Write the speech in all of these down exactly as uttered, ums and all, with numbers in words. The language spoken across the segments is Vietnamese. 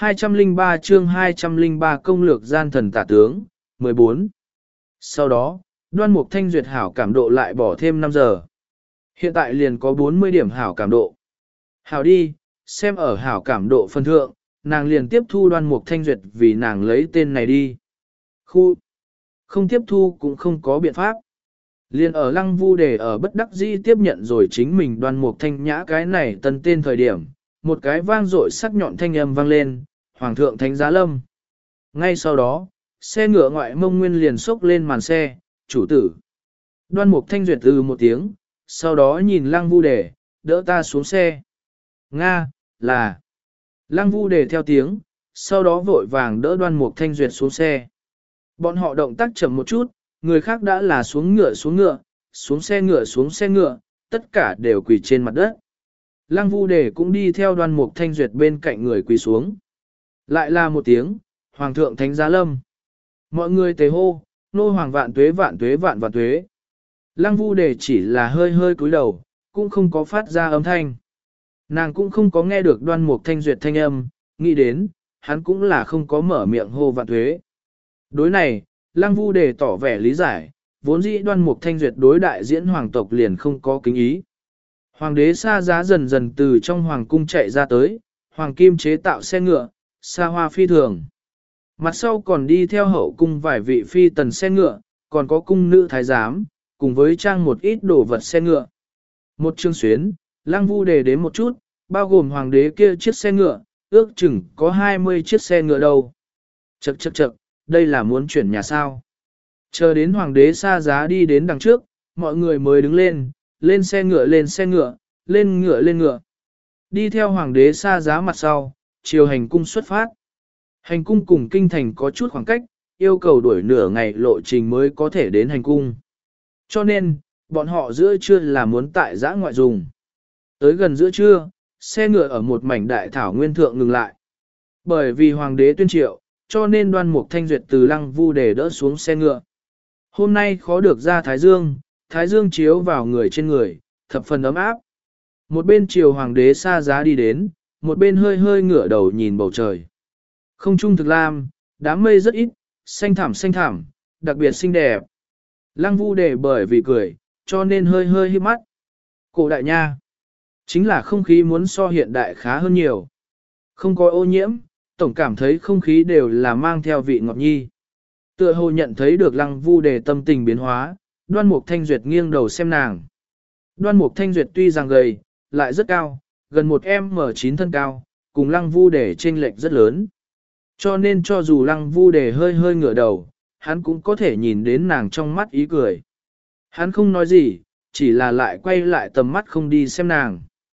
hai trăm lẻ ba chương hai trăm lẻ ba công lược gian thần tả tướng, mười bốn. Sau đó, Đoan Mục Thanh duyệt hảo cảm độ lại bỏ thêm năm giờ. Hiện tại liền có bốn mươi điểm hảo cảm độ. Hảo đi, xem ở hảo cảm độ phân thượng, nàng liền tiếp thu Đoan Mục Thanh duyệt vì nàng lấy tên này đi. Khu, không tiếp thu cũng không có biện pháp. Liền ở Lăng Vu Đề ở bất đắc dĩ tiếp nhận rồi chính mình Đoan Mục Thanh nhã cái này tân tên thời điểm, một cái vang dội sắc nhọn thanh âm vang lên, Hoàng thượng Thánh Giá Lâm. Ngay sau đó, xe ngựa ngoại mông nguyên liền xốc lên màn xe, chủ tử. Đoan Mục Thanh duyệt từ một tiếng, sau đó nhìn Lăng Vu Đề, đỡ ta xuống xe. Nga, là. Lăng Vu Đề theo tiếng, sau đó vội vàng đỡ Đoan Mục Thanh duyệt xuống xe. Bọn họ động tác chậm một chút, người khác đã là xuống ngựa xuống ngựa, xuống xe ngựa xuống xe ngựa, tất cả đều quỳ trên mặt đất. Lăng Vu Đề cũng đi theo Đoan Mục Thanh duyệt bên cạnh người quỳ xuống. Lại là một tiếng, Hoàng thượng Thánh Giá Lâm. Mọi người tề hô, nô hoàng vạn tuế vạn tuế vạn vạn tuế. Lăng Vu Đề chỉ là hơi hơi cúi đầu, cũng không có phát ra âm thanh. Nàng cũng không có nghe được Đoan Mục Thanh duyệt thanh âm, nghĩ đến, hắn cũng là không có mở miệng hô vạn tuế. Đối này, Lăng Vu Đề tỏ vẻ lý giải, vốn dĩ Đoan Mục Thanh duyệt đối đại diễn hoàng tộc liền không có kính ý. Hoàng đế xa giá dần dần từ trong hoàng cung chạy ra tới, hoàng kim chế tạo xe ngựa, xa hoa phi thường. Mặt sau còn đi theo hậu cung vài vị phi tần xe ngựa, còn có cung nữ thái giám, cùng với trang một ít đồ vật xe ngựa. Một chương xuyến, Lăng Vu Đề đến một chút, bao gồm hoàng đế kia chiếc xe ngựa, ước chừng có hai mươi chiếc xe ngựa đâu. Chậc chậc chậc, đây là muốn chuyển nhà sao. Chờ đến hoàng đế xa giá đi đến đằng trước, mọi người mới đứng lên, lên xe ngựa lên xe ngựa, lên ngựa lên ngựa. Đi theo hoàng đế xa giá mặt sau, chiều hành cung xuất phát. Hành cung cùng kinh thành có chút khoảng cách, yêu cầu đuổi nửa ngày lộ trình mới có thể đến hành cung. Cho nên, bọn họ giữa trưa là muốn tại giã ngoại dùng. Tới gần giữa trưa, xe ngựa ở một mảnh đại thảo nguyên thượng ngừng lại. Bởi vì hoàng đế tuyên triệu, cho nên Đoan Mục Thanh duyệt từ Lăng Vu Đề đỡ xuống xe ngựa. Hôm nay khó được ra Thái Dương, Thái Dương chiếu vào người trên người, thập phần ấm áp. Một bên chiều hoàng đế xa giá đi đến, một bên hơi hơi ngửa đầu nhìn bầu trời. Không trung thực lam, đám mây rất ít, xanh thảm xanh thảm, đặc biệt xinh đẹp. Lăng Vu Đề bởi vì cười, cho nên hơi hơi híp mắt. Cổ đại nha, chính là không khí muốn so hiện đại khá hơn nhiều. Không có ô nhiễm, tổng cảm thấy không khí đều là mang theo vị ngọt nhi. Tựa hồ nhận thấy được Lăng Vu Đề tâm tình biến hóa, Đoan Mục Thanh duyệt nghiêng đầu xem nàng. Đoan Mục Thanh duyệt tuy rằng gầy, lại rất cao, gần một em chín thân cao, cùng Lăng Vu Đề chênh lệch rất lớn. Cho nên cho dù Lăng Vu Đề hơi hơi ngửa đầu, hắn cũng có thể nhìn đến nàng trong mắt ý cười. Hắn không nói gì, chỉ là lại quay lại tầm mắt không đi xem nàng.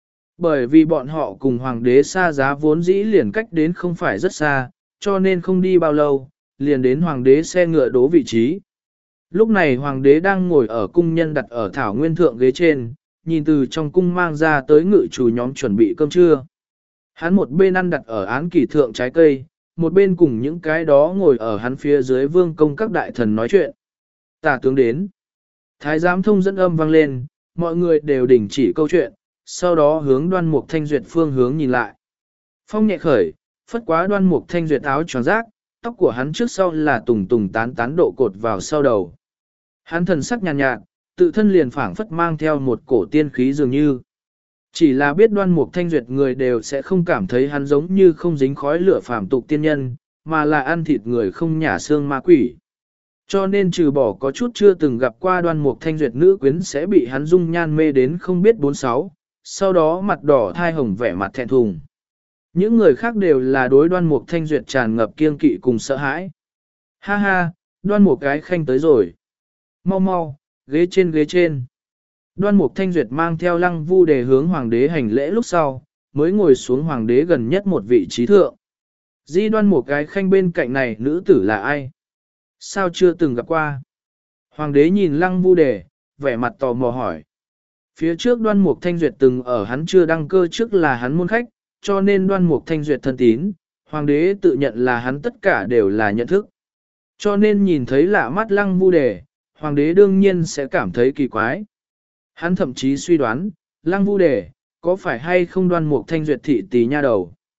Bởi vì bọn họ cùng hoàng đế xa giá vốn dĩ liền cách đến không phải rất xa, cho nên không đi bao lâu, liền đến hoàng đế xe ngựa đố vị trí. Lúc này hoàng đế đang ngồi ở cung nhân đặt ở thảo nguyên thượng ghế trên, nhìn từ trong cung mang ra tới ngự chủ nhóm chuẩn bị cơm trưa. Hắn một bên ăn đặt ở án kỷ thượng trái cây, một bên cùng những cái đó ngồi ở hắn phía dưới vương công các đại thần nói chuyện. Tả tướng đến. Thái giám thông dẫn âm vang lên, mọi người đều đình chỉ câu chuyện, sau đó hướng Đoan Mục Thanh duyệt phương hướng nhìn lại. Phong nhẹ khởi, phất quá Đoan Mục Thanh duyệt áo choàng rác, tóc của hắn trước sau là tùng tùng tán tán độ cột vào sau đầu. Hắn thần sắc nhàn nhạt, nhạt, tự thân liền phảng phất mang theo một cổ tiên khí dường như. Chỉ là biết Đoan Mục Thanh duyệt người đều sẽ không cảm thấy hắn giống như không dính khói lửa phàm tục tiên nhân, mà là ăn thịt người không nhả xương ma quỷ. Cho nên trừ bỏ có chút chưa từng gặp qua Đoan Mục Thanh duyệt nữ quyến sẽ bị hắn dung nhan mê đến không biết bốn sáu, sau đó mặt đỏ thai hồng vẻ mặt thẹn thùng. Những người khác đều là đối Đoan Mục Thanh duyệt tràn ngập kiêng kỵ cùng sợ hãi. Ha ha, Đoan Mục cái khanh tới rồi. Mau mau, ghế trên ghế trên. Đoan Mục Thanh duyệt mang theo Lăng Vu Đề hướng hoàng đế hành lễ lúc sau, mới ngồi xuống hoàng đế gần nhất một vị trí thượng. Di Đoan Mục cái khanh bên cạnh này nữ tử là ai? Sao chưa từng gặp qua? Hoàng đế nhìn Lăng Vu Đề, vẻ mặt tò mò hỏi. Phía trước Đoan Mục Thanh duyệt từng ở hắn chưa đăng cơ trước là hắn môn khách, cho nên Đoan Mục Thanh duyệt thân tín, hoàng đế tự nhận là hắn tất cả đều là nhận thức. Cho nên nhìn thấy lạ mắt Lăng Vu Đề, hoàng đế đương nhiên sẽ cảm thấy kỳ quái. Hắn thậm chí suy đoán, Lăng Vu Đề, có phải hay không Đoan Mục Thanh duyệt thị tí nha đầu.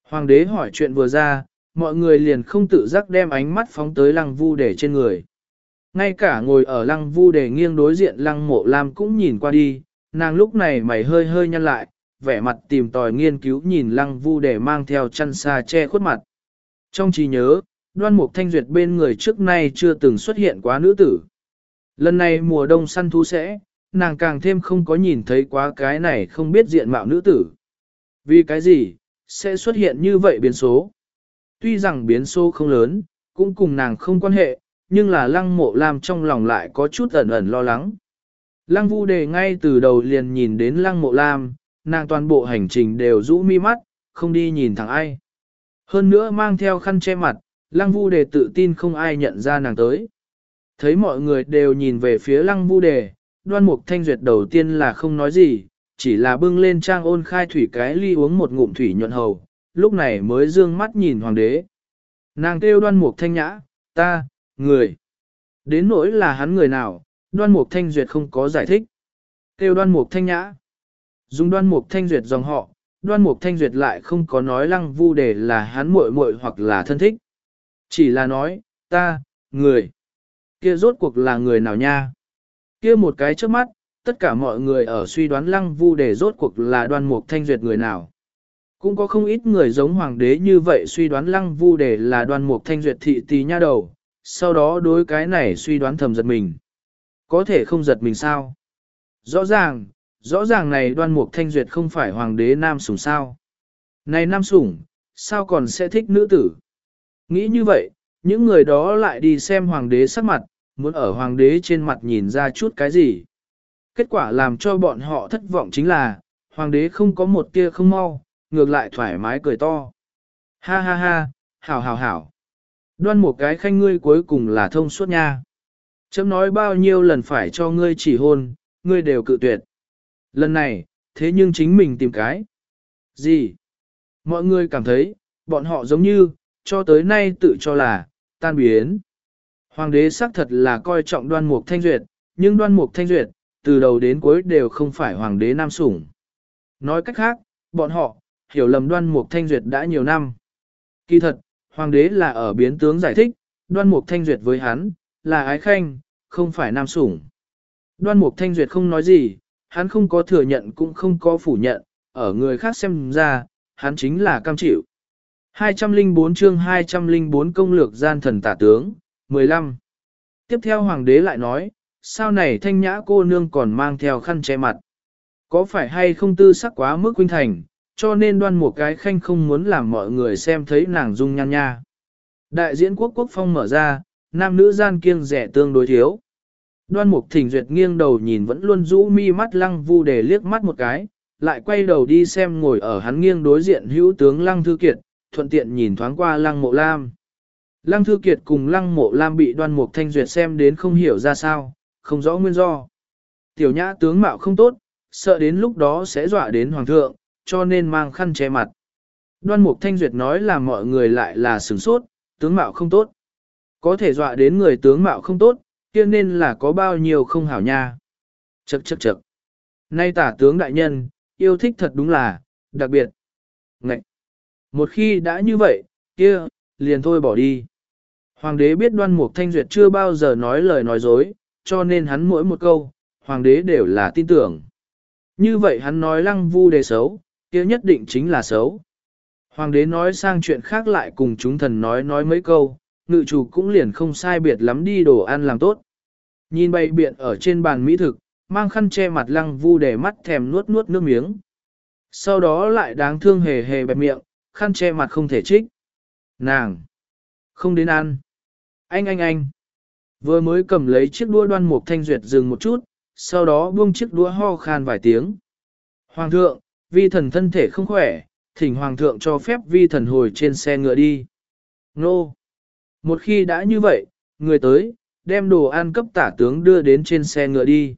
Hoàng đế hỏi chuyện vừa ra, mọi người liền không tự giác đem ánh mắt phóng tới lăng vu đề trên người. Ngay cả ngồi ở lăng vu đề nghiêng đối diện lăng mộ lam cũng nhìn qua đi, nàng lúc này mày hơi hơi nhăn lại, vẻ mặt tìm tòi nghiên cứu nhìn lăng vu đề mang theo chăn xa che khuất mặt. Trong trí nhớ, Đoan Mục Thanh Duyệt bên người trước nay chưa từng xuất hiện quá nữ tử. Lần này mùa đông săn thú sẽ, nàng càng thêm không có nhìn thấy quá cái này không biết diện mạo nữ tử. Vì cái gì, sẽ xuất hiện như vậy biến số? Tuy rằng biến số không lớn, cũng cùng nàng không quan hệ, nhưng là lăng mộ lam trong lòng lại có chút ẩn ẩn lo lắng. Lăng vu đề ngay từ đầu liền nhìn đến lăng mộ lam, nàng toàn bộ hành trình đều rũ mi mắt, không đi nhìn thẳng ai. Hơn nữa mang theo khăn che mặt, lăng vu đề tự tin không ai nhận ra nàng tới. Thấy mọi người đều nhìn về phía lăng vu đề, Đoan Mục Thanh Duyệt đầu tiên là không nói gì, chỉ là bưng lên trang ôn khai thủy cái ly uống một ngụm thủy nhuận hầu, lúc này mới dương mắt nhìn hoàng đế. Nàng kêu Đoan Mục Thanh Nhã, ta, người. Đến nỗi là hắn người nào, Đoan Mục Thanh Duyệt không có giải thích. Kêu Đoan Mục Thanh Nhã. Dùng Đoan Mục Thanh Duyệt dòng họ, Đoan Mục Thanh Duyệt lại không có nói lăng vu đề là hắn muội muội hoặc là thân thích. Chỉ là nói, ta, người. Kia rốt cuộc là người nào nha? Kia một cái trước mắt, tất cả mọi người ở suy đoán lăng vu đề rốt cuộc là Đoan Mục Thanh Duyệt người nào. Cũng có không ít người giống hoàng đế như vậy suy đoán lăng vu đề là Đoan Mục Thanh Duyệt thị tỳ nha đầu, sau đó đối cái này suy đoán thầm giật mình. Có thể không giật mình sao? Rõ ràng, rõ ràng này Đoan Mục Thanh Duyệt không phải hoàng đế nam sủng sao? Này nam sủng, sao còn sẽ thích nữ tử? Nghĩ như vậy, những người đó lại đi xem hoàng đế sắc mặt, muốn ở hoàng đế trên mặt nhìn ra chút cái gì. Kết quả làm cho bọn họ thất vọng chính là, hoàng đế không có một tia không mau, ngược lại thoải mái cười to. Ha ha ha, hảo hảo hảo. Đoan một cái khanh ngươi cuối cùng là thông suốt nha. Chấm nói bao nhiêu lần phải cho ngươi chỉ hôn, ngươi đều cự tuyệt. Lần này, thế nhưng chính mình tìm cái. Gì? Mọi người cảm thấy, bọn họ giống như, cho tới nay tự cho là, tan biến. Hoàng đế xác thật là coi trọng Đoan Mục Thanh Duyệt, nhưng Đoan Mục Thanh Duyệt, từ đầu đến cuối đều không phải hoàng đế nam sủng. Nói cách khác, bọn họ, hiểu lầm Đoan Mục Thanh Duyệt đã nhiều năm. Kỳ thật, hoàng đế là ở biến tướng giải thích, Đoan Mục Thanh Duyệt với hắn, là ái khanh, không phải nam sủng. Đoan Mục Thanh Duyệt không nói gì, hắn không có thừa nhận cũng không có phủ nhận, ở người khác xem ra, hắn chính là cam chịu. hai trăm lẻ bốn chương hai trăm lẻ bốn công lược gian thần tả tướng, mười lăm. Tiếp theo hoàng đế lại nói, sao này Thanh Nhã cô nương còn mang theo khăn che mặt. Có phải hay không tư sắc quá mức khuynh thành, cho nên Đoan Mục cái khanh không muốn làm mọi người xem thấy nàng dung nhan nha. Đại diễn quốc quốc phong mở ra, nam nữ gian kiêng rẻ tương đối thiếu. Đoan Mục Thỉnh Duyệt nghiêng đầu nhìn vẫn luôn rũ mi mắt Lăng Vu Đề liếc mắt một cái, lại quay đầu đi xem ngồi ở hắn nghiêng đối diện hữu tướng Lăng Thư Kiệt, thuận tiện nhìn thoáng qua Lăng Mộ Lam. Lăng Thư Kiệt cùng Lăng Mộ Lam bị Đoan Mục Thanh Duyệt xem đến không hiểu ra sao, không rõ nguyên do. Tiểu nhã tướng mạo không tốt, sợ đến lúc đó sẽ dọa đến hoàng thượng, cho nên mang khăn che mặt. Đoan Mục Thanh Duyệt nói là mọi người lại là sửng sốt, tướng mạo không tốt. Có thể dọa đến người tướng mạo không tốt, kia nên là có bao nhiêu không hảo nha. Chậc chậc chậc. Nay tả tướng đại nhân, yêu thích thật đúng là, đặc biệt. Ngậy. Một khi đã như vậy, kia, liền thôi bỏ đi. Hoàng đế biết Đoan Mục Thanh Duyệt chưa bao giờ nói lời nói dối, cho nên hắn mỗi một câu, hoàng đế đều là tin tưởng. Như vậy hắn nói Lăng Vu Đề xấu, kia nhất định chính là xấu. Hoàng đế nói sang chuyện khác lại cùng chúng thần nói nói mấy câu, ngự chủ cũng liền không sai biệt lắm đi đồ ăn làm tốt. Nhìn bày biện ở trên bàn mỹ thực, mang khăn che mặt Lăng Vu Đề mắt thèm nuốt nuốt nước miếng. Sau đó lại đáng thương hề hề bẹp miệng, khăn che mặt không thể trích. Nàng! Không đến ăn. Anh anh anh! Vừa mới cầm lấy chiếc đũa Đoan Mục Thanh Duyệt dừng một chút, sau đó buông chiếc đũa ho khan vài tiếng. Hoàng thượng, vi thần thân thể không khỏe, thỉnh hoàng thượng cho phép vi thần hồi trên xe ngựa đi. Nô! Một khi đã như vậy, người tới, đem đồ ăn cấp tả tướng đưa đến trên xe ngựa đi.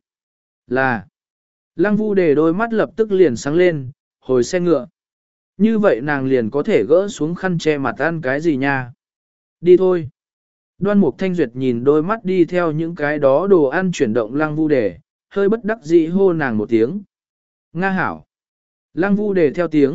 Là! Lăng Vu Đề đôi mắt lập tức liền sáng lên, hồi xe ngựa. Như vậy nàng liền có thể gỡ xuống khăn che mặt ăn cái gì nha. Đi thôi. Đoan Mục Thanh Duyệt nhìn đôi mắt đi theo những cái đó đồ ăn chuyển động Lăng Vu Đề, hơi bất đắc dĩ hô nàng một tiếng. Nga hảo. Lăng Vu Đề theo tiếng,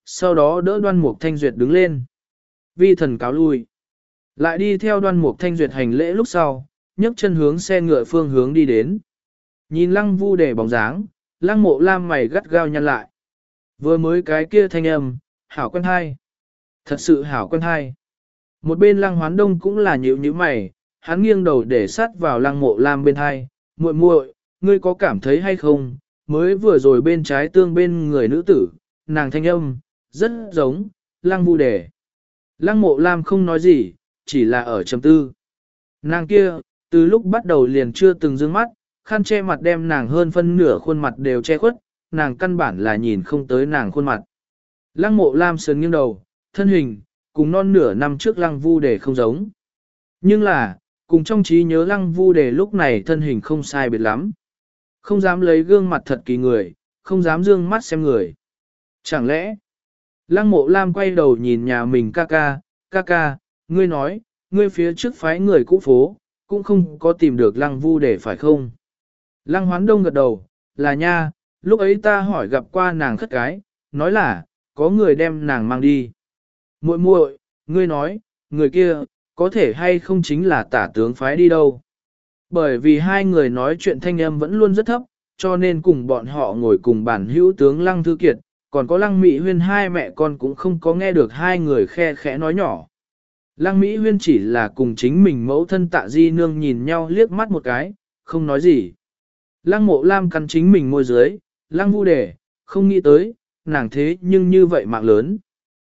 sau đó đỡ Đoan Mục Thanh Duyệt đứng lên. Vi thần cáo lui. Lại đi theo Đoan Mục Thanh Duyệt hành lễ lúc sau, nhấc chân hướng xe ngựa phương hướng đi đến. Nhìn Lăng Vu Đề bóng dáng, Lăng Mộ Lam mày gắt gao nhăn lại. Vừa mới cái kia thanh âm, hảo quen hai. Thật sự hảo quen hai. Một bên Lăng Hoán Đông cũng là nhíu nhíu mày, hắn nghiêng đầu để sát vào Lăng Mộ Lam bên hai. Muội muội, ngươi có cảm thấy hay không? Mới vừa rồi bên trái tương bên người nữ tử, nàng thanh âm, rất giống, Lăng Vu Đề. Lăng Mộ Lam không nói gì, chỉ là ở trầm tư. Nàng kia, từ lúc bắt đầu liền chưa từng dương mắt, khăn che mặt đem nàng hơn phân nửa khuôn mặt đều che khuất, nàng căn bản là nhìn không tới nàng khuôn mặt. Lăng Mộ Lam sườn nghiêng đầu, thân hình, cùng non nửa năm trước Lăng Vu Đề không giống. Nhưng là, cùng trong trí nhớ Lăng Vu Đề lúc này thân hình không sai biệt lắm. Không dám lấy gương mặt thật kỳ người, không dám dương mắt xem người. Chẳng lẽ, Lăng Mộ Lam quay đầu nhìn nhà mình ca ca, ca ca, ngươi nói, ngươi phía trước phái người cũ phố, cũng không có tìm được Lăng Vu Đề phải không? Lăng Hoán Đông gật đầu, là nha, lúc ấy ta hỏi gặp qua nàng khất cái, nói là, có người đem nàng mang đi. Muội muội, ngươi nói, người kia, có thể hay không chính là tả tướng phái đi đâu? Bởi vì hai người nói chuyện thanh âm vẫn luôn rất thấp, cho nên cùng bọn họ ngồi cùng bản hữu tướng Lăng Thư Kiệt, còn có Lăng Mỹ Huyên hai mẹ con cũng không có nghe được hai người khe khẽ nói nhỏ. Lăng Mỹ Huyên chỉ là cùng chính mình mẫu thân Tạ Di Nương nhìn nhau liếc mắt một cái, không nói gì. Lăng Mộ Lam cắn chính mình môi dưới, Lăng Vu Đề, không nghĩ tới, nàng thế nhưng như vậy mạng lớn.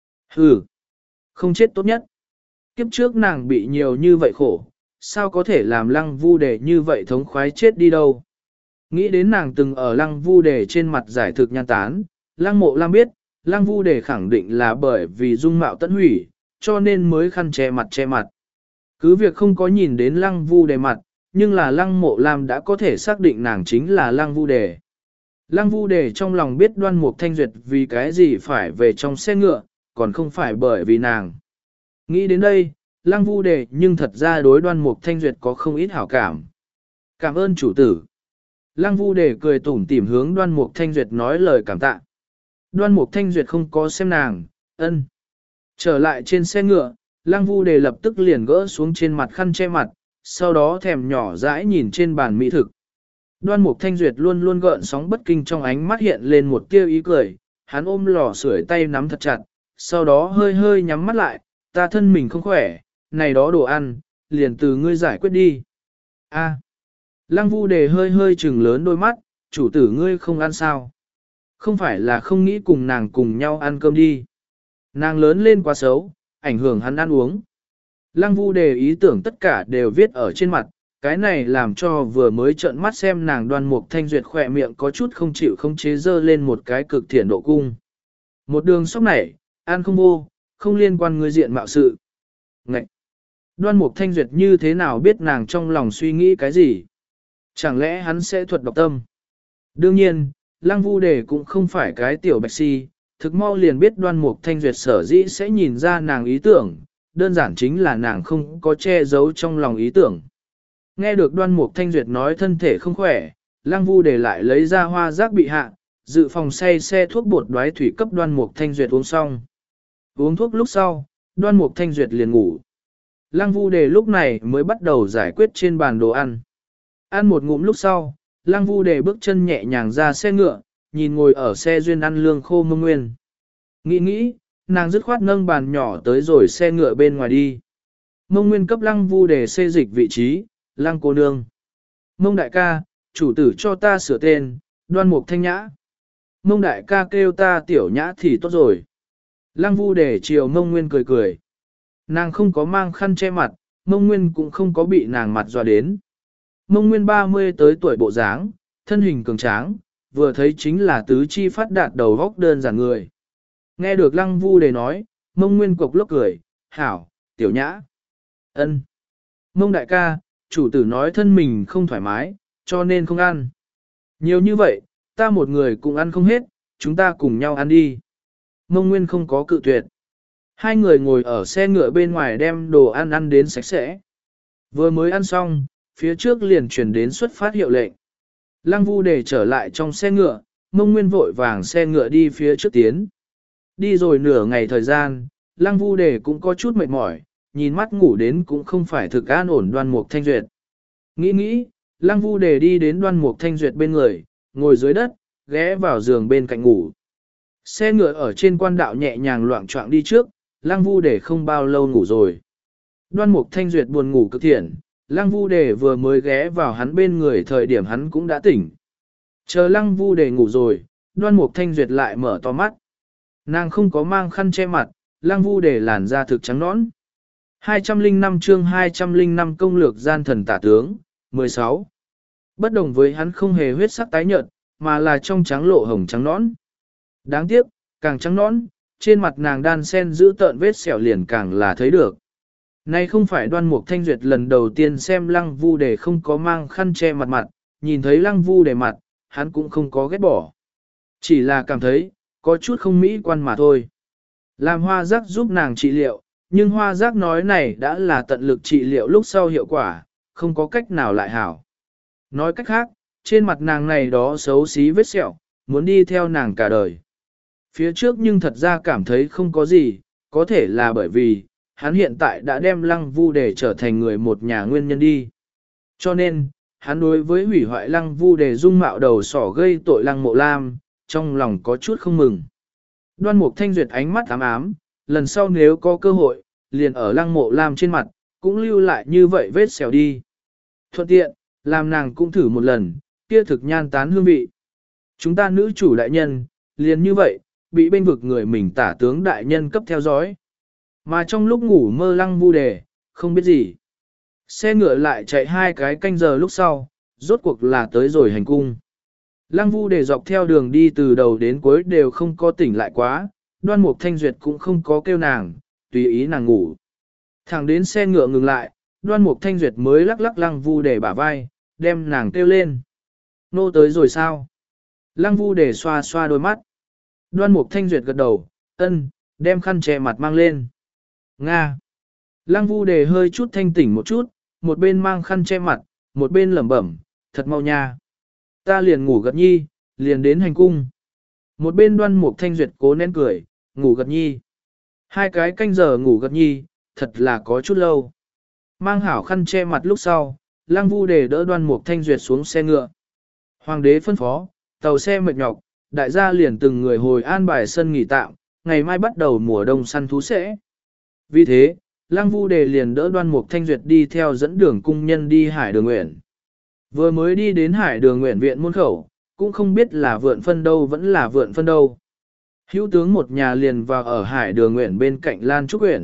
Hừ, không chết tốt nhất. Kiếp trước nàng bị nhiều như vậy khổ, sao có thể làm Lăng Vu Đề như vậy thống khoái chết đi đâu. Nghĩ đến nàng từng ở Lăng Vu Đề trên mặt giải thực nhan tán, Lăng Mộ Lam biết, Lăng Vu Đề khẳng định là bởi vì dung mạo tận hủy, cho nên mới khăn che mặt che mặt. Cứ việc không có nhìn đến Lăng Vu Đề mặt, nhưng là Lăng Mộ Lam đã có thể xác định nàng chính là Lăng Vu Đề. Lăng Vu Đề trong lòng biết Đoan Mục Thanh Duyệt vì cái gì phải về trong xe ngựa, còn không phải bởi vì nàng. Nghĩ đến đây, Lăng Vu Đề nhưng thật ra đối Đoan Mục Thanh Duyệt có không ít hảo cảm. Cảm ơn chủ tử. Lăng Vu Đề cười tủm tỉm hướng Đoan Mục Thanh Duyệt nói lời cảm tạ. Đoan Mục Thanh Duyệt không có xem nàng, ân. Trở lại trên xe ngựa, Lăng Vu Đề lập tức liền gỡ xuống trên mặt khăn che mặt, sau đó thèm nhỏ dãi nhìn trên bàn mỹ thực. Đoan Mục Thanh Duyệt luôn luôn gợn sóng bất kinh trong ánh mắt hiện lên một tia ý cười, hắn ôm lò sưởi tay nắm thật chặt, sau đó hơi hơi nhắm mắt lại, ta thân mình không khỏe, này đó đồ ăn, liền từ ngươi giải quyết đi. A. Lăng Vu Đề hơi hơi trừng lớn đôi mắt, chủ tử ngươi không ăn sao? Không phải là không nghĩ cùng nàng cùng nhau ăn cơm đi. Nàng lớn lên quá xấu, ảnh hưởng hắn ăn uống. Lăng Vu Đề ý tưởng tất cả đều viết ở trên mặt, cái này làm cho vừa mới trợn mắt xem nàng Đoan Mục Thanh Duyệt khỏe miệng có chút không chịu không chế dơ lên một cái cực thiện độ cung. Một đường sóc này, ăn không vô, không liên quan người diện mạo sự. Ngậy! Đoan Mục Thanh Duyệt như thế nào biết nàng trong lòng suy nghĩ cái gì? Chẳng lẽ hắn sẽ thuật độc tâm? Đương nhiên, Lăng Vu Đề cũng không phải cái tiểu bạch si, thực mau liền biết Đoan Mục Thanh Duyệt sở dĩ sẽ nhìn ra nàng ý tưởng, đơn giản chính là nàng không có che giấu trong lòng ý tưởng. Nghe được Đoan Mục Thanh Duyệt nói thân thể không khỏe, Lăng Vu Đề lại lấy ra hoa giác bị hạ, dự phòng say xe thuốc bột đoái thủy cấp Đoan Mục Thanh Duyệt uống xong. Uống thuốc lúc sau, Đoan Mục Thanh Duyệt liền ngủ. Lăng Vu Đề lúc này mới bắt đầu giải quyết trên bàn đồ ăn. Ăn một ngụm lúc sau, Lăng Vu Đề bước chân nhẹ nhàng ra xe ngựa, nhìn ngồi ở xe duyên ăn lương khô Mông Nguyên. Nghĩ nghĩ, nàng dứt khoát nâng bàn nhỏ tới rồi xe ngựa bên ngoài đi. Mông Nguyên cấp Lăng Vu Đề xê dịch vị trí, Lăng cô nương. Mông đại ca, chủ tử cho ta sửa tên, Đoan Mục Thanh Nhã. Mông đại ca kêu ta tiểu nhã thì tốt rồi. Lăng Vu Đề chiều Mông Nguyên cười cười. Nàng không có mang khăn che mặt, Mông Nguyên cũng không có bị nàng mặt dọa đến. Mông Nguyên ba mươi tới tuổi bộ dáng, thân hình cường tráng, vừa thấy chính là tứ chi phát đạt đầu góc đơn giản người. Nghe được Lăng Vu Đề nói, Mông Nguyên cục lốc cười, hảo, tiểu nhã. Ân. Mông đại ca, chủ tử nói thân mình không thoải mái, cho nên không ăn. Nhiều như vậy, ta một người cũng ăn không hết, chúng ta cùng nhau ăn đi. Mông Nguyên không có cự tuyệt. Hai người ngồi ở xe ngựa bên ngoài đem đồ ăn ăn đến sạch sẽ. Vừa mới ăn xong, phía trước liền truyền đến xuất phát hiệu lệnh. Lăng Vu Đề trở lại trong xe ngựa, Mông Nguyên vội vàng xe ngựa đi phía trước tiến. Đi rồi nửa ngày thời gian, Lăng Vu Đề cũng có chút mệt mỏi, nhìn mắt ngủ đến cũng không phải thực an ổn Đoan Mục Thanh Duyệt. Nghĩ nghĩ, Lăng Vu Đề đi đến Đoan Mục Thanh Duyệt bên người, ngồi dưới đất, ghé vào giường bên cạnh ngủ. Xe ngựa ở trên quan đạo nhẹ nhàng loạng choạng đi trước, Lăng Vu Đề không bao lâu ngủ rồi. Đoan Mục Thanh Duyệt buồn ngủ cực thiện, Lăng Vu Đề vừa mới ghé vào hắn bên người thời điểm hắn cũng đã tỉnh. Chờ Lăng Vu Đề ngủ rồi, Đoan Mục Thanh Duyệt lại mở to mắt. Nàng không có mang khăn che mặt, Lăng Vu Đề làn da thực trắng nõn. hai trăm lẻ năm chương hai trăm lẻ năm công lược gian thần tả tướng, mười sáu. Bất đồng với hắn không hề huyết sắc tái nhợt, mà là trong trắng lộ hồng trắng nõn. Đáng tiếc, càng trắng nõn, trên mặt nàng đan sen giữ tợn vết sẹo liền càng là thấy được. Nay không phải Đoan Mục Thanh Duyệt lần đầu tiên xem Lăng Vu Đề không có mang khăn che mặt mặt, nhìn thấy Lăng Vu Đề mặt, hắn cũng không có ghét bỏ. Chỉ là cảm thấy, có chút không mỹ quan mà thôi. Làm hoa giác giúp nàng trị liệu, nhưng hoa giác nói này đã là tận lực trị liệu lúc sau hiệu quả, không có cách nào lại hảo. Nói cách khác, trên mặt nàng này đó xấu xí vết sẹo, muốn đi theo nàng cả đời. Phía trước nhưng thật ra cảm thấy không có gì, có thể là bởi vì, hắn hiện tại đã đem Lăng Vu Đề trở thành người một nhà nguyên nhân đi. Cho nên, hắn đối với hủy hoại Lăng Vu Đề dung mạo đầu sỏ gây tội Lăng Mộ Lam, trong lòng có chút không mừng. Đoan Mục Thanh Duyệt ánh mắt ám ám, lần sau nếu có cơ hội, liền ở Lăng Mộ Lam trên mặt, cũng lưu lại như vậy vết xẻo đi. Thuận tiện, làm nàng cũng thử một lần, kia thực nhan tán hương vị. Chúng ta nữ chủ đại nhân, liền như vậy, bị bên vực người mình tả tướng đại nhân cấp theo dõi. Mà trong lúc ngủ mơ Lăng Vu Đề, không biết gì. Xe ngựa lại chạy hai cái canh giờ lúc sau, rốt cuộc là tới rồi hành cung. Lăng Vu Đề dọc theo đường đi từ đầu đến cuối đều không có tỉnh lại quá, Đoan Mục Thanh Duyệt cũng không có kêu nàng, tùy ý nàng ngủ. Thẳng đến xe ngựa ngừng lại, Đoan Mục Thanh Duyệt mới lắc lắc Lăng Vu Đề bả vai, đem nàng kêu lên. Nô tới rồi sao? Lăng Vu Đề xoa xoa đôi mắt. Đoan Mục Thanh Duyệt gật đầu, ân, đem khăn che mặt mang lên. Nga. Lăng Vu Đề hơi chút thanh tỉnh một chút, một bên mang khăn che mặt, một bên lẩm bẩm, thật mau nha. Ta liền ngủ gật nhi, liền đến hành cung. Một bên Đoan Mục Thanh Duyệt cố nén cười, ngủ gật nhi. Hai cái canh giờ ngủ gật nhi, thật là có chút lâu. Mang hảo khăn che mặt lúc sau, Lăng Vu Đề đỡ Đoan Mục Thanh Duyệt xuống xe ngựa. Hoàng đế phân phó, tàu xe mệt nhọc, đại gia liền từng người hồi an bài sân nghỉ tạm, ngày mai bắt đầu mùa đông săn thú sẽ. Vì thế, Lăng Vu Đề liền đỡ Đoan Mục Thanh Duyệt đi theo dẫn đường cung nhân đi Hải Đường Nguyện. Vừa mới đi đến Hải Đường Nguyện viện môn khẩu, cũng không biết là vượn phân đâu vẫn là vượn phân đâu. Hữu tướng một nhà liền vào ở Hải Đường Nguyện bên cạnh Lan Trúc Uyển.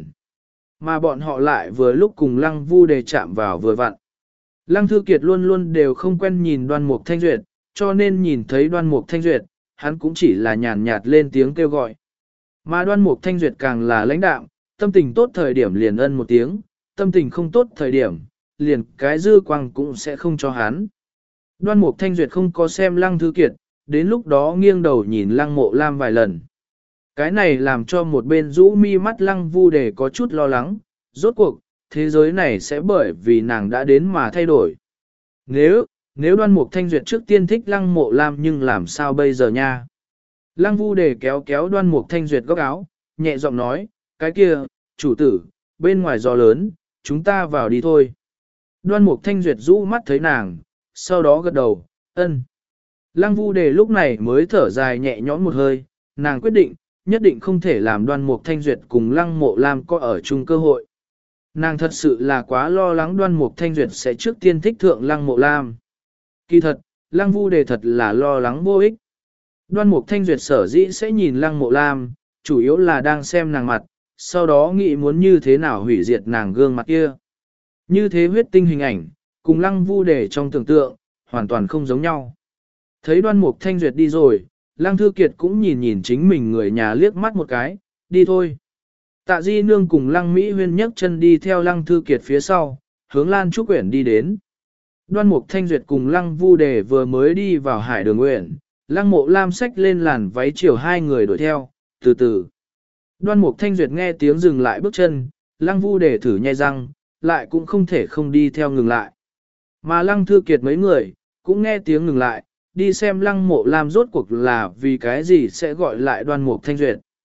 Mà bọn họ lại vừa lúc cùng Lăng Vu Đề chạm vào vừa vặn. Lăng Thư Kiệt luôn luôn đều không quen nhìn Đoan Mục Thanh Duyệt, cho nên nhìn thấy Đoan Mục Thanh Duyệt, hắn cũng chỉ là nhàn nhạt lên tiếng kêu gọi. Mà Đoan Mục Thanh Duyệt càng là lãnh đạm, tâm tình tốt thời điểm liền ân một tiếng, tâm tình không tốt thời điểm, liền cái dư quang cũng sẽ không cho hắn. Đoan Mục Thanh Duyệt không có xem Lăng Thư Kiệt, đến lúc đó nghiêng đầu nhìn Lăng Mộ Lam vài lần. Cái này làm cho một bên rũ mi mắt Lăng Vu Đề có chút lo lắng, rốt cuộc, thế giới này sẽ bởi vì nàng đã đến mà thay đổi. Nếu, nếu Đoan Mục Thanh Duyệt trước tiên thích Lăng Mộ Lam nhưng làm sao bây giờ nha? Lăng Vu Đề kéo kéo Đoan Mục Thanh Duyệt góc áo, nhẹ giọng nói, cái kia, chủ tử, bên ngoài gió lớn, chúng ta vào đi thôi. Đoan Mục Thanh Duyệt rũ mắt thấy nàng, sau đó gật đầu, ân. Lăng Vu Đề lúc này mới thở dài nhẹ nhõm một hơi, nàng quyết định, nhất định không thể làm Đoan Mục Thanh Duyệt cùng Lăng Mộ Lam có ở chung cơ hội. Nàng thật sự là quá lo lắng Đoan Mục Thanh Duyệt sẽ trước tiên thích thượng Lăng Mộ Lam. Kỳ thật, Lăng Vu Đề thật là lo lắng vô ích. Đoan Mục Thanh Duyệt sở dĩ sẽ nhìn Lăng Mộ Lam, chủ yếu là đang xem nàng mặt, sau đó nghĩ muốn như thế nào hủy diệt nàng gương mặt kia. Như thế huyết tinh hình ảnh, cùng Lăng Vu Đề trong tưởng tượng, hoàn toàn không giống nhau. Thấy Đoan Mục Thanh Duyệt đi rồi, Lăng Thư Kiệt cũng nhìn nhìn chính mình người nhà liếc mắt một cái, đi thôi. Tạ Di Nương cùng Lăng Mỹ Huyên nhấc chân đi theo Lăng Thư Kiệt phía sau, hướng Lan Trúc Uyển đi đến. Đoan Mục Thanh Duyệt cùng Lăng Vu Đề vừa mới đi vào Hải Đường Uyển, Lăng Mộ Lam xách lên làn váy chiều hai người đuổi theo, từ từ. Đoan Mục Thanh Duyệt nghe tiếng dừng lại bước chân, Lăng Vu Đề thử nhai răng, lại cũng không thể không đi theo ngừng lại. Mà Lăng Thư Kiệt mấy người, cũng nghe tiếng ngừng lại, đi xem Lăng Mộ Lam rốt cuộc là vì cái gì sẽ gọi lại Đoan Mục Thanh Duyệt.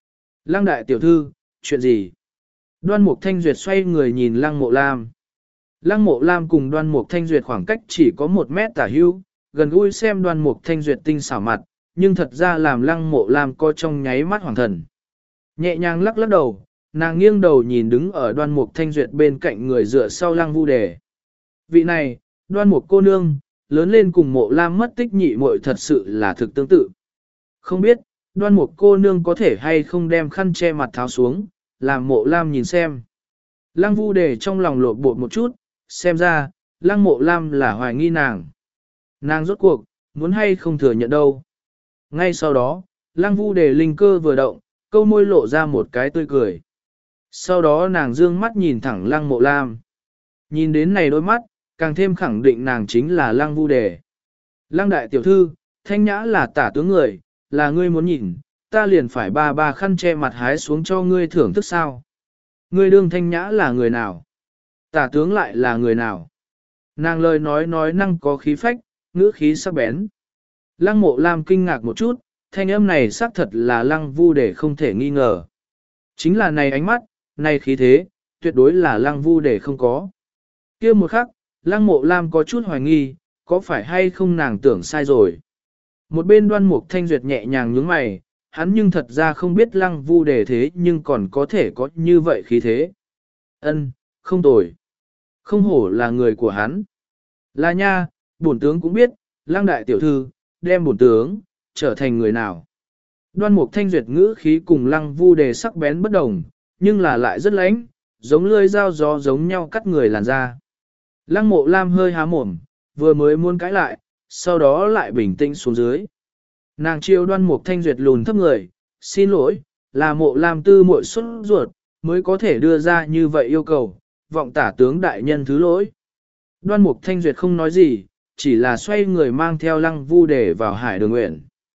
Lăng đại tiểu thư, chuyện gì? Đoan Mục Thanh Duyệt xoay người nhìn Lăng Mộ Lam. Lăng Mộ Lam cùng Đoan Mục Thanh Duyệt khoảng cách chỉ có một mét tả hữu, gần gũi xem Đoan Mục Thanh Duyệt tinh xảo mặt, nhưng thật ra làm Lăng Mộ Lam co trong nháy mắt hoàng thần. Nhẹ nhàng lắc lắc đầu, nàng nghiêng đầu nhìn đứng ở Đoan Mục Thanh Duyệt bên cạnh người dựa sau Lăng Vu Đề. Vị này, Đoan Mục cô nương, lớn lên cùng Mộ Lam mất tích nhị muội thật sự là thực tương tự. Không biết, Đoan Mục cô nương có thể hay không đem khăn che mặt tháo xuống, làm Mộ Lam nhìn xem. Lăng Vu Đề trong lòng lột bột một chút, xem ra, Lăng Mộ Lam là hoài nghi nàng. Nàng rốt cuộc, muốn hay không thừa nhận đâu. Ngay sau đó, Lăng Vu Đề linh cơ vừa động, câu môi lộ ra một cái tươi cười. Sau đó nàng dương mắt nhìn thẳng Lăng Mộ Lam. Nhìn đến này đôi mắt, càng thêm khẳng định nàng chính là Lăng Vu Đề. Lăng đại tiểu thư, Thanh Nhã là tả tướng người, là ngươi muốn nhìn, ta liền phải ba ba khăn che mặt hái xuống cho ngươi thưởng thức sao. Ngươi đương Thanh Nhã là người nào? Tả tướng lại là người nào? Nàng lời nói nói năng có khí phách, ngữ khí sắc bén. Lăng Mộ Lam kinh ngạc một chút, thanh âm này xác thật là Lăng Vu Đề không thể nghi ngờ. Chính là này ánh mắt, này khí thế, tuyệt đối là Lăng Vu Đề không có. Kia một khắc, Lăng Mộ Lam có chút hoài nghi, có phải hay không nàng tưởng sai rồi. Một bên Đoan Mục Thanh Duyệt nhẹ nhàng nhướng mày, hắn nhưng thật ra không biết Lăng Vu Đề thế nhưng còn có thể có như vậy khí thế. Ân, không tồi. Không hổ là người của hắn. Là nha, bổn tướng cũng biết, Lăng đại tiểu thư, đem bổn tướng, trở thành người nào. Đoan Mục Thanh Duyệt ngữ khí cùng Lăng Vu Đề sắc bén bất đồng, nhưng là lại rất lãnh, giống lưỡi dao gió giống nhau cắt người làn da. Lăng Mộ Lam hơi há mồm, vừa mới muốn cãi lại, sau đó lại bình tĩnh xuống dưới. Nàng chiêu Đoan Mục Thanh Duyệt lùn thấp người, xin lỗi, là Mộ Lam tư muội xuất ruột, mới có thể đưa ra như vậy yêu cầu, vọng tả tướng đại nhân thứ lỗi. Đoan Mục Thanh Duyệt không nói gì, chỉ là xoay người mang theo Lăng Vu Đề vào Hải Đường Nguyện.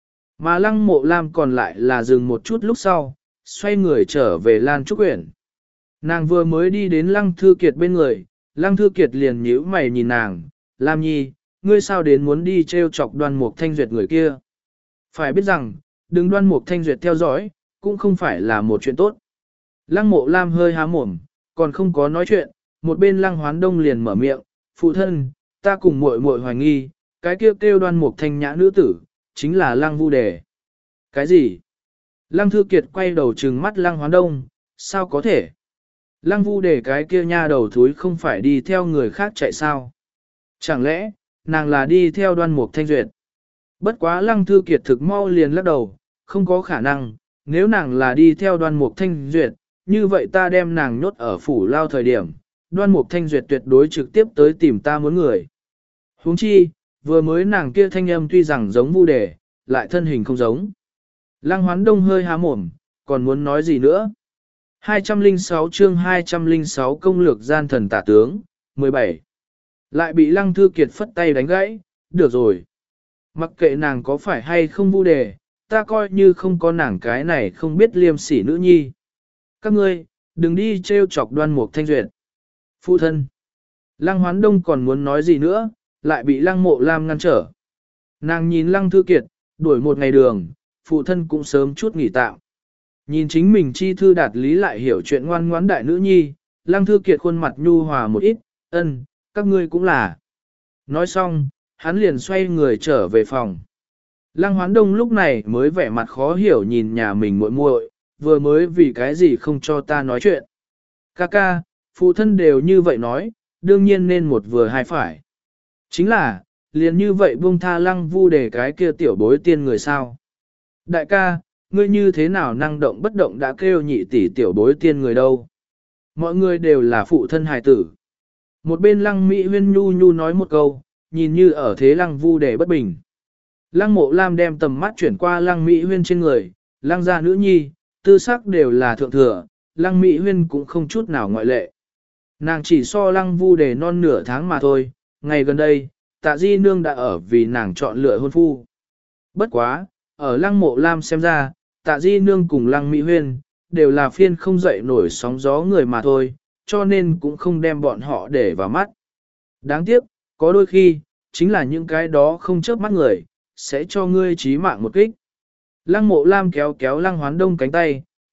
Mà Lăng Mộ Lam còn lại là dừng một chút lúc sau, xoay người trở về Lan Trúc Uyển. Nàng vừa mới đi đến Lăng Thư Kiệt bên người, Lăng Thư Kiệt liền nhíu mày nhìn nàng, Lam Nhi, ngươi sao đến muốn đi treo chọc Đoan Mục Thanh Duyệt người kia. Phải biết rằng, đừng Đoan Mục Thanh Duyệt theo dõi, cũng không phải là một chuyện tốt. Lăng Mộ Lam hơi há mồm, còn không có nói chuyện, một bên Lăng Hoán Đông liền mở miệng, phụ thân, ta cùng muội muội hoài nghi, cái kia kêu, kêu Đoan Mục Thanh Nhã nữ tử, chính là Lăng Vu Đề. Cái gì? Lăng Thư Kiệt quay đầu trừng mắt Lăng Hoán Đông, sao có thể? Lăng Vu Đề cái kia nha đầu thúi không phải đi theo người khác chạy sao? Chẳng lẽ, nàng là đi theo Đoan Mục Thanh Duyệt? Bất quá Lăng Thư Kiệt thực mau liền lắc đầu, không có khả năng, nếu nàng là đi theo Đoan Mục Thanh Duyệt, như vậy ta đem nàng nhốt ở phủ lao thời điểm, Đoan Mục Thanh Duyệt tuyệt đối trực tiếp tới tìm ta muốn người. Huống chi, vừa mới nàng kia thanh âm tuy rằng giống Vu Đề, lại thân hình không giống. Lăng Hoán Đông hơi há mồm, còn muốn nói gì nữa? hai trăm lẻ sáu chương hai trăm lẻ sáu công lược gian thần tả tướng, mười bảy. Lại bị Lăng Thư Kiệt phất tay đánh gãy, được rồi. Mặc kệ nàng có phải hay không Vu Đề, ta coi như không có nàng cái này không biết liêm sỉ nữ nhi. Các ngươi, đừng đi trêu chọc Đoan Mục Thanh Duyệt. Phụ thân. Lăng Hoán Đông còn muốn nói gì nữa, lại bị Lăng Mộ Lam ngăn trở. Nàng nhìn Lăng Thư Kiệt, đuổi một ngày đường, phụ thân cũng sớm chút nghỉ tạm. Nhìn chính mình chi thư đạt lý lại hiểu chuyện ngoan ngoãn đại nữ nhi, Lăng Thư Kiệt khuôn mặt nhu hòa một ít, ân, các ngươi cũng là. Nói xong, hắn liền xoay người trở về phòng. Lăng Hoán Đông lúc này mới vẻ mặt khó hiểu nhìn nhà mình muội muội, vừa mới vì cái gì không cho ta nói chuyện. Ca ca, phụ thân đều như vậy nói, đương nhiên nên một vừa hai phải. Chính là, liền như vậy buông tha Lăng Vu Đề cái kia tiểu bối tiên người sao. Đại ca, ngươi như thế nào năng động bất động đã kêu nhị tỷ tiểu bối tiên người đâu. Mọi người đều là phụ thân hài tử. Một bên Lăng Mỹ Huyên nhu nhu nói một câu, nhìn như ở thế Lăng Vu Đề bất bình. Lăng Mộ Lam đem tầm mắt chuyển qua Lăng Mỹ Huyên trên người, Lăng gia nữ nhi, tư sắc đều là thượng thừa, Lăng Mỹ Huyên cũng không chút nào ngoại lệ. Nàng chỉ so Lăng Vu Đề non nửa tháng mà thôi, ngày gần đây, Tạ Di Nương đã ở vì nàng chọn lựa hôn phu. Bất quá, ở Lăng Mộ Lam xem ra, Tạ Di Nương cùng Lăng Mỹ Huyên, đều là phiên không dậy nổi sóng gió người mà thôi, cho nên cũng không đem bọn họ để vào mắt. Đáng tiếc, có đôi khi, chính là những cái đó không chớp mắt người, sẽ cho ngươi chí mạng một kích. Lăng Mộ Lam kéo kéo Lăng Hoán Đông cánh tay,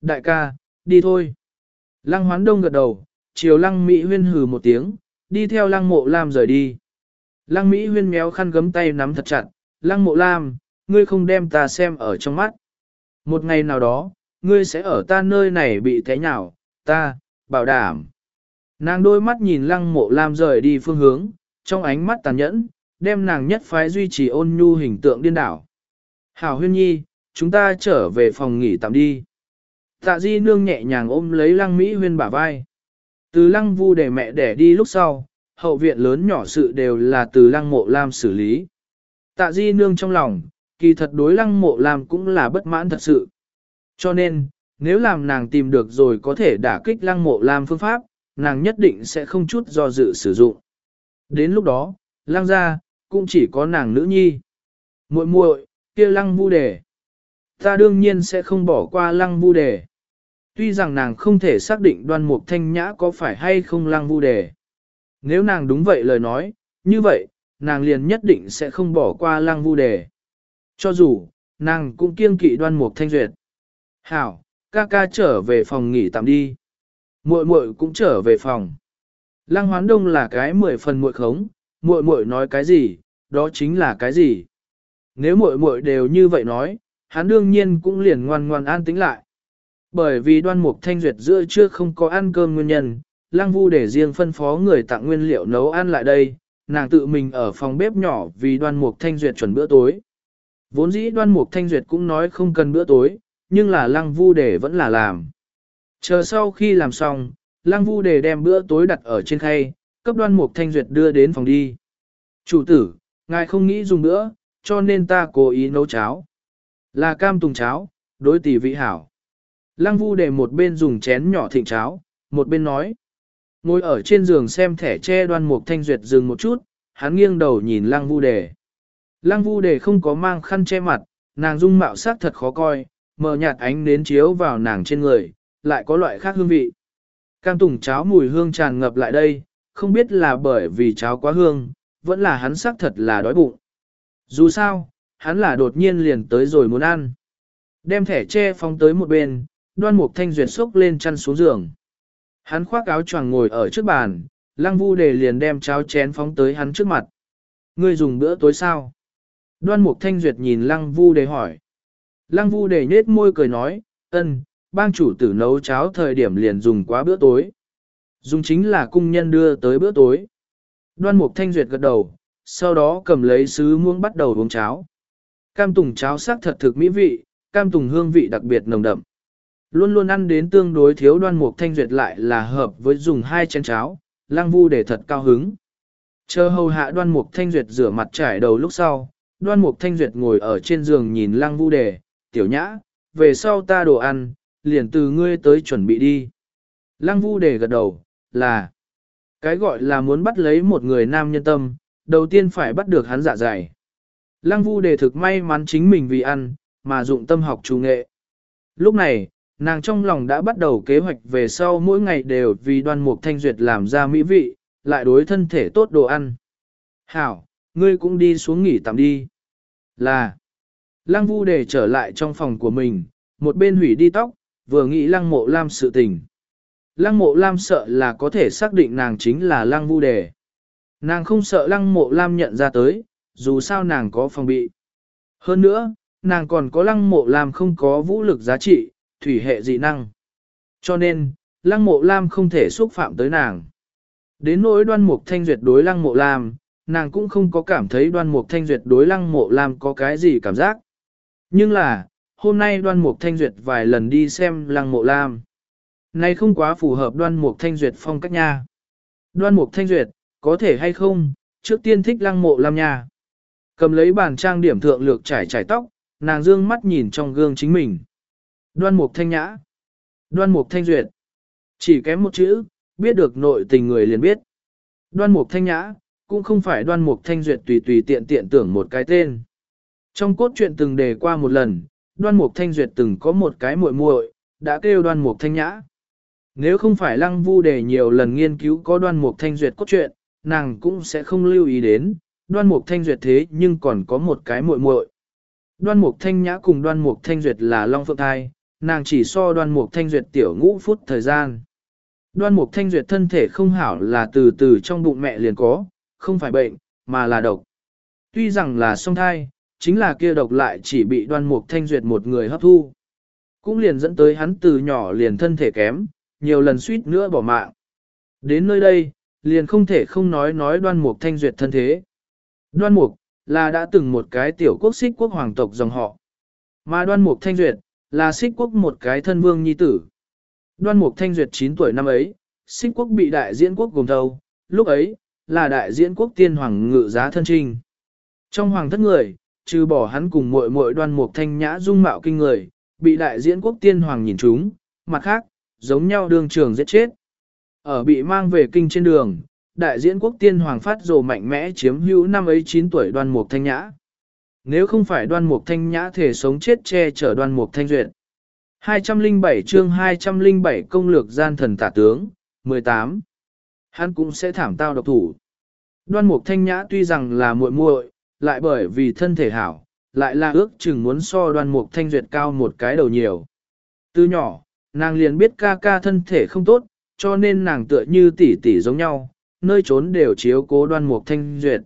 Đại ca, đi thôi. Lăng Hoán Đông gật đầu, chiều Lăng Mỹ Huyên hừ một tiếng, đi theo Lăng Mộ Lam rời đi. Lăng Mỹ Huyên méo khăn gấm tay nắm thật chặt, Lăng Mộ Lam, ngươi không đem ta xem ở trong mắt. Một ngày nào đó, ngươi sẽ ở ta nơi này bị té nhào, ta, bảo đảm. Nàng đôi mắt nhìn Lăng Mộ Lam rời đi phương hướng, trong ánh mắt tàn nhẫn, đem nàng nhất phái duy trì ôn nhu hình tượng điên đảo. Hảo Huyên Nhi, chúng ta trở về phòng nghỉ tạm đi. Tạ Di Nương nhẹ nhàng ôm lấy Lăng Mỹ Huyên bả vai. Từ Lăng Vu để mẹ đẻ đi lúc sau, hậu viện lớn nhỏ sự đều là từ Lăng Mộ Lam xử lý. Tạ Di Nương trong lòng, kỳ thật đối Lăng Mộ Lam cũng là bất mãn thật sự. Cho nên, nếu làm nàng tìm được rồi có thể đả kích Lăng Mộ Lam phương pháp, nàng nhất định sẽ không chút do dự sử dụng. Đến lúc đó, Lăng gia cũng chỉ có nàng nữ nhi. Muội muội, kia Lăng Vu đề. Ta đương nhiên sẽ không bỏ qua Lăng Vu đề. Tuy rằng nàng không thể xác định Đoan Mục Thanh Nhã có phải hay không Lăng Vu đề. Nếu nàng đúng vậy lời nói, như vậy, nàng liền nhất định sẽ không bỏ qua Lăng Vu đề. Cho dù, nàng cũng kiêng kỵ Đoan Mục Thanh Duyệt. Hảo, ca ca trở về phòng nghỉ tạm đi. Muội muội cũng trở về phòng. Lăng Hoán Đông là cái mười phần muội khống, muội muội nói cái gì, đó chính là cái gì. Nếu muội muội đều như vậy nói, hắn đương nhiên cũng liền ngoan ngoan an tĩnh lại. Bởi vì Đoan Mục Thanh Duyệt giữa trưa không có ăn cơm nguyên nhân, Lăng Vu để riêng phân phó người tặng nguyên liệu nấu ăn lại đây, nàng tự mình ở phòng bếp nhỏ vì Đoan Mục Thanh Duyệt chuẩn bữa tối. Vốn dĩ Đoan Mục Thanh Duyệt cũng nói không cần bữa tối, nhưng là Lăng Vu để vẫn là làm. Chờ sau khi làm xong, Lăng Vu để đem bữa tối đặt ở trên khay, cấp Đoan Mục Thanh Duyệt đưa đến phòng đi. Chủ tử, ngài không nghĩ dùng nữa, cho nên ta cố ý nấu cháo. Là cam tùng cháo, đối tỷ vị hảo. Lăng Vu để một bên dùng chén nhỏ thịnh cháo, một bên nói. Ngồi ở trên giường xem thẻ che Đoan Mục Thanh Duyệt dừng một chút, hắn nghiêng đầu nhìn Lăng Vu đề. Lăng Vu đề không có mang khăn che mặt, nàng dung mạo sắc thật khó coi, mờ nhạt ánh nến chiếu vào nàng trên người, lại có loại khác hương vị. Cam tùng cháo mùi hương tràn ngập lại đây, không biết là bởi vì cháo quá hương, vẫn là hắn sắc thật là đói bụng. Dù sao, hắn là đột nhiên liền tới rồi muốn ăn. Đem thẻ che phóng tới một bên, Đoan Mục Thanh Duyệt xốc lên chăn xuống giường. Hắn khoác áo choàng ngồi ở trước bàn, Lăng Vu đề liền đem cháo chén phóng tới hắn trước mặt. Ngươi dùng bữa tối sao? Đoan Mục Thanh Duyệt nhìn Lăng Vu đề hỏi. Lăng Vu đề nhếch môi cười nói, ân, bang chủ tử nấu cháo thời điểm liền dùng quá bữa tối. Dùng chính là cung nhân đưa tới bữa tối. Đoan Mục Thanh Duyệt gật đầu, sau đó cầm lấy sứ muỗng bắt đầu uống cháo. Cam tùng cháo sắc thật thực mỹ vị, cam tùng hương vị đặc biệt nồng đậm. Luôn luôn ăn đến tương đối thiếu Đoan Mục Thanh Duyệt lại là hợp với dùng hai chén cháo, Lăng Vu để thật cao hứng. Chờ hầu hạ Đoan Mục Thanh Duyệt rửa mặt trải đầu lúc sau, Đoan Mục Thanh Duyệt ngồi ở trên giường nhìn Lăng Vu đề, tiểu nhã, về sau ta đồ ăn, liền từ ngươi tới chuẩn bị đi. Lăng Vu đề gật đầu, là, cái gọi là muốn bắt lấy một người nam nhân tâm, đầu tiên phải bắt được hắn dạ dày. Lăng Vu đề thực may mắn chính mình vì ăn, mà dụng tâm học chủ nghệ. Lúc này, nàng trong lòng đã bắt đầu kế hoạch về sau mỗi ngày đều vì Đoan Mục Thanh Duyệt làm ra mỹ vị, lại đối thân thể tốt đồ ăn. Hảo, ngươi cũng đi xuống nghỉ tạm đi. Là, Lăng Vu đề trở lại trong phòng của mình, một bên hủy đi tóc, vừa nghĩ Lăng Mộ Lam sự tình. Lăng Mộ Lam sợ là có thể xác định nàng chính là Lăng Vu đề. Nàng không sợ Lăng Mộ Lam nhận ra tới, dù sao nàng có phòng bị. Hơn nữa, nàng còn có Lăng Mộ Lam không có vũ lực giá trị, thủy hệ dị năng. Cho nên, Lăng Mộ Lam không thể xúc phạm tới nàng. Đến nỗi Đoan Mục Thanh Duyệt đối Lăng Mộ Lam, nàng cũng không có cảm thấy Đoan Mục Thanh Duyệt đối Lăng Mộ Lam có cái gì cảm giác. Nhưng là, hôm nay Đoan Mục Thanh Duyệt vài lần đi xem Lăng Mộ Lam. Này không quá phù hợp Đoan Mục Thanh Duyệt phong cách nha. Đoan Mục Thanh Duyệt, có thể hay không, trước tiên thích Lăng Mộ Lam nha. Cầm lấy bàn trang điểm thượng lược trải trải tóc, nàng dương mắt nhìn trong gương chính mình. Đoan Mục Thanh Nhã, Đoan Mục Thanh Duyệt. Chỉ kém một chữ, biết được nội tình người liền biết. Đoan Mục Thanh Nhã, cũng không phải Đoan Mục Thanh Duyệt tùy tùy tiện tiện tưởng một cái tên. Trong cốt truyện từng đề qua một lần, Đoan Mục Thanh Duyệt từng có một cái muội muội, đã kêu Đoan Mục Thanh Nhã. Nếu không phải Lăng Vu đề nhiều lần nghiên cứu có Đoan Mục Thanh Duyệt cốt truyện, nàng cũng sẽ không lưu ý đến, Đoan Mục Thanh Duyệt thế nhưng còn có một cái muội muội. Đoan Mục Thanh Nhã cùng Đoan Mục Thanh Duyệt là Long Phượng thai, nàng chỉ so đoan mục thanh duyệt tiểu ngũ phút thời gian. Đoan mục thanh duyệt thân thể không hảo là từ từ trong bụng mẹ liền có, không phải bệnh, mà là độc. Tuy rằng là song thai, chính là kia độc lại chỉ bị đoan mục thanh duyệt một người hấp thu. Cũng liền dẫn tới hắn từ nhỏ liền thân thể kém, nhiều lần suýt nữa bỏ mạng. Đến nơi đây, liền không thể không nói nói đoan mục thanh duyệt thân thế. Đoan mục, là đã từng một cái tiểu quốc xích quốc hoàng tộc dòng họ. Mà đoan mục thanh duyệt, là xích quốc một cái thân vương nhi tử. Đoan mục thanh duyệt chín tuổi năm ấy, xích quốc bị đại diễn quốc gồm thâu, lúc ấy, là đại diễn quốc tiên hoàng ngự giá thân trinh. Trong hoàng thất người, trừ bỏ hắn cùng muội muội đoan mục thanh nhã dung mạo kinh người, bị đại diễn quốc tiên hoàng nhìn trúng, mặt khác, giống nhau đương trường giết chết. Ở bị mang về kinh trên đường, đại diễn quốc tiên hoàng phát rồ mạnh mẽ chiếm hữu năm ấy chín tuổi đoan mục thanh nhã. Nếu không phải đoan mục thanh nhã thể sống chết che chở đoan mục thanh duyệt. hai trăm lẻ bảy chương hai trăm lẻ bảy công lược gian thần tả tướng, mười tám. Hắn cũng sẽ thảm tao độc thủ. Đoan mục thanh nhã tuy rằng là muội muội, lại bởi vì thân thể hảo, lại là ước chừng muốn so đoan mục thanh duyệt cao một cái đầu nhiều. Từ nhỏ, nàng liền biết ca ca thân thể không tốt, cho nên nàng tựa như tỷ tỷ giống nhau, nơi trốn đều chiếu cố đoan mục thanh duyệt.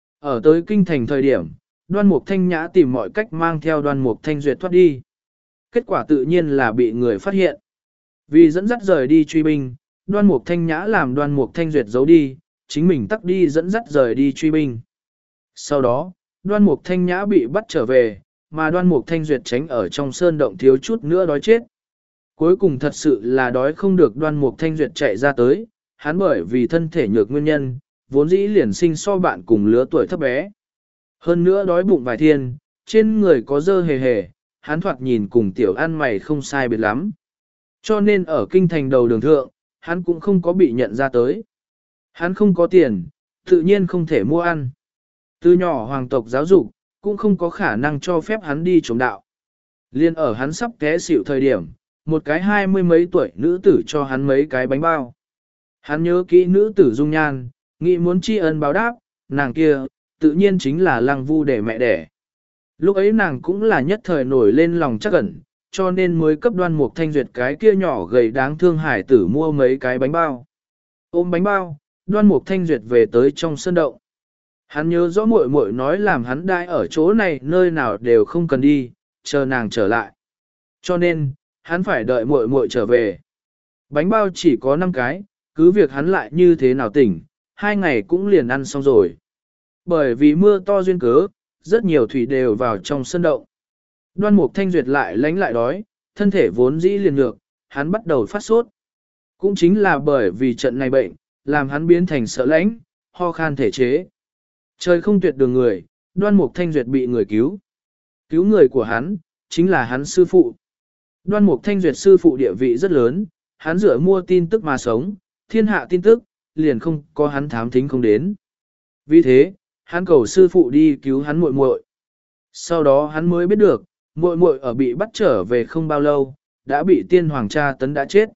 Ở tới kinh thành thời điểm, đoan mục thanh nhã tìm mọi cách mang theo đoan mục thanh duyệt thoát đi. Kết quả tự nhiên là bị người phát hiện. Vì dẫn dắt rời đi truy binh, đoan mục thanh nhã làm đoan mục thanh duyệt giấu đi, chính mình tắt đi dẫn dắt rời đi truy binh. Sau đó, đoan mục thanh nhã bị bắt trở về, mà đoan mục thanh duyệt tránh ở trong sơn động thiếu chút nữa đói chết. Cuối cùng thật sự là đói không được đoan mục thanh duyệt chạy ra tới, hắn bởi vì thân thể nhược nguyên nhân, vốn dĩ liền sinh so bạn cùng lứa tuổi thấp bé. Hơn nữa đói bụng vài thiên, trên người có dơ hề hề, hắn thoạt nhìn cùng tiểu ăn mày không sai biệt lắm. Cho nên ở kinh thành đầu đường thượng, hắn cũng không có bị nhận ra tới. Hắn không có tiền, tự nhiên không thể mua ăn. Từ nhỏ hoàng tộc giáo dục, cũng không có khả năng cho phép hắn đi chống đạo. Liên ở hắn sắp té xỉu thời điểm, một cái hai mươi mấy tuổi nữ tử cho hắn mấy cái bánh bao. Hắn nhớ kỹ nữ tử dung nhan, nghĩ muốn tri ân báo đáp, nàng kia, tự nhiên chính là Lăng Vu để mẹ đẻ. Lúc ấy nàng cũng là nhất thời nổi lên lòng chắc ẩn, cho nên mới cấp đoan mục thanh duyệt cái kia nhỏ gầy đáng thương hải tử mua mấy cái bánh bao. Ôm bánh bao, đoan mục thanh duyệt về tới trong sân động. Hắn nhớ rõ muội muội nói làm hắn đãi ở chỗ này nơi nào đều không cần đi, chờ nàng trở lại. Cho nên, hắn phải đợi muội muội trở về. Bánh bao chỉ có năm cái, cứ việc hắn lại như thế nào tỉnh, hai ngày cũng liền ăn xong rồi. Bởi vì mưa to duyên cớ, rất nhiều thủy đều vào trong sân động. Đoan mục thanh duyệt lại lánh lại đói, thân thể vốn dĩ liền nhược, hắn bắt đầu phát sốt. Cũng chính là bởi vì trận này bệnh, làm hắn biến thành sợ lãnh, ho khan thể chế. Trời không tuyệt đường người, đoan mục thanh duyệt bị người cứu. Cứu người của hắn, chính là hắn sư phụ. Đoan mục thanh duyệt sư phụ địa vị rất lớn, hắn dựa mua tin tức mà sống, thiên hạ tin tức, liền không có hắn thám thính không đến. Vì thế, hắn cầu sư phụ đi cứu hắn muội muội. Sau đó hắn mới biết được, muội muội ở bị bắt trở về không bao lâu, đã bị tiên hoàng tra tấn đã chết.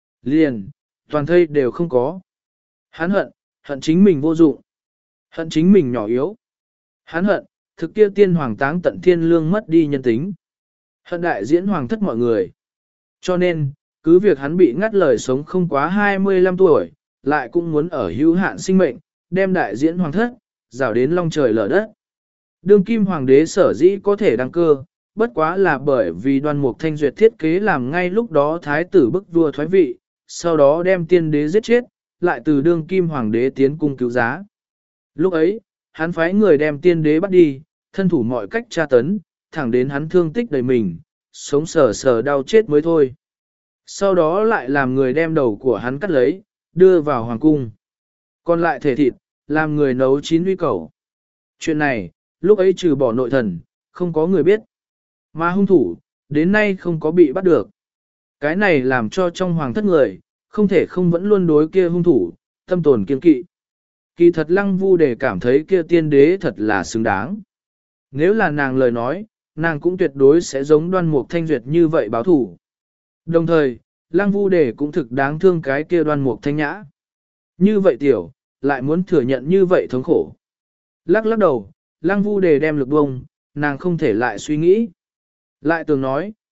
Liền, toàn thây đều không có. Hắn hận, hận chính mình vô dụng. Hận chính mình nhỏ yếu. Hắn hận, thực kia tiên hoàng táng tận thiên lương mất đi nhân tính. Hận đại diễn hoàng thất mọi người. Cho nên, cứ việc hắn bị ngắt lời sống không quá hai mươi lăm tuổi, lại cũng muốn ở hữu hạn sinh mệnh, đem đại diễn hoàng thất, rào đến long trời lở đất. Đương kim hoàng đế sở dĩ có thể đăng cơ, bất quá là bởi vì đoan mục thanh duyệt thiết kế làm ngay lúc đó thái tử bức vua thoái vị, sau đó đem tiên đế giết chết, lại từ đương kim hoàng đế tiến cung cứu giá. Lúc ấy, hắn phái người đem tiên đế bắt đi, thân thủ mọi cách tra tấn, thẳng đến hắn thương tích đầy mình, sống sờ sờ đau chết mới thôi. Sau đó lại làm người đem đầu của hắn cắt lấy, đưa vào hoàng cung. Còn lại thể thịt, làm người nấu chín uy cẩu. Chuyện này, lúc ấy trừ bỏ nội thần, không có người biết. Mà hung thủ, đến nay không có bị bắt được. Cái này làm cho trong hoàng thất người, không thể không vẫn luôn đối kia hung thủ, tâm tồn kiên kỵ. Kỳ thật Lăng Vu để cảm thấy kia tiên đế thật là xứng đáng. Nếu là nàng lời nói, nàng cũng tuyệt đối sẽ giống đoan mục thanh duyệt như vậy báo thủ. Đồng thời, Lăng Vu đề cũng thực đáng thương cái kia đoan mục thanh nhã. Như vậy tiểu, lại muốn thừa nhận như vậy thống khổ. Lắc lắc đầu, Lăng Vu đề đem lực bông, nàng không thể lại suy nghĩ. Lại tưởng nói,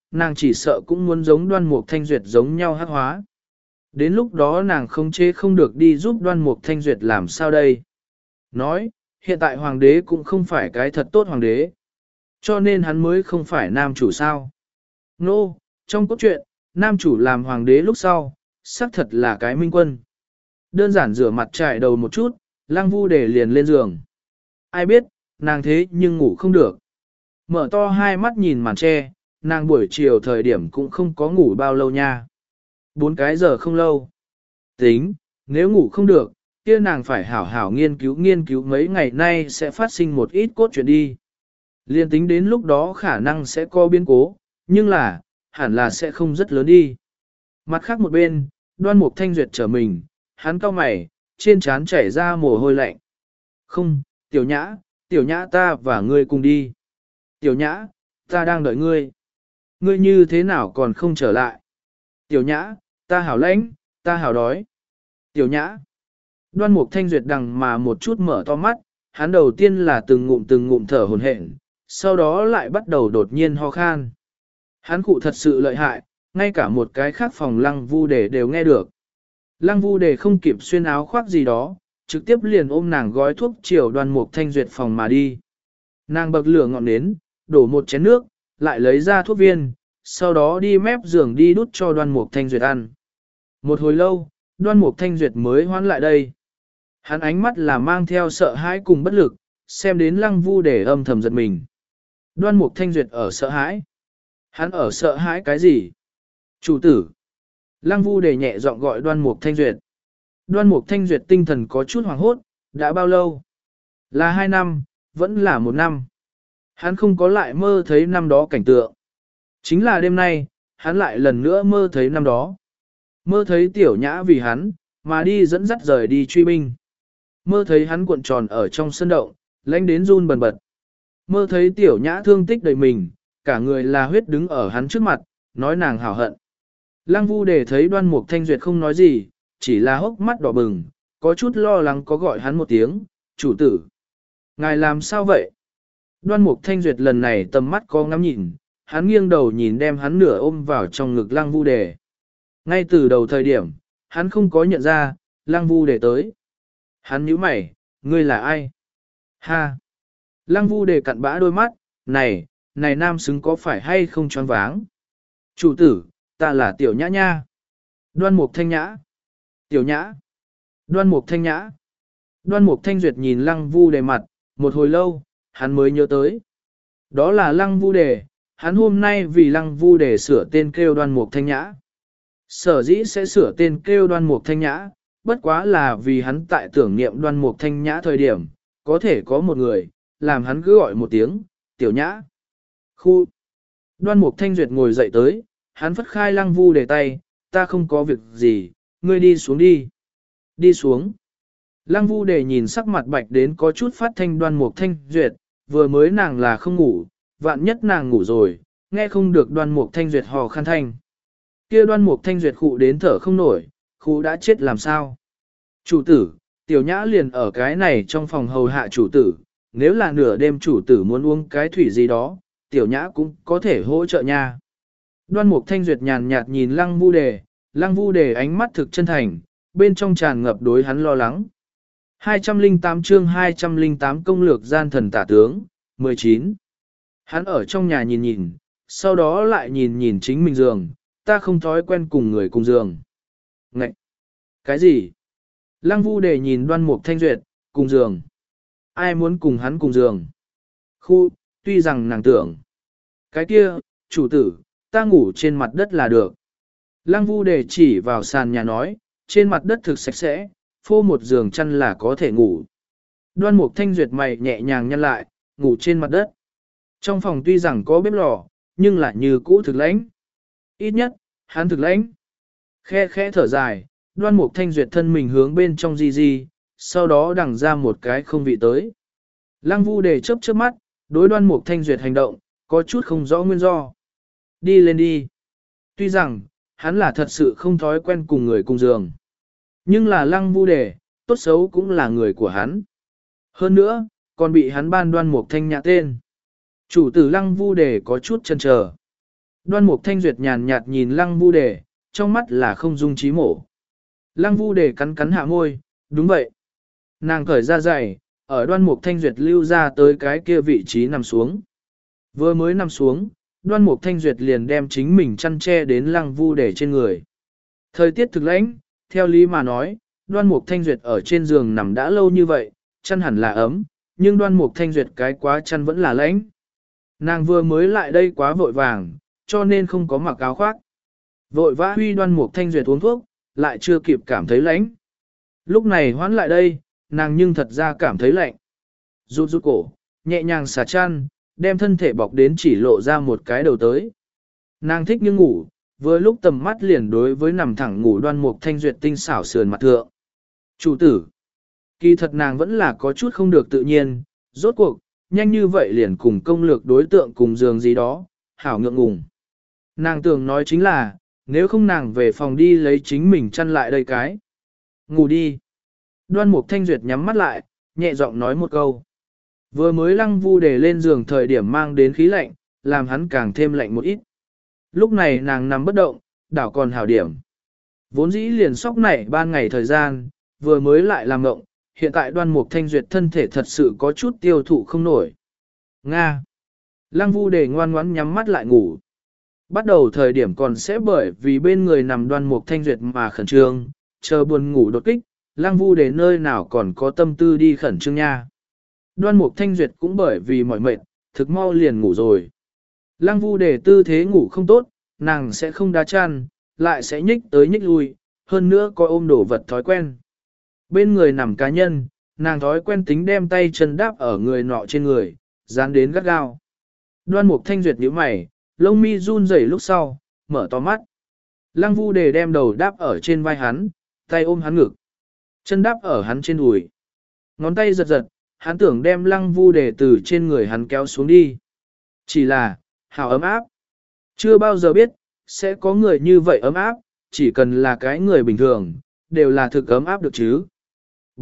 nàng chỉ sợ cũng muốn giống Đoan Mục Thanh Duyệt giống nhau hắc hóa. Đến lúc đó nàng không chế không được đi giúp Đoan Mục Thanh Duyệt làm sao đây. Nói, hiện tại hoàng đế cũng không phải cái thật tốt hoàng đế. Cho nên hắn mới không phải nam chủ sao. Nô, no, trong cốt truyện, nam chủ làm hoàng đế lúc sau, xác thật là cái minh quân. Đơn giản rửa mặt trải đầu một chút, Lăng Vu Đề liền lên giường. Ai biết, nàng thế nhưng ngủ không được. Mở to hai mắt nhìn màn tre, nàng buổi chiều thời điểm cũng không có ngủ bao lâu nha. Bốn cái giờ không lâu. Tính, nếu ngủ không được, kia nàng phải hảo hảo nghiên cứu nghiên cứu mấy ngày nay sẽ phát sinh một ít cốt truyện đi. Liên tính đến lúc đó khả năng sẽ có biến cố, nhưng là, hẳn là sẽ không rất lớn đi. Mặt khác một bên, Đoan Mục Thanh Duyệt trở mình, hắn cau mày, trên trán chảy ra mồ hôi lạnh. Không, tiểu nhã, tiểu nhã ta và ngươi cùng đi. Tiểu nhã, ta đang đợi ngươi. Ngươi như thế nào còn không trở lại? Tiểu nhã, ta hảo lãnh, ta hảo đói. Tiểu nhã. Đoan Mục Thanh Duyệt đằng mà một chút mở to mắt, hắn đầu tiên là từng ngụm từng ngụm thở hổn hển, sau đó lại bắt đầu đột nhiên ho khan. Hắn cụ thật sự lợi hại, ngay cả một cái khác phòng Lăng Vu Đề đều nghe được. Lăng Vu Đề không kịp xuyên áo khoác gì đó, trực tiếp liền ôm nàng gói thuốc chiều Đoan Mục Thanh Duyệt phòng mà đi. Nàng bậc lửa ngọn nến, đổ một chén nước, lại lấy ra thuốc viên, sau đó đi mép giường đi đút cho Đoan Mục Thanh Duyệt ăn. Một hồi lâu, Đoan Mục Thanh Duyệt mới hoán lại đây. Hắn ánh mắt là mang theo sợ hãi cùng bất lực, xem đến Lăng Vu Đề âm thầm giật mình. Đoan Mục Thanh Duyệt ở sợ hãi. Hắn ở sợ hãi cái gì? Chủ tử. Lăng Vu Đề nhẹ giọng gọi Đoan Mục Thanh Duyệt. Đoan Mục Thanh Duyệt tinh thần có chút hoảng hốt, đã bao lâu? Là hai năm, vẫn là một năm. Hắn không có lại mơ thấy năm đó cảnh tượng. Chính là đêm nay, hắn lại lần nữa mơ thấy năm đó. Mơ thấy tiểu nhã vì hắn, mà đi dẫn dắt rời đi truy binh. Mơ thấy hắn cuộn tròn ở trong sân động, lãnh đến run bần bật. Mơ thấy tiểu nhã thương tích đầy mình, cả người là huyết đứng ở hắn trước mặt, nói nàng hảo hận. Lăng Vu Đề thấy Đoan Mục Thanh Duyệt không nói gì, chỉ là hốc mắt đỏ bừng, có chút lo lắng có gọi hắn một tiếng, chủ tử. Ngài làm sao vậy? Đoan Mục Thanh Duyệt lần này tầm mắt có ngắm nhìn, hắn nghiêng đầu nhìn đem hắn nửa ôm vào trong ngực Lăng Vu Đề. Ngay từ đầu thời điểm, hắn không có nhận ra, Lăng Vu Đề tới. Hắn nhíu mày, ngươi là ai? Ha! Lăng Vu Đề cặn bã đôi mắt, này, này nam xứng có phải hay không choáng váng? Chủ tử, ta là Tiểu Nhã nha. Đoan Mục Thanh Nhã. Tiểu Nhã. Đoan Mục Thanh Nhã. Đoan Mục Thanh Duyệt nhìn Lăng Vu Đề mặt, một hồi lâu, hắn mới nhớ tới. Đó là Lăng Vu Đề, hắn hôm nay vì Lăng Vu Đề sửa tên kêu Đoan Mục Thanh Nhã. Sở dĩ sẽ sửa tên kêu Đoan Mục Thanh Nhã, bất quá là vì hắn tại tưởng niệm Đoan Mục Thanh Nhã thời điểm, có thể có một người, làm hắn cứ gọi một tiếng, Tiểu Nhã. Khu. Đoan Mục Thanh Duyệt ngồi dậy tới, hắn phất khai Lăng Vu Đề tay, ta không có việc gì, ngươi đi xuống đi. Đi xuống. Lăng Vu Đề nhìn sắc mặt bạch đến có chút phát thanh Đoan Mục Thanh Duyệt, vừa mới nàng là không ngủ, vạn nhất nàng ngủ rồi, nghe không được Đoan Mục Thanh Duyệt hò khan thanh. Kia Đoan Mục Thanh Duyệt khụ đến thở không nổi, khụ đã chết làm sao? Chủ tử, Tiểu Nhã liền ở cái này trong phòng hầu hạ chủ tử, nếu là nửa đêm chủ tử muốn uống cái thủy gì đó, Tiểu Nhã cũng có thể hỗ trợ nha. Đoan Mục Thanh Duyệt nhàn nhạt nhìn Lăng Vu Đề, Lăng Vu Đề ánh mắt thực chân thành, bên trong tràn ngập đối hắn lo lắng. hai trăm lẻ tám chương hai trăm lẻ tám công lược gian thần tả tướng, mười chín. Hắn ở trong nhà nhìn nhìn, sau đó lại nhìn nhìn chính mình giường, ta không thói quen cùng người cùng giường. Ngậy! Cái gì? Lăng Vu Đề nhìn Đoan Mục Thanh Duyệt, cùng giường. Ai muốn cùng hắn cùng giường? Khu, tuy rằng nàng tưởng. Cái kia, chủ tử, ta ngủ trên mặt đất là được. Lăng Vu Đề chỉ vào sàn nhà nói, trên mặt đất thực sạch sẽ, phô một giường chăn là có thể ngủ. Đoan Mục Thanh Duyệt mày nhẹ nhàng nhăn lại, ngủ trên mặt đất. Trong phòng tuy rằng có bếp lò, nhưng lại như cũ thực lãnh. Ít nhất, hắn thực lãnh. Khe khẽ thở dài, Đoan Mục Thanh Duyệt thân mình hướng bên trong di di, sau đó đằng ra một cái không vị tới. Lăng Vu Đề chớp chớp mắt, đối Đoan Mục Thanh Duyệt hành động, có chút không rõ nguyên do. Đi lên đi. Tuy rằng, hắn là thật sự không thói quen cùng người cùng giường. Nhưng là Lăng Vu Đề, tốt xấu cũng là người của hắn. Hơn nữa, còn bị hắn ban Đoan Mục Thanh Nhã tên. Chủ tử Lăng Vu Đề có chút chần chờ. Đoan Mục Thanh Duyệt nhàn nhạt nhìn Lăng Vu Đề, trong mắt là không dung trí mổ. Lăng Vu Đề cắn cắn hạ môi, đúng vậy. Nàng cởi ra giày, ở Đoan Mục Thanh Duyệt lưu ra tới cái kia vị trí nằm xuống. Vừa mới nằm xuống, Đoan Mục Thanh Duyệt liền đem chính mình chăn che đến Lăng Vu Đề trên người. Thời tiết thực lãnh, theo lý mà nói, Đoan Mục Thanh Duyệt ở trên giường nằm đã lâu như vậy, chăn hẳn là ấm, nhưng Đoan Mục Thanh Duyệt cái quá chăn vẫn là lãnh. Nàng vừa mới lại đây quá vội vàng, cho nên không có mặc áo khoác. Vội vã huy Đoan Mục Thanh Duyệt uống thuốc, lại chưa kịp cảm thấy lạnh. Lúc này hoãn lại đây, nàng nhưng thật ra cảm thấy lạnh. Rút rút cổ, nhẹ nhàng xả chăn, đem thân thể bọc đến chỉ lộ ra một cái đầu tới. Nàng thích như ngủ, vừa lúc tầm mắt liền đối với nằm thẳng ngủ Đoan Mục Thanh Duyệt tinh xảo sườn mặt thượng. Chủ tử, kỳ thật nàng vẫn là có chút không được tự nhiên, rốt cuộc, nhanh như vậy liền cùng công lược đối tượng cùng giường gì đó, hảo ngượng ngùng. Nàng tưởng nói chính là, nếu không nàng về phòng đi lấy chính mình chăn lại đây cái. Ngủ đi. Đoan Mục Thanh Duyệt nhắm mắt lại, nhẹ giọng nói một câu. Vừa mới Lăng Vu Đề lên giường thời điểm mang đến khí lạnh, làm hắn càng thêm lạnh một ít. Lúc này nàng nằm bất động, đảo còn hảo điểm. Vốn dĩ liền sóc nảy ban ngày thời gian, vừa mới lại làm ngộng, hiện tại Đoan Mục Thanh Duyệt thân thể thật sự có chút tiêu thụ không nổi. Nga. Lăng Vu Đề ngoan ngoãn nhắm mắt lại ngủ. Bắt đầu thời điểm còn sẽ bởi vì bên người nằm Đoan Mục Thanh Duyệt mà khẩn trương, chờ buồn ngủ đột kích, Lăng Vu Đề nơi nào còn có tâm tư đi khẩn trương nha. Đoan Mục Thanh Duyệt cũng bởi vì mỏi mệt, thực mau liền ngủ rồi. Lăng Vu Đề tư thế ngủ không tốt, nàng sẽ không đá chăn, lại sẽ nhích tới nhích lui, hơn nữa có ôm đổ vật thói quen. Bên người nằm cá nhân, nàng thói quen tính đem tay chân đáp ở người nọ trên người, dán đến gắt gao. Đoan Mục Thanh Duyệt nhíu mày, lông mi run rẩy lúc sau, mở to mắt. Lăng Vu Đề đem đầu đáp ở trên vai hắn, tay ôm hắn ngực, chân đáp ở hắn trên đùi. Ngón tay giật giật, hắn tưởng đem Lăng Vu Đề từ trên người hắn kéo xuống đi. Chỉ là, hào ấm áp. Chưa bao giờ biết, sẽ có người như vậy ấm áp, chỉ cần là cái người bình thường, đều là thực ấm áp được chứ. B.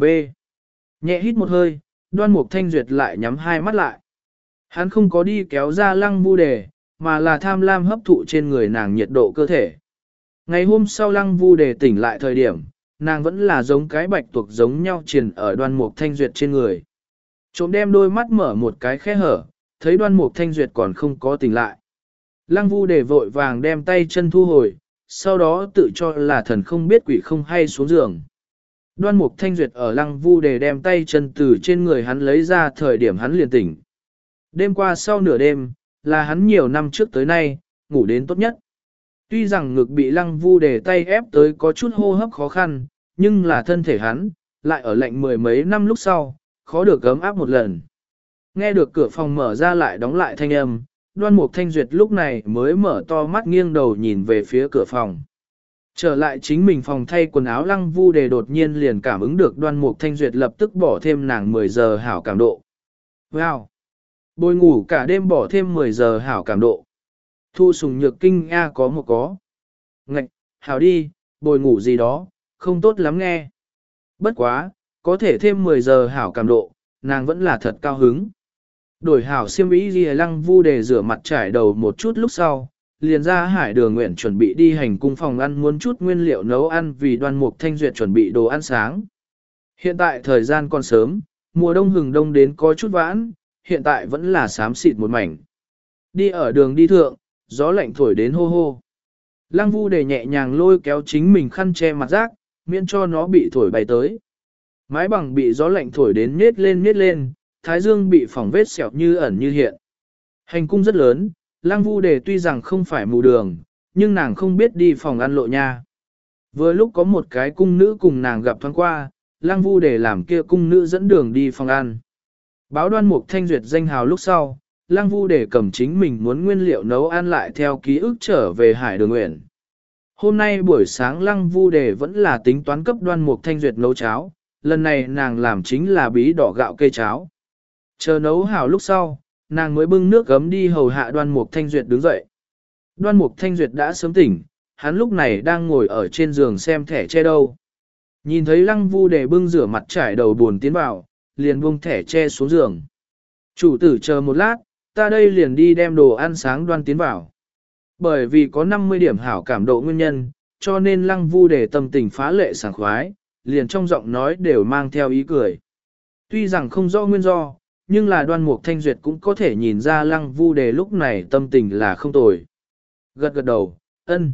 Nhẹ hít một hơi, Đoan Mục Thanh Duyệt lại nhắm hai mắt lại. Hắn không có đi kéo ra Lăng Vu Đề, mà là tham lam hấp thụ trên người nàng nhiệt độ cơ thể. Ngày hôm sau Lăng Vu Đề tỉnh lại thời điểm, nàng vẫn là giống cái bạch tuộc giống nhau triền ở Đoan Mục Thanh Duyệt trên người. Trộm đem đôi mắt mở một cái khe hở, thấy Đoan Mục Thanh Duyệt còn không có tỉnh lại. Lăng Vu Đề vội vàng đem tay chân thu hồi, sau đó tự cho là thần không biết quỷ không hay xuống giường. Đoan Mục Thanh Duyệt ở Lăng Vu Đề đem tay chân từ trên người hắn lấy ra thời điểm hắn liền tỉnh. Đêm qua sau nửa đêm, là hắn nhiều năm trước tới nay, ngủ đến tốt nhất. Tuy rằng ngực bị Lăng Vu Đề tay ép tới có chút hô hấp khó khăn, nhưng là thân thể hắn, lại ở lạnh mười mấy năm lúc sau, khó được ấm áp một lần. Nghe được cửa phòng mở ra lại đóng lại thanh âm, Đoan Mục Thanh Duyệt lúc này mới mở to mắt nghiêng đầu nhìn về phía cửa phòng. Trở lại chính mình phòng thay quần áo Lăng Vu Đề đột nhiên liền cảm ứng được Đoan Mục Thanh Duyệt lập tức bỏ thêm nàng mười giờ hảo cảm độ. Wow! Bồi ngủ cả đêm bỏ thêm mười giờ hảo cảm độ. Thu Sùng Nhược Kinh A có một có. Ngạch, hảo đi, bồi ngủ gì đó, không tốt lắm nghe. Bất quá, có thể thêm mười giờ hảo cảm độ, nàng vẫn là thật cao hứng. Đổi hảo xiêm y ghi Lăng Vu Đề rửa mặt trải đầu một chút lúc sau, liền ra Hải Đường Nguyện chuẩn bị đi hành cung phòng ăn muốn chút nguyên liệu nấu ăn vì Đoan Mục Thanh Duyệt chuẩn bị đồ ăn sáng. Hiện tại thời gian còn sớm, mùa đông hừng đông đến có chút vãn, hiện tại vẫn là xám xịt một mảnh. Đi ở đường đi thượng, gió lạnh thổi đến hô hô. Lăng Vu Đề nhẹ nhàng lôi kéo chính mình khăn che mặt rác, miễn cho nó bị thổi bay tới. Mái bằng bị gió lạnh thổi đến nết lên nết lên, thái dương bị phỏng vết sẹo như ẩn như hiện. Hành cung rất lớn, Lăng Vu Đề tuy rằng không phải mù đường, nhưng nàng không biết đi phòng ăn lộ nha. Vừa lúc có một cái cung nữ cùng nàng gặp thoáng qua, Lăng Vu Đề làm kia cung nữ dẫn đường đi phòng ăn. Báo Đoan Mục Thanh Duyệt danh hào lúc sau, Lăng Vu Đề cầm chính mình muốn nguyên liệu nấu ăn lại theo ký ức trở về Hải Đường Nguyện. Hôm nay buổi sáng Lăng Vu Đề vẫn là tính toán cấp Đoan Mục Thanh Duyệt nấu cháo, lần này nàng làm chính là bí đỏ gạo cây cháo. Chờ nấu hảo lúc sau, nàng mới bưng nước gấm đi hầu hạ Đoan Mục Thanh Duyệt đứng dậy. Đoan Mục Thanh Duyệt đã sớm tỉnh, hắn lúc này đang ngồi ở trên giường xem thẻ che đâu. Nhìn thấy Lăng Vu Đề bưng rửa mặt trải đầu buồn tiến vào, liền buông thẻ che xuống giường. Chủ tử chờ một lát, ta đây liền đi đem đồ ăn sáng đoan tiến vào. Bởi vì có năm mươi điểm hảo cảm độ nguyên nhân, cho nên lăng vu đề tâm tình phá lệ sảng khoái, liền trong giọng nói đều mang theo ý cười. Tuy rằng không rõ nguyên do, nhưng là Đoan Mục Thanh Duyệt cũng có thể nhìn ra lăng vu đề lúc này tâm tình là không tồi. Gật gật đầu, ân.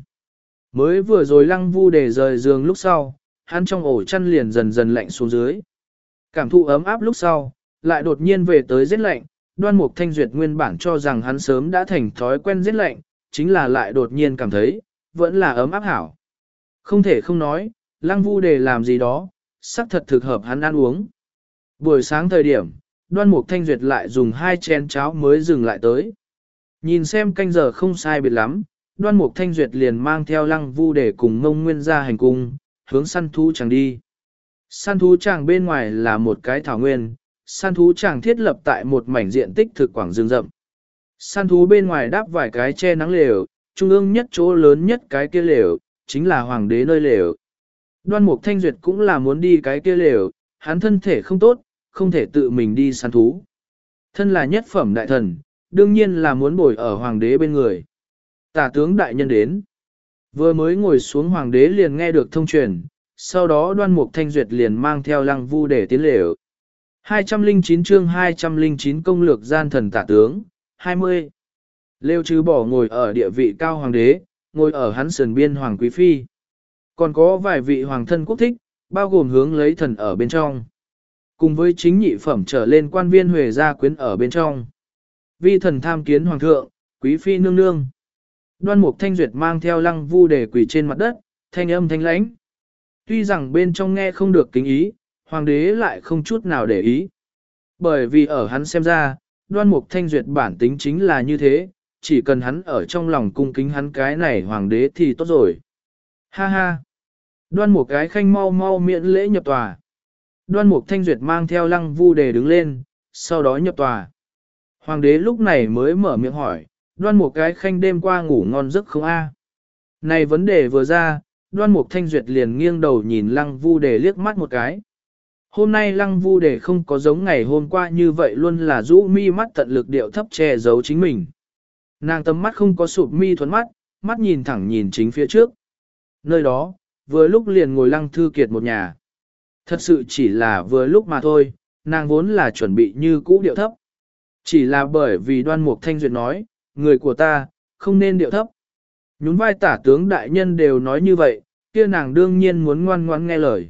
Mới vừa rồi lăng vu đề rời giường lúc sau, hắn trong ổ chăn liền dần dần lạnh xuống dưới. Cảm thụ ấm áp lúc sau, lại đột nhiên về tới rét lạnh, Đoan Mục Thanh Duyệt nguyên bản cho rằng hắn sớm đã thành thói quen rét lạnh, chính là lại đột nhiên cảm thấy, vẫn là ấm áp hảo. Không thể không nói, lăng vu đề làm gì đó, sắc thật thực hợp hắn ăn uống. Buổi sáng thời điểm, Đoan Mục Thanh Duyệt lại dùng hai chén cháo mới dừng lại tới. Nhìn xem canh giờ không sai biệt lắm, Đoan Mục Thanh Duyệt liền mang theo lăng vu đề cùng Ngông Nguyên ra hành cung, hướng săn thú chàng đi. Săn thú chàng bên ngoài là một cái thảo nguyên, săn thú chàng thiết lập tại một mảnh diện tích thực quảng rừng rậm. Săn thú bên ngoài đáp vài cái che nắng lều, trung ương nhất chỗ lớn nhất cái kia lều, chính là hoàng đế nơi lều. Đoan Mục Thanh Duyệt cũng là muốn đi cái kia lều, hắn thân thể không tốt, không thể tự mình đi săn thú. Thân là nhất phẩm đại thần, đương nhiên là muốn bồi ở hoàng đế bên người. Tả tướng đại nhân đến. Vừa mới ngồi xuống hoàng đế liền nghe được thông truyền, sau đó Đoan Mục Thanh Duyệt liền mang theo lăng vu để tiến lều. hai trăm lẻ chín chương hai trăm lẻ chín công lược gian thần tả tướng, hai mươi. Lêu trừ bỏ ngồi ở địa vị cao hoàng đế, ngồi ở hắn sườn biên hoàng quý phi. Còn có vài vị hoàng thân quốc thích, bao gồm hướng lấy thần ở bên trong. Cùng với chính nhị phẩm trở lên quan viên huề gia quyến ở bên trong. Vi thần tham kiến hoàng thượng, quý phi nương nương. Đoan Mục Thanh Duyệt mang theo lăng vu để quỳ trên mặt đất, thanh âm thanh lãnh. Tuy rằng bên trong nghe không được kính ý, hoàng đế lại không chút nào để ý. Bởi vì ở hắn xem ra, Đoan Mục Thanh Duyệt bản tính chính là như thế, chỉ cần hắn ở trong lòng cung kính hắn cái này hoàng đế thì tốt rồi. Ha ha! Đoan Mục cái khanh mau mau miễn lễ nhập tòa. Đoan Mục Thanh Duyệt mang theo lăng vu đề đứng lên, sau đó nhập tòa. Hoàng đế lúc này mới mở miệng hỏi, Đoan Mục cái khanh đêm qua ngủ ngon giấc không a? Này vấn đề vừa ra, Đoan Mục Thanh Duyệt liền nghiêng đầu nhìn lăng vu đề liếc mắt một cái. Hôm nay lăng vu đề không có giống ngày hôm qua như vậy luôn là rũ mi mắt tận lực điệu thấp che giấu chính mình. Nàng tầm mắt không có sụp mi thuấn mắt, mắt nhìn thẳng nhìn chính phía trước. Nơi đó, vừa lúc liền ngồi lăng thư kiệt một nhà. Thật sự chỉ là vừa lúc mà thôi, nàng vốn là chuẩn bị như cũ điệu thấp. Chỉ là bởi vì Đoan Mục Thanh Duyệt nói, người của ta, không nên điệu thấp. Nhún vai tả tướng đại nhân đều nói như vậy, kia nàng đương nhiên muốn ngoan ngoãn nghe lời.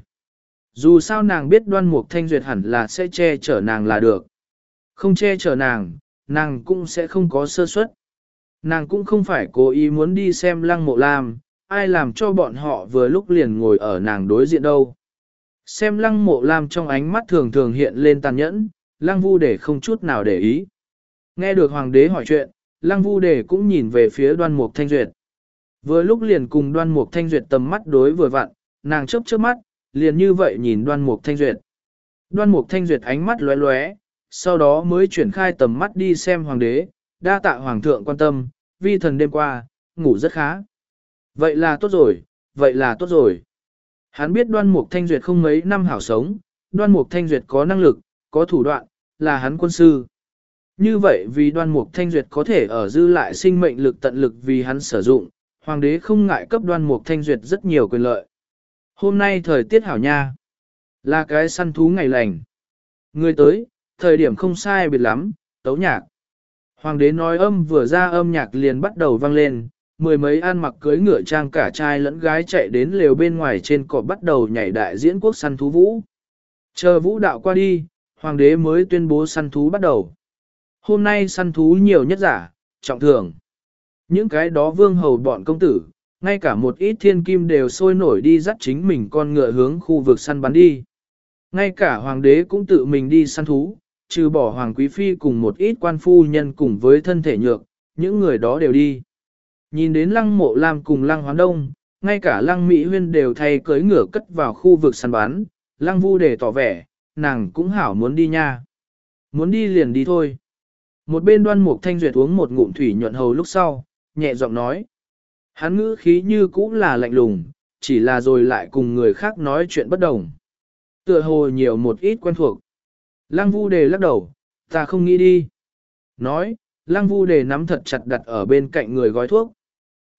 Dù sao nàng biết Đoan Mục Thanh Duyệt hẳn là sẽ che chở nàng là được. Không che chở nàng, nàng cũng sẽ không có sơ suất. Nàng cũng không phải cố ý muốn đi xem Lăng Mộ Lam, ai làm cho bọn họ vừa lúc liền ngồi ở nàng đối diện đâu. Xem Lăng Mộ Lam trong ánh mắt thường thường hiện lên tàn nhẫn, Lăng Vu Đề không chút nào để ý. Nghe được hoàng đế hỏi chuyện, Lăng Vu Đề cũng nhìn về phía Đoan Mục Thanh Duyệt. Vừa lúc liền cùng Đoan Mục Thanh Duyệt tầm mắt đối vừa vặn, nàng chớp chớp mắt, liền như vậy nhìn Đoan Mục Thanh Duyệt. Đoan Mục Thanh Duyệt ánh mắt lóe lóe, sau đó mới chuyển khai tầm mắt đi xem hoàng đế, đa tạ hoàng thượng quan tâm, vi thần đêm qua, ngủ rất khá. Vậy là tốt rồi, vậy là tốt rồi. Hắn biết Đoan Mục Thanh Duyệt không mấy năm hảo sống, Đoan Mục Thanh Duyệt có năng lực, có thủ đoạn, là hắn quân sư. Như vậy vì Đoan Mục Thanh Duyệt có thể ở dư lại sinh mệnh lực tận lực vì hắn sử dụng, hoàng đế không ngại cấp Đoan Mục Thanh Duyệt rất nhiều quyền lợi. Hôm nay thời tiết hảo nha, là cái săn thú ngày lành. Người tới, thời điểm không sai biệt lắm, tấu nhạc. Hoàng đế nói âm vừa ra âm nhạc liền bắt đầu vang lên, mười mấy ăn mặc cưới ngựa trang cả trai lẫn gái chạy đến lều bên ngoài trên cỏ bắt đầu nhảy đại diễn quốc săn thú vũ. Chờ vũ đạo qua đi, hoàng đế mới tuyên bố săn thú bắt đầu. Hôm nay săn thú nhiều nhất giả, trọng thưởng. Những cái đó vương hầu bọn công tử, ngay cả một ít thiên kim đều sôi nổi đi dắt chính mình con ngựa hướng khu vực săn bắn đi. Ngay cả hoàng đế cũng tự mình đi săn thú, trừ bỏ hoàng quý phi cùng một ít quan phu nhân cùng với thân thể nhược, những người đó đều đi. Nhìn đến Lăng Mộ Lam cùng Lăng Hoán Đông, ngay cả Lăng Mỹ Huyên đều thay cưới ngựa cất vào khu vực săn bắn, Lăng Vu để tỏ vẻ, nàng cũng hảo muốn đi nha. Muốn đi liền đi thôi. Một bên Đoan Mục Thanh Duyệt uống một ngụm thủy nhuận hầu lúc sau, nhẹ giọng nói. Hắn ngữ khí như cũ là lạnh lùng, chỉ là rồi lại cùng người khác nói chuyện bất đồng. Tựa hồ nhiều một ít quen thuộc. Lăng Vu Đề lắc đầu, ta không nghĩ đi. Nói, Lăng Vu Đề nắm thật chặt đặt ở bên cạnh người gói thuốc.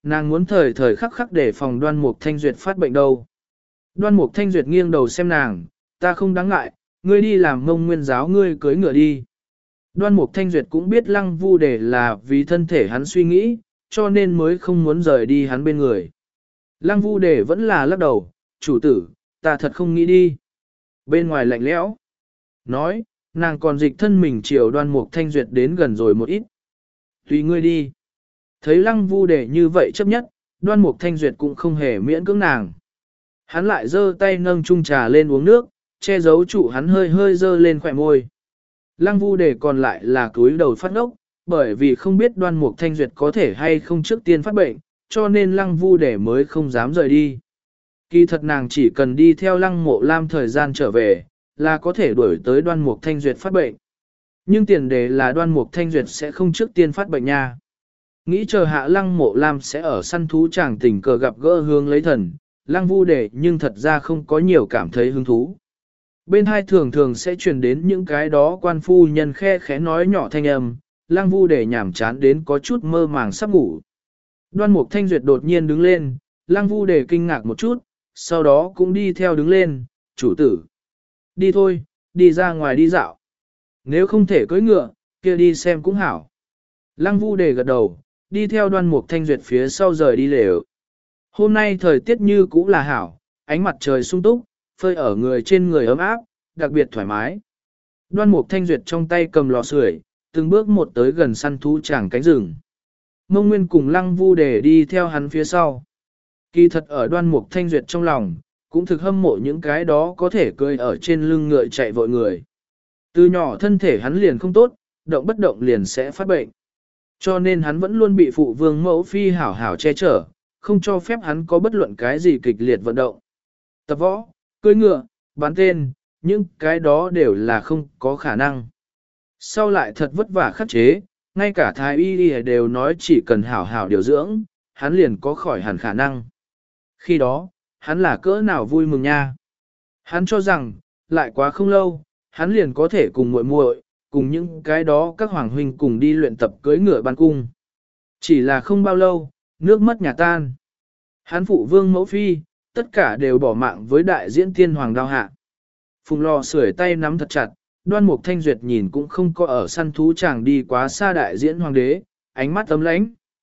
nàng muốn thời thời khắc khắc để phòng Đoan Mục Thanh Duyệt phát bệnh đâu. Đoan Mục Thanh Duyệt nghiêng đầu xem nàng, ta không đáng ngại, ngươi đi làm Mông Nguyên giáo ngươi cưới ngựa đi. Đoan Mục Thanh Duyệt cũng biết Lăng Vu Đề là vì thân thể hắn suy nghĩ, cho nên mới không muốn rời đi hắn bên người. Lăng Vu Đề vẫn là lắc đầu, chủ tử, ta thật không nghĩ đi. Bên ngoài lạnh lẽo. Nói, nàng còn dịch thân mình chiều Đoan Mục Thanh Duyệt đến gần rồi một ít. Tùy ngươi đi. Thấy Lăng Vu Đề như vậy chấp nhất, Đoan Mục Thanh Duyệt cũng không hề miễn cưỡng nàng. Hắn lại giơ tay nâng chung trà lên uống nước, che giấu trụ hắn hơi hơi giơ lên khỏe môi. Lăng Vu Đề còn lại là cúi đầu phát ngốc, bởi vì không biết Đoan Mục Thanh Duyệt có thể hay không trước tiên phát bệnh, cho nên Lăng Vu Đề mới không dám rời đi. Kỳ thật nàng chỉ cần đi theo Lăng Mộ Lam thời gian trở về, là có thể đuổi tới Đoan Mục Thanh Duyệt phát bệnh. Nhưng tiền đề là Đoan Mục Thanh Duyệt sẽ không trước tiên phát bệnh nha. Nghĩ chờ hạ Lăng Mộ Lam sẽ ở săn thú chàng tình cờ gặp gỡ Hướng lấy thần, Lăng Vu Đề nhưng thật ra không có nhiều cảm thấy hứng thú. Bên hai thường thường sẽ truyền đến những cái đó quan phu nhân khe khẽ nói nhỏ thanh âm, Lăng Vu Đề nhảm chán đến có chút mơ màng sắp ngủ. Đoan Mục Thanh Duyệt đột nhiên đứng lên, Lăng Vu Đề kinh ngạc một chút, sau đó cũng đi theo đứng lên, chủ tử. Đi thôi, đi ra ngoài đi dạo. Nếu không thể cưỡi ngựa, kia đi xem cũng hảo. Lăng Vu Đề gật đầu, đi theo Đoan Mục Thanh Duyệt phía sau rời đi lều. Hôm nay thời tiết như cũ là hảo, ánh mặt trời sung túc, phơi ở người trên người ấm áp, đặc biệt thoải mái. Đoan Mục Thanh Duyệt trong tay cầm lò sưởi, từng bước một tới gần săn thú tràng cánh rừng. Mông Nguyên cùng Lăng Vu Đề đi theo hắn phía sau. Kỳ thật ở Đoan Mục Thanh Duyệt trong lòng, cũng thực hâm mộ những cái đó có thể cười ở trên lưng ngựa chạy vội người. Từ nhỏ thân thể hắn liền không tốt, động bất động liền sẽ phát bệnh. Cho nên hắn vẫn luôn bị phụ vương mẫu phi hảo hảo che chở, không cho phép hắn có bất luận cái gì kịch liệt vận động. Tập võ, cưỡi ngựa, bắn tên, những cái đó đều là không có khả năng. Sau lại thật vất vả khắc chế, ngay cả thái y đều nói chỉ cần hảo hảo điều dưỡng, hắn liền có khỏi hẳn khả năng. Khi đó, hắn là cỡ nào vui mừng nha. Hắn cho rằng, lại quá không lâu, hắn liền có thể cùng muội muội, cùng những cái đó các hoàng huynh cùng đi luyện tập cưỡi ngựa ban cung. Chỉ là không bao lâu, nước mất nhà tan. Hắn phụ vương mẫu phi, tất cả đều bỏ mạng với đại diễn tiên hoàng đao hạ. Phùng lò sưởi tay nắm thật chặt, Đoan Mục Thanh Duyệt nhìn cũng không có ở săn thú chàng đi quá xa đại diễn hoàng đế, ánh mắt ấm lãnh.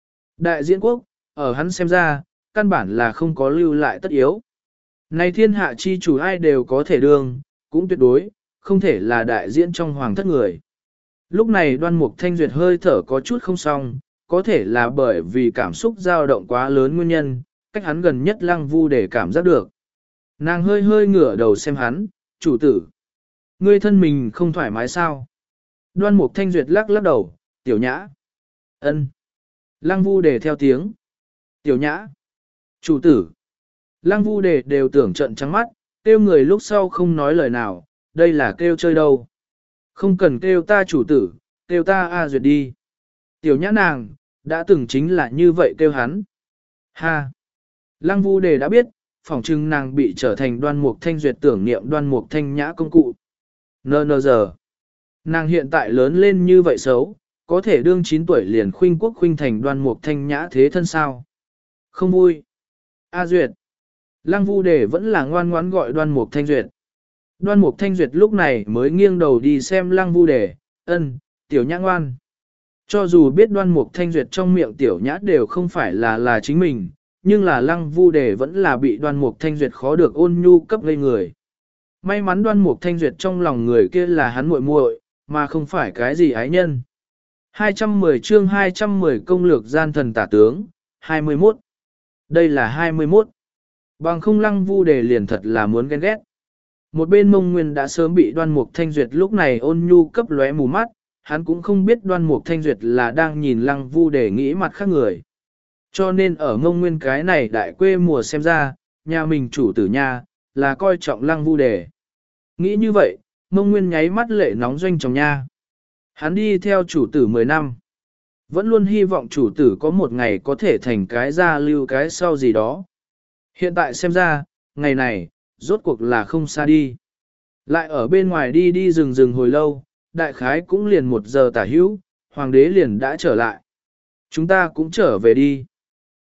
Đại diễn quốc, ở hắn xem ra, căn bản là không có lưu lại tất yếu. Này thiên hạ chi chủ ai đều có thể đương, cũng tuyệt đối, không thể là đại diễn trong hoàng thất người. Lúc này Đoan Mục Thanh Duyệt hơi thở có chút không xong, có thể là bởi vì cảm xúc dao động quá lớn nguyên nhân, cách hắn gần nhất Lăng Vu để cảm giác được. Nàng hơi hơi ngửa đầu xem hắn, chủ tử. Ngươi thân mình không thoải mái sao? Đoan Mục Thanh Duyệt lắc lắc đầu, tiểu nhã. Ân. Lăng Vu để theo tiếng. Tiểu nhã. Chủ tử. Lăng Vu để đều tưởng trận trắng mắt, kêu người lúc sau không nói lời nào, đây là kêu chơi đâu. Không cần kêu ta chủ tử, kêu ta A Duyệt đi. Tiểu nhã nàng, đã từng chính là như vậy kêu hắn. Ha! Lăng Vu Đề đã biết, phỏng chừng nàng bị trở thành Đoan Mục Thanh Duyệt tưởng niệm Đoan Mục Thanh Nhã công cụ. Nơ nơ giờ. Nàng hiện tại lớn lên như vậy xấu, có thể đương chín tuổi liền khuynh quốc khuynh thành Đoan Mục Thanh Nhã thế thân sao. Không vui. A Duyệt. Lăng Vu Đề vẫn là ngoan ngoãn gọi Đoan Mục Thanh Duyệt. Đoan Mục Thanh Duyệt lúc này mới nghiêng đầu đi xem Lăng Vu Đề, ân, tiểu nhã ngoan. Cho dù biết Đoan Mục Thanh Duyệt trong miệng tiểu nhã đều không phải là là chính mình, nhưng là Lăng Vu Đề vẫn là bị Đoan Mục Thanh Duyệt khó được ôn nhu cấp ngây người. May mắn Đoan Mục Thanh Duyệt trong lòng người kia là hắn muội muội, mà không phải cái gì ái nhân. hai trăm mười chương hai trăm mười công lược gian thần tả tướng, hai mươi mốt. Đây là hai mươi mốt. Bằng không Lăng Vu Đề liền thật là muốn ghen ghét. Một bên Mông Nguyên đã sớm bị Đoan Mục Thanh Duyệt lúc này ôn nhu cấp lóe mù mắt, hắn cũng không biết Đoan Mục Thanh Duyệt là đang nhìn Lăng Vu để nghĩ mặt khác người. Cho nên ở Mông Nguyên cái này đại quê mùa xem ra, nhà mình chủ tử nha, là coi trọng Lăng Vu đề. Nghĩ như vậy, Mông Nguyên nháy mắt lệ nóng doanh trong nha. Hắn đi theo chủ tử mười năm. Vẫn luôn hy vọng chủ tử có một ngày có thể thành cái ra lưu cái sau gì đó. Hiện tại xem ra, ngày này, rốt cuộc là không xa đi. Lại ở bên ngoài đi đi rừng rừng hồi lâu, đại khái cũng liền một giờ tả hữu, hoàng đế liền đã trở lại. Chúng ta cũng trở về đi.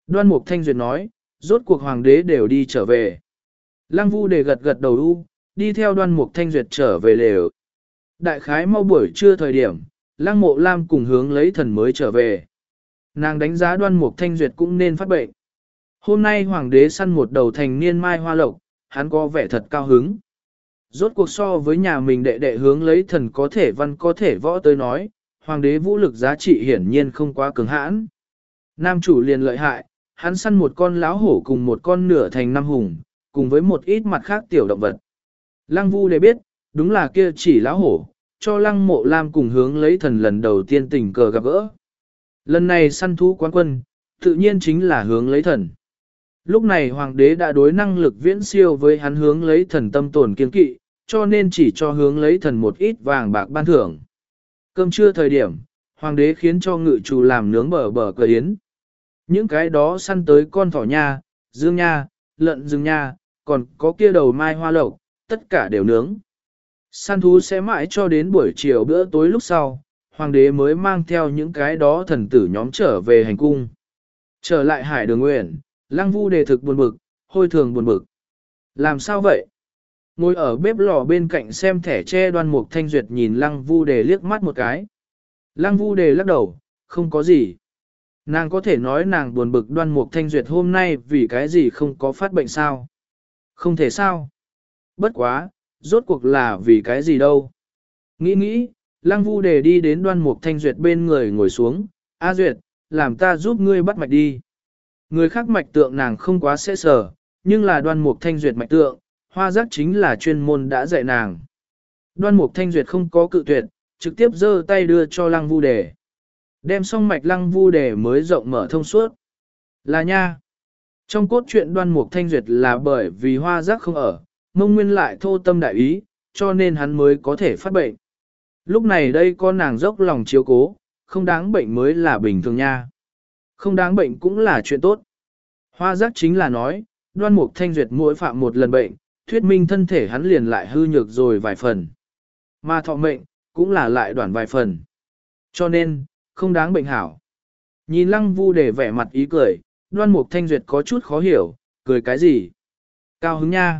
Đoan Mục Thanh Duyệt nói, rốt cuộc hoàng đế đều đi trở về. Lăng Vu Đề gật gật đầu u, đi theo Đoan Mục Thanh Duyệt trở về lều. Đại khái mau buổi trưa thời điểm, Lăng Mộ Lam cùng hướng lấy thần mới trở về. Nàng đánh giá Đoan Mục Thanh Duyệt cũng nên phát bệnh. Hôm nay hoàng đế săn một đầu thành niên mai hoa lộc, hắn có vẻ thật cao hứng. Rốt cuộc so với nhà mình đệ đệ hướng lấy thần có thể văn có thể võ tới nói, hoàng đế vũ lực giá trị hiển nhiên không quá cứng hãn. Nam chủ liền lợi hại, hắn săn một con láo hổ cùng một con nửa thành năm hùng, cùng với một ít mặt khác tiểu động vật. Lăng Vu để biết, đúng là kia chỉ láo hổ, cho Lăng Mộ Lam cùng hướng lấy thần lần đầu tiên tình cờ gặp gỡ. Lần này săn thú quán quân, tự nhiên chính là hướng lấy thần. Lúc này hoàng đế đã đối năng lực viễn siêu với hắn hướng lấy thần tâm tổn kiên kỵ, cho nên chỉ cho hướng lấy thần một ít vàng bạc ban thưởng. Cơm trưa thời điểm, hoàng đế khiến cho ngự chủ làm nướng bờ bờ cờ yến. Những cái đó săn tới con thỏ nha, dương nha, lợn rừng nha, còn có kia đầu mai hoa lộc, tất cả đều nướng. Săn thú sẽ mãi cho đến buổi chiều bữa tối lúc sau, hoàng đế mới mang theo những cái đó thần tử nhóm trở về hành cung. Trở lại hải đường nguyện, Lăng Vu đề thực buồn bực, hôi thường buồn bực. Làm sao vậy? Ngồi ở bếp lò bên cạnh xem thẻ tre Đoan Mục Thanh Duyệt nhìn Lăng Vu đề liếc mắt một cái. Lăng Vu đề lắc đầu, không có gì. Nàng có thể nói nàng buồn bực Đoan Mục Thanh Duyệt hôm nay vì cái gì không có phát bệnh sao? Không thể sao? Bất quá, rốt cuộc là vì cái gì đâu? Nghĩ nghĩ, Lăng Vu đề đi đến Đoan Mục Thanh Duyệt bên người ngồi xuống, A Duyệt, làm ta giúp ngươi bắt mạch đi. Người khác mạch tượng nàng không quá sẽ sở, nhưng là Đoan Mục Thanh Duyệt mạch tượng, hoa giác chính là chuyên môn đã dạy nàng. Đoan Mục Thanh Duyệt không có cự tuyệt, trực tiếp giơ tay đưa cho Lăng Vu đề. Đem xong mạch Lăng Vu đề mới rộng mở thông suốt. Là nha. Trong cốt truyện Đoan Mục Thanh Duyệt là bởi vì hoa giác không ở, mông nguyên lại thô tâm đại ý, cho nên hắn mới có thể phát bệnh. Lúc này đây con nàng dốc lòng chiếu cố, không đáng bệnh mới là bình thường nha. Không đáng bệnh cũng là chuyện tốt. Hoa giác chính là nói, Đoan Mục Thanh Duyệt mỗi phạm một lần bệnh, thuyết minh thân thể hắn liền lại hư nhược rồi vài phần. Mà thọ mệnh, cũng là lại đoạn vài phần. Cho nên, không đáng bệnh hảo. Nhìn Lăng Vu để vẻ mặt ý cười, Đoan Mục Thanh Duyệt có chút khó hiểu, cười cái gì? Cao hứng nha.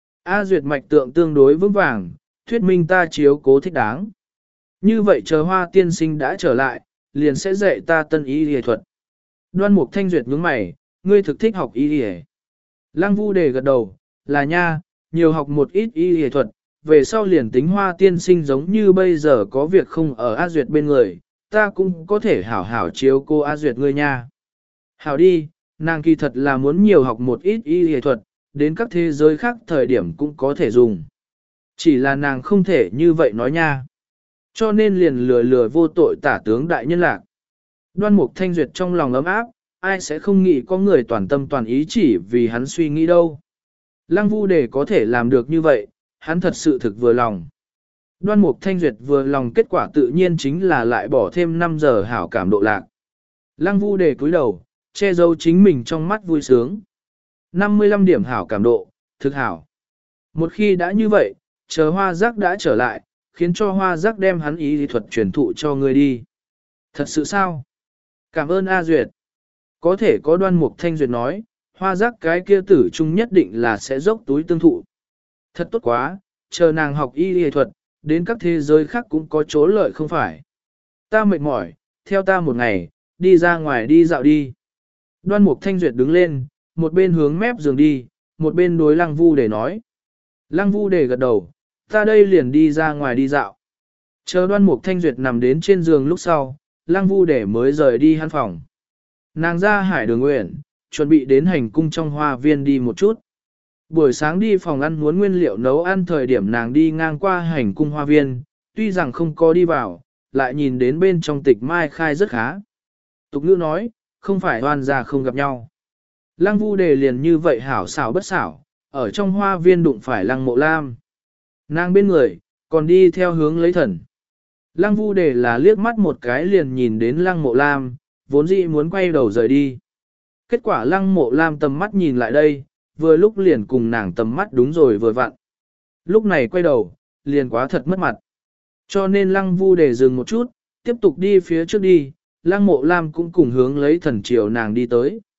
A Duyệt mạch tượng tương đối vững vàng, thuyết minh ta chiếu cố thích đáng. Như vậy chờ Hoa tiên sinh đã trở lại, liền sẽ dạy ta tân y y thuật. Đoan Mục Thanh Duyệt nhướng mày, ngươi thực thích học y y. Lăng Vu đề gật đầu, là nha, nhiều học một ít y y thuật, về sau liền tính Hoa tiên sinh giống như bây giờ có việc không ở A Duyệt bên người, ta cũng có thể hảo hảo chiếu cô A Duyệt ngươi nha. Hảo đi, nàng kỳ thật là muốn nhiều học một ít y y thuật, đến các thế giới khác thời điểm cũng có thể dùng. Chỉ là nàng không thể như vậy nói nha. Cho nên liền lừa lừa vô tội tả tướng đại nhân lạc. Đoan Mục Thanh Duyệt trong lòng ấm áp, ai sẽ không nghĩ có người toàn tâm toàn ý chỉ vì hắn suy nghĩ đâu. Lăng Vu đề có thể làm được như vậy, hắn thật sự thực vừa lòng. Đoan Mục Thanh Duyệt vừa lòng kết quả tự nhiên chính là lại bỏ thêm năm giờ hảo cảm độ lạc. Lăng Vu đề cúi đầu, che giấu chính mình trong mắt vui sướng. năm mươi lăm điểm hảo cảm độ, thực hảo. Một khi đã như vậy, chờ hoa giác đã trở lại, khiến cho hoa giác đem hắn ý lý thuật truyền thụ cho ngươi đi. Thật sự sao? Cảm ơn A Duyệt. Có thể có Đoan Mục Thanh Duyệt nói, hoa giác cái kia tử trung nhất định là sẽ dốc túi tương thụ. Thật tốt quá, chờ nàng học y lý thuật, đến các thế giới khác cũng có chỗ lợi không phải. Ta mệt mỏi, theo ta một ngày, đi ra ngoài đi dạo đi. Đoan Mục Thanh Duyệt đứng lên, một bên hướng mép giường đi, một bên đối Lăng Vu để nói. Lăng Vu để gật đầu, ta đây liền đi ra ngoài đi dạo. Chờ Đoan Mục Thanh Duyệt nằm đến trên giường lúc sau, Lăng Vu để mới rời đi hắn phòng. Nàng ra hải đường nguyện, chuẩn bị đến hành cung trong hoa viên đi một chút. Buổi sáng đi phòng ăn muốn nguyên liệu nấu ăn thời điểm nàng đi ngang qua hành cung hoa viên, tuy rằng không có đi vào, lại nhìn đến bên trong tịch mai khai rất khá. Tục ngữ nói, không phải oan gia không gặp nhau. Lăng Vu đề liền như vậy hảo xảo bất xảo, ở trong hoa viên đụng phải Lăng Mộ Lam. Nàng bên người, còn đi theo hướng lấy thần. Lăng Vu đề là liếc mắt một cái liền nhìn đến Lăng Mộ Lam, vốn dĩ muốn quay đầu rời đi. Kết quả Lăng Mộ Lam tầm mắt nhìn lại đây, vừa lúc liền cùng nàng tầm mắt đúng rồi vừa vặn. Lúc này quay đầu, liền quá thật mất mặt. Cho nên Lăng Vu đề dừng một chút, tiếp tục đi phía trước đi, Lăng Mộ Lam cũng cùng hướng lấy thần chiều nàng đi tới.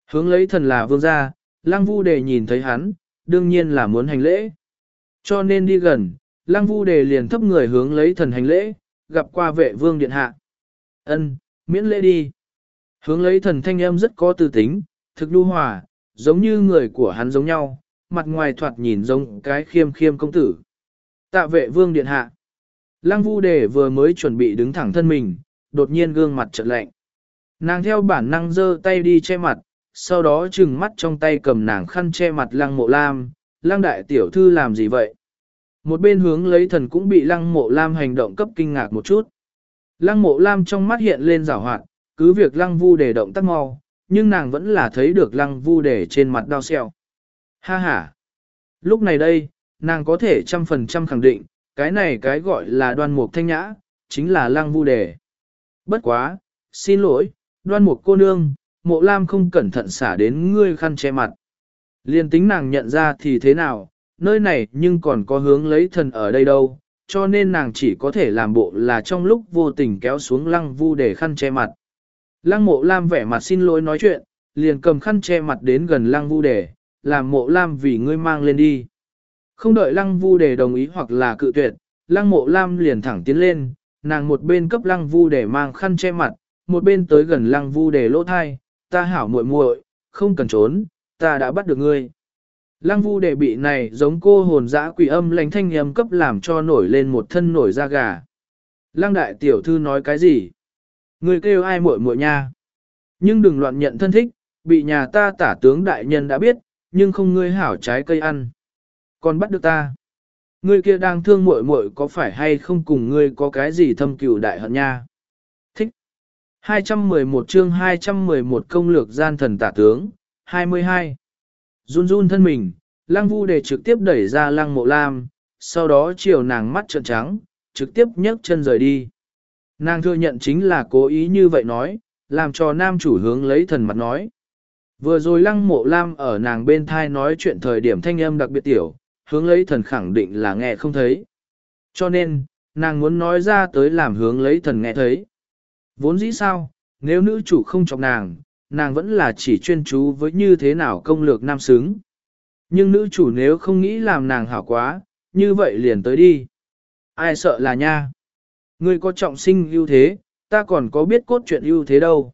Hướng lấy thần là vương gia, lăng vu đề nhìn thấy hắn, đương nhiên là muốn hành lễ. Cho nên đi gần, lăng vu đề liền thấp người hướng lấy thần hành lễ, gặp qua vệ vương điện hạ. Ân, miễn lễ đi. Hướng lấy thần thanh âm rất có tư tính, thực nhu hòa, giống như người của hắn giống nhau, mặt ngoài thoạt nhìn giống cái khiêm khiêm công tử. Tạ vệ vương điện hạ. Lăng vu đề vừa mới chuẩn bị đứng thẳng thân mình, đột nhiên gương mặt trợn lạnh. Nàng theo bản năng giơ tay đi che mặt, sau đó trừng mắt trong tay cầm nàng khăn che mặt lăng mộ lam, lăng đại tiểu thư làm gì vậy? Một bên hướng lấy thần cũng bị lăng mộ lam hành động cấp kinh ngạc một chút. Lăng mộ lam trong mắt hiện lên rào hoạt, cứ việc lăng vu đề động tác mau, nhưng nàng vẫn là thấy được lăng vu đề trên mặt đau xẹo. Ha ha! Lúc này đây, nàng có thể trăm phần trăm khẳng định, cái này cái gọi là đoan mục thanh nhã, chính là lăng vu đề. Bất quá, xin lỗi, đoan mục cô nương, mộ lam không cẩn thận xả đến ngươi khăn che mặt. Liên tính nàng nhận ra thì thế nào, nơi này nhưng còn có hướng lấy thần ở đây đâu, cho nên nàng chỉ có thể làm bộ là trong lúc vô tình kéo xuống lăng vu để khăn che mặt. Lăng mộ lam vẻ mặt xin lỗi nói chuyện, liền cầm khăn che mặt đến gần lăng vu để, làm mộ lam vì ngươi mang lên đi. Không đợi lăng vu để đồng ý hoặc là cự tuyệt, lăng mộ lam liền thẳng tiến lên, nàng một bên cấp lăng vu để mang khăn che mặt, một bên tới gần lăng vu để lỗ thai, ta hảo muội muội, không cần trốn, ta đã bắt được ngươi. Lăng vu để bị này giống cô hồn dã quỷ âm lãnh thanh âm cấp làm cho nổi lên một thân nổi da gà. Lăng đại tiểu thư nói cái gì? Ngươi kêu ai muội muội nha? Nhưng đừng loạn nhận thân thích, bị nhà ta tả tướng đại nhân đã biết, nhưng không ngươi hảo trái cây ăn. Còn bắt được ta. Ngươi kia đang thương muội muội có phải hay không cùng ngươi có cái gì thâm cừu đại hận nha? Thích. hai trăm mười một chương hai trăm mười một công lược gian thần tả tướng, hai mươi hai. Run run thân mình, lăng vu để trực tiếp đẩy ra lăng mộ lam, sau đó chiều nàng mắt trợn trắng, trực tiếp nhấc chân rời đi. Nàng thừa nhận chính là cố ý như vậy nói, làm cho nam chủ hướng lấy thần mặt nói. Vừa rồi lăng mộ lam ở nàng bên thai nói chuyện thời điểm thanh âm đặc biệt tiểu, hướng lấy thần khẳng định là nghe không thấy. Cho nên, nàng muốn nói ra tới làm hướng lấy thần nghe thấy. Vốn dĩ sao, nếu nữ chủ không chọc nàng, nàng vẫn là chỉ chuyên chú với như thế nào công lược nam xứng. Nhưng nữ chủ nếu không nghĩ làm nàng hảo quá, như vậy liền tới đi. Ai sợ là nha. Ngươi có trọng sinh ưu thế, ta còn có biết cốt truyện ưu thế đâu.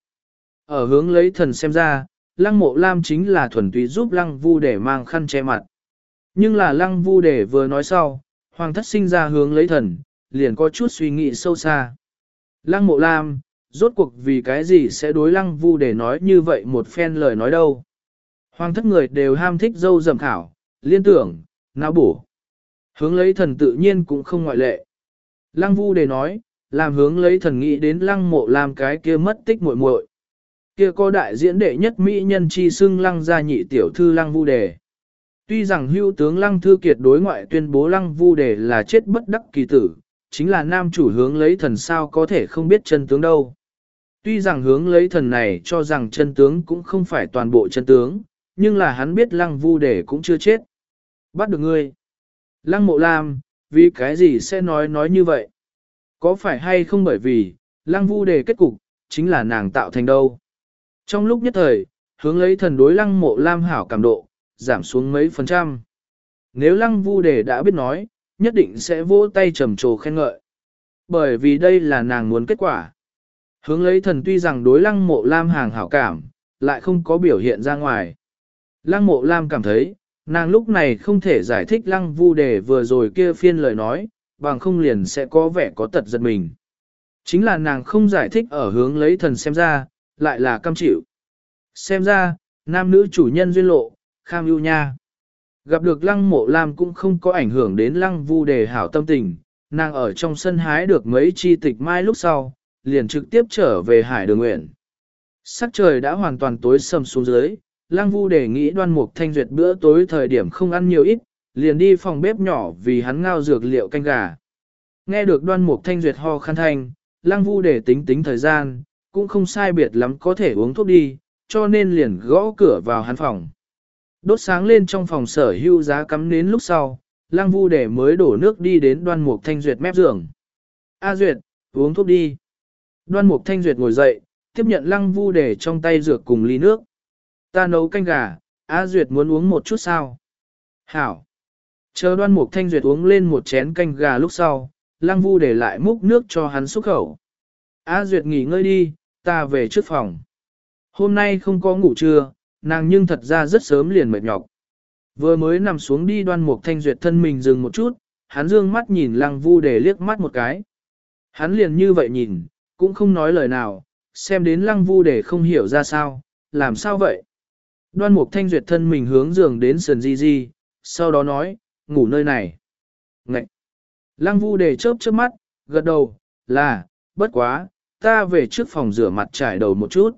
Ở hướng lấy thần xem ra, lăng mộ lam chính là thuần túy giúp lăng vu để mang khăn che mặt. Nhưng là lăng vu để vừa nói sau, hoàng thất sinh ra hướng lấy thần, liền có chút suy nghĩ sâu xa. Lăng mộ lam, rốt cuộc vì cái gì sẽ đối lăng vu để nói như vậy một phen lời nói đâu. Hoàng thất người đều ham thích dâu dầm khảo, liên tưởng, não bổ. Hướng lấy thần tự nhiên cũng không ngoại lệ. Lăng vu để nói, làm hướng lấy thần nghĩ đến lăng mộ làm cái kia mất tích muội muội. Kia có đại diễn đệ nhất mỹ nhân chi xưng lăng gia nhị tiểu thư lăng vu đề. Tuy rằng hữu tướng lăng thư kiệt đối ngoại tuyên bố lăng vu đề là chết bất đắc kỳ tử, chính là nam chủ hướng lấy thần sao có thể không biết chân tướng đâu. Tuy rằng hướng lấy thần này cho rằng chân tướng cũng không phải toàn bộ chân tướng, nhưng là hắn biết lăng vu đề cũng chưa chết. Bắt được ngươi. Lăng mộ lam, vì cái gì sẽ nói nói như vậy? Có phải hay không bởi vì, lăng vu đề kết cục, chính là nàng tạo thành đâu? Trong lúc nhất thời, hướng lấy thần đối lăng mộ lam hảo cảm độ, giảm xuống mấy phần trăm. Nếu lăng vu đề đã biết nói, nhất định sẽ vỗ tay trầm trồ khen ngợi. Bởi vì đây là nàng muốn kết quả. Hướng lấy thần tuy rằng đối lăng mộ lam hàng hảo cảm, lại không có biểu hiện ra ngoài. Lăng mộ lam cảm thấy, nàng lúc này không thể giải thích lăng vu đề vừa rồi kia phiên lời nói, bằng không liền sẽ có vẻ có tật giật mình. Chính là nàng không giải thích ở hướng lấy thần xem ra, lại là cam chịu. Xem ra, nam nữ chủ nhân duyên lộ, kham ưu nha. Gặp được lăng mộ lam cũng không có ảnh hưởng đến lăng vu đề hảo tâm tình, nàng ở trong sân hái được mấy chi tịch mai lúc sau, liền trực tiếp trở về hải đường nguyện. Sắc trời đã hoàn toàn tối sầm xuống dưới, lăng vu đề nghĩ đoan mục thanh duyệt bữa tối thời điểm không ăn nhiều ít, liền đi phòng bếp nhỏ vì hắn ngao dược liệu canh gà. Nghe được đoan mục thanh duyệt ho khăn thanh, lăng vu đề tính tính thời gian, cũng không sai biệt lắm có thể uống thuốc đi, cho nên liền gõ cửa vào hắn phòng. Đốt sáng lên trong phòng sở hưu giá cắm nến lúc sau, lăng vu đề mới đổ nước đi đến đoan mục thanh duyệt mép giường. A duyệt, uống thuốc đi. Đoan mục thanh duyệt ngồi dậy, tiếp nhận lăng vu đề trong tay dược cùng ly nước. Ta nấu canh gà, A Duyệt muốn uống một chút sao? Hảo. Chờ Đoan Mục Thanh Duyệt uống lên một chén canh gà lúc sau, Lăng Vu để lại múc nước cho hắn xúc khẩu. A Duyệt nghỉ ngơi đi, ta về trước phòng. Hôm nay không có ngủ trưa, nàng nhưng thật ra rất sớm liền mệt nhọc. Vừa mới nằm xuống đi Đoan Mục Thanh Duyệt thân mình dừng một chút, hắn dương mắt nhìn Lăng Vu để liếc mắt một cái. Hắn liền như vậy nhìn, cũng không nói lời nào, xem đến Lăng Vu để không hiểu ra sao, làm sao vậy? Đoan Mục Thanh Duyệt thân mình hướng giường đến sườn di di, sau đó nói, ngủ nơi này. Ngậy! Lăng Vu để chớp chớp mắt, gật đầu, là, bất quá, ta về trước phòng rửa mặt trải đầu một chút.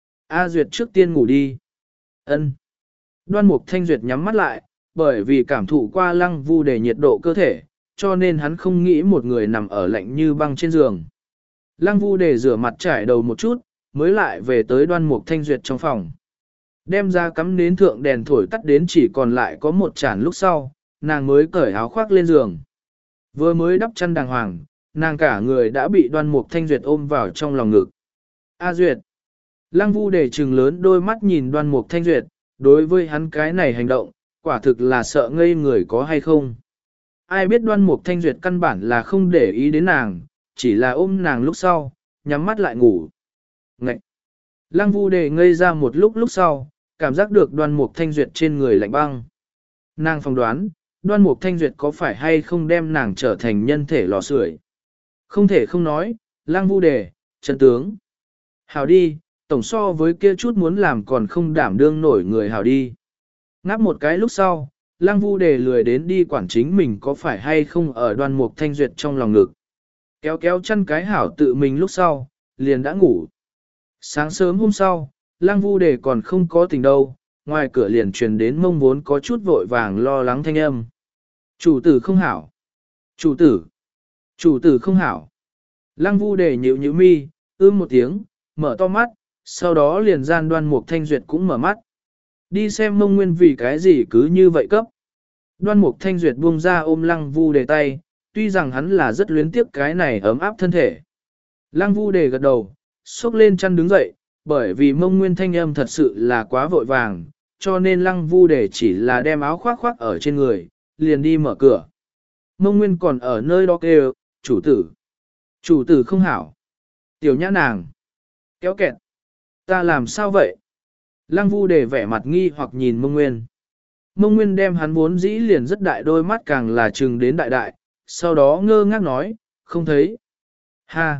A Duyệt trước tiên ngủ đi. Ân. Đoan Mục Thanh Duyệt nhắm mắt lại, bởi vì cảm thụ qua Lăng Vu để nhiệt độ cơ thể, cho nên hắn không nghĩ một người nằm ở lạnh như băng trên giường. Lăng Vu để rửa mặt trải đầu một chút, mới lại về tới Đoan Mục Thanh Duyệt trong phòng. Đem ra cắm nến thượng đèn thổi tắt đến chỉ còn lại có một chản lúc sau, nàng mới cởi áo khoác lên giường. Vừa mới đắp chăn đàng hoàng, nàng cả người đã bị Đoan Mục Thanh Duyệt ôm vào trong lòng ngực. A Duyệt! Lăng Vu để trừng lớn đôi mắt nhìn Đoan Mục Thanh Duyệt, đối với hắn cái này hành động, quả thực là sợ ngây người có hay không. Ai biết Đoan Mục Thanh Duyệt căn bản là không để ý đến nàng, chỉ là ôm nàng lúc sau, nhắm mắt lại ngủ. Ngậy! Lăng Vu để ngây ra một lúc lúc sau, cảm giác được Đoan Mục Thanh Duyệt trên người lạnh băng. Nàng phỏng đoán, Đoan Mục Thanh Duyệt có phải hay không đem nàng trở thành nhân thể lò sưởi. Không thể không nói, Lăng Vu đề, chân tướng. Hảo đi, tổng so với kia chút muốn làm còn không đảm đương nổi người hảo đi. Ngáp một cái lúc sau, Lăng Vu đề lười đến đi quản chính mình có phải hay không ở Đoan Mục Thanh Duyệt trong lòng ngực. Kéo kéo chân cái hảo tự mình lúc sau, liền đã ngủ. Sáng sớm hôm sau, Lăng Vu đề còn không có tình đâu, ngoài cửa liền truyền đến mông vốn có chút vội vàng lo lắng thanh âm. Chủ tử không hảo. Chủ tử. Chủ tử không hảo. Lăng Vu đề nhíu nhíu mi, ưm một tiếng, mở to mắt, sau đó liền gian Đoan Mục Thanh Duyệt cũng mở mắt. Đi xem mông nguyên vì cái gì cứ như vậy cấp. Đoan Mục Thanh Duyệt buông ra ôm Lăng Vu đề tay, tuy rằng hắn là rất luyến tiếc cái này ấm áp thân thể. Lăng Vu đề gật đầu, xốc lên chăn đứng dậy, bởi vì mông nguyên thanh âm thật sự là quá vội vàng, cho nên Lăng Vu đề chỉ là đem áo khoác khoác ở trên người, liền đi mở cửa. Mông nguyên còn ở nơi đó kêu, chủ tử. Chủ tử không hảo. Tiểu nhã nàng. Kéo kẹt. Ta làm sao vậy? Lăng Vu đề vẻ mặt nghi hoặc nhìn mông nguyên. Mông nguyên đem hắn vốn dĩ liền rất đại đôi mắt càng là trừng đến đại đại, sau đó ngơ ngác nói, không thấy. Ha!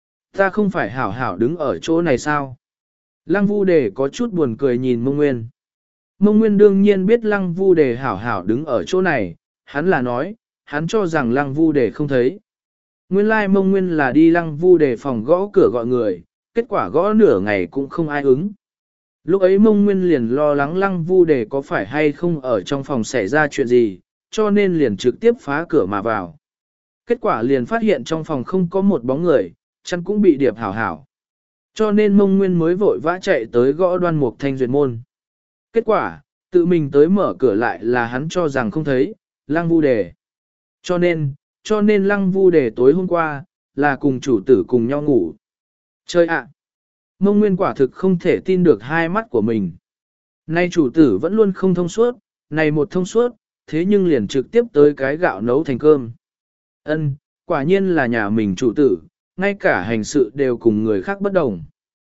Ta không phải hảo hảo đứng ở chỗ này sao? Lăng Vu đề có chút buồn cười nhìn mông nguyên. Mông nguyên đương nhiên biết Lăng Vu đề hảo hảo đứng ở chỗ này, hắn là nói, hắn cho rằng Lăng Vu đề không thấy. Nguyên lai mông nguyên là đi Lăng Vu đề phòng gõ cửa gọi người, kết quả gõ nửa ngày cũng không ai ứng. Lúc ấy mông nguyên liền lo lắng Lăng Vu đề có phải hay không ở trong phòng xảy ra chuyện gì, cho nên liền trực tiếp phá cửa mà vào. Kết quả liền phát hiện trong phòng không có một bóng người, chăn cũng bị điệp hảo hảo. Cho nên mông nguyên mới vội vã chạy tới gõ Đoan Mục Thanh Duyệt môn. Kết quả, tự mình tới mở cửa lại là hắn cho rằng không thấy, Lăng Vu đề. Cho nên, cho nên Lăng Vu đề tối hôm qua, là cùng chủ tử cùng nhau ngủ. Chơi ạ! Mông nguyên quả thực không thể tin được hai mắt của mình. Nay chủ tử vẫn luôn không thông suốt, này một thông suốt, thế nhưng liền trực tiếp tới cái gạo nấu thành cơm. Ân, quả nhiên là nhà mình chủ tử, ngay cả hành sự đều cùng người khác bất đồng.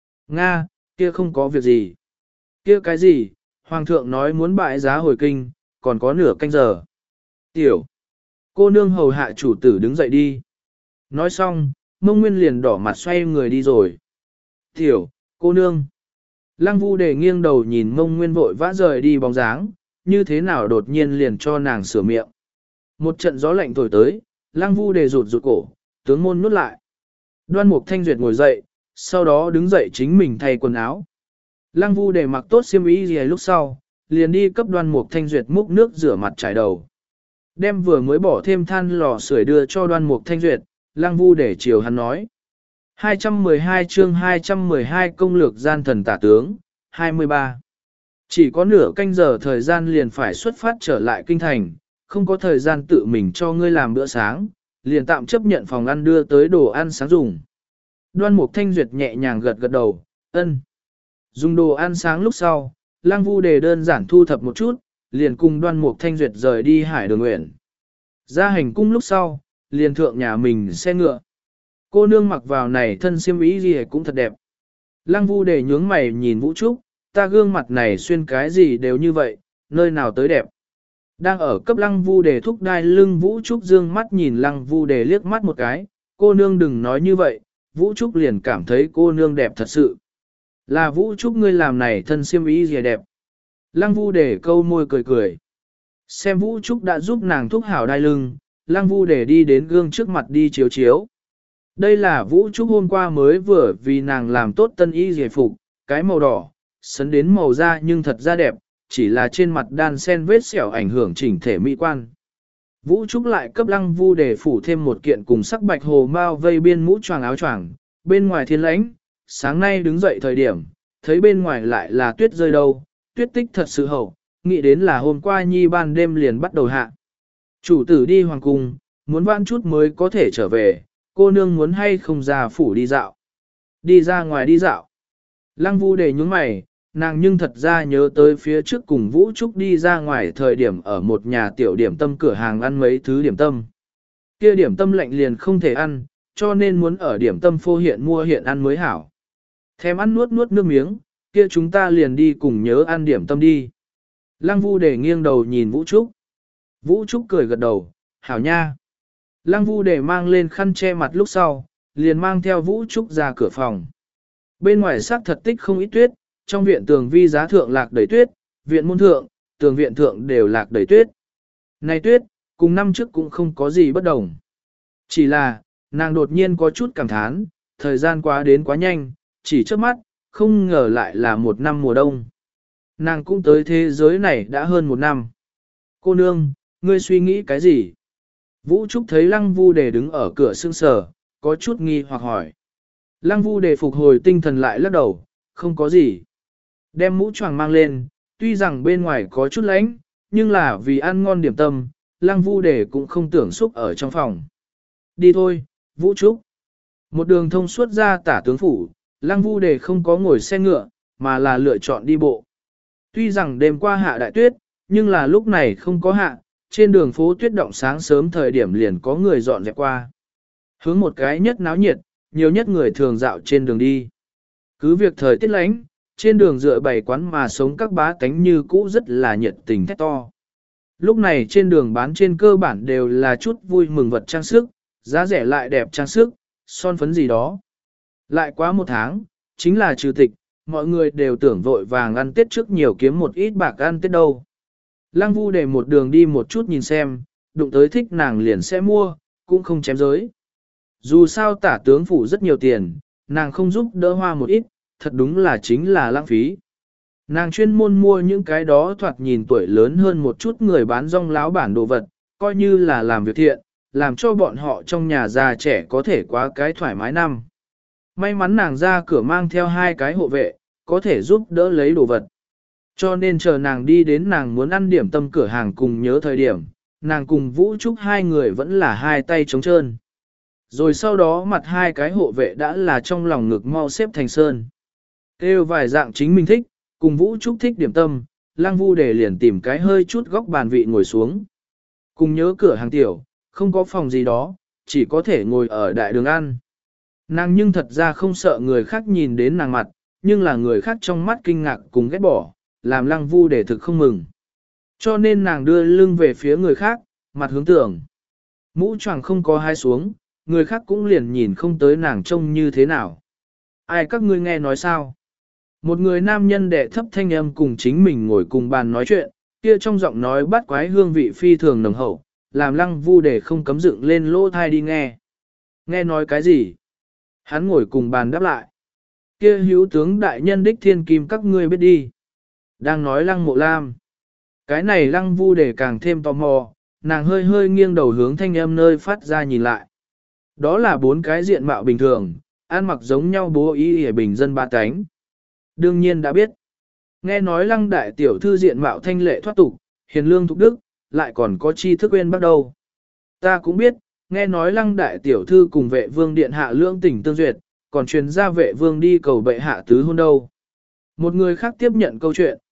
Nga, kia không có việc gì. Kia cái gì, Hoàng thượng nói muốn bãi giá hồi kinh, còn có nửa canh giờ. Tiểu, cô nương hầu hạ chủ tử đứng dậy đi. Nói xong, mông nguyên liền đỏ mặt xoay người đi rồi. Tiểu, cô nương. Lăng Vu đề nghiêng đầu nhìn mông nguyên vội vã rời đi bóng dáng, như thế nào đột nhiên liền cho nàng sửa miệng. Một trận gió lạnh thổi tới, Lăng Vu đề rụt rụt cổ, tướng môn nút lại. Đoan Mục Thanh Duyệt ngồi dậy, sau đó đứng dậy chính mình thay quần áo. Lăng Vu đề mặc tốt xiêm y gì lúc sau, liền đi cấp Đoan Mục Thanh Duyệt múc nước rửa mặt trải đầu. Đem vừa mới bỏ thêm than lò sưởi đưa cho Đoan Mục Thanh Duyệt, Lăng Vu đề chiều hắn nói. hai trăm mười hai chương hai trăm mười hai công lược gian thần tả tướng, hai mươi ba. Chỉ có nửa canh giờ thời gian liền phải xuất phát trở lại kinh thành, không có thời gian tự mình cho ngươi làm bữa sáng, liền tạm chấp nhận phòng ăn đưa tới đồ ăn sáng dùng. Đoan Mục Thanh Duyệt nhẹ nhàng gật gật đầu, ân. Dùng đồ ăn sáng lúc sau, Lăng Vu Đề đơn giản thu thập một chút, liền cùng Đoan Mục Thanh Duyệt rời đi Hải Đường Uyển. Ra hành cung lúc sau, liền thượng nhà mình xe ngựa. Cô nương mặc vào này thân xiêm y gì cũng thật đẹp. Lăng Vu Đề nhướng mày nhìn Vũ Trúc, ta gương mặt này xuyên cái gì đều như vậy, nơi nào tới đẹp. Đang ở cấp Lăng Vu Đề thúc đai lưng Vũ Trúc dương mắt nhìn Lăng Vu Đề liếc mắt một cái, cô nương đừng nói như vậy, Vũ Trúc liền cảm thấy cô nương đẹp thật sự. Là Vũ Trúc ngươi làm này thân xiêm y gì đẹp. Lăng Vu Đề câu môi cười cười. Xem Vũ Trúc đã giúp nàng thúc hảo đai lưng, Lăng Vu Đề đi đến gương trước mặt đi chiếu chiếu. Đây là Vũ Trúc hôm qua mới vừa vì nàng làm tốt tân y giải phục, cái màu đỏ, sấn đến màu da nhưng thật ra đẹp, chỉ là trên mặt đan sen vết sẹo ảnh hưởng chỉnh thể mỹ quan. Vũ Trúc lại cấp Lăng Vu Đề phủ thêm một kiện cùng sắc bạch hồ mao vây biên mũ choàng áo choàng, bên ngoài thiên lãnh, sáng nay đứng dậy thời điểm, thấy bên ngoài lại là tuyết rơi đâu, tuyết tích thật sự hậu, nghĩ đến là hôm qua nhi ban đêm liền bắt đầu hạ. Chủ tử đi hoàng cung, muốn vãn chút mới có thể trở về, cô nương muốn hay không ra phủ đi dạo. Đi ra ngoài đi dạo. Lăng Vu Đề nhúng mày, nàng nhưng thật ra nhớ tới phía trước cùng Vũ Trúc đi ra ngoài thời điểm ở một nhà tiểu điểm tâm cửa hàng ăn mấy thứ điểm tâm. Kia điểm tâm lạnh liền không thể ăn, cho nên muốn ở điểm tâm phô hiện mua hiện ăn mới hảo. Thèm ăn nuốt nuốt nước miếng, kia chúng ta liền đi cùng nhớ ăn điểm tâm đi. Lăng Vu Đề nghiêng đầu nhìn Vũ Trúc. Vũ Trúc cười gật đầu, hảo nha. Lăng Vu Đề mang lên khăn che mặt lúc sau, liền mang theo Vũ Trúc ra cửa phòng. Bên ngoài sắc thật tích không ít tuyết, trong viện tường vi giá thượng lạc đầy tuyết, viện môn thượng, tường viện thượng đều lạc đầy tuyết. Này tuyết, cùng năm trước cũng không có gì bất đồng. Chỉ là, nàng đột nhiên có chút cảm thán, thời gian quá đến quá nhanh, chỉ trước mắt, không ngờ lại là một năm mùa đông. Nàng cũng tới thế giới này đã hơn một năm. Cô nương, ngươi suy nghĩ cái gì? Vũ Trúc thấy Lăng Vu Đề đứng ở cửa sương sờ, có chút nghi hoặc hỏi. Lăng Vu Đề phục hồi tinh thần lại lắc đầu, không có gì. Đem mũ choàng mang lên, tuy rằng bên ngoài có chút lạnh, nhưng là vì ăn ngon điểm tâm, Lăng Vu Đề cũng không tưởng xúc ở trong phòng. Đi thôi, Vũ Trúc. Một đường thông suốt ra tả tướng phủ, Lăng Vu Đề không có ngồi xe ngựa, mà là lựa chọn đi bộ. Tuy rằng đêm qua hạ đại tuyết, nhưng là lúc này không có hạ, trên đường phố tuyết động sáng sớm thời điểm liền có người dọn dẹp qua. Hướng một cái nhất náo nhiệt, nhiều nhất người thường dạo trên đường đi. Cứ việc thời tiết lánh, trên đường dựa bày quán mà sống các bá tánh như cũ rất là nhiệt tình thét to. Lúc này trên đường bán trên cơ bản đều là chút vui mừng vật trang sức, giá rẻ lại đẹp trang sức, son phấn gì đó. Lại quá một tháng, chính là trừ tịch, mọi người đều tưởng vội vàng ăn Tết trước nhiều kiếm một ít bạc ăn Tết đâu. Lăng Vu Đề một đường đi một chút nhìn xem, đụng tới thích nàng liền sẽ mua, cũng không chém giới. Dù sao tả tướng phủ rất nhiều tiền, nàng không giúp đỡ hoa một ít, thật đúng là chính là lãng phí. Nàng chuyên môn mua những cái đó thoạt nhìn tuổi lớn hơn một chút người bán rong láo bản đồ vật, coi như là làm việc thiện, làm cho bọn họ trong nhà già trẻ có thể quá cái thoải mái năm. May mắn nàng ra cửa mang theo hai cái hộ vệ, có thể giúp đỡ lấy đồ vật. Cho nên chờ nàng đi đến nàng muốn ăn điểm tâm cửa hàng cùng nhớ thời điểm, nàng cùng Vũ Trúc hai người vẫn là hai tay trống trơn. Rồi sau đó mặt hai cái hộ vệ đã là trong lòng ngực mau xếp thành sơn. Kêu vài dạng chính mình thích, cùng Vũ Trúc thích điểm tâm, Lăng Vu Đề liền tìm cái hơi chút góc bàn vị ngồi xuống. Cùng nhớ cửa hàng tiểu, không có phòng gì đó, chỉ có thể ngồi ở đại đường ăn. Nàng nhưng thật ra không sợ người khác nhìn đến nàng mặt, nhưng là người khác trong mắt kinh ngạc cùng ghét bỏ, làm Lăng Vu Đề thực không mừng. Cho nên nàng đưa lưng về phía người khác, mặt hướng tường. Mũ choàng không có hai xuống, người khác cũng liền nhìn không tới nàng trông như thế nào. Ai các ngươi nghe nói sao? Một người nam nhân đệ thấp thanh âm cùng chính mình ngồi cùng bàn nói chuyện, kia trong giọng nói bắt quái hương vị phi thường nồng hậu, làm Lăng Vu Đề không cấm dựng lên lỗ thai đi nghe. Nghe nói cái gì? Hắn ngồi cùng bàn đáp lại. Kia hữu tướng đại nhân đích thiên kim các ngươi biết đi. Đang nói Lăng Mộ Lam. Cái này Lăng Vu Đề càng thêm tò mò, nàng hơi hơi nghiêng đầu hướng thanh âm nơi phát ra nhìn lại. Đó là bốn cái diện mạo bình thường, ăn mặc giống nhau bố ý ở bình dân ba cánh. Đương nhiên đã biết. Nghe nói Lăng đại tiểu thư diện mạo thanh lệ thoát tục, hiền lương thục đức, lại còn có tri thức quên bắt đầu. Ta cũng biết, nghe nói Lăng đại tiểu thư cùng vệ vương điện hạ lương tình tương duyệt, còn truyền ra vệ vương đi cầu bệ hạ tứ hôn đâu. Một người khác tiếp nhận câu chuyện,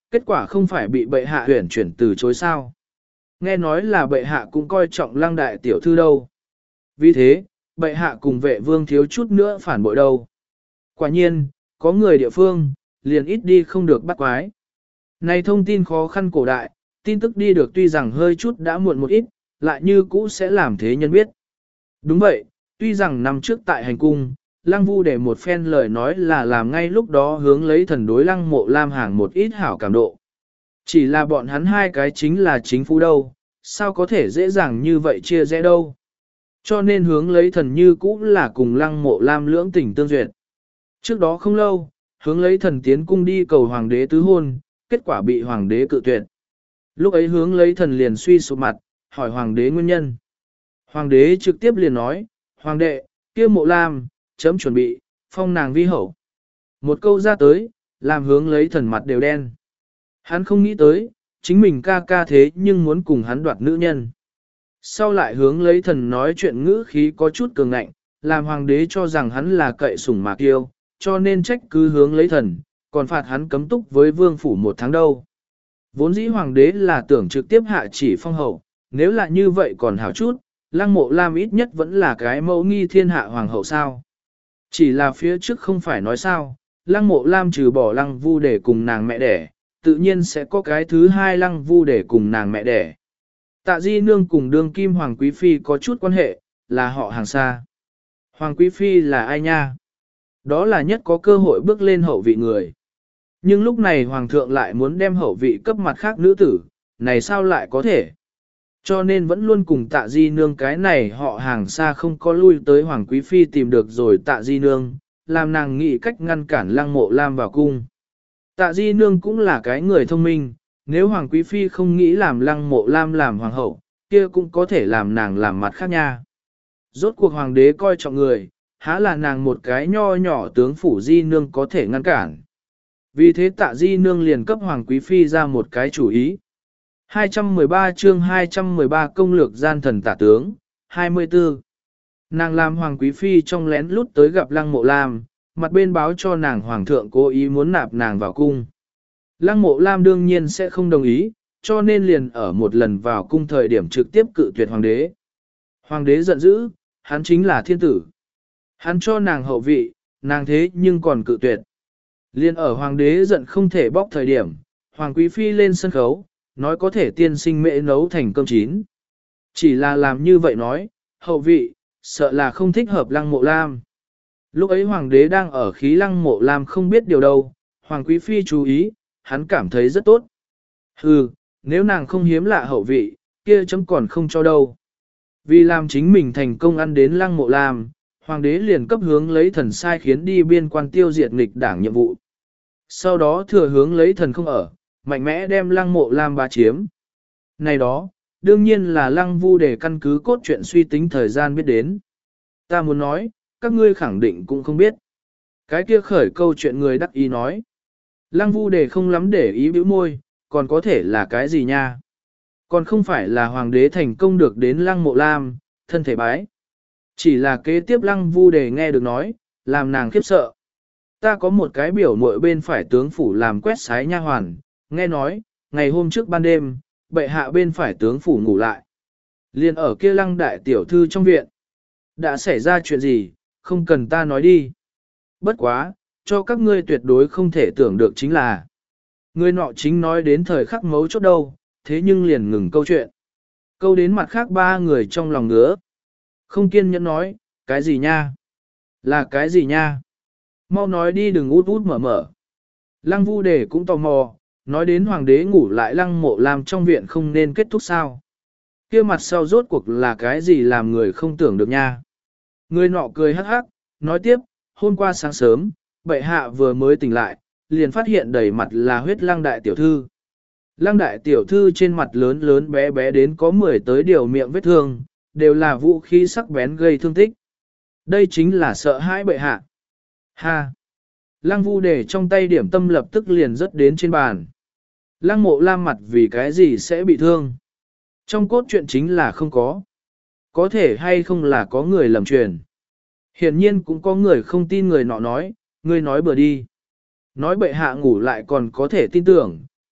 Kết quả không phải bị bệ hạ huyển chuyển từ chối sao. Nghe nói là bệ hạ cũng coi trọng lăng đại tiểu thư đâu. Vì thế, bệ hạ cùng vệ vương thiếu chút nữa phản bội đâu. Quả nhiên, có người địa phương, liền ít đi không được bắt quái. Này thông tin khó khăn cổ đại, tin tức đi được tuy rằng hơi chút đã muộn một ít, lại như cũ sẽ làm thế nhân biết. Đúng vậy, tuy rằng năm trước tại hành cung, Lăng Vu để một phen lời nói là làm ngay lúc đó hướng lấy thần đối Lăng Mộ Lam hàng một ít hảo cảm độ. Chỉ là bọn hắn hai cái chính là chính phủ đâu, sao có thể dễ dàng như vậy chia rẽ đâu. Cho nên hướng lấy thần như cũ là cùng Lăng Mộ Lam lưỡng tình tương duyệt. Trước đó không lâu, hướng lấy thần tiến cung đi cầu hoàng đế tứ hôn, kết quả bị hoàng đế cự tuyệt. Lúc ấy hướng lấy thần liền suy sụp mặt, hỏi hoàng đế nguyên nhân. Hoàng đế trực tiếp liền nói, hoàng đệ, kia Mộ Lam, chấm chuẩn bị, phong nàng vi hậu. Một câu ra tới, làm hướng lấy thần mặt đều đen. Hắn không nghĩ tới, chính mình ca ca thế nhưng muốn cùng hắn đoạt nữ nhân. Sau lại hướng lấy thần nói chuyện ngữ khí có chút cường ngạnh, làm hoàng đế cho rằng hắn là cậy sủng mà kiêu, cho nên trách cứ hướng lấy thần, còn phạt hắn cấm túc với vương phủ một tháng đâu. Vốn dĩ hoàng đế là tưởng trực tiếp hạ chỉ phong hậu, nếu là như vậy còn hảo chút, Lăng Mộ Lam ít nhất vẫn là cái mẫu nghi thiên hạ hoàng hậu sao. Chỉ là phía trước không phải nói sao, Lăng Mộ Lam trừ bỏ Lăng Vu để cùng nàng mẹ đẻ, tự nhiên sẽ có cái thứ hai Lăng Vu để cùng nàng mẹ đẻ. Tạ Di Nương cùng đương kim Hoàng Quý Phi có chút quan hệ, là họ hàng xa. Hoàng Quý Phi là ai nha? Đó là nhất có cơ hội bước lên hậu vị người. Nhưng lúc này Hoàng thượng lại muốn đem hậu vị cấp mặt khác nữ tử, này sao lại có thể? Cho nên vẫn luôn cùng Tạ Di Nương cái này họ hàng xa không có lui tới Hoàng Quý Phi tìm được rồi Tạ Di Nương, làm nàng nghĩ cách ngăn cản Lăng Mộ Lam vào cung. Tạ Di Nương cũng là cái người thông minh, nếu Hoàng Quý Phi không nghĩ làm Lăng Mộ Lam làm hoàng hậu, kia cũng có thể làm nàng làm mặt khác nha. Rốt cuộc Hoàng đế coi trọng người, há là nàng một cái nho nhỏ tướng phủ Di Nương có thể ngăn cản. Vì thế Tạ Di Nương liền cấp Hoàng Quý Phi ra một cái chủ ý. hai trăm mười ba chương hai trăm mười ba công lược gian thần tả tướng, hai mươi tư. Nàng làm Hoàng Quý Phi trong lén lút tới gặp Lăng Mộ Lam, mặt bên báo cho nàng Hoàng thượng cố ý muốn nạp nàng vào cung. Lăng Mộ Lam đương nhiên sẽ không đồng ý, cho nên liền ở một lần vào cung thời điểm trực tiếp cự tuyệt Hoàng đế. Hoàng đế giận dữ, hắn chính là thiên tử. Hắn cho nàng hậu vị, nàng thế nhưng còn cự tuyệt. Liên ở Hoàng đế giận không thể bóc thời điểm, Hoàng Quý Phi lên sân khấu, nói có thể tiên sinh mễ nấu thành cơm chín. Chỉ là làm như vậy nói, hậu vị, sợ là không thích hợp Lăng Mộ Lam. Lúc ấy Hoàng đế đang ở khí Lăng Mộ Lam không biết điều đâu, Hoàng Quý Phi chú ý, hắn cảm thấy rất tốt. Hừ, nếu nàng không hiếm lạ hậu vị, kia chấm còn không cho đâu. Vì làm chính mình thành công ăn đến Lăng Mộ Lam, Hoàng đế liền cấp hướng lấy thần sai khiến đi biên quan tiêu diệt nghịch đảng nhiệm vụ. Sau đó thừa hướng lấy thần không ở, mạnh mẽ đem Lăng Mộ Lam bá chiếm. Này đó, đương nhiên là Lăng Vu để căn cứ cốt truyện suy tính thời gian biết đến. Ta muốn nói, các ngươi khẳng định cũng không biết. Cái kia khởi câu chuyện người đắc ý nói. Lăng Vu để không lắm để ý bĩu môi, còn có thể là cái gì nha? Còn không phải là hoàng đế thành công được đến Lăng Mộ Lam, thân thể bái. Chỉ là kế tiếp Lăng Vu để nghe được nói, làm nàng khiếp sợ. Ta có một cái biểu muội bên phải tướng phủ làm quét sái nha hoàn, nghe nói, ngày hôm trước ban đêm, bệ hạ bên phải tướng phủ ngủ lại. Liên ở kia Lăng đại tiểu thư trong viện. Đã xảy ra chuyện gì, không cần ta nói đi. Bất quá, cho các ngươi tuyệt đối không thể tưởng được chính là. Người nọ chính nói đến thời khắc mấu chốt đâu, thế nhưng liền ngừng câu chuyện. Câu đến mặt khác ba người trong lòng ngứa. Không kiên nhẫn nói, cái gì nha? Là cái gì nha? Mau nói đi đừng út út mở mở. Lăng Vu Đề cũng tò mò, nói đến hoàng đế ngủ lại Lăng Mộ Lam trong viện không nên kết thúc sao. Kia mặt sau rốt cuộc là cái gì làm người không tưởng được nha. Người nọ cười hắc hắc, nói tiếp, hôm qua sáng sớm, bệ hạ vừa mới tỉnh lại, liền phát hiện đầy mặt là huyết Lăng đại tiểu thư. Lăng đại tiểu thư trên mặt lớn lớn bé bé đến có mười tới điều miệng vết thương, đều là vũ khí sắc bén gây thương tích. Đây chính là sợ hãi bệ hạ. Ha! Lăng Vu để trong tay điểm tâm lập tức liền rớt đến trên bàn. Lăng Mộ Lam mặt vì cái gì sẽ bị thương? Trong cốt truyện chính là không có. Có thể hay không là có người lầm truyền. Hiển nhiên cũng có người không tin người nọ nói, ngươi nói bừa đi. Nói bệ hạ ngủ lại còn có thể tin tưởng,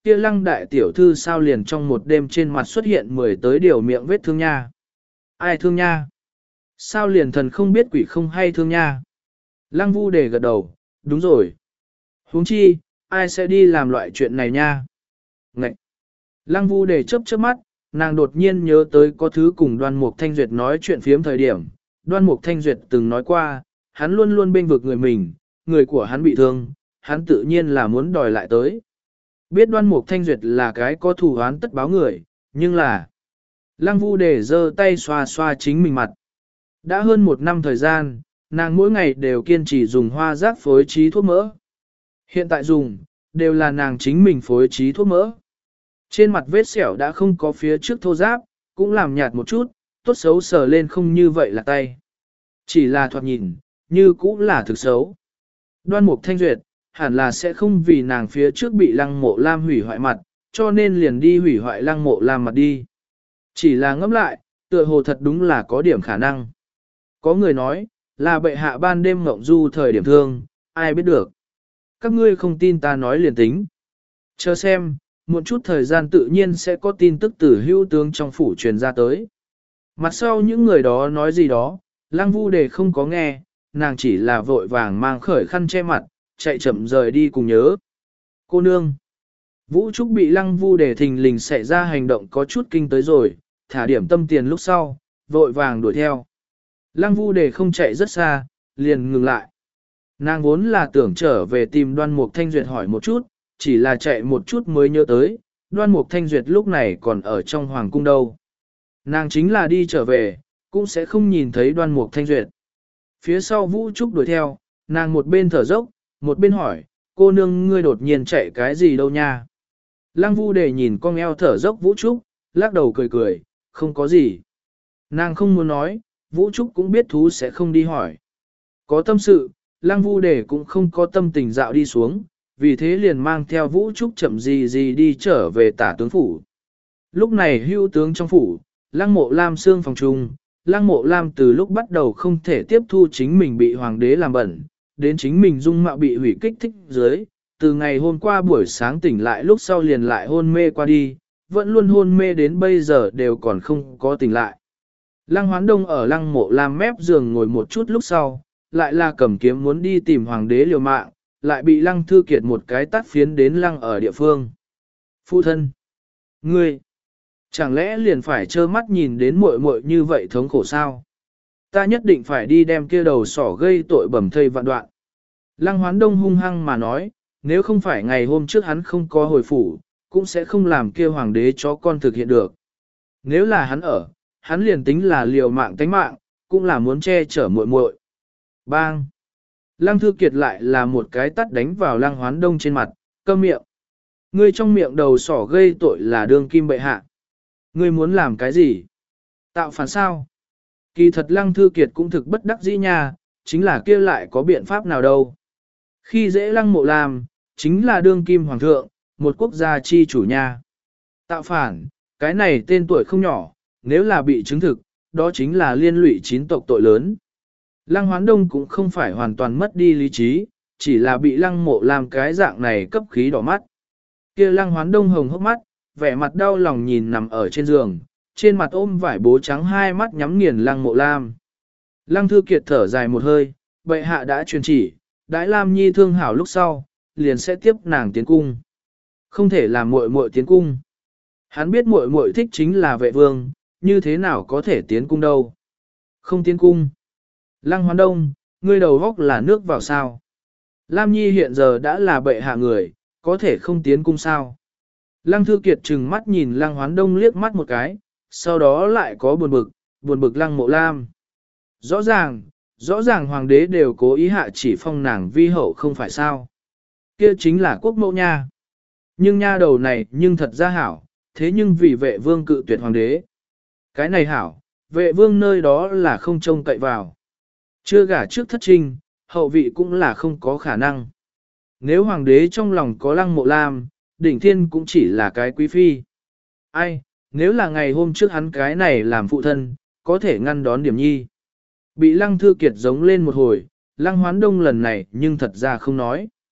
kia lăng đại tiểu thư sao liền trong một đêm trên mặt xuất hiện mười tới điều miệng vết thương nha. Ai thương nha? Sao liền thần không biết quỷ không hay thương nha? Lăng Vu Đề gật đầu, đúng rồi. Huống chi, ai sẽ đi làm loại chuyện này nha? Ngậy! Lăng Vu Đề chớp chớp mắt, nàng đột nhiên nhớ tới có thứ cùng Đoan Mục Thanh Duyệt nói chuyện phiếm thời điểm. Đoan Mục Thanh Duyệt từng nói qua, hắn luôn luôn bênh vực người mình, người của hắn bị thương, hắn tự nhiên là muốn đòi lại tới. Biết Đoan Mục Thanh Duyệt là cái có thù oán tất báo người, nhưng là... Lăng Vu Đề giơ tay xoa xoa chính mình mặt. Đã hơn một năm thời gian, nàng mỗi ngày đều kiên trì dùng hoa giác phối trí thuốc mỡ. Hiện tại dùng, đều là nàng chính mình phối trí thuốc mỡ. Trên mặt vết sẹo đã không có phía trước thô ráp, cũng làm nhạt một chút, tốt xấu sờ lên không như vậy là tay. Chỉ là thoạt nhìn, như cũng là thực xấu. Đoan Mục Thanh Duyệt, hẳn là sẽ không vì nàng phía trước bị Lăng Mộ Lam hủy hoại mặt, cho nên liền đi hủy hoại Lăng Mộ Lam mặt đi. Chỉ là ngẫm lại, tựa hồ thật đúng là có điểm khả năng. Có người nói, là bệ hạ ban đêm ngộng du thời điểm thương, ai biết được. Các ngươi không tin ta nói liền tính. Chờ xem, một chút thời gian tự nhiên sẽ có tin tức từ hữu tướng trong phủ truyền ra tới. Mặt sau những người đó nói gì đó, Lăng Vu Đề không có nghe, nàng chỉ là vội vàng mang khởi khăn che mặt, chạy chậm rời đi cùng nhớ. Cô nương! Vũ Trúc bị Lăng Vu Đề thình lình xảy ra hành động có chút kinh tới rồi, thả điểm tâm tiền lúc sau, vội vàng đuổi theo. Lăng Vu Đề không chạy rất xa, liền ngừng lại. Nàng vốn là tưởng trở về tìm Đoan Mục Thanh Duyệt hỏi một chút, chỉ là chạy một chút mới nhớ tới, Đoan Mục Thanh Duyệt lúc này còn ở trong hoàng cung đâu. Nàng chính là đi trở về, cũng sẽ không nhìn thấy Đoan Mục Thanh Duyệt. Phía sau Vũ Trúc đuổi theo, nàng một bên thở dốc, một bên hỏi, cô nương ngươi đột nhiên chạy cái gì đâu nha. Lăng Vu Đề nhìn con eo thở dốc Vũ Trúc, lắc đầu cười cười, không có gì. Nàng không muốn nói, Vũ Trúc cũng biết thú sẽ không đi hỏi. Có tâm sự, Lăng Vu Đề cũng không có tâm tình dạo đi xuống, vì thế liền mang theo Vũ Trúc chậm gì gì đi trở về tả tướng phủ. Lúc này hưu tướng trong phủ, Lăng Mộ Lam xương phòng trung, Lăng Mộ Lam từ lúc bắt đầu không thể tiếp thu chính mình bị hoàng đế làm bẩn, đến chính mình dung mạo bị hủy kích thích dưới, từ ngày hôm qua buổi sáng tỉnh lại lúc sau liền lại hôn mê qua đi, vẫn luôn hôn mê đến bây giờ đều còn không có tỉnh lại. Lăng Hoán Đông ở Lăng Mộ Lam mép giường ngồi một chút lúc sau, lại là cầm kiếm muốn đi tìm hoàng đế liều mạng, lại bị Lăng Thư Kiệt một cái tát phiến đến Lăng ở địa phương. Phụ thân! Ngươi! Chẳng lẽ liền phải trơ mắt nhìn đến muội muội như vậy thống khổ sao? Ta nhất định phải đi đem kia đầu sỏ gây tội bẩm thây vạn đoạn. Lăng Hoán Đông hung hăng mà nói, nếu không phải ngày hôm trước hắn không có hồi phủ, cũng sẽ không làm kia hoàng đế chó con thực hiện được. Nếu là hắn ở, hắn liền tính là liều mạng tánh mạng, cũng là muốn che chở muội muội. Bang! Lăng Thư Kiệt lại là một cái tát đánh vào Lăng Hoán Đông trên mặt, câm miệng. Ngươi trong miệng đầu sỏ gây tội là đương kim bệ hạ. Ngươi muốn làm cái gì? Tạo phản sao? Kỳ thật Lăng Thư Kiệt cũng thực bất đắc dĩ nha, chính là kia lại có biện pháp nào đâu. Khi dễ Lăng Mộ Lam, chính là đương kim hoàng thượng, một quốc gia chi chủ nha. Tạo phản, cái này tên tuổi không nhỏ, nếu là bị chứng thực, đó chính là liên lụy chín tộc tội lớn. Lăng Hoán Đông cũng không phải hoàn toàn mất đi lý trí, chỉ là bị Lăng Mộ Lam cái dạng này cấp khí đỏ mắt. Kia Lăng Hoán Đông hồng hốc mắt, vẻ mặt đau lòng nhìn nằm ở trên giường, trên mặt ôm vải bố trắng hai mắt nhắm nghiền Lăng Mộ Lam. Lăng Thư Kiệt thở dài một hơi, bệ hạ đã truyền chỉ, đãi Lam Nhi thương hảo lúc sau, liền sẽ tiếp nàng tiến cung. Không thể làm muội muội tiến cung. Hắn biết muội muội thích chính là vệ vương, như thế nào có thể tiến cung đâu. Không tiến cung. Lăng Hoán Đông, ngươi đầu góc là nước vào sao. Lam Nhi hiện giờ đã là bệ hạ người, có thể không tiến cung sao. Lăng Thư Kiệt trừng mắt nhìn Lăng Hoán Đông liếc mắt một cái, sau đó lại có buồn bực, buồn bực Lăng Mộ Lam. Rõ ràng, rõ ràng hoàng đế đều cố ý hạ chỉ phong nàng vi hậu không phải sao. Kia chính là quốc mẫu nha. Nhưng nha đầu này nhưng thật ra hảo, thế nhưng vì vệ vương cự tuyệt hoàng đế. Cái này hảo, vệ vương nơi đó là không trông cậy vào. Chưa gả trước thất trinh, hậu vị cũng là không có khả năng. Nếu hoàng đế trong lòng có Lăng Mộ Lam, đỉnh thiên cũng chỉ là cái quý phi. Ai, nếu là ngày hôm trước hắn cái này làm phụ thân, có thể ngăn đón điểm nhi. Bị Lăng Thư Kiệt giống lên một hồi, Lăng Hoán Đông lần này nhưng thật ra không nói.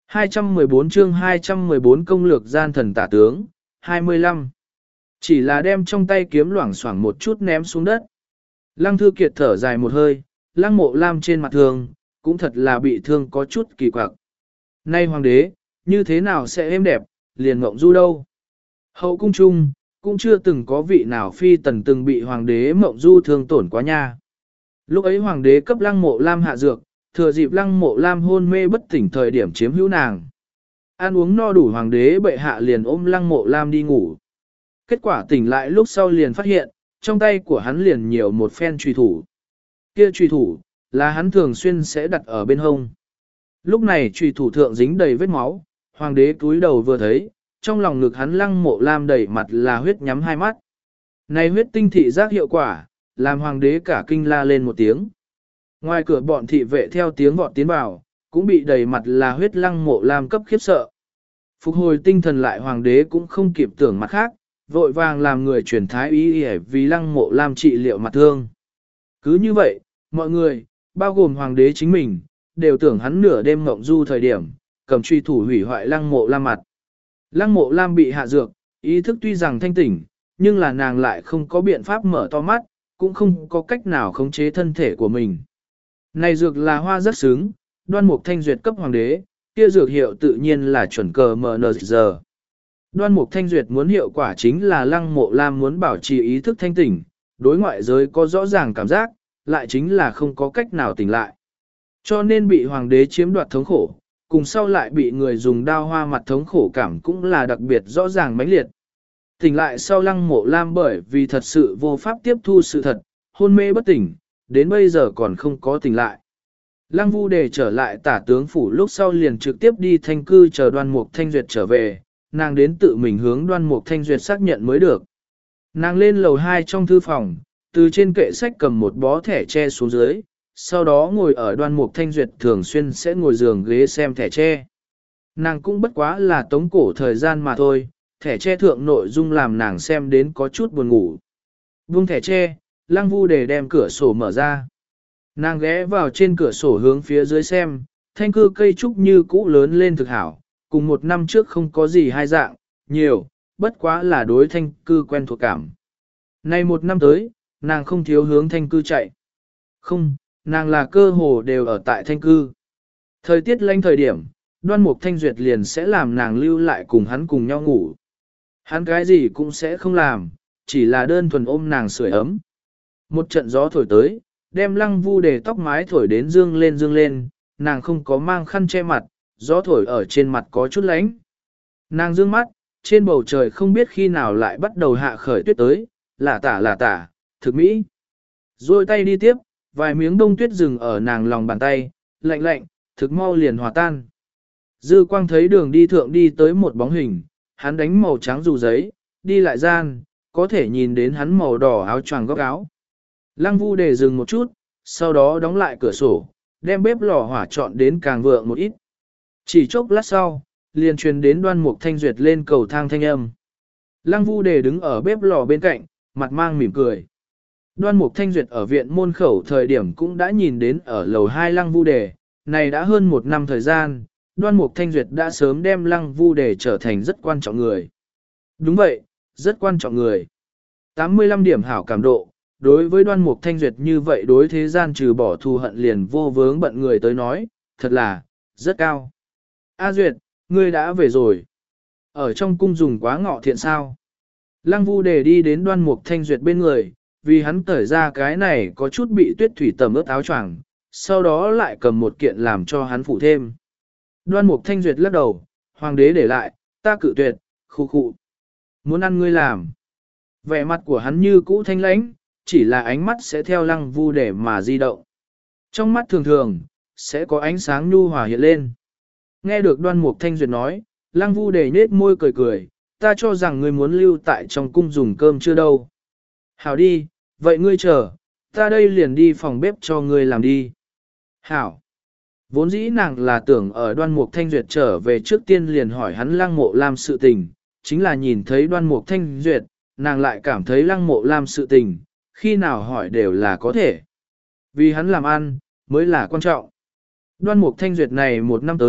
hai trăm mười bốn chương hai trăm mười bốn công lược gian thần tả tướng, hai mươi lăm. Chỉ là đem trong tay kiếm loảng xoảng một chút ném xuống đất. Lăng Thư Kiệt thở dài một hơi, Lăng Mộ Lam trên mặt thương, cũng thật là bị thương có chút kỳ quặc. Nay hoàng đế, như thế nào sẽ êm đẹp, liền mộng du đâu. Hậu cung chung, cũng chưa từng có vị nào phi tần từng bị hoàng đế mộng du thương tổn quá nha. Lúc ấy hoàng đế cấp Lăng Mộ Lam hạ dược, thừa dịp Lăng Mộ Lam hôn mê bất tỉnh thời điểm chiếm hữu nàng. Ăn uống no đủ hoàng đế bệ hạ liền ôm Lăng Mộ Lam đi ngủ. Kết quả tỉnh lại lúc sau liền phát hiện, trong tay của hắn liền nhiều một phen truy thủ. Kia truy thủ, là hắn thường xuyên sẽ đặt ở bên hông. Lúc này truy thủ thượng dính đầy vết máu, hoàng đế cúi đầu vừa thấy, trong lòng ngực hắn Lăng Mộ Lam đầy mặt là huyết nhắm hai mắt. Này huyết tinh thị giác hiệu quả, làm hoàng đế cả kinh la lên một tiếng. Ngoài cửa bọn thị vệ theo tiếng vọt tiến vào, cũng bị đầy mặt là huyết Lăng Mộ Lam cấp khiếp sợ. Phục hồi tinh thần lại hoàng đế cũng không kịp tưởng mặt khác, vội vàng làm người chuyển thái y y vì Lăng Mộ Lam trị liệu mặt thương. Cứ như vậy, mọi người, bao gồm hoàng đế chính mình, đều tưởng hắn nửa đêm ngộng du thời điểm, cầm truy thủ hủy hoại Lăng Mộ Lam mặt. Lăng Mộ Lam bị hạ dược, ý thức tuy rằng thanh tỉnh, nhưng là nàng lại không có biện pháp mở to mắt, cũng không có cách nào khống chế thân thể của mình. Này dược là hoa rất sướng, Đoan Mục Thanh Duyệt cấp hoàng đế, kia dược hiệu tự nhiên là chuẩn cờ em en giờ. Đoan Mục Thanh Duyệt muốn hiệu quả chính là Lăng Mộ Lam muốn bảo trì ý thức thanh tỉnh, đối ngoại giới có rõ ràng cảm giác, lại chính là không có cách nào tỉnh lại. Cho nên bị hoàng đế chiếm đoạt thống khổ, cùng sau lại bị người dùng đao hoa mặt thống khổ cảm cũng là đặc biệt rõ ràng mãnh liệt. Tỉnh lại sau Lăng Mộ Lam bởi vì thật sự vô pháp tiếp thu sự thật, hôn mê bất tỉnh, đến bây giờ còn không có tỉnh lại. Lăng Vu Đề trở lại tả tướng phủ lúc sau liền trực tiếp đi thanh cư chờ Đoan Mục Thanh Duyệt trở về, nàng đến tự mình hướng Đoan Mục Thanh Duyệt xác nhận mới được. Nàng lên lầu hai trong thư phòng, từ trên kệ sách cầm một bó thẻ tre xuống dưới, sau đó ngồi ở Đoan Mục Thanh Duyệt thường xuyên sẽ ngồi giường ghế xem thẻ tre. Nàng cũng bất quá là tống cổ thời gian mà thôi, thẻ tre thượng nội dung làm nàng xem đến có chút buồn ngủ. Buông thẻ tre, Lăng Vu Đề đem cửa sổ mở ra. Nàng ghé vào trên cửa sổ hướng phía dưới xem, thanh cư cây trúc như cũ lớn lên thực hảo, cùng một năm trước không có gì hai dạng, nhiều, bất quá là đối thanh cư quen thuộc cảm. Nay một năm tới, nàng không thiếu hướng thanh cư chạy. Không, nàng là cơ hồ đều ở tại thanh cư. Thời tiết lạnh thời điểm, Đoan Mục Thanh Duyệt liền sẽ làm nàng lưu lại cùng hắn cùng nhau ngủ. Hắn cái gì cũng sẽ không làm, chỉ là đơn thuần ôm nàng sưởi ấm. Một trận gió thổi tới, đem Lăng Vu Đề tóc mái thổi đến dương lên dương lên, nàng không có mang khăn che mặt, gió thổi ở trên mặt có chút lánh. Nàng dương mắt, trên bầu trời không biết khi nào lại bắt đầu hạ khởi tuyết tới, là tả là tả, thực mỹ. Rồi tay đi tiếp, vài miếng đông tuyết rừng ở nàng lòng bàn tay, lạnh lạnh, thực mau liền hòa tan. Dư quang thấy đường đi thượng đi tới một bóng hình, hắn đánh màu trắng dù giấy, đi lại gian, có thể nhìn đến hắn màu đỏ áo choàng góc áo. Lăng Vu Đề dừng một chút, sau đó đóng lại cửa sổ, đem bếp lò hỏa trọn đến càng vượng một ít. Chỉ chốc lát sau, liền truyền đến Đoan Mục Thanh Duyệt lên cầu thang thanh âm. Lăng Vu Đề đứng ở bếp lò bên cạnh, mặt mang mỉm cười. Đoan Mục Thanh Duyệt ở viện môn khẩu thời điểm cũng đã nhìn đến ở lầu hai Lăng Vu Đề, này đã hơn một năm thời gian, Đoan Mục Thanh Duyệt đã sớm đem Lăng Vu Đề trở thành rất quan trọng người. Đúng vậy, rất quan trọng người. tám mươi lăm điểm hảo cảm độ, đối với Đoan Mục Thanh Duyệt như vậy đối thế gian trừ bỏ thù hận liền vô vướng bận người tới nói, thật là, rất cao. A Duyệt, ngươi đã về rồi. Ở trong cung dùng quá ngọ thiện sao? Lăng Vu Đề đi đến Đoan Mục Thanh Duyệt bên người, vì hắn cởi ra cái này có chút bị tuyết thủy tầm ướt áo choàng, sau đó lại cầm một kiện làm cho hắn phụ thêm. Đoan Mục Thanh Duyệt lắc đầu, hoàng đế để lại, ta cự tuyệt, khu khụ. Muốn ăn ngươi làm. Vẻ mặt của hắn như cũ thanh lãnh, chỉ là ánh mắt sẽ theo Lăng Vu Đề mà di động. Trong mắt thường thường, sẽ có ánh sáng nhu hòa hiện lên. Nghe được Đoan Mục Thanh Duyệt nói, Lăng Vu Đề nhếch môi cười cười, ta cho rằng ngươi muốn lưu tại trong cung dùng cơm chưa đâu. Hảo đi, vậy ngươi chờ, ta đây liền đi phòng bếp cho ngươi làm đi. Hảo. Vốn dĩ nàng là tưởng ở Đoan Mục Thanh Duyệt trở về trước tiên liền hỏi hắn Lăng Mộ Lam sự tình, chính là nhìn thấy Đoan Mục Thanh Duyệt, nàng lại cảm thấy Lăng Mộ Lam sự tình, khi nào hỏi đều là có thể. Vì hắn làm ăn, mới là quan trọng. Đoan Mục Thanh Duyệt này một năm tới,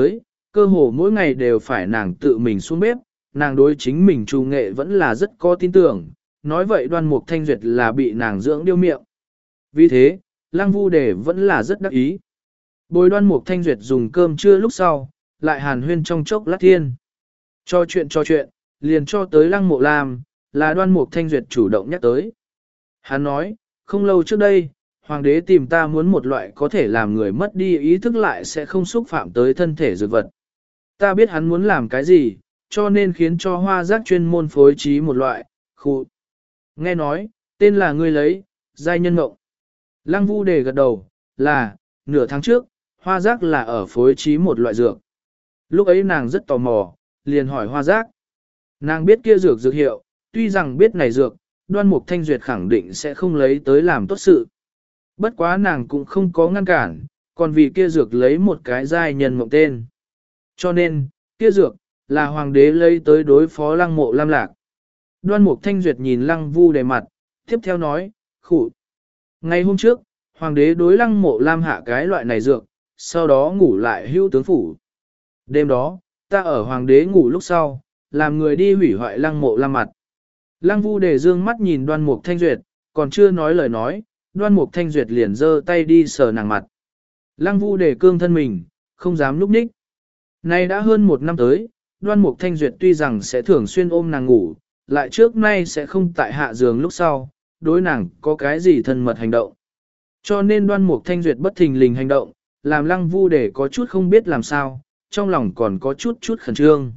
cơ hồ mỗi ngày đều phải nàng tự mình xuống bếp, nàng đối chính mình trù nghệ vẫn là rất có tin tưởng, nói vậy Đoan Mục Thanh Duyệt là bị nàng dưỡng điêu miệng. Vì thế, Lăng Vu Đề vẫn là rất đắc ý. Bồi Đoan Mục Thanh Duyệt dùng cơm trưa lúc sau, lại hàn huyên trong chốc lát thiên. Cho chuyện cho chuyện, liền cho tới Lăng Mộ Lam, là Đoan Mục Thanh Duyệt chủ động nhắc tới. Hắn nói, không lâu trước đây, Hoàng đế tìm ta muốn một loại có thể làm người mất đi ý thức lại sẽ không xúc phạm tới thân thể dược vật. Ta biết hắn muốn làm cái gì, cho nên khiến cho hoa giác chuyên môn phối trí một loại, khu. Nghe nói, tên là ngươi lấy, giai nhân ngộng. Lăng Vu Đề gật đầu, là, nửa tháng trước, hoa giác là ở phối trí một loại dược. Lúc ấy nàng rất tò mò, liền hỏi hoa giác. Nàng biết kia dược dược hiệu, tuy rằng biết này dược, Đoan Mục Thanh Duyệt khẳng định sẽ không lấy tới làm tốt sự. Bất quá nàng cũng không có ngăn cản, còn vì kia dược lấy một cái giai nhân mộng tên. Cho nên, kia dược, là hoàng đế lấy tới đối phó Lăng Mộ Lam lạc. Đoan Mục Thanh Duyệt nhìn Lăng Vu Đề mặt, tiếp theo nói, khủ. Ngày hôm trước, hoàng đế đối Lăng Mộ Lam hạ cái loại này dược, sau đó ngủ lại hưu tướng phủ. Đêm đó, ta ở hoàng đế ngủ lúc sau, làm người đi hủy hoại Lăng Mộ Lam mặt. Lăng Vu Đề dương mắt nhìn Đoan Mục Thanh Duyệt, còn chưa nói lời nói, Đoan Mục Thanh Duyệt liền giơ tay đi sờ nàng mặt. Lăng Vu Đề cương thân mình, không dám núp ních. Nay đã hơn một năm tới, Đoan Mục Thanh Duyệt tuy rằng sẽ thường xuyên ôm nàng ngủ, lại trước nay sẽ không tại hạ giường lúc sau, đối nàng có cái gì thân mật hành động. Cho nên Đoan Mục Thanh Duyệt bất thình lình hành động, làm Lăng Vu Đề có chút không biết làm sao, trong lòng còn có chút chút khẩn trương.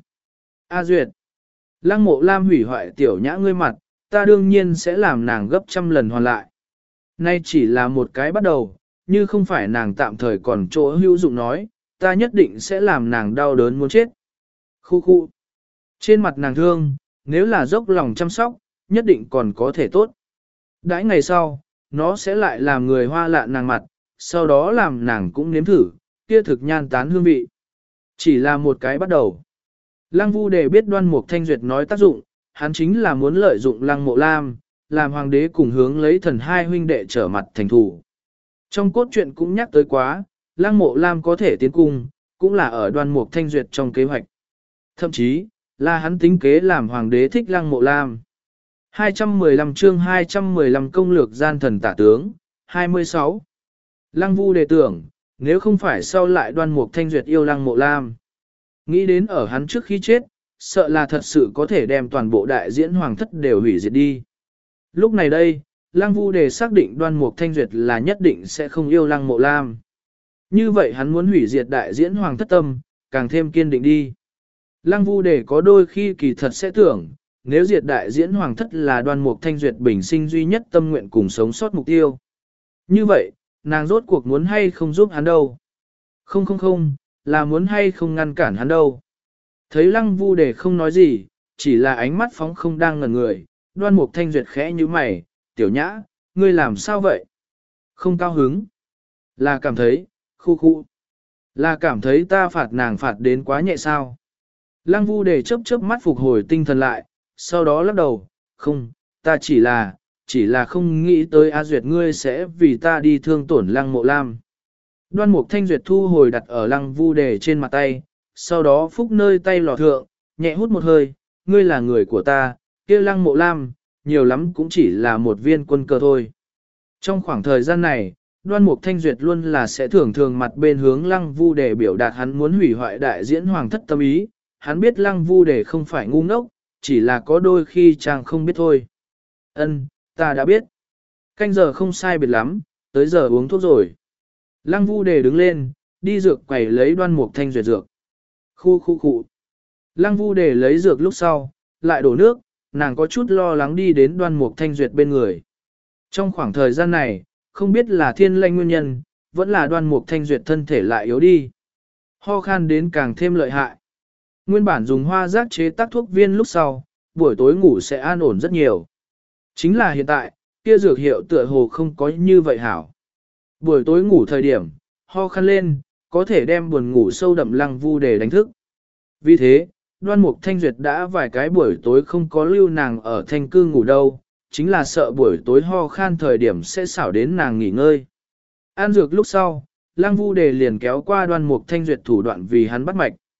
A Duyệt, Lăng Mộ Lam hủy hoại tiểu nhã ngươi mặt, ta đương nhiên sẽ làm nàng gấp trăm lần hoàn lại. Nay chỉ là một cái bắt đầu, như không phải nàng tạm thời còn chỗ hữu dụng nói, ta nhất định sẽ làm nàng đau đớn muốn chết. Khu khu. Trên mặt nàng thương, nếu là dốc lòng chăm sóc, nhất định còn có thể tốt. Đãi ngày sau, nó sẽ lại làm người hoa lạ nàng mặt, sau đó làm nàng cũng nếm thử, kia thực nhan tán hương vị. Chỉ là một cái bắt đầu. Lăng Vu Đề biết Đoan Mục Thanh Duyệt nói tác dụng, hắn chính là muốn lợi dụng Lăng Mộ Lam, làm hoàng đế cùng hướng lấy thần hai huynh đệ trở mặt thành thủ. Trong cốt truyện cũng nhắc tới quá, Lăng Mộ Lam có thể tiến cung, cũng là ở Đoan Mục Thanh Duyệt trong kế hoạch. Thậm chí, là hắn tính kế làm hoàng đế thích Lăng Mộ Lam. hai trăm mười lăm chương hai trăm mười lăm công lược gian thần tả tướng, hai mươi sáu. Lăng Vu Đề tưởng, nếu không phải sau lại Đoan Mục Thanh Duyệt yêu Lăng Mộ Lam. Nghĩ đến ở hắn trước khi chết, sợ là thật sự có thể đem toàn bộ đại diễn hoàng thất đều hủy diệt đi. Lúc này đây, Lăng Vu Đề xác định Đoan Mục Thanh Duyệt là nhất định sẽ không yêu Lăng Mộ Lam. Như vậy hắn muốn hủy diệt đại diễn hoàng thất tâm, càng thêm kiên định đi. Lăng Vu Đề có đôi khi kỳ thật sẽ tưởng, nếu diệt đại diễn hoàng thất là Đoan Mục Thanh Duyệt bình sinh duy nhất tâm nguyện cùng sống sót mục tiêu. Như vậy, nàng rốt cuộc muốn hay không giúp hắn đâu? Không không không, là muốn hay không ngăn cản hắn đâu? Thấy Lăng Vu Đề không nói gì, chỉ là ánh mắt phóng không đang ngẩn người, Đoan Mục Thanh Duyệt khẽ như mày, tiểu nhã, ngươi làm sao vậy? Không cao hứng. Là cảm thấy, khu khu. Là cảm thấy ta phạt nàng phạt đến quá nhẹ sao? Lăng Vu Đề chớp chớp mắt phục hồi tinh thần lại, sau đó lắc đầu, không, ta chỉ là, chỉ là không nghĩ tới A Duyệt ngươi sẽ vì ta đi thương tổn Lăng Mộ Lam. Đoan Mục Thanh Duyệt thu hồi đặt ở Lăng Vu Đề trên mặt tay, sau đó phúc nơi tay lò thượng, nhẹ hút một hơi, ngươi là người của ta, kia Lăng Mộ Lam, nhiều lắm cũng chỉ là một viên quân cờ thôi. Trong khoảng thời gian này, Đoan Mục Thanh Duyệt luôn là sẽ thường thường mặt bên hướng Lăng Vu Đề biểu đạt hắn muốn hủy hoại đại diễn hoàng thất tâm ý, hắn biết Lăng Vu Đề không phải ngu ngốc, chỉ là có đôi khi chàng không biết thôi. Ân, ta đã biết. Canh giờ không sai biệt lắm, tới giờ uống thuốc rồi. Lăng Vu Đề đứng lên, đi dược quầy lấy Đoan Mục Thanh Duyệt dược. Khu khu khu. Lăng Vu Đề lấy dược lúc sau, lại đổ nước, nàng có chút lo lắng đi đến Đoan Mục Thanh Duyệt bên người. Trong khoảng thời gian này, không biết là thiên lệnh nguyên nhân, vẫn là Đoan Mục Thanh Duyệt thân thể lại yếu đi. Ho khan đến càng thêm lợi hại. Nguyên bản dùng hoa giác chế tác thuốc viên lúc sau, buổi tối ngủ sẽ an ổn rất nhiều. Chính là hiện tại, kia dược hiệu tựa hồ không có như vậy hảo. Buổi tối ngủ thời điểm, ho khan lên, có thể đem buồn ngủ sâu đậm Lăng Vu Đề đánh thức. Vì thế, Đoan Mục Thanh Duyệt đã vài cái buổi tối không có lưu nàng ở thanh cư ngủ đâu, chính là sợ buổi tối ho khan thời điểm sẽ xảo đến nàng nghỉ ngơi. An dược lúc sau, Lăng Vu Đề liền kéo qua Đoan Mục Thanh Duyệt thủ đoạn vì hắn bắt mạch.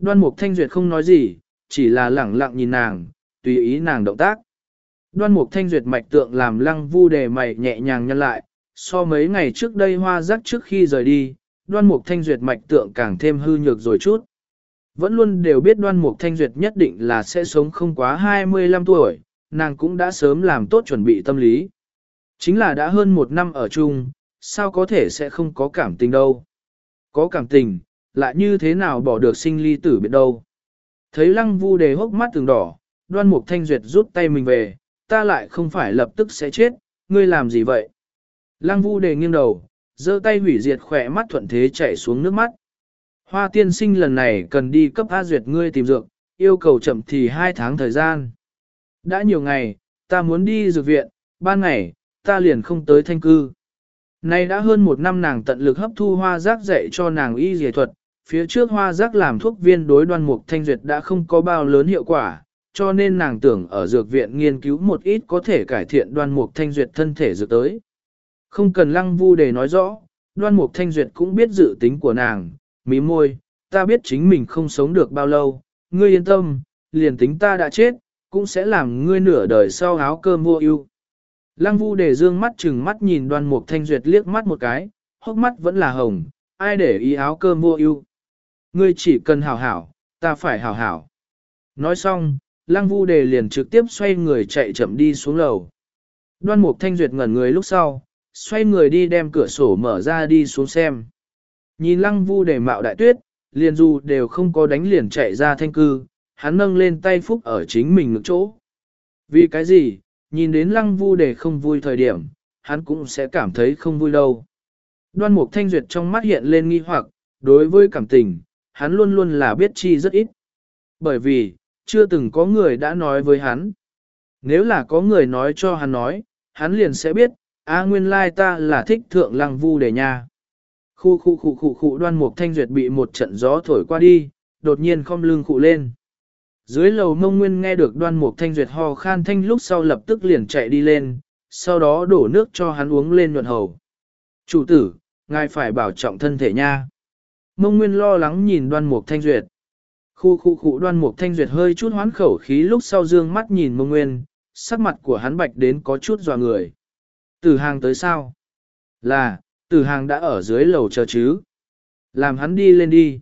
Đoan Mục Thanh Duyệt không nói gì, chỉ là lẳng lặng nhìn nàng, tùy ý nàng động tác. Đoan Mục Thanh Duyệt mạch tượng làm Lăng Vu Đề mày nhẹ nhàng nhăn lại, so mấy ngày trước đây hoa rắc trước khi rời đi, Đoan Mục Thanh Duyệt mạch tượng càng thêm hư nhược rồi chút. Vẫn luôn đều biết Đoan Mục Thanh Duyệt nhất định là sẽ sống không quá hai mươi lăm tuổi, nàng cũng đã sớm làm tốt chuẩn bị tâm lý. Chính là đã hơn một năm ở chung, sao có thể sẽ không có cảm tình đâu. Có cảm tình, lại như thế nào bỏ được sinh ly tử biệt đâu. Thấy Lăng Vu Đề hốc mắt từng đỏ, Đoan Mục Thanh Duyệt rút tay mình về, ta lại không phải lập tức sẽ chết, ngươi làm gì vậy? Lăng Vu Đề nghiêng đầu, giơ tay hủy diệt khỏe mắt thuận thế chảy xuống nước mắt. Hoa tiên sinh lần này cần đi cấp A Duyệt ngươi tìm dược, yêu cầu chậm thì hai tháng thời gian. Đã nhiều ngày, ta muốn đi dược viện, ban ngày, ta liền không tới thanh cư. Nay đã hơn một năm nàng tận lực hấp thu hoa giác dạy cho nàng y dề thuật, phía trước hoa giác làm thuốc viên đối Đoan Mục Thanh Duyệt đã không có bao lớn hiệu quả, cho nên nàng tưởng ở dược viện nghiên cứu một ít có thể cải thiện Đoan Mục Thanh Duyệt thân thể dược tới. Không cần Lăng Vu Đề nói rõ, Đoan Mục Thanh Duyệt cũng biết dự tính của nàng, mí môi, ta biết chính mình không sống được bao lâu, ngươi yên tâm, liền tính ta đã chết, cũng sẽ làm ngươi nửa đời sau áo cơm vô ưu. Lăng Vu Đề dương mắt chừng mắt nhìn Đoan Mục Thanh Duyệt liếc mắt một cái, hốc mắt vẫn là hồng, ai để ý áo cơm vô ưu. Ngươi chỉ cần hảo hảo, ta phải hảo hảo. Nói xong, Lăng Vu Đề liền trực tiếp xoay người chạy chậm đi xuống lầu. Đoan Mục Thanh Duyệt ngẩn người lúc sau, xoay người đi đem cửa sổ mở ra đi xuống xem. Nhìn Lăng Vu Đề mạo đại tuyết, liền dù đều không có đánh liền chạy ra thanh cư, hắn nâng lên tay phúc ở chính mình ngực chỗ. Vì cái gì, nhìn đến Lăng Vu Đề không vui thời điểm, hắn cũng sẽ cảm thấy không vui đâu. Đoan Mục Thanh Duyệt trong mắt hiện lên nghi hoặc, đối với cảm tình, hắn luôn luôn là biết chi rất ít. Bởi vì, chưa từng có người đã nói với hắn. Nếu là có người nói cho hắn nói, hắn liền sẽ biết, a nguyên lai ta là thích thượng Lăng Vu Đề nha. Khu khu khu khu khu Đoan Mục Thanh Duyệt bị một trận gió thổi qua đi, đột nhiên khom lưng khụ lên. Dưới lầu Mông Nguyên nghe được Đoan Mục Thanh Duyệt ho khan thanh lúc sau lập tức liền chạy đi lên, sau đó đổ nước cho hắn uống lên nhuận hầu. Chủ tử, ngài phải bảo trọng thân thể nha. Mông Nguyên lo lắng nhìn Đoan Mục Thanh Duyệt. Khu khu khu Đoan Mục Thanh Duyệt hơi chút hoán khẩu khí lúc sau dương mắt nhìn Mông Nguyên, sắc mặt của hắn bạch đến có chút dò người. Tử Hàng tới sao? Là, Tử Hàng đã ở dưới lầu chờ chứ. Làm hắn đi lên đi.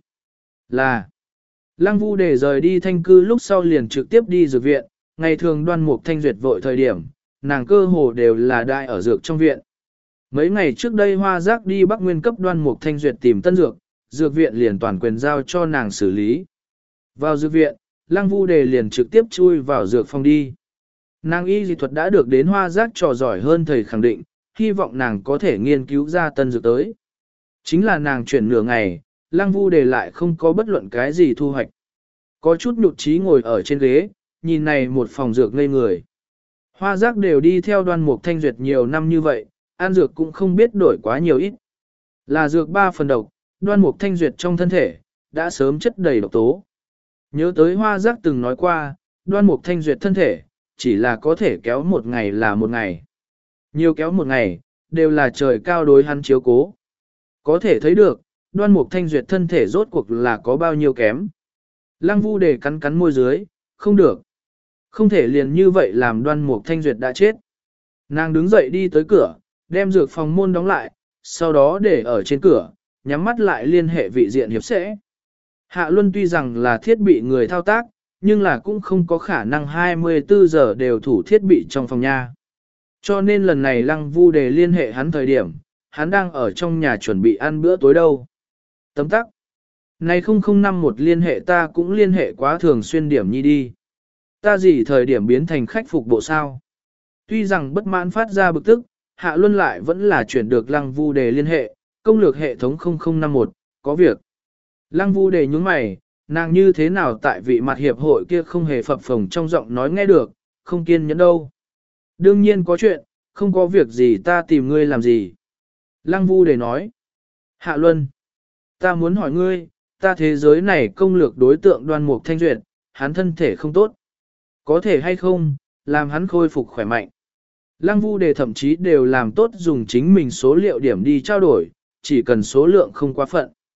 Là. Lăng Vu Đề rời đi thanh cư lúc sau liền trực tiếp đi dược viện, ngày thường Đoan Mục Thanh Duyệt vội thời điểm, nàng cơ hồ đều là đại ở dược trong viện. Mấy ngày trước đây hoa giác đi Bắc Nguyên cấp Đoan Mục Thanh Duyệt tìm tân dược, dược viện liền toàn quyền giao cho nàng xử lý. Vào dược viện, Lăng Vu Đề liền trực tiếp chui vào dược phòng đi. Nàng y dị thuật đã được đến hoa giác trò giỏi hơn thầy khẳng định, hy vọng nàng có thể nghiên cứu ra tân dược tới. Chính là nàng chuyển nửa ngày, Lăng Vu Đề lại không có bất luận cái gì thu hoạch. Có chút nhụt chí ngồi ở trên ghế, nhìn này một phòng dược ngây người. Hoa giác đều đi theo Đoan Mục Thanh Duyệt nhiều năm như vậy, ăn dược cũng không biết đổi quá nhiều ít. Là dược ba phần độc, Đoan Mục Thanh Duyệt trong thân thể, đã sớm chất đầy độc tố. Nhớ tới hoa giác từng nói qua, Đoan Mục Thanh Duyệt thân thể, chỉ là có thể kéo một ngày là một ngày. Nhiều kéo một ngày, đều là trời cao đối hắn chiếu cố. Có thể thấy được, Đoan Mục Thanh Duyệt thân thể rốt cuộc là có bao nhiêu kém. Lăng Vu Đề cắn cắn môi dưới, không được. Không thể liền như vậy làm Đoan Mục Thanh Duyệt đã chết. Nàng đứng dậy đi tới cửa, đem dược phòng môn đóng lại, sau đó để ở trên cửa, nhắm mắt lại liên hệ vị diện hiệp sẽ. Hạ Luân tuy rằng là thiết bị người thao tác, nhưng là cũng không có khả năng hai mươi tư giờ đều thủ thiết bị trong phòng nha. Cho nên lần này Lăng Vu Đề liên hệ hắn thời điểm, hắn đang ở trong nhà chuẩn bị ăn bữa tối đâu. Tấm tắc. Này không không năm một liên hệ ta cũng liên hệ quá thường xuyên điểm nhi đi. Ta gì thời điểm biến thành khách phục bộ sao? Tuy rằng bất mãn phát ra bực tức, Hạ Luân lại vẫn là chuyển được Lăng Vu Đề liên hệ, công lược hệ thống không không năm một, có việc. Lăng Vu Đề nhướng mày, nàng như thế nào tại vị mặt hiệp hội kia không hề phập phồng trong giọng nói nghe được, không kiên nhẫn đâu. Đương nhiên có chuyện, không có việc gì ta tìm ngươi làm gì. Lăng Vu Đề nói. Hạ Luân, ta muốn hỏi ngươi, ta thế giới này công lược đối tượng Đoan Mục Thanh Duyệt, hắn thân thể không tốt. Có thể hay không, làm hắn khôi phục khỏe mạnh. Lăng Vu Đề thậm chí đều làm tốt dùng chính mình số liệu điểm đi trao đổi, chỉ cần số lượng không quá phận.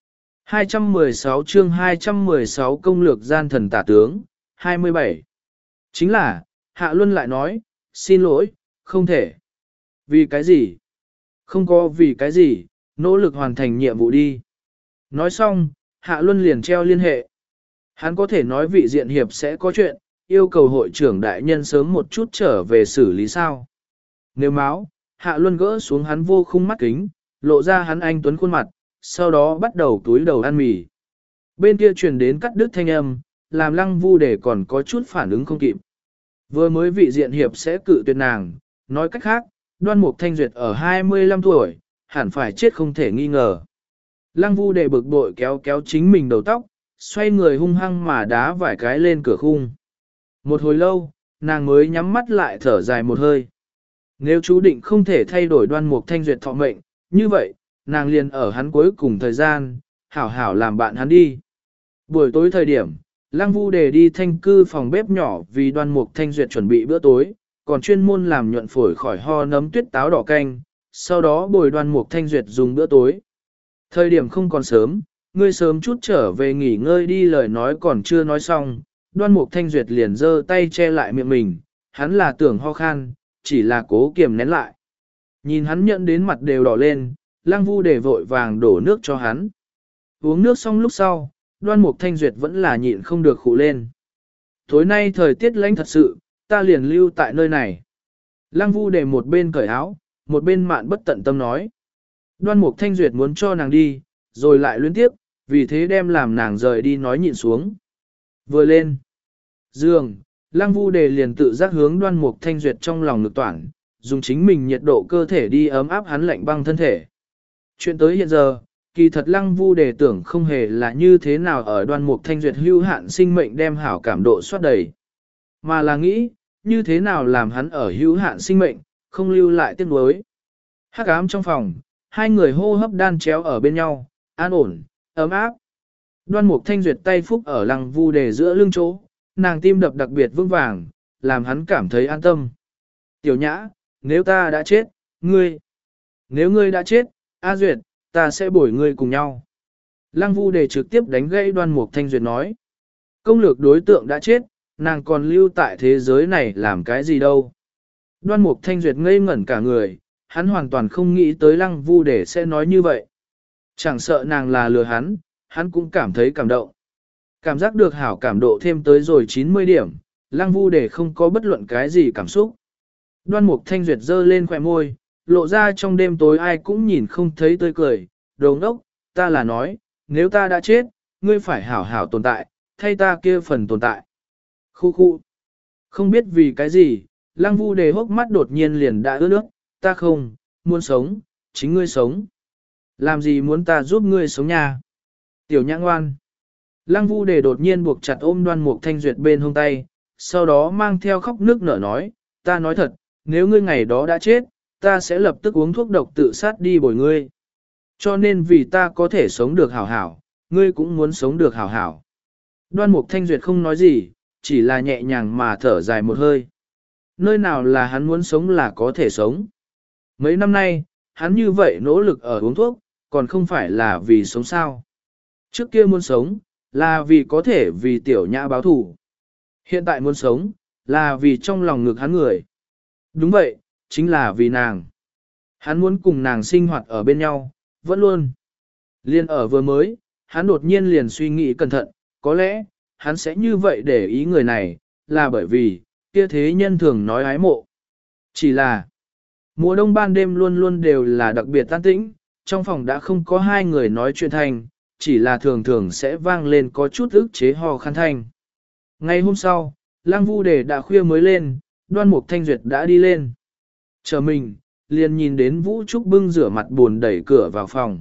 hai trăm mười sáu chương hai trăm mười sáu công lược gian thần tả tướng, hai mươi bảy. Chính là, Hạ Luân lại nói, xin lỗi, không thể. Vì cái gì? Không có vì cái gì, nỗ lực hoàn thành nhiệm vụ đi. Nói xong, Hạ Luân liền treo liên hệ. Hắn có thể nói vị diện hiệp sẽ có chuyện, yêu cầu hội trưởng đại nhân sớm một chút trở về xử lý sao. Nếu máu, Hạ Luân gỡ xuống hắn vô khung mắt kính, lộ ra hắn anh tuấn khuôn mặt, sau đó bắt đầu túi đầu ăn mì. Bên kia truyền đến cắt đứt thanh âm, làm Lăng Vu để còn có chút phản ứng không kịp. Vừa mới vị diện hiệp sẽ cự tuyệt nàng, nói cách khác, Đoan Mục Thanh Duyệt ở hai mươi lăm tuổi, hẳn phải chết không thể nghi ngờ. Lăng Vu để bực bội kéo kéo chính mình đầu tóc, xoay người hung hăng mà đá vài cái lên cửa khung. Một hồi lâu, nàng mới nhắm mắt lại thở dài một hơi. Nếu chú định không thể thay đổi Đoan Mục Thanh Duyệt thọ mệnh, như vậy, nàng liền ở hắn cuối cùng thời gian, hảo hảo làm bạn hắn đi. Buổi tối thời điểm, Lăng Vu để đi thanh cư phòng bếp nhỏ vì Đoan Mục Thanh Duyệt chuẩn bị bữa tối, còn chuyên môn làm nhuận phổi khỏi ho nấm tuyết táo đỏ canh, sau đó bồi Đoan Mục Thanh Duyệt dùng bữa tối. Thời điểm không còn sớm, ngươi sớm chút trở về nghỉ ngơi đi, lời nói còn chưa nói xong, Đoan Mục Thanh Duyệt liền giơ tay che lại miệng mình, hắn là tưởng ho khan, chỉ là cố kiềm nén lại. Nhìn hắn nhận đến mặt đều đỏ lên, Lăng Vu để vội vàng đổ nước cho hắn. Uống nước xong lúc sau, Đoan Mục Thanh Duyệt vẫn là nhịn không được khụ lên. Tối nay thời tiết lạnh thật sự, ta liền lưu tại nơi này. Lăng Vu để một bên cởi áo, một bên mạn bất tận tâm nói. Đoan Mục Thanh Duyệt muốn cho nàng đi, rồi lại luyến tiếp, vì thế đem làm nàng rời đi nói nhịn xuống. Vừa lên giường, Lăng Vu đề liền tự giác hướng Đoan Mục Thanh Duyệt trong lòng ngực toản, dùng chính mình nhiệt độ cơ thể đi ấm áp hắn lạnh băng thân thể. Chuyện tới hiện giờ, kỳ thật Lăng Vu đề tưởng không hề là như thế nào ở Đoan Mục Thanh Duyệt hưu hạn sinh mệnh đem hảo cảm độ soát đầy, mà là nghĩ, như thế nào làm hắn ở hữu hạn sinh mệnh, không lưu lại tiếc nuối. Hắc ám trong phòng, hai người hô hấp đan chéo ở bên nhau, an ổn, ấm áp. Đoan Mục Thanh Duyệt tay phúc ở Lăng Vu đề giữa lưng chỗ, nàng tim đập đặc biệt vững vàng, làm hắn cảm thấy an tâm. Tiểu Nhã, nếu ta đã chết, ngươi. Nếu ngươi đã chết, A Duyệt, ta sẽ bồi ngươi cùng nhau. Lăng Vu đề trực tiếp đánh gãy Đoan Mục Thanh Duyệt nói. Công lược đối tượng đã chết, nàng còn lưu tại thế giới này làm cái gì đâu. Đoan Mục Thanh Duyệt ngây ngẩn cả người, hắn hoàn toàn không nghĩ tới Lăng Vu đề sẽ nói như vậy. Chẳng sợ nàng là lừa hắn, hắn cũng cảm thấy cảm động. Cảm giác được hảo cảm độ thêm tới rồi chín mươi điểm, Lăng Vu đề không có bất luận cái gì cảm xúc. Đoan Mục Thanh Duyệt giơ lên khóe môi, lộ ra trong đêm tối ai cũng nhìn không thấy tươi cười, đồ ngốc, ta là nói, nếu ta đã chết, ngươi phải hảo hảo tồn tại, thay ta kia phần tồn tại. Khu khu. Không biết vì cái gì, Lăng Vu đề hốc mắt đột nhiên liền đã ướt nước, ta không, muốn sống, chính ngươi sống. Làm gì muốn ta giúp ngươi sống nha? Tiểu Nhã ngoan. Lăng Vu đề đột nhiên buộc chặt ôm Đoan Mục Thanh Duyệt bên hông tay, sau đó mang theo khóc nước nở nói, ta nói thật, nếu ngươi ngày đó đã chết, ta sẽ lập tức uống thuốc độc tự sát đi bồi ngươi. Cho nên vì ta có thể sống được hảo hảo, ngươi cũng muốn sống được hảo hảo. Đoan Mục Thanh Duyệt không nói gì, chỉ là nhẹ nhàng mà thở dài một hơi. Nơi nào là hắn muốn sống là có thể sống. Mấy năm nay, hắn như vậy nỗ lực ở uống thuốc, còn không phải là vì sống sao. Trước kia muốn sống, là vì có thể vì Tiểu Nhã báo thù. Hiện tại muốn sống, là vì trong lòng ngực hắn người. Đúng vậy, chính là vì nàng. Hắn muốn cùng nàng sinh hoạt ở bên nhau, vẫn luôn. Liên ở vừa mới, hắn đột nhiên liền suy nghĩ cẩn thận, có lẽ, hắn sẽ như vậy để ý người này, là bởi vì, kia thế nhân thường nói ái mộ. Chỉ là, mùa đông ban đêm luôn luôn đều là đặc biệt tan tĩnh, trong phòng đã không có hai người nói chuyện thành, chỉ là thường thường sẽ vang lên có chút ức chế ho khăn thanh. Ngày hôm sau, Lăng Vu đề đã khuya mới lên, Đoan Mục Thanh Duyệt đã đi lên. Chờ mình, liền nhìn đến Vũ Trúc bưng rửa mặt buồn đẩy cửa vào phòng.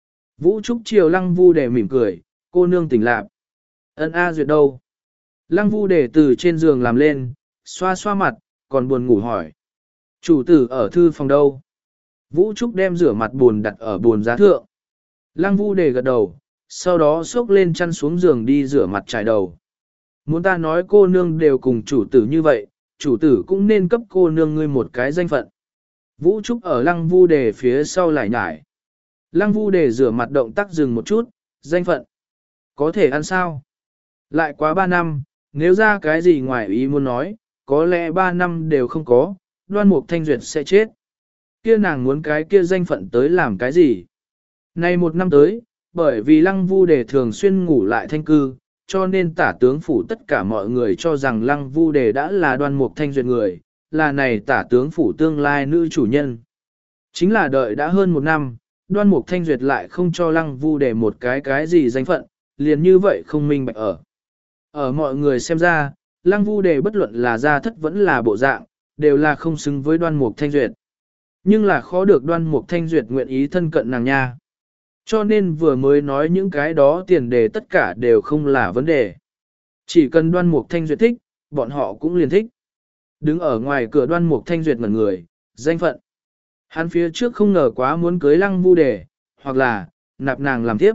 Vũ Trúc chiều Lăng Vu đề mỉm cười, cô nương tỉnh lạc. Ân A Duyệt đâu? Lăng Vu đề từ trên giường làm lên, xoa xoa mặt, còn buồn ngủ hỏi. Chủ tử ở thư phòng đâu? Vũ Trúc đem rửa mặt buồn đặt ở buồn giá thượng. Lăng Vu đề gật đầu, sau đó xốc lên chăn xuống giường đi rửa mặt trải đầu. Muốn ta nói cô nương đều cùng chủ tử như vậy, chủ tử cũng nên cấp cô nương ngươi một cái danh phận. Vũ Trúc ở Lăng Vu đề phía sau lại nhải. Lăng Vu đề rửa mặt động tác dừng một chút, Danh phận. Có thể ăn sao? Lại quá ba năm, nếu ra cái gì ngoài ý muốn nói, có lẽ ba năm đều không có, Đoan Mục Thanh Duyệt sẽ chết. Kia nàng muốn cái kia danh phận tới làm cái gì? Nay một năm tới, bởi vì Lăng Vu Đề thường xuyên ngủ lại thanh cư, cho nên tả tướng phủ tất cả mọi người cho rằng Lăng Vu Đề đã là Đoan Mục Thanh Duyệt người, là này tả tướng phủ tương lai nữ chủ nhân. Chính là đợi đã hơn một năm, Đoan Mục Thanh Duyệt lại không cho Lăng Vu Đề một cái cái gì danh phận, liền như vậy không minh bạch ở. Ở mọi người xem ra, Lăng Vu Đề bất luận là gia thất vẫn là bộ dạng, đều là không xứng với Đoan Mục Thanh Duyệt. Nhưng là khó được Đoan Mục Thanh Duyệt nguyện ý thân cận nàng nha. Cho nên vừa mới nói những cái đó tiền đề tất cả đều không là vấn đề. Chỉ cần Đoan Mục Thanh Duyệt thích, bọn họ cũng liền thích. Đứng ở ngoài cửa Đoan Mục Thanh Duyệt ngẩn người, danh phận. Hắn phía trước không ngờ quá muốn cưới Lăng Vu Đề, hoặc là, nạp nàng làm tiếp.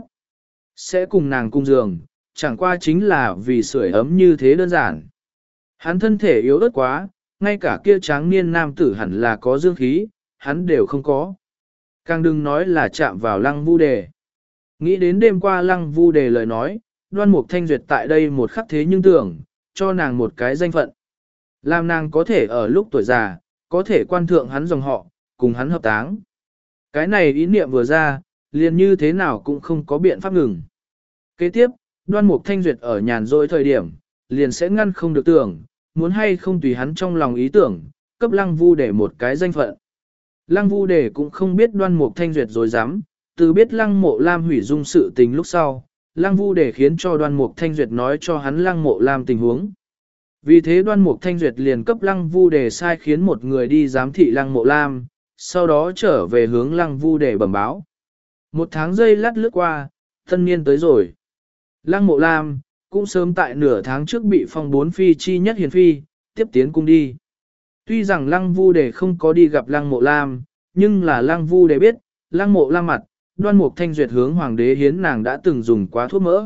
Sẽ cùng nàng cung giường, chẳng qua chính là vì sưởi ấm như thế đơn giản. Hắn thân thể yếu ớt quá, ngay cả kia tráng niên nam tử hẳn là có dương khí, hắn đều không có. Càng đừng nói là chạm vào Lăng Vu Đề. Nghĩ đến đêm qua Lăng Vu Đề lời nói, Đoan Mục Thanh Duyệt tại đây một khắc thế nhưng tưởng, cho nàng một cái danh phận. Làm nàng có thể ở lúc tuổi già, có thể quan thượng hắn dòng họ, cùng hắn hợp táng. Cái này ý niệm vừa ra, liền như thế nào cũng không có biện pháp ngừng. Kế tiếp, Đoan Mục Thanh Duyệt ở nhàn rỗi thời điểm, liền sẽ ngăn không được tưởng, muốn hay không tùy hắn trong lòng ý tưởng, cấp Lăng Vu Đề một cái danh phận. Lăng Vu Đề cũng không biết Đoan Mục Thanh Duyệt rồi dám, từ biết Lăng Mộ Lam hủy dung sự tình lúc sau, Lăng Vu Đề khiến cho Đoan Mục Thanh Duyệt nói cho hắn Lăng Mộ Lam tình huống. Vì thế Đoan Mục Thanh Duyệt liền cấp Lăng Vu Đề sai khiến một người đi giám thị Lăng Mộ Lam, sau đó trở về hướng Lăng Vu Đề bẩm báo. Một tháng giây lát lướt qua, tân niên tới rồi. Lăng Mộ Lam, cũng sớm tại nửa tháng trước bị phong bốn phi chi nhất hiền phi, tiếp tiến cung đi. Tuy rằng Lăng Vu Đề không có đi gặp Lăng Mộ Lam, nhưng là Lăng Vu Đề biết, Lăng Mộ Lam mặt, Đoan Mục Thanh Duyệt hướng hoàng đế hiến nàng đã từng dùng quá thuốc mỡ.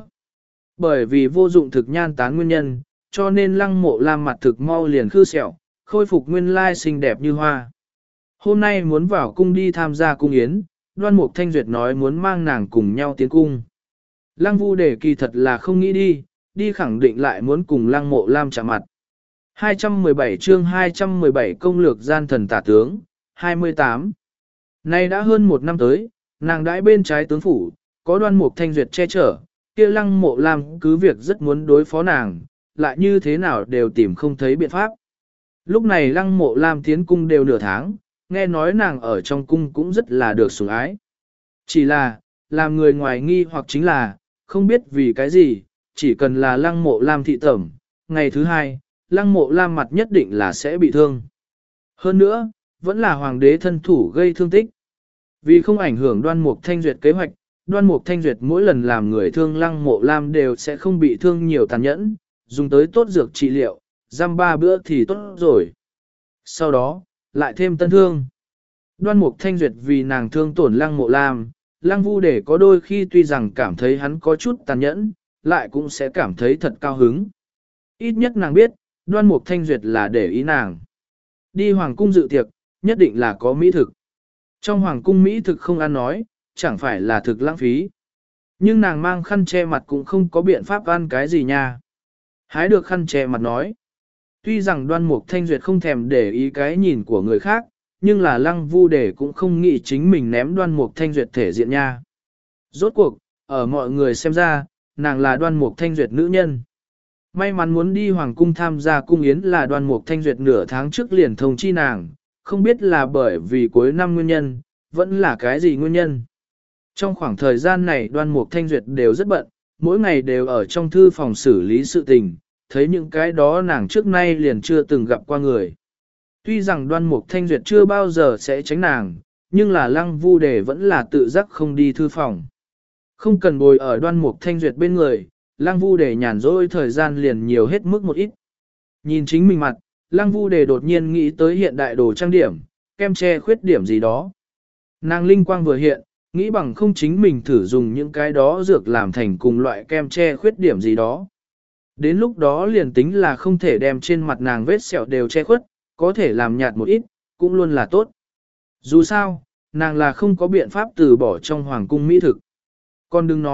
Bởi vì vô dụng thực nhan tán nguyên nhân, cho nên Lăng Mộ Lam mặt thực mau liền khư sẹo, khôi phục nguyên lai xinh đẹp như hoa. Hôm nay muốn vào cung đi tham gia cung yến, Đoan Mục Thanh Duyệt nói muốn mang nàng cùng nhau tiến cung. Lăng Vu Đề kỳ thật là không nghĩ đi, đi khẳng định lại muốn cùng Lăng Mộ Lam chạm mặt. hai trăm mười bảy chương hai trăm mười bảy công lược gian thần tả tướng, hai mươi tám. Nay đã hơn một năm tới, nàng đãi bên trái tướng phủ, có Đoan Mục Thanh Duyệt che chở, kia Lăng Mộ Lam cứ việc rất muốn đối phó nàng, lại như thế nào đều tìm không thấy biện pháp. Lúc này Lăng Mộ Lam tiến cung đều nửa tháng, nghe nói nàng ở trong cung cũng rất là được sủng ái. Chỉ là, làm người ngoài nghi hoặc chính là, không biết vì cái gì, chỉ cần là Lăng Mộ Lam thị tẩm, ngày thứ hai, Lăng Mộ Lam mặt nhất định là sẽ bị thương. Hơn nữa, vẫn là hoàng đế thân thủ gây thương tích. Vì không ảnh hưởng Đoan Mục Thanh Duyệt kế hoạch, Đoan Mục Thanh Duyệt mỗi lần làm người thương Lăng Mộ Lam đều sẽ không bị thương nhiều tàn nhẫn, dùng tới tốt dược trị liệu, giam ba bữa thì tốt rồi. Sau đó, lại thêm tân thương. Đoan Mục Thanh Duyệt vì nàng thương tổn Lăng Mộ Lam, Lăng Vu Đề có đôi khi tuy rằng cảm thấy hắn có chút tàn nhẫn, lại cũng sẽ cảm thấy thật cao hứng. Ít nhất nàng biết, Đoan Mục Thanh Duyệt là để ý nàng. Đi hoàng cung dự tiệc, nhất định là có mỹ thực. Trong hoàng cung mỹ thực không ăn nói, chẳng phải là thực lãng phí. Nhưng nàng mang khăn che mặt cũng không có biện pháp ăn cái gì nha. Hái được khăn che mặt nói. Tuy rằng Đoan Mục Thanh Duyệt không thèm để ý cái nhìn của người khác, nhưng là Lăng Vu Đề cũng không nghĩ chính mình ném Đoan Mục Thanh Duyệt thể diện nha. Rốt cuộc, ở mọi người xem ra, nàng là Đoan Mục Thanh Duyệt nữ nhân. May mắn muốn đi hoàng cung tham gia cung yến là Đoan Mục Thanh Duyệt nửa tháng trước liền thông chi nàng, không biết là bởi vì cuối năm nguyên nhân, vẫn là cái gì nguyên nhân. Trong khoảng thời gian này Đoan Mục Thanh Duyệt đều rất bận, mỗi ngày đều ở trong thư phòng xử lý sự tình, thấy những cái đó nàng trước nay liền chưa từng gặp qua người. Tuy rằng Đoan Mục Thanh Duyệt chưa bao giờ sẽ tránh nàng, nhưng là Lăng Vu Đề vẫn là tự giác không đi thư phòng. Không cần bồi ở Đoan Mục Thanh Duyệt bên người, Lăng Vu Đề nhàn rỗi thời gian liền nhiều hết mức một ít. Nhìn chính mình mặt, Lăng Vu Đề đột nhiên nghĩ tới hiện đại đồ trang điểm, kem che khuyết điểm gì đó. Nàng linh quang vừa hiện, nghĩ bằng không chính mình thử dùng những cái đó dược làm thành cùng loại kem che khuyết điểm gì đó. Đến lúc đó liền tính là không thể đem trên mặt nàng vết sẹo đều che khuất, có thể làm nhạt một ít, cũng luôn là tốt. Dù sao, nàng là không có biện pháp từ bỏ trong hoàng cung mỹ thực. Còn đừng nói,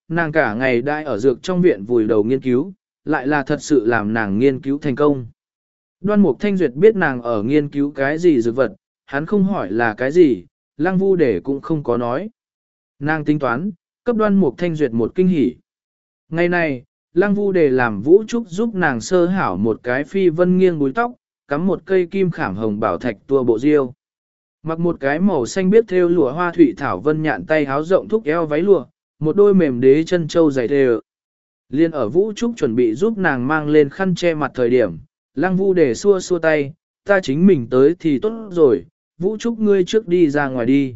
nàng cả ngày đãi ở dược trong viện vùi đầu nghiên cứu, lại là thật sự làm nàng nghiên cứu thành công. Đoan Mục Thanh Duyệt biết nàng ở nghiên cứu cái gì dược vật, hắn không hỏi là cái gì, Lăng Vu Đề cũng không có nói. Nàng tính toán, cấp Đoan Mục Thanh Duyệt một kinh hỉ. Ngày này, Lăng Vu Đề làm Vũ Trúc giúp nàng sơ hảo một cái phi vân nghiêng búi tóc, cắm một cây kim khảm hồng bảo thạch tua bộ diêu. Mặc một cái màu xanh biếc thêu lụa hoa thủy thảo vân nhạn tay háo rộng thúc eo váy lụa, một đôi mềm đế chân châu dày thêu. Liên ở Vũ Trúc chuẩn bị giúp nàng mang lên khăn che mặt thời điểm, Lăng Vu Đề xua xua tay, ta chính mình tới thì tốt rồi, Vũ Trúc ngươi trước đi ra ngoài đi.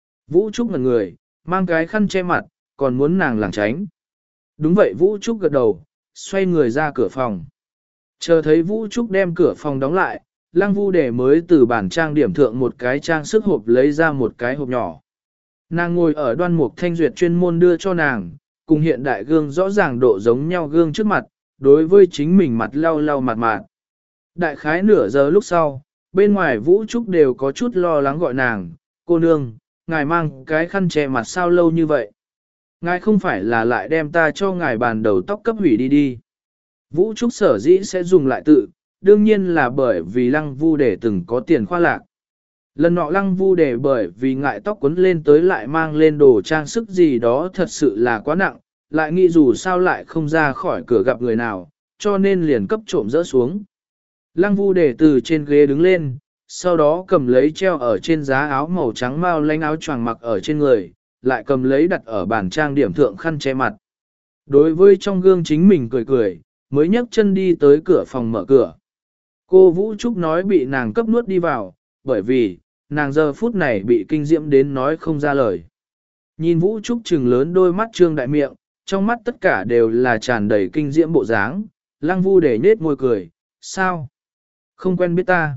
Vũ Trúc ngẩn người, mang cái khăn che mặt, còn muốn nàng lảng tránh. Đúng vậy Vũ Trúc gật đầu, xoay người ra cửa phòng. Chờ thấy Vũ Trúc đem cửa phòng đóng lại, Lăng Vu Đề mới từ bản trang điểm thượng một cái trang sức hộp lấy ra một cái hộp nhỏ. Nàng ngồi ở Đoan Mục Thanh Duyệt chuyên môn đưa cho nàng, cùng hiện đại gương rõ ràng độ giống nhau gương trước mặt, đối với chính mình mặt lau lau mặt mạt. Đại khái nửa giờ lúc sau, bên ngoài Vũ Trúc đều có chút lo lắng gọi nàng, cô nương, ngài mang cái khăn che mặt sao lâu như vậy? Ngài không phải là lại đem ta cho ngài bàn đầu tóc cấp hủy đi đi. Vũ Trúc sở dĩ sẽ dùng lại tự, đương nhiên là bởi vì Lăng Vu Đề từng có tiền khoa lạc. Lần nọ Lăng Vu Đề bởi vì ngại tóc quấn lên tới lại mang lên đồ trang sức gì đó thật sự là quá nặng, lại nghĩ dù sao lại không ra khỏi cửa gặp người nào, cho nên liền cấp trộm rỡ xuống. Lăng Vu Đề từ trên ghế đứng lên, sau đó cầm lấy treo ở trên giá áo màu trắng mao lanh áo choàng mặc ở trên người, lại cầm lấy đặt ở bàn trang điểm thượng khăn che mặt. Đối với trong gương chính mình cười cười, mới nhấc chân đi tới cửa phòng mở cửa. Cô Vũ Trúc nói bị nàng cấp nuốt đi vào, bởi vì, nàng giờ phút này bị kinh diễm đến nói không ra lời. Nhìn Vũ Trúc trừng lớn đôi mắt trương đại miệng, trong mắt tất cả đều là tràn đầy kinh diễm bộ dáng, Lăng Vu Đề nết môi cười, sao? Không quen biết ta.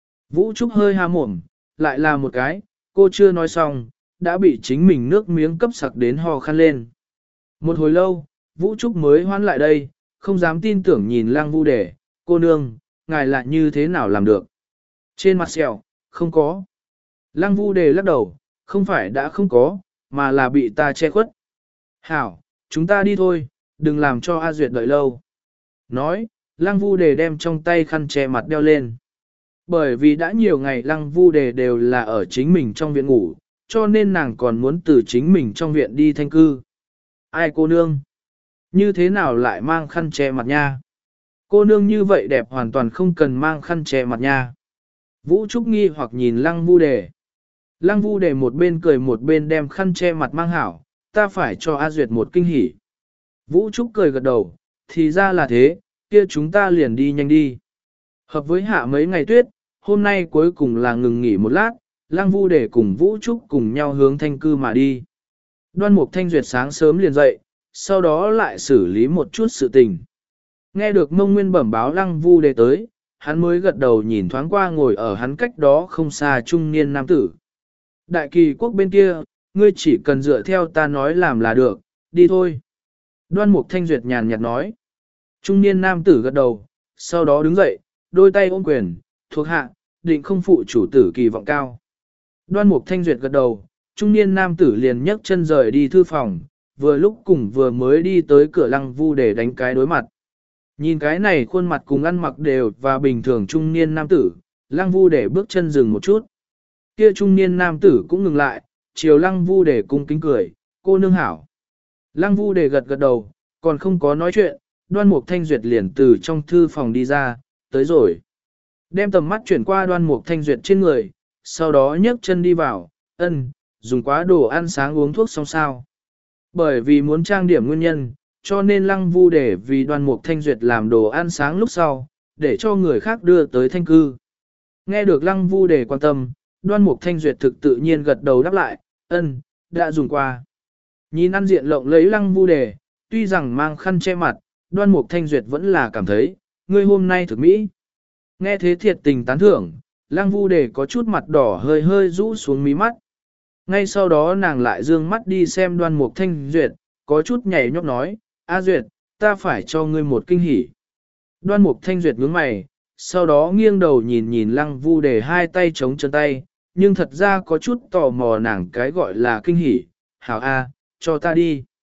Vũ Trúc hơi há mồm, lại là một cái, cô chưa nói xong, đã bị chính mình nước miếng cấp sặc đến ho khăn lên. Một hồi lâu, Vũ Trúc mới hoán lại đây, không dám tin tưởng nhìn Lăng Vu Đề, cô nương, ngài lại như thế nào làm được? Trên mặt sẹo, không có. Lăng Vu Đề lắc đầu, không phải đã không có, mà là bị ta che khuất. Hảo, chúng ta đi thôi, đừng làm cho A Duyệt đợi lâu. Nói, Lăng Vu Đề đem trong tay khăn che mặt đeo lên. Bởi vì đã nhiều ngày Lăng Vu Đề đều là ở chính mình trong viện ngủ, cho nên nàng còn muốn từ chính mình trong viện đi thanh cư. Ai cô nương? Như thế nào lại mang khăn che mặt nha? Cô nương như vậy đẹp hoàn toàn không cần mang khăn che mặt nha. Vũ Trúc nghi hoặc nhìn Lăng Vu Đề. Lăng Vu Đề một bên cười một bên đem khăn che mặt mang hảo, ta phải cho A Duyệt một kinh hỉ. Vũ Trúc cười gật đầu, thì ra là thế, kia chúng ta liền đi nhanh đi. Hợp với hạ mấy ngày tuyết, hôm nay cuối cùng là ngừng nghỉ một lát, Lăng Vu Đề cùng Vũ Trúc cùng nhau hướng thanh cư mà đi. Đoan Mục Thanh Duyệt sáng sớm liền dậy, sau đó lại xử lý một chút sự tình. Nghe được Mông Nguyên bẩm báo Lăng Vu Đề tới, hắn mới gật đầu nhìn thoáng qua ngồi ở hắn cách đó không xa trung niên nam tử. Đại Kỳ quốc bên kia, ngươi chỉ cần dựa theo ta nói làm là được, đi thôi. Đoan Mục Thanh Duyệt nhàn nhạt nói. Trung niên nam tử gật đầu, sau đó đứng dậy, đôi tay ôm quyền, thuộc hạ, định không phụ chủ tử kỳ vọng cao. Đoan Mục Thanh Duyệt gật đầu, trung niên nam tử liền nhấc chân rời đi thư phòng, vừa lúc cùng vừa mới đi tới cửa Lăng Vu để đánh cái đối mặt. Nhìn cái này khuôn mặt cùng ăn mặc đều và bình thường trung niên nam tử, Lăng Vu để bước chân dừng một chút. Kia trung niên nam tử cũng ngừng lại, chiều Lăng Vu để cung kính cười, cô nương hảo. Lăng Vu để gật gật đầu, còn không có nói chuyện, Đoan Mục Thanh Duyệt liền từ trong thư phòng đi ra, tới rồi. Đem tầm mắt chuyển qua Đoan Mục Thanh Duyệt trên người, sau đó nhấc chân đi vào, ân, dùng quá đồ ăn sáng uống thuốc xong sao. Bởi vì muốn trang điểm nguyên nhân, cho nên Lăng Vu để vì Đoan Mục Thanh Duyệt làm đồ ăn sáng lúc sau, để cho người khác đưa tới thanh cư. Nghe được Lăng Vu để quan tâm, Đoan Mục Thanh Duyệt thực tự nhiên gật đầu đáp lại, ân, đã dùng qua. Nhìn ăn diện lộng lấy Lăng Vu đề, tuy rằng mang khăn che mặt, Đoan Mục Thanh Duyệt vẫn là cảm thấy, ngươi hôm nay thực mỹ. Nghe thế thiệt tình tán thưởng, Lăng Vu đề có chút mặt đỏ hơi hơi rũ xuống mí mắt. Ngay sau đó nàng lại dương mắt đi xem Đoan Mục Thanh Duyệt, có chút nhảy nhót nói, A Duyệt, ta phải cho ngươi một kinh hỉ. Đoan Mục Thanh Duyệt nhướng mày, sau đó nghiêng đầu nhìn nhìn Lăng Vu đề hai tay chống chân tay, nhưng thật ra có chút tò mò nàng cái gọi là kinh hỉ, hảo A, cho ta đi.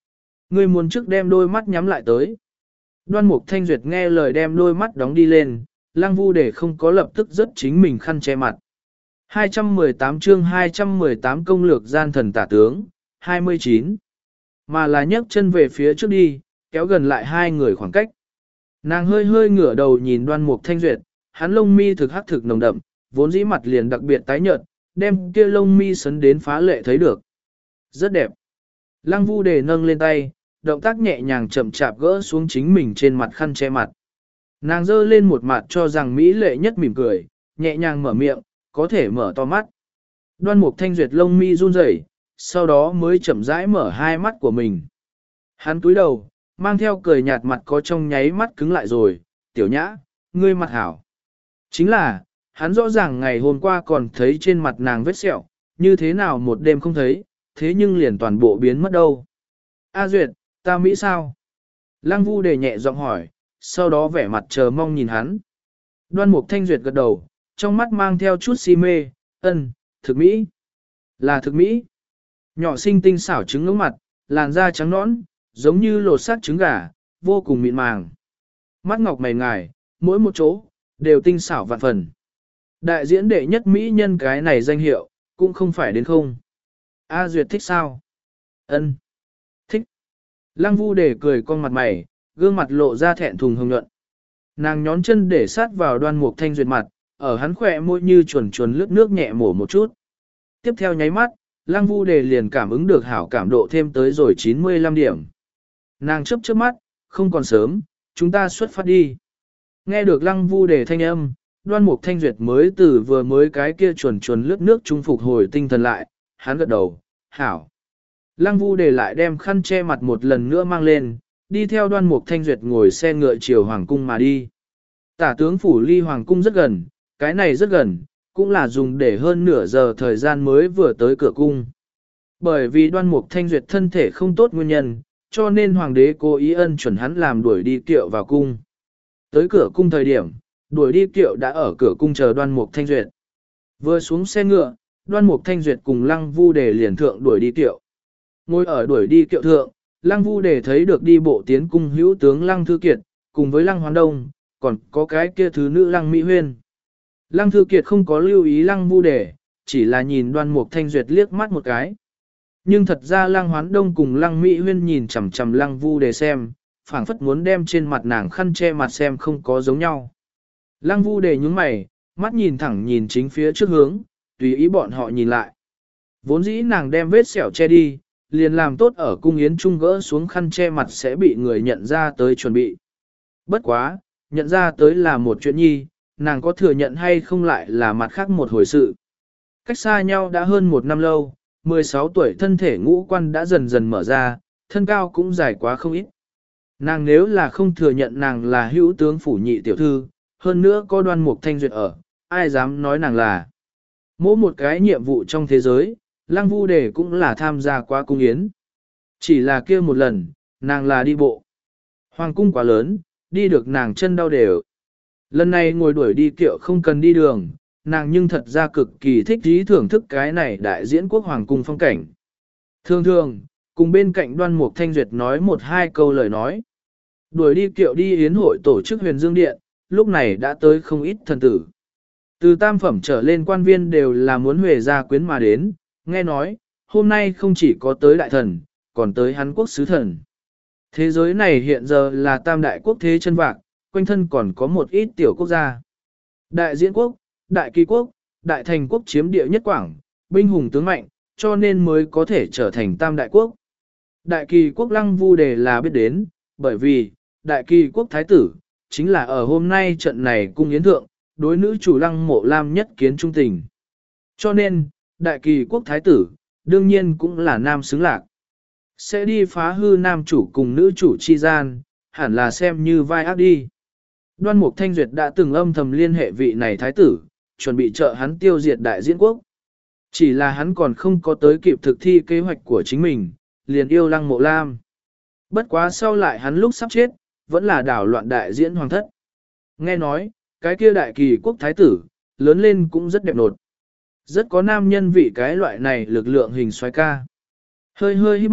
Ngươi muốn trước đem đôi mắt nhắm lại tới. Đoan Mục Thanh Duyệt nghe lời đem đôi mắt đóng đi lên, Lăng Vu Đề không có lập tức rớt chính mình khăn che mặt. hai trăm mười tám chương hai trăm mười tám công lược gian thần tả tướng, hai mươi chín. Mà là nhấc chân về phía trước đi, kéo gần lại hai người khoảng cách. Nàng hơi hơi ngửa đầu nhìn Đoan Mục Thanh Duyệt, hắn lông mi thực hắc thực nồng đậm, vốn dĩ mặt liền đặc biệt tái nhợt, đem kia lông mi sấn đến phá lệ thấy được. Rất đẹp. Lăng Vu Đề nâng lên tay, động tác nhẹ nhàng chậm chạp gỡ xuống chính mình trên mặt khăn che mặt. Nàng giơ lên một mặt cho rằng mỹ lệ nhất mỉm cười, nhẹ nhàng mở miệng, có thể mở to mắt. Đoan Mục Thanh Duyệt lông mi run rẩy, sau đó mới chậm rãi mở hai mắt của mình. Hắn cúi đầu, mang theo cười nhạt mặt có trong nháy mắt cứng lại rồi, tiểu nhã, ngươi mặt hảo. Chính là, hắn rõ ràng ngày hôm qua còn thấy trên mặt nàng vết sẹo, như thế nào một đêm không thấy, thế nhưng liền toàn bộ biến mất đâu. A Duyệt, ta Mỹ sao? Lăng Vu Đề nhẹ giọng hỏi, sau đó vẻ mặt chờ mong nhìn hắn. Đoan Mục Thanh Duyệt gật đầu, trong mắt mang theo chút si mê, ân, thực Mỹ. Là thực Mỹ. Nhỏ xinh tinh xảo trứng ngưỡng mặt, làn da trắng nõn, giống như lột xác trứng gà, vô cùng mịn màng. Mắt ngọc mày ngài, mỗi một chỗ, đều tinh xảo vạn phần. Đại diễn đệ nhất Mỹ nhân cái này danh hiệu, cũng không phải đến không. A Duyệt thích sao? Ân, thích. Lăng Vu Đề cười con mặt mày, gương mặt lộ ra thẹn thùng hồng nhuận. Nàng nhón chân để sát vào Đoan Mục Thanh Duyệt mặt, ở hắn khỏe môi như chuồn chuồn lướt nước nhẹ mổ một chút. Tiếp theo nháy mắt, Lăng Vu Đề liền cảm ứng được hảo cảm độ thêm tới rồi chín mươi lăm điểm. Nàng chớp chớp mắt, không còn sớm, chúng ta xuất phát đi. Nghe được Lăng Vu Đề thanh âm, Đoan Mục Thanh Duyệt mới từ vừa mới cái kia chuồn chuồn lướt nước trung phục hồi tinh thần lại, hắn gật đầu, hảo. Lăng Vu Đề lại đem khăn che mặt một lần nữa mang lên, đi theo Đoan Mục Thanh Duyệt ngồi xe ngựa chiều Hoàng Cung mà đi. Tả tướng phủ ly Hoàng Cung rất gần, cái này rất gần, cũng là dùng để hơn nửa giờ thời gian mới vừa tới cửa cung. Bởi vì Đoan Mục Thanh Duyệt thân thể không tốt nguyên nhân, cho nên Hoàng đế cố ý ân chuẩn hắn làm đuổi đi kiệu vào cung. Tới cửa cung thời điểm, đuổi đi kiệu đã ở cửa cung chờ Đoan Mục Thanh Duyệt. Vừa xuống xe ngựa, Đoan Mục Thanh Duyệt cùng Lăng Vu Đề liền thượng đuổi đi kiệu. Ngồi ở đuổi đi kiệu thượng, Lăng Vu Đề thấy được đi bộ tiến cung hữu tướng Lăng Thư Kiệt, cùng với Lăng Hoán Đông, còn có cái kia thứ nữ Lăng Mỹ Huyên. Lăng Thư Kiệt không có lưu ý Lăng Vu Đề, chỉ là nhìn Đoan Mục Thanh Duyệt liếc mắt một cái. Nhưng thật ra Lăng Hoán Đông cùng Lăng Mỹ Huyên nhìn chằm chằm Lăng Vu Đề xem, phảng phất muốn đem trên mặt nàng khăn che mặt xem không có giống nhau. Lăng Vu Đề nhướng mày, mắt nhìn thẳng nhìn chính phía trước hướng, tùy ý bọn họ nhìn lại. Vốn dĩ nàng đem vết sẹo che đi, liền làm tốt ở cung yến trung gỡ xuống khăn che mặt sẽ bị người nhận ra tới chuẩn bị. Bất quá, nhận ra tới là một chuyện nhi, nàng có thừa nhận hay không lại là mặt khác một hồi sự. Cách xa nhau đã hơn một năm lâu, mười sáu tuổi thân thể ngũ quan đã dần dần mở ra, thân cao cũng dài quá không ít. Nàng nếu là không thừa nhận nàng là hữu tướng phủ nhị tiểu thư, hơn nữa có Đoan Mục Thanh Duyệt ở, ai dám nói nàng là. Mỗi một cái nhiệm vụ trong thế giới, Lăng Vu Đề cũng là tham gia qua cung yến. Chỉ là kia một lần, nàng là đi bộ. Hoàng cung quá lớn, đi được nàng chân đau đều. Lần này ngồi đuổi đi kiệu không cần đi đường, nàng nhưng thật ra cực kỳ thích ý thưởng thức cái này đại diễn quốc hoàng cung phong cảnh. Thường thường, cùng bên cạnh Đoan Mục Thanh Duyệt nói một hai câu lời nói. Đuổi đi kiệu đi yến hội tổ chức Huyền Dương Điện, lúc này đã tới không ít thần tử. Từ tam phẩm trở lên quan viên đều là muốn huề gia quyến mà đến, nghe nói, hôm nay không chỉ có tới đại thần, còn tới hắn quốc sứ thần. Thế giới này hiện giờ là tam đại quốc thế chân vạc, quanh thân còn có một ít tiểu quốc gia. Đại diễn quốc, đại kỳ quốc, đại thành quốc chiếm địa nhất quảng, binh hùng tướng mạnh, cho nên mới có thể trở thành tam đại quốc. Đại kỳ quốc Lăng Vu Đề là biết đến, bởi vì, đại kỳ quốc thái tử, chính là ở hôm nay trận này cung yến thượng, đối nữ chủ Lăng Mộ Lam nhất kiến trung tình. Cho nên, đại kỳ quốc thái tử, đương nhiên cũng là nam xứng lạc. Sẽ đi phá hư nam chủ cùng nữ chủ chi gian, hẳn là xem như vai ác đi. Đoan Mục Thanh Duyệt đã từng âm thầm liên hệ vị này thái tử, chuẩn bị trợ hắn tiêu diệt đại diễn quốc. Chỉ là hắn còn không có tới kịp thực thi kế hoạch của chính mình, liền yêu Lăng Mộ Lam. Bất quá sau lại hắn lúc sắp chết, vẫn là đảo loạn đại diễn hoàng thất. Nghe nói, cái kia đại kỳ quốc thái tử, lớn lên cũng rất đẹp nột. Rất có nam nhân vị cái loại này lực lượng hình xoay ca. Hơi hơi hít mắt,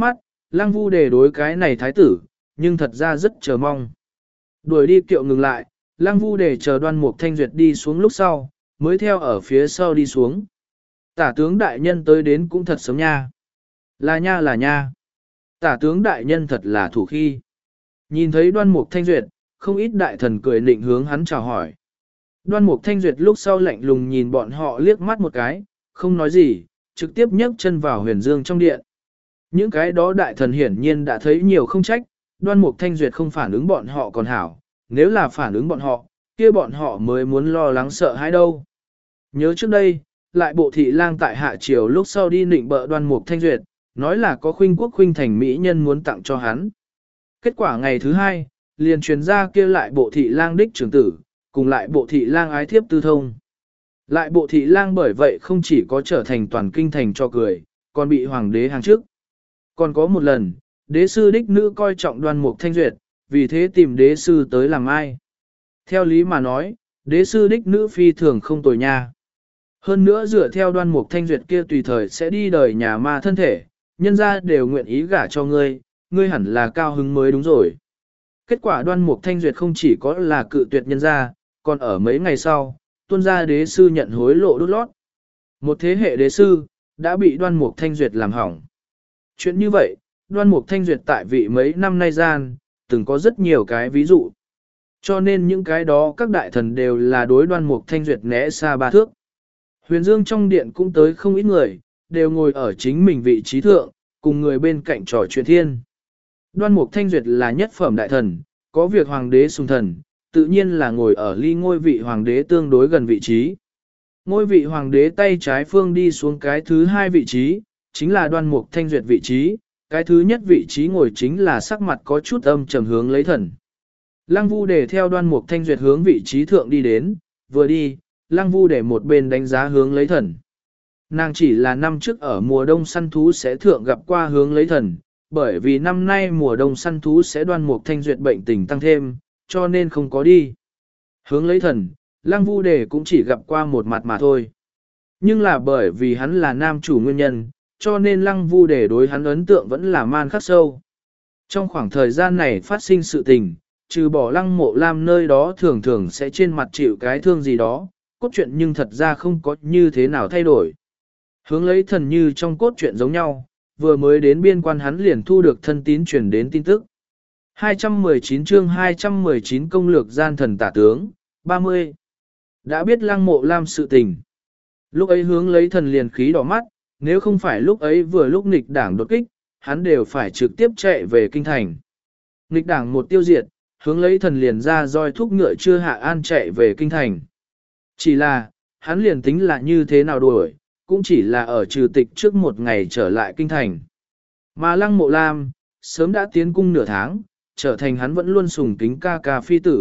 Lăng Vu Đề đối cái này thái tử, nhưng thật ra rất chờ mong. Đuổi đi kiệu ngừng lại, Lăng Vu Đề chờ Đoan Mục Thanh Duyệt đi xuống lúc sau, mới theo ở phía sau đi xuống. Tả tướng đại nhân tới đến cũng thật sớm nha. Là nha là nha. Tả tướng đại nhân thật là thủ khi. Nhìn thấy Đoan Mục Thanh Duyệt, không ít đại thần cười nịnh hướng hắn chào hỏi. Đoan Mục Thanh Duyệt lúc sau lạnh lùng nhìn bọn họ liếc mắt một cái, không nói gì, trực tiếp nhấc chân vào huyền dương trong điện. Những cái đó đại thần hiển nhiên đã thấy nhiều không trách, Đoan Mục Thanh Duyệt không phản ứng bọn họ còn hảo, nếu là phản ứng bọn họ, kia bọn họ mới muốn lo lắng sợ hãi đâu. Nhớ trước đây, lại bộ thị lang tại hạ triều lúc sau đi nịnh bợ Đoan Mục Thanh Duyệt, nói là có khuynh quốc khuynh thành mỹ nhân muốn tặng cho hắn. Kết quả ngày thứ hai, liền truyền ra kia lại bộ thị lang đích trưởng tử, cùng lại bộ thị lang ái thiếp tư thông. Lại bộ thị lang bởi vậy không chỉ có trở thành toàn kinh thành cho cười, còn bị hoàng đế hàng trước. Còn có một lần, đế sư đích nữ coi trọng Đoan Mục Thanh Duyệt, vì thế tìm đế sư tới làm ai. Theo lý mà nói, đế sư đích nữ phi thường không tồi nha. Hơn nữa dựa theo Đoan Mục Thanh Duyệt kia tùy thời sẽ đi đời nhà ma thân thể, nhân ra đều nguyện ý gả cho ngươi, ngươi hẳn là cao hứng mới đúng rồi. Kết quả Đoan Mục Thanh Duyệt không chỉ có là cự tuyệt nhân ra, còn ở mấy ngày sau, tuân gia đế sư nhận hối lộ đốt lót. Một thế hệ đế sư, đã bị Đoan Mục Thanh Duyệt làm hỏng. Chuyện như vậy, Đoan Mục Thanh Duyệt tại vị mấy năm nay gian, từng có rất nhiều cái ví dụ. Cho nên những cái đó các đại thần đều là đối Đoan Mục Thanh Duyệt né xa ba thước. Huyền Dương trong điện cũng tới không ít người, đều ngồi ở chính mình vị trí thượng, cùng người bên cạnh trò chuyện thiên. Đoan Mục Thanh Duyệt là nhất phẩm đại thần, có việc hoàng đế sùng thần, tự nhiên là ngồi ở ly ngôi vị hoàng đế tương đối gần vị trí. Ngôi vị hoàng đế tay trái phương đi xuống cái thứ hai vị trí, chính là Đoan Mục Thanh Duyệt vị trí, cái thứ nhất vị trí ngồi chính là sắc mặt có chút âm trầm hướng lấy thần. Lăng Vu Đề theo Đoan Mục Thanh Duyệt hướng vị trí thượng đi đến, vừa đi, Lăng Vu Đề một bên đánh giá hướng lấy thần. Nàng chỉ là năm trước ở mùa đông săn thú sẽ thượng gặp qua hướng lấy thần, bởi vì năm nay mùa đông săn thú sẽ Đoan Mục Thanh Duyệt bệnh tình tăng thêm, cho nên không có đi. Hướng lấy thần, Lăng Vu Đề cũng chỉ gặp qua một mặt mà thôi. Nhưng là bởi vì hắn là nam chủ nguyên nhân, cho nên Lăng Vu Đề đối hắn ấn tượng vẫn là man khắc sâu. Trong khoảng thời gian này phát sinh sự tình, trừ bỏ Lăng Mộ Lam nơi đó thường thường sẽ trên mặt chịu cái thương gì đó, cốt truyện nhưng thật ra không có như thế nào thay đổi. Hướng lấy thần như trong cốt truyện giống nhau, vừa mới đến biên quan hắn liền thu được thân tín truyền đến tin tức. hai trăm mười chín chương hai trăm mười chín công lược gian thần tả tướng, ba mươi. Đã biết Lăng Mộ Lam sự tình. Lúc ấy hướng lấy thần liền khí đỏ mắt, nếu không phải lúc ấy vừa lúc nghịch đảng đột kích, hắn đều phải trực tiếp chạy về kinh thành. Nghịch đảng một tiêu diệt, hướng lấy thần liền ra roi thúc ngựa chưa hạ an chạy về kinh thành. Chỉ là, hắn liền tính là như thế nào đuổi, cũng chỉ là ở trừ tịch trước một ngày trở lại kinh thành. Mà Lăng Mộ Lam, sớm đã tiến cung nửa tháng, trở thành hắn vẫn luôn sùng kính ca ca phi tử.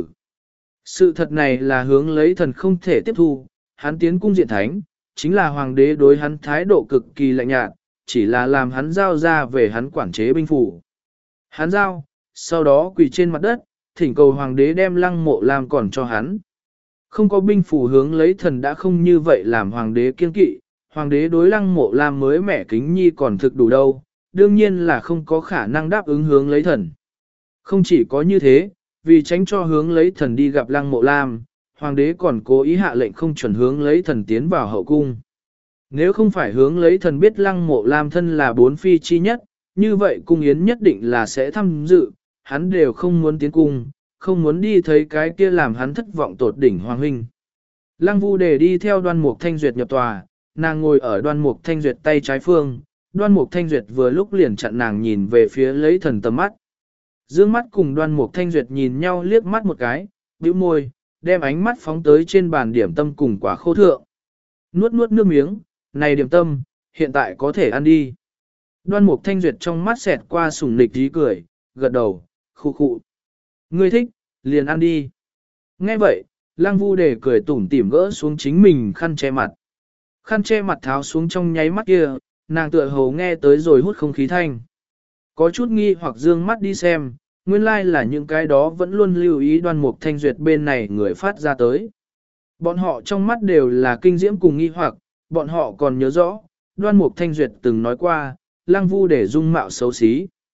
Sự thật này là hướng lấy thần không thể tiếp thu, hắn tiến cung diện thánh, chính là hoàng đế đối hắn thái độ cực kỳ lạnh nhạt, chỉ là làm hắn giao ra về hắn quản chế binh phủ. Hắn giao, sau đó quỳ trên mặt đất, thỉnh cầu hoàng đế đem Lăng Mộ Lam còn cho hắn. Không có binh phủ hướng lấy thần đã không như vậy làm hoàng đế kiên kỵ, hoàng đế đối Lăng Mộ Lam mới mẻ kính nhi còn thực đủ đâu, đương nhiên là không có khả năng đáp ứng hướng lấy thần. Không chỉ có như thế, vì tránh cho hướng lấy thần đi gặp Lăng Mộ Lam, hoàng đế còn cố ý hạ lệnh không chuẩn hướng lấy thần tiến vào hậu cung. Nếu không phải hướng lấy thần biết Lăng Mộ Lam thân là bốn phi chi nhất, như vậy cung yến nhất định là sẽ tham dự, hắn đều không muốn tiến cung, không muốn đi thấy cái kia làm hắn thất vọng tột đỉnh hoàng huynh. Lăng Vu Đề đi theo Đoan Mục Thanh Duyệt nhập tòa, nàng ngồi ở Đoan Mục Thanh Duyệt tay trái phương, Đoan Mục Thanh Duyệt vừa lúc liền chặn nàng nhìn về phía lấy thần tầm mắt. Dương mắt cùng Đoan Mục Thanh Duyệt nhìn nhau liếc mắt một cái, bĩu môi, đem ánh mắt phóng tới trên bàn điểm tâm cùng quả khô thượng. Nuốt nuốt nước miếng, này điểm tâm, hiện tại có thể ăn đi. Đoan Mục Thanh Duyệt trong mắt xẹt qua sủng nịch tí cười, gật đầu, khu khụ. Ngươi thích, liền ăn đi. Nghe vậy, Lăng Vu Đề cười tủm tỉm gỡ xuống chính mình khăn che mặt. Khăn che mặt tháo xuống trong nháy mắt kia, nàng tựa hồ nghe tới rồi hút không khí thanh. Có chút nghi hoặc dương mắt đi xem, nguyên lai like là những cái đó vẫn luôn lưu ý Đoan Mục Thanh Duyệt bên này người phát ra tới. Bọn họ trong mắt đều là kinh diễm cùng nghi hoặc, bọn họ còn nhớ rõ, Đoan Mục Thanh Duyệt từng nói qua, Lăng Vu Đề dung mạo xấu xí.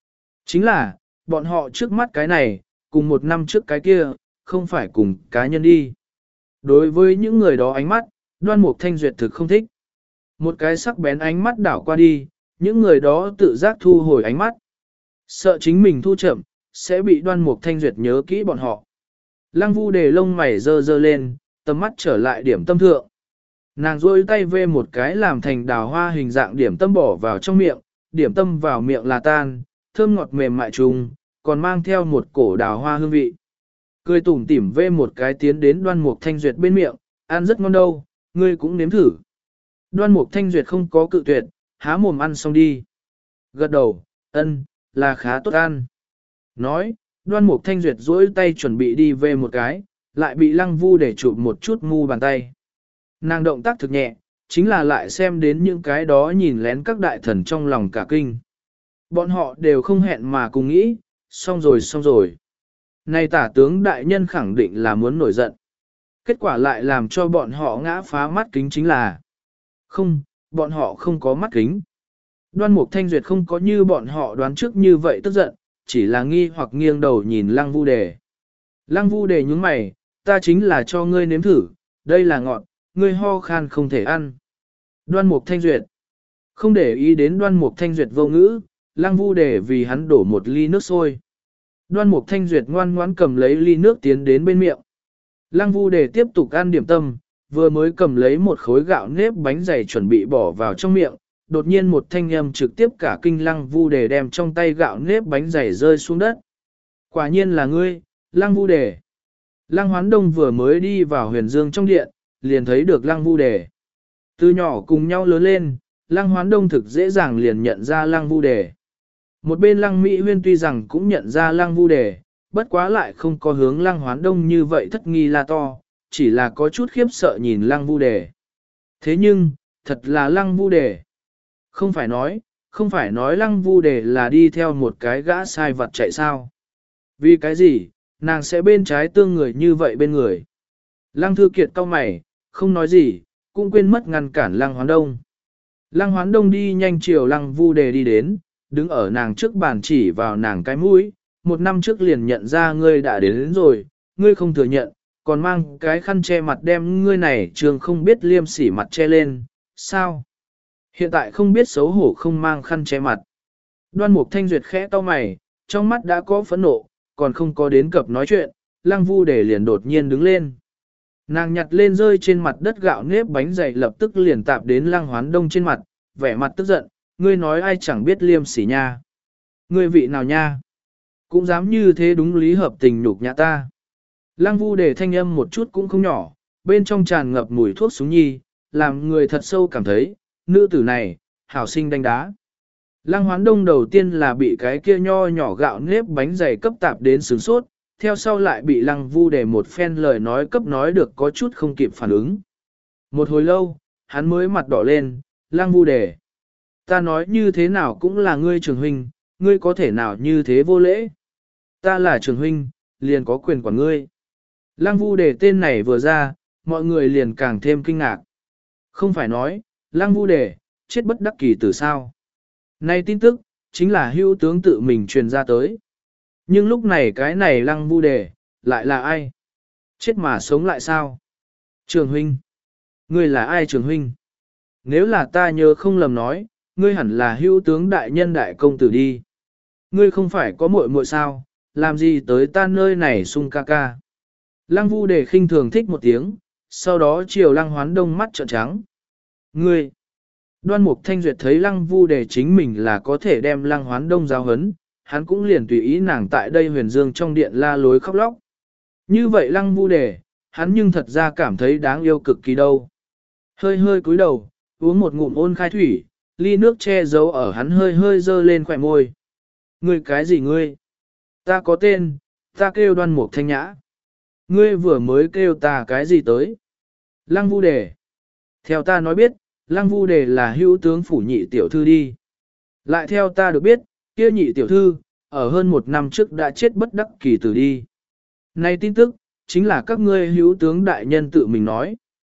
Chính là, bọn họ trước mắt cái này, cùng một năm trước cái kia, không phải cùng cá nhân đi. Đối với những người đó ánh mắt, Đoan Mục Thanh Duyệt thực không thích. Một cái sắc bén ánh mắt đảo qua đi, những người đó tự giác thu hồi ánh mắt. Sợ chính mình thu chậm, sẽ bị Đoan Mục Thanh Duyệt nhớ kỹ bọn họ. Lăng Vu Đề lông mày dơ dơ lên, tầm mắt trở lại điểm tâm thượng. Nàng rôi tay vê một cái làm thành đào hoa hình dạng điểm tâm bỏ vào trong miệng, điểm tâm vào miệng là tan, thơm ngọt mềm mại trùng, còn mang theo một cổ đào hoa hương vị. Cười tủm tỉm vê một cái tiến đến Đoan Mục Thanh Duyệt bên miệng, ăn rất ngon đâu, ngươi cũng nếm thử. Đoan Mục Thanh Duyệt không có cự tuyệt, há mồm ăn xong đi. Gật đầu, ân, là khá tốt ăn. Nói, Đoan Mục Thanh Duyệt duỗi tay chuẩn bị đi về một cái, lại bị Lăng Vu để chụp một chút mu bàn tay. Nàng động tác thực nhẹ, chính là lại xem đến những cái đó nhìn lén các đại thần trong lòng cả kinh. Bọn họ đều không hẹn mà cùng nghĩ, xong rồi xong rồi. Này tả tướng đại nhân khẳng định là muốn nổi giận. Kết quả lại làm cho bọn họ ngã phá mắt kính chính là không, bọn họ không có mắt kính. Đoan Mục Thanh Duyệt không có như bọn họ đoán trước như vậy tức giận, chỉ là nghi hoặc nghiêng đầu nhìn Lăng Vu Đề. Lăng Vu Đề nhướng mày, ta chính là cho ngươi nếm thử, đây là ngọt, ngươi ho khan không thể ăn. Đoan Mục Thanh Duyệt không để ý đến Đoan Mục Thanh Duyệt vô ngữ, Lăng Vu Đề vì hắn đổ một ly nước sôi. Đoan Mục Thanh Duyệt ngoan ngoãn cầm lấy ly nước tiến đến bên miệng. Lăng Vu Đề tiếp tục ăn điểm tâm, vừa mới cầm lấy một khối gạo nếp bánh dày chuẩn bị bỏ vào trong miệng, đột nhiên một thanh âm trực tiếp cả kinh Lăng Vu Đề đem trong tay gạo nếp bánh dày rơi xuống đất. Quả nhiên là ngươi, Lăng Vu Đề. Lăng Hoán Đông vừa mới đi vào Huyền Dương trong điện, liền thấy được Lăng Vu Đề. Từ nhỏ cùng nhau lớn lên, Lăng Hoán Đông thực dễ dàng liền nhận ra Lăng Vu Đề. Một bên Lăng Mỹ Huyên tuy rằng cũng nhận ra Lăng Vu Đề, bất quá lại không có hướng Lăng Hoán Đông như vậy thất nghi la to, chỉ là có chút khiếp sợ nhìn Lăng Vu Đề. Thế nhưng, thật là Lăng Vu Đề. Không phải nói, không phải nói Lăng Vu Đề là đi theo một cái gã sai vật chạy sao. Vì cái gì, nàng sẽ bên trái tương người như vậy bên người. Lăng Thư Kiệt cau mày, không nói gì, cũng quên mất ngăn cản Lăng Hoán Đông. Lăng Hoán Đông đi nhanh chiều Lăng Vu Đề đi đến, đứng ở nàng trước bàn chỉ vào nàng cái mũi, một năm trước liền nhận ra ngươi đã đến, đến rồi, ngươi không thừa nhận, còn mang cái khăn che mặt đem ngươi này trường không biết liêm sỉ mặt che lên, sao? Hiện tại không biết xấu hổ không mang khăn che mặt. Đoan Mục Thanh Duyệt khẽ cau mày, trong mắt đã có phẫn nộ, còn không có đến cập nói chuyện, Lăng Vu Đề liền đột nhiên đứng lên. Nàng nhặt lên rơi trên mặt đất gạo nếp bánh dày lập tức liền tạp đến Lăng Hoán Đông trên mặt, vẻ mặt tức giận, ngươi nói ai chẳng biết liêm sỉ nha. Ngươi vị nào nha? Cũng dám như thế đúng lý hợp tình nhục nhã ta. Lăng Vu Đề thanh âm một chút cũng không nhỏ, bên trong tràn ngập mùi thuốc súng nhi, làm người thật sâu cảm thấy, nữ tử này, hảo sinh đánh đá. Lăng Hoán Đông đầu tiên là bị cái kia nho nhỏ gạo nếp bánh dày cấp tạp đến sướng sốt, theo sau lại bị Lăng Vu Đề một phen lời nói cấp nói được có chút không kịp phản ứng. Một hồi lâu, hắn mới mặt đỏ lên, Lăng Vu Đề. Ta nói như thế nào cũng là ngươi trường huynh, ngươi có thể nào như thế vô lễ. Ta là trường huynh, liền có quyền quản ngươi. Lăng Vu Đề tên này vừa ra, mọi người liền càng thêm kinh ngạc. Không phải nói, Lăng Vu Đề, chết bất đắc kỳ từ sao. Này tin tức, chính là hữu tướng tự mình truyền ra tới. Nhưng lúc này cái này Lăng Vu Đề, lại là ai? Chết mà sống lại sao? Trường huynh. Ngươi là ai trường huynh? Nếu là ta nhớ không lầm nói, ngươi hẳn là hữu tướng đại nhân đại công tử đi. Ngươi không phải có muội muội sao, làm gì tới ta nơi này sung ca ca. Lăng Vu Đề khinh thường thích một tiếng, sau đó chiều Lăng Hoán Đông mắt trợn trắng. Ngươi! Đoan Mục Thanh Duyệt thấy Lăng Vu Đề chính mình là có thể đem Lăng Hoán Đông giáo hấn, hắn cũng liền tùy ý nàng tại đây Huyền Dương trong điện la lối khóc lóc. Như vậy Lăng Vu Đề, hắn nhưng thật ra cảm thấy đáng yêu cực kỳ đâu. Hơi hơi cúi đầu, uống một ngụm ôn khai thủy, ly nước che giấu ở hắn hơi hơi dơ lên khỏe môi. Ngươi cái gì ngươi? Ta có tên, ta kêu Đoan Mục Thanh Nhã. Ngươi vừa mới kêu ta cái gì tới? Lăng Vu Đề. Theo ta nói biết, Lăng Vu Đề là hữu tướng phủ nhị tiểu thư đi. Lại theo ta được biết, kia nhị tiểu thư, ở hơn một năm trước đã chết bất đắc kỳ tử đi. Này tin tức, chính là các ngươi hữu tướng đại nhân tự mình nói.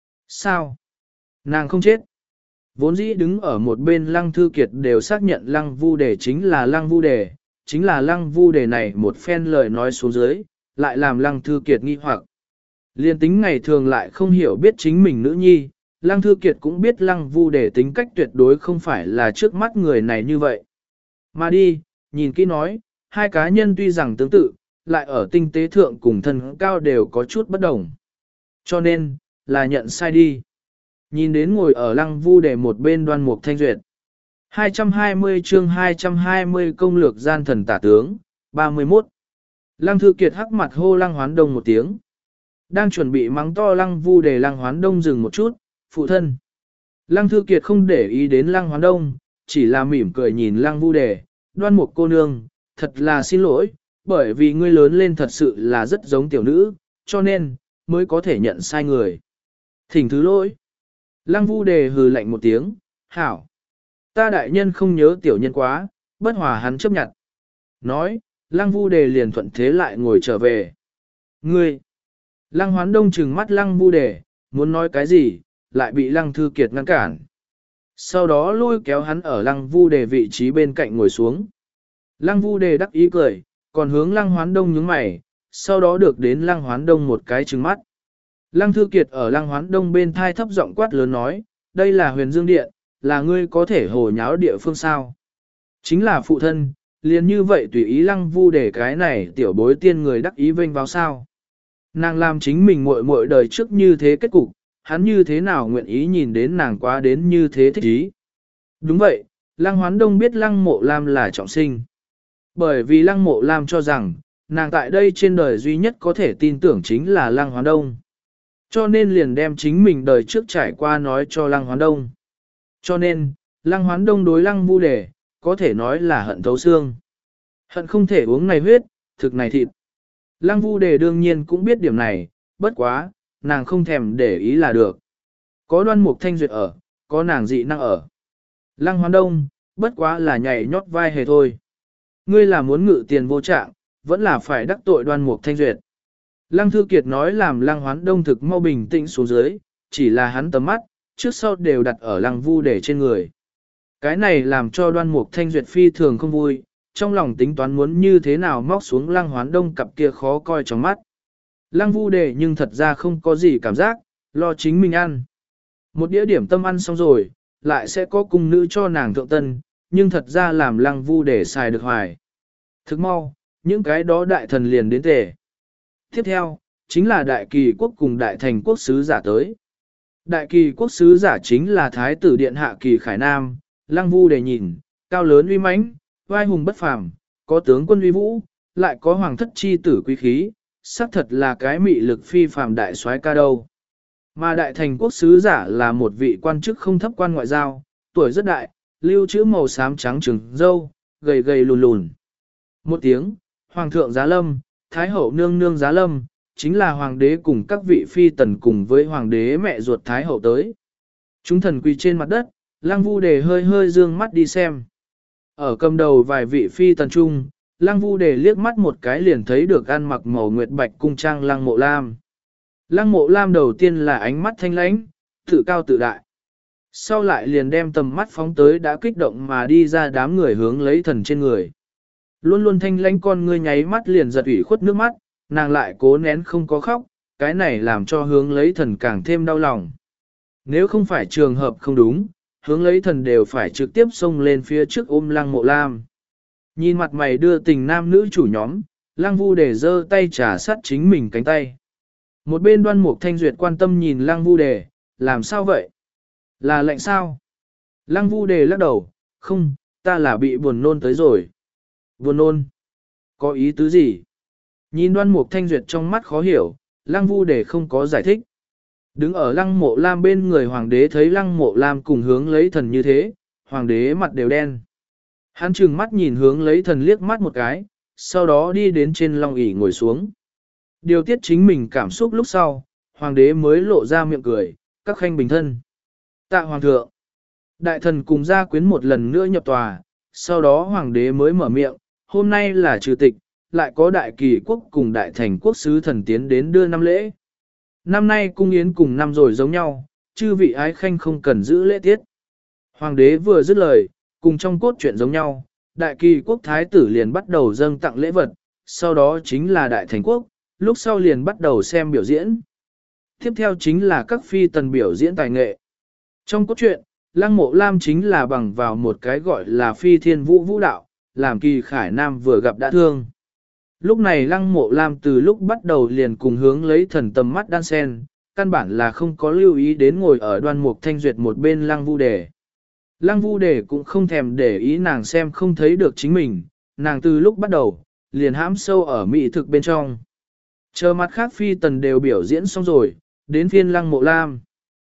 Sao? Nàng không chết. Vốn dĩ đứng ở một bên Lăng Thư Kiệt đều xác nhận Lăng Vu Đề chính là Lăng Vu Đề, chính là lăng vu đề này một phen lời nói xuống dưới, lại làm lăng thư kiệt nghi hoặc. Liên tính ngày thường lại không hiểu biết chính mình nữ nhi, lăng thư kiệt cũng biết lăng vu đề tính cách tuyệt đối không phải là trước mắt người này như vậy. Mà đi, nhìn kỹ nói, hai cá nhân tuy rằng tương tự, lại ở tinh tế thượng cùng thân cao đều có chút bất đồng. Cho nên, là nhận sai đi. Nhìn đến ngồi ở lăng vu đề một bên Đoan Mục Thanh Duyệt. hai trăm hai mươi chương hai trăm hai mươi công lược gian thần tả tướng, ba mươi mốt. Lăng Thư Kiệt hắc mặt hô Lăng Hoán Đông một tiếng. Đang chuẩn bị mắng to Lăng Vu Đề, Lăng Hoán Đông dừng một chút, phụ thân. Lăng Thư Kiệt không để ý đến Lăng Hoán Đông, chỉ là mỉm cười nhìn Lăng Vu Đề, Đoan Mục cô nương, thật là xin lỗi, bởi vì ngươi lớn lên thật sự là rất giống tiểu nữ, cho nên, mới có thể nhận sai người. Thỉnh thứ lỗi. Lăng Vu Đề hừ lạnh một tiếng, hảo. Ta đại nhân không nhớ tiểu nhân quá, bất hòa hắn chấp nhận. Nói, Lăng Vu Đề liền thuận thế lại ngồi trở về. Ngươi! Lăng Hoán Đông trừng mắt Lăng Vu Đề, muốn nói cái gì, lại bị Lăng Thư Kiệt ngăn cản. Sau đó lôi kéo hắn ở Lăng Vu Đề vị trí bên cạnh ngồi xuống. Lăng Vu Đề đắc ý cười, còn hướng Lăng Hoán Đông nhướng mày, sau đó được đến Lăng Hoán Đông một cái trừng mắt. Lăng Thư Kiệt ở Lăng Hoán Đông bên thai thấp giọng quát lớn nói, đây là Huyền Dương Điện, là ngươi có thể hồ nháo địa phương sao. Chính là phụ thân, liền như vậy tùy ý Lăng Vu Đề cái này tiểu bối tiên người đắc ý vênh vào sao. Nàng làm chính mình muội muội đời trước như thế kết cục, hắn như thế nào nguyện ý nhìn đến nàng quá đến như thế thích ý. Đúng vậy, Lăng Hoán Đông biết Lăng Mộ Lam là trọng sinh. Bởi vì Lăng Mộ Lam cho rằng, nàng tại đây trên đời duy nhất có thể tin tưởng chính là Lăng Hoán Đông. Cho nên liền đem chính mình đời trước trải qua nói cho Lăng Hoán Đông. Cho nên, Lăng Hoán Đông đối Lăng Vu Đề, có thể nói là hận thấu xương. Hận không thể uống này huyết, thực này thịt. Lăng Vu Đề đương nhiên cũng biết điểm này, bất quá, nàng không thèm để ý là được. Có Đoan Mục Thanh Duyệt ở, có nàng dị năng ở. Lăng Hoán Đông, bất quá là nhảy nhót vai hề thôi. Ngươi là muốn ngự tiền vô trạng, vẫn là phải đắc tội Đoan Mục Thanh Duyệt. Lăng Thư Kiệt nói làm Lăng Hoán Đông thực mau bình tĩnh xuống dưới, chỉ là hắn tầm mắt, trước sau đều đặt ở Lăng Vu Đề trên người. Cái này làm cho Đoan Mục Thanh Duyệt phi thường không vui, trong lòng tính toán muốn như thế nào móc xuống Lăng Hoán Đông cặp kia khó coi trong mắt. Lăng Vu Đề nhưng thật ra không có gì cảm giác, lo chính mình ăn. Một đĩa điểm tâm ăn xong rồi, lại sẽ có cung nữ cho nàng thượng tân, nhưng thật ra làm Lăng Vu Đề xài được hoài. Thức mau, những cái đó đại thần liền đến tề. Tiếp theo, chính là đại kỳ quốc cùng đại thành quốc sứ giả tới. Đại kỳ quốc sứ giả chính là Thái tử Điện Hạ Kỳ Khải Nam, Lăng Vu Đề nhìn, cao lớn uy mãnh, vai hùng bất phàm, có tướng quân uy vũ, lại có hoàng thất chi tử quý khí, xác thật là cái mị lực phi phàm đại soái ca đâu. Mà đại thành quốc sứ giả là một vị quan chức không thấp quan ngoại giao, tuổi rất đại, lưu trữ màu xám trắng trừng râu, gầy gầy lùn lùn. Một tiếng, hoàng thượng giá lâm, thái hậu nương nương giá lâm, chính là hoàng đế cùng các vị phi tần cùng với hoàng đế mẹ ruột thái hậu tới. Chúng thần quỳ trên mặt đất, Lăng Vu Đề hơi hơi dương mắt đi xem. Ở cầm đầu vài vị phi tần trung, Lăng Vu Đề liếc mắt một cái liền thấy được ăn mặc màu nguyệt bạch cung trang Lăng Mộ Lam. Lăng Mộ Lam đầu tiên là ánh mắt thanh lãnh, tự cao tự đại. Sau lại liền đem tầm mắt phóng tới đã kích động mà đi ra đám người hướng lấy thần trên người. Luôn luôn thanh lãnh con ngươi nháy mắt liền giật ủy khuất nước mắt, nàng lại cố nén không có khóc, cái này làm cho hướng lấy thần càng thêm đau lòng. Nếu không phải trường hợp không đúng, hướng lấy thần đều phải trực tiếp xông lên phía trước ôm Lăng Mộ Lam. Nhìn mặt mày đưa tình nam nữ chủ nhóm, Lăng Vu Đề giơ tay trả sát chính mình cánh tay. Một bên Đoan Mục Thanh Duyệt quan tâm nhìn Lăng Vu Đề, làm sao vậy? Là lạnh sao? Lăng Vu Đề lắc đầu, không, ta là bị buồn nôn tới rồi. Buồn nôn? Có ý tứ gì? Nhìn Đoan Mục Thanh Duyệt trong mắt khó hiểu, Lăng Vu Đề không có giải thích. Đứng ở Lăng Mộ Lam bên người hoàng đế thấy Lăng Mộ Lam cùng hướng lấy thần như thế, hoàng đế mặt đều đen. Hắn trừng mắt nhìn hướng lấy thần liếc mắt một cái, sau đó đi đến trên long ỷ ngồi xuống. Điều tiết chính mình cảm xúc lúc sau, hoàng đế mới lộ ra miệng cười, các khanh bình thân. Tạ hoàng thượng. Đại thần cùng gia quyến một lần nữa nhập tòa, sau đó hoàng đế mới mở miệng, hôm nay là trừ tịch, lại có đại kỳ quốc cùng đại thành quốc sứ thần tiến đến đưa năm lễ. Năm nay cung yến cùng năm rồi giống nhau, chư vị ái khanh không cần giữ lễ tiết. Hoàng đế vừa dứt lời, cùng trong cốt truyện giống nhau, đại kỳ quốc thái tử liền bắt đầu dâng tặng lễ vật, sau đó chính là đại thành quốc, lúc sau liền bắt đầu xem biểu diễn. Tiếp theo chính là các phi tần biểu diễn tài nghệ. Trong cốt truyện, Lăng Mộ Lam chính là bằng vào một cái gọi là phi thiên vũ vũ đạo, làm Kỳ Khải Nam vừa gặp đã thương. Lúc này Lăng Mộ Lam từ lúc bắt đầu liền cùng hướng lấy thần tầm mắt đan sen, căn bản là không có lưu ý đến ngồi ở Đoan Mục Thanh Duyệt một bên Lăng Vu Đề. Lăng Vu Đề cũng không thèm để ý nàng xem không thấy được chính mình, nàng từ lúc bắt đầu, liền hãm sâu ở mỹ thực bên trong. Chờ mặt khác phi tần đều biểu diễn xong rồi, đến phiên Lăng Mộ Lam.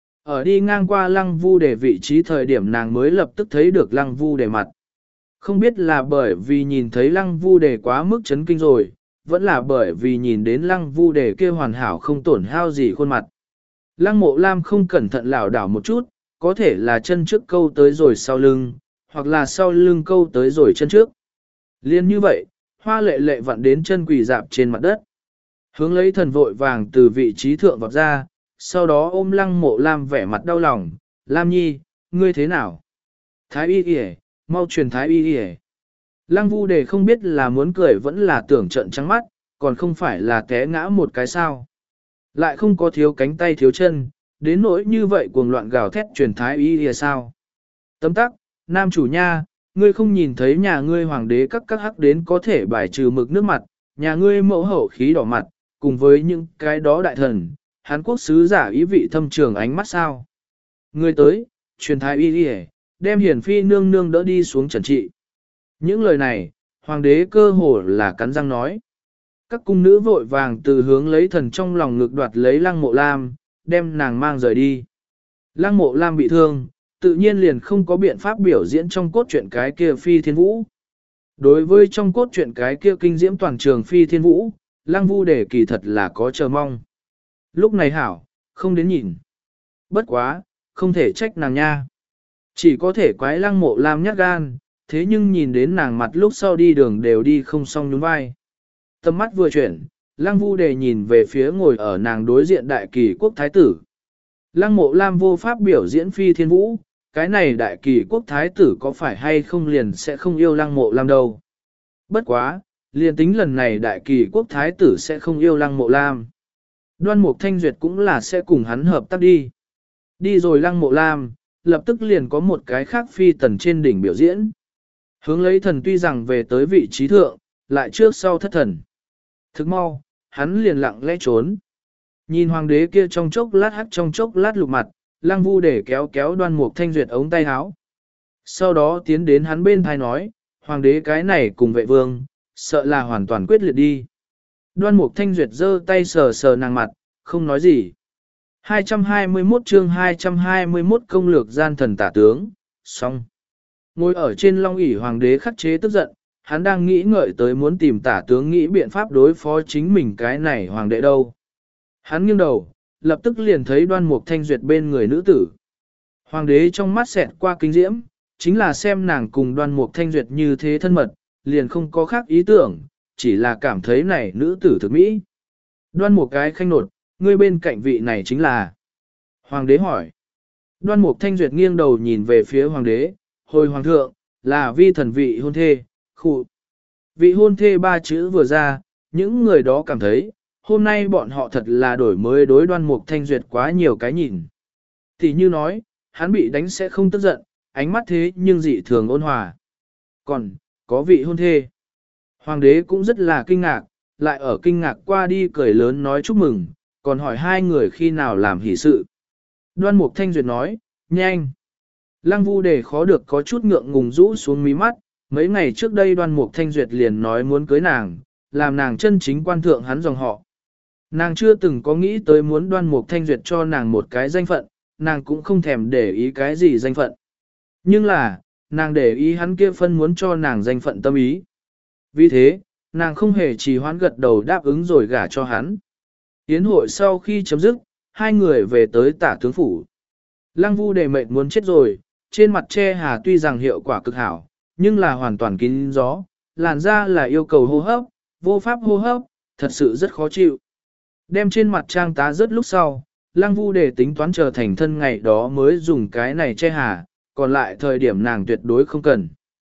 Ở đi ngang qua Lăng Vu Đề vị trí thời điểm nàng mới lập tức thấy được Lăng Vu Đề mặt. Không biết là bởi vì nhìn thấy Lăng Vu Đề quá mức chấn kinh rồi, vẫn là bởi vì nhìn đến Lăng Vu Đề kia hoàn hảo không tổn hao gì khuôn mặt. Lăng Mộ Lam không cẩn thận lảo đảo một chút, có thể là chân trước câu tới rồi sau lưng, hoặc là sau lưng câu tới rồi chân trước. Liên như vậy, hoa lệ lệ vặn đến chân quỳ dạp trên mặt đất. Hướng lấy thần vội vàng từ vị trí thượng vọt ra, sau đó ôm Lăng Mộ Lam vẻ mặt đau lòng, Lam Nhi, ngươi thế nào? Thái y kìa, mau truyền thái y kìa. Lăng Vu Đề không biết là muốn cười vẫn là tưởng trận trắng mắt, còn không phải là té ngã một cái sao. Lại không có thiếu cánh tay thiếu chân, đến nỗi như vậy cuồng loạn gào thét truyền thái y kìa sao. Tấm tắc, nam chủ nha, ngươi không nhìn thấy nhà ngươi hoàng đế các các hắc đến có thể bài trừ mực nước mặt, nhà ngươi mẫu hậu khí đỏ mặt, cùng với những cái đó đại thần, Hán quốc sứ giả ý vị thâm trường ánh mắt sao. Ngươi tới, truyền thái y kìa, đem hiển phi nương nương đỡ đi xuống trần trị. Những lời này, hoàng đế cơ hồ là cắn răng nói. Các cung nữ vội vàng từ hướng lấy thần trong lòng ngực đoạt lấy Lăng Mộ Lam, đem nàng mang rời đi. Lăng Mộ Lam bị thương, tự nhiên liền không có biện pháp biểu diễn trong cốt truyện cái kia phi thiên vũ. Đối với trong cốt truyện cái kia kinh diễm toàn trường phi thiên vũ, Lăng Vu Đề kỳ thật là có chờ mong. Lúc này hảo, không đến nhìn. Bất quá, không thể trách nàng nha. Chỉ có thể quái Lăng Mộ Lam nhát gan, thế nhưng nhìn đến nàng mặt lúc sau đi đường đều đi không xong nhún vai. Tầm mắt vừa chuyển, Lăng Vu Đề nhìn về phía ngồi ở nàng đối diện đại kỳ quốc thái tử. Lăng Mộ Lam vô pháp biểu diễn phi thiên vũ, cái này đại kỳ quốc thái tử có phải hay không liền sẽ không yêu Lăng Mộ Lam đâu. Bất quá, liền tính lần này đại kỳ quốc thái tử sẽ không yêu Lăng Mộ Lam. Đoan Mục Thanh Duyệt cũng là sẽ cùng hắn hợp tác đi. Đi rồi Lăng Mộ Lam, lập tức liền có một cái khác phi tần trên đỉnh biểu diễn. Hướng lấy thần tuy rằng về tới vị trí thượng, lại trước sau thất thần. Thức mau, hắn liền lặng lẽ trốn. Nhìn hoàng đế kia trong chốc lát hắt trong chốc lát lục mặt, Lăng Vu để kéo kéo Đoan Mục Thanh Duyệt ống tay áo. Sau đó tiến đến hắn bên thai nói, hoàng đế cái này cùng vệ vương, sợ là hoàn toàn quyết liệt đi. Đoan Mục Thanh Duyệt giơ tay sờ sờ nàng mặt, không nói gì. hai trăm hai mươi mốt chương hai trăm hai mươi mốt công lược gian thần tả tướng, xong. Ngồi ở trên long ỷ hoàng đế khắc chế tức giận, hắn đang nghĩ ngợi tới muốn tìm tả tướng nghĩ biện pháp đối phó chính mình cái này hoàng đệ đâu. Hắn nghiêng đầu, lập tức liền thấy Đoan Mục Thanh Duyệt bên người nữ tử. Hoàng đế trong mắt xẹt qua kinh diễm, chính là xem nàng cùng Đoan Mục Thanh Duyệt như thế thân mật, liền không có khác ý tưởng, chỉ là cảm thấy này nữ tử thực mỹ. Đoan Mục cái khanh nột, ngươi bên cạnh vị này chính là. Hoàng đế hỏi. Đoan Mục Thanh Duyệt nghiêng đầu nhìn về phía hoàng đế, hồi hoàng thượng, là vi thần vị hôn thê, khụ. Vị hôn thê ba chữ vừa ra, những người đó cảm thấy, hôm nay bọn họ thật là đổi mới đối Đoan Mục Thanh Duyệt quá nhiều cái nhìn. Thì như nói, hắn bị đánh sẽ không tức giận, ánh mắt thế nhưng dị thường ôn hòa. Còn, có vị hôn thê. Hoàng đế cũng rất là kinh ngạc, lại ở kinh ngạc qua đi cười lớn nói chúc mừng, còn hỏi hai người khi nào làm hỷ sự. Đoan Mục Thanh Duyệt nói, nhanh. Lăng Vu Đề khó được có chút ngượng ngùng rũ xuống mí mắt, mấy ngày trước đây Đoan Mục Thanh Duyệt liền nói muốn cưới nàng, làm nàng chân chính quan thượng hắn dòng họ. Nàng chưa từng có nghĩ tới muốn Đoan Mục Thanh Duyệt cho nàng một cái danh phận, nàng cũng không thèm để ý cái gì danh phận. Nhưng là, nàng để ý hắn kia phân muốn cho nàng danh phận tâm ý. Vì thế, nàng không hề trì hoãn gật đầu đáp ứng rồi gả cho hắn. Yến hội sau khi chấm dứt, hai người về tới tả tướng phủ. Lăng Vu Đề mệt muốn chết rồi, trên mặt che hà tuy rằng hiệu quả cực hảo, nhưng là hoàn toàn kín gió, làn da là yêu cầu hô hấp, vô pháp hô hấp, thật sự rất khó chịu. Đem trên mặt trang tá rớt lúc sau, Lăng Vu Đề tính toán trở thành thân ngày đó mới dùng cái này che hà, còn lại thời điểm nàng tuyệt đối không cần.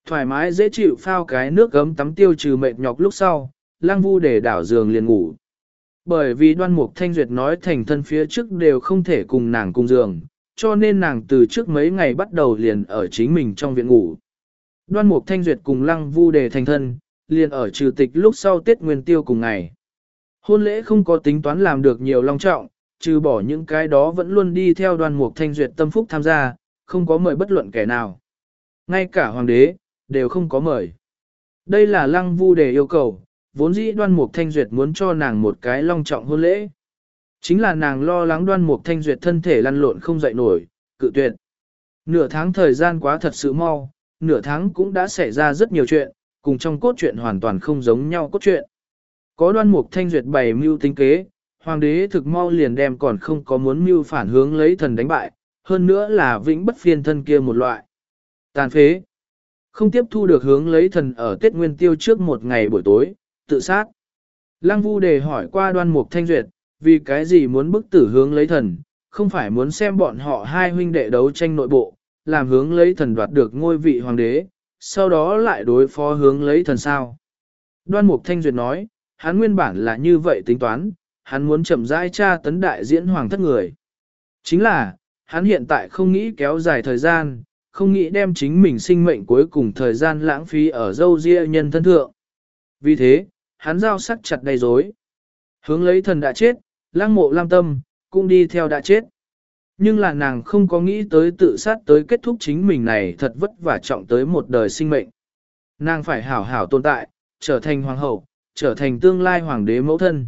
Thoải mái dễ chịu phao cái nước gấm tắm tiêu trừ mệt nhọc lúc sau, Lăng Vu để đảo giường liền ngủ. Bởi vì Đoan Mục Thanh Duyệt nói thành thân phía trước đều không thể cùng nàng cùng giường, cho nên nàng từ trước mấy ngày bắt đầu liền ở chính mình trong viện ngủ. Đoan Mục Thanh Duyệt cùng Lăng Vu Đề thành thân, liền ở trừ tịch lúc sau Tết Nguyên Tiêu cùng ngày. Hôn lễ không có tính toán làm được nhiều long trọng, trừ bỏ những cái đó vẫn luôn đi theo Đoan Mục Thanh Duyệt tâm phúc tham gia, không có mời bất luận kẻ nào. Ngay cả hoàng đế, đều không có mời. Đây là Lăng Vu Đề yêu cầu, vốn dĩ Đoan Mục Thanh Duyệt muốn cho nàng một cái long trọng hôn lễ. Chính là nàng lo lắng Đoan Mục Thanh Duyệt thân thể lăn lộn không dậy nổi, cự tuyệt. Nửa tháng thời gian quá thật sự mau, nửa tháng cũng đã xảy ra rất nhiều chuyện, cùng trong cốt truyện hoàn toàn không giống nhau cốt truyện. Có Đoan Mục Thanh Duyệt bày mưu tính kế, hoàng đế thực mau liền đem còn không có muốn mưu phản hướng lấy thần đánh bại, hơn nữa là vĩnh bất phiên thân kia một loại. Tàn phế. Không tiếp thu được hướng lấy thần ở Tết Nguyên Tiêu trước một ngày buổi tối, tự sát. Lăng Vu Đề hỏi qua Đoan Mục Thanh Duyệt, vì cái gì muốn bức tử hướng lấy thần, không phải muốn xem bọn họ hai huynh đệ đấu tranh nội bộ, làm hướng lấy thần đoạt được ngôi vị hoàng đế, sau đó lại đối phó hướng lấy thần sao. Đoan Mục Thanh Duyệt nói, hắn nguyên bản là như vậy tính toán, hắn muốn chậm rãi tra tấn đại diễn hoàng thất người. Chính là, hắn hiện tại không nghĩ kéo dài thời gian, không nghĩ đem chính mình sinh mệnh cuối cùng thời gian lãng phí ở dâu ria nhân thân thượng. Vì thế, hắn giao sắc chặt đầy rối. Hướng lấy thần đã chết, Lăng Mộ Lam Tâm, cũng đi theo đã chết. Nhưng là nàng không có nghĩ tới tự sát tới kết thúc chính mình này thật vất vả trọng tới một đời sinh mệnh. Nàng phải hảo hảo tồn tại, trở thành hoàng hậu, trở thành tương lai hoàng đế mẫu thân.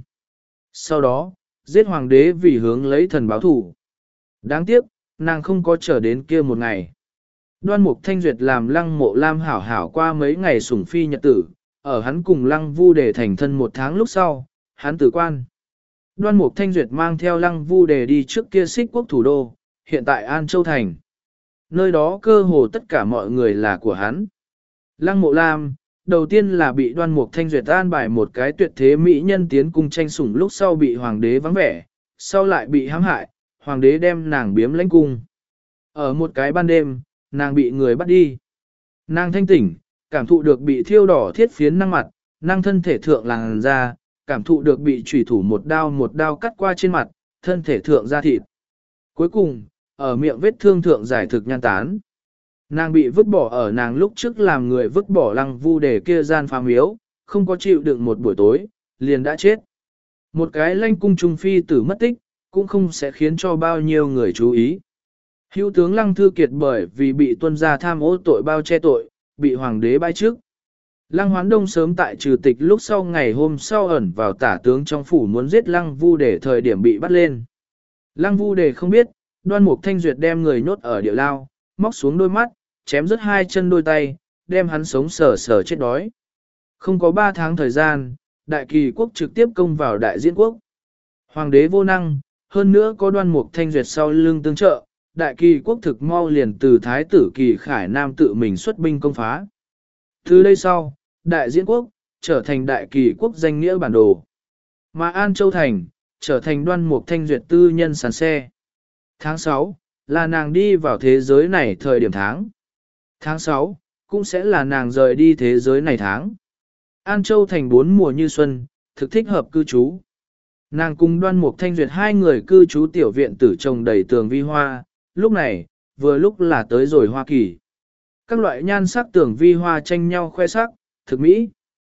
Sau đó, giết hoàng đế vì hướng lấy thần báo thủ. Đáng tiếc, nàng không có trở đến kia một ngày. Đoan Mục Thanh Duyệt làm Lăng Mộ Lam hảo hảo qua mấy ngày sủng phi nhật tử, ở hắn cùng Lăng Vu Đề thành thân một tháng lúc sau, hắn tử quan. Đoan Mục Thanh Duyệt mang theo Lăng Vu Đề đi trước kia Xích quốc thủ đô, hiện tại An Châu Thành. Nơi đó cơ hồ tất cả mọi người là của hắn. Lăng Mộ Lam, đầu tiên là bị Đoan Mục Thanh Duyệt an bài một cái tuyệt thế mỹ nhân tiến cung tranh sủng lúc sau bị hoàng đế vắng vẻ, sau lại bị hãm hại, hoàng đế đem nàng biếm lãnh cung. Ở một cái ban đêm, nàng bị người bắt đi. Nàng thanh tỉnh, cảm thụ được bị thiêu đỏ thiết phiến năng mặt, năng thân thể thượng làn da, cảm thụ được bị chủy thủ một đao một đao cắt qua trên mặt, thân thể thượng da thịt. Cuối cùng, ở miệng vết thương thượng giải thực nhan tán. Nàng bị vứt bỏ ở nàng lúc trước làm người vứt bỏ Lăng Vu Đề kia gian phàm miếu, không có chịu đựng một buổi tối, liền đã chết. Một cái lanh cung trung phi tử mất tích, cũng không sẽ khiến cho bao nhiêu người chú ý. Hữu tướng Lăng Thư Kiệt bởi vì bị tuân gia tham ô tội bao che tội, bị hoàng đế bãi trước. Lăng Hoán Đông sớm tại trừ tịch lúc sau ngày hôm sau ẩn vào tả tướng trong phủ muốn giết Lăng Vu Đề thời điểm bị bắt lên. Lăng Vu Đề không biết, Đoan Mục Thanh Duyệt đem người nhốt ở địa lao, móc xuống đôi mắt, chém rớt hai chân đôi tay, đem hắn sống sờ sờ chết đói. Không có ba tháng thời gian, Đại Kỳ quốc trực tiếp công vào Đại Diễn quốc. Hoàng đế vô năng, hơn nữa có Đoan Mục Thanh Duyệt sau lưng tương trợ, Đại Kỳ quốc thực mau liền từ Thái tử Kỳ Khải Nam tự mình xuất binh công phá. Từ đây sau, Đại Diễn quốc, trở thành Đại Kỳ quốc danh nghĩa bản đồ. Mà An Châu Thành, trở thành Đoan Mục Thanh Duyệt tư nhân sàn xe. Tháng sáu, là nàng đi vào thế giới này thời điểm tháng. Tháng sáu, cũng sẽ là nàng rời đi thế giới này tháng. An Châu Thành bốn mùa như xuân, thực thích hợp cư trú. Nàng cùng Đoan Mục Thanh Duyệt hai người cư trú tiểu viện tử trồng đầy tường vi hoa, lúc này, vừa lúc là tới rồi Hoa Kỳ. Các loại nhan sắc tường vi hoa tranh nhau khoe sắc, thực mỹ.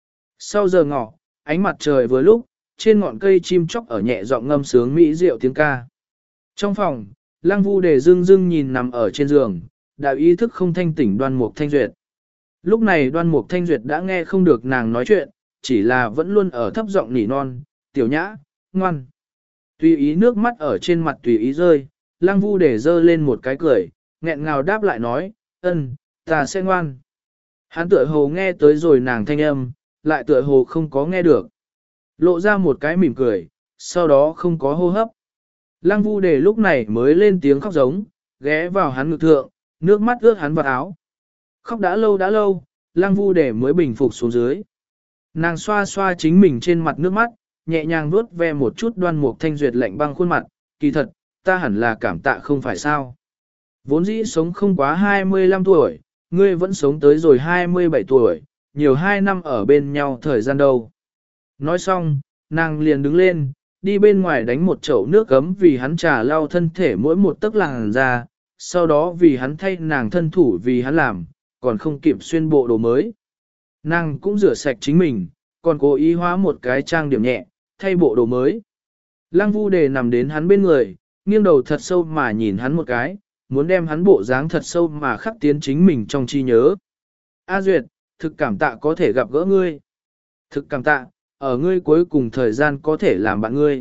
Sau giờ ngọ, ánh mặt trời vừa lúc, trên ngọn cây chim chóc ở nhẹ giọng ngâm sướng mỹ diệu tiếng ca. Trong phòng, Lăng Vu Đề dưng dưng nhìn nằm ở trên giường, đạo ý thức không thanh tỉnh Đoan Mục Thanh Duyệt. Lúc này Đoan Mục Thanh Duyệt đã nghe không được nàng nói chuyện, chỉ là vẫn luôn ở thấp giọng nỉ non, tiểu nhã, ngoan. Tùy ý nước mắt ở trên mặt tùy ý rơi, Lăng Vu Đề giơ lên một cái cười, nghẹn ngào đáp lại nói, ân, ta sẽ ngoan. Hắn tựa hồ nghe tới rồi nàng thanh âm, lại tựa hồ không có nghe được. Lộ ra một cái mỉm cười, sau đó không có hô hấp. Lăng Vu Đề lúc này mới lên tiếng khóc giống, ghé vào hắn ngực thượng, nước mắt ướt hắn vào áo. Khóc đã lâu đã lâu, Lăng Vu Đề mới bình phục xuống dưới. Nàng xoa xoa chính mình trên mặt nước mắt, nhẹ nhàng vuốt ve một chút Đoan Mục Thanh Duyệt lạnh băng khuôn mặt, kỳ thật, ta hẳn là cảm tạ không phải sao. Vốn dĩ sống không quá hai mươi lăm tuổi, ngươi vẫn sống tới rồi hai mươi bảy tuổi, nhiều hai năm ở bên nhau thời gian đâu. Nói xong, nàng liền đứng lên, đi bên ngoài đánh một chậu nước gấm vì hắn trà lau thân thể mỗi một tấc làn ra, sau đó vì hắn thay nàng thân thủ vì hắn làm, còn không kịp xuyên bộ đồ mới. Nàng cũng rửa sạch chính mình, còn cố ý hóa một cái trang điểm nhẹ, thay bộ đồ mới. Lăng Vu Đề nằm đến hắn bên người, nghiêng đầu thật sâu mà nhìn hắn một cái, muốn đem hắn bộ dáng thật sâu mà khắc tiến chính mình trong trí nhớ. A Duyệt, thực cảm tạ có thể gặp gỡ ngươi. Thực cảm tạ, ở ngươi cuối cùng thời gian có thể làm bạn ngươi.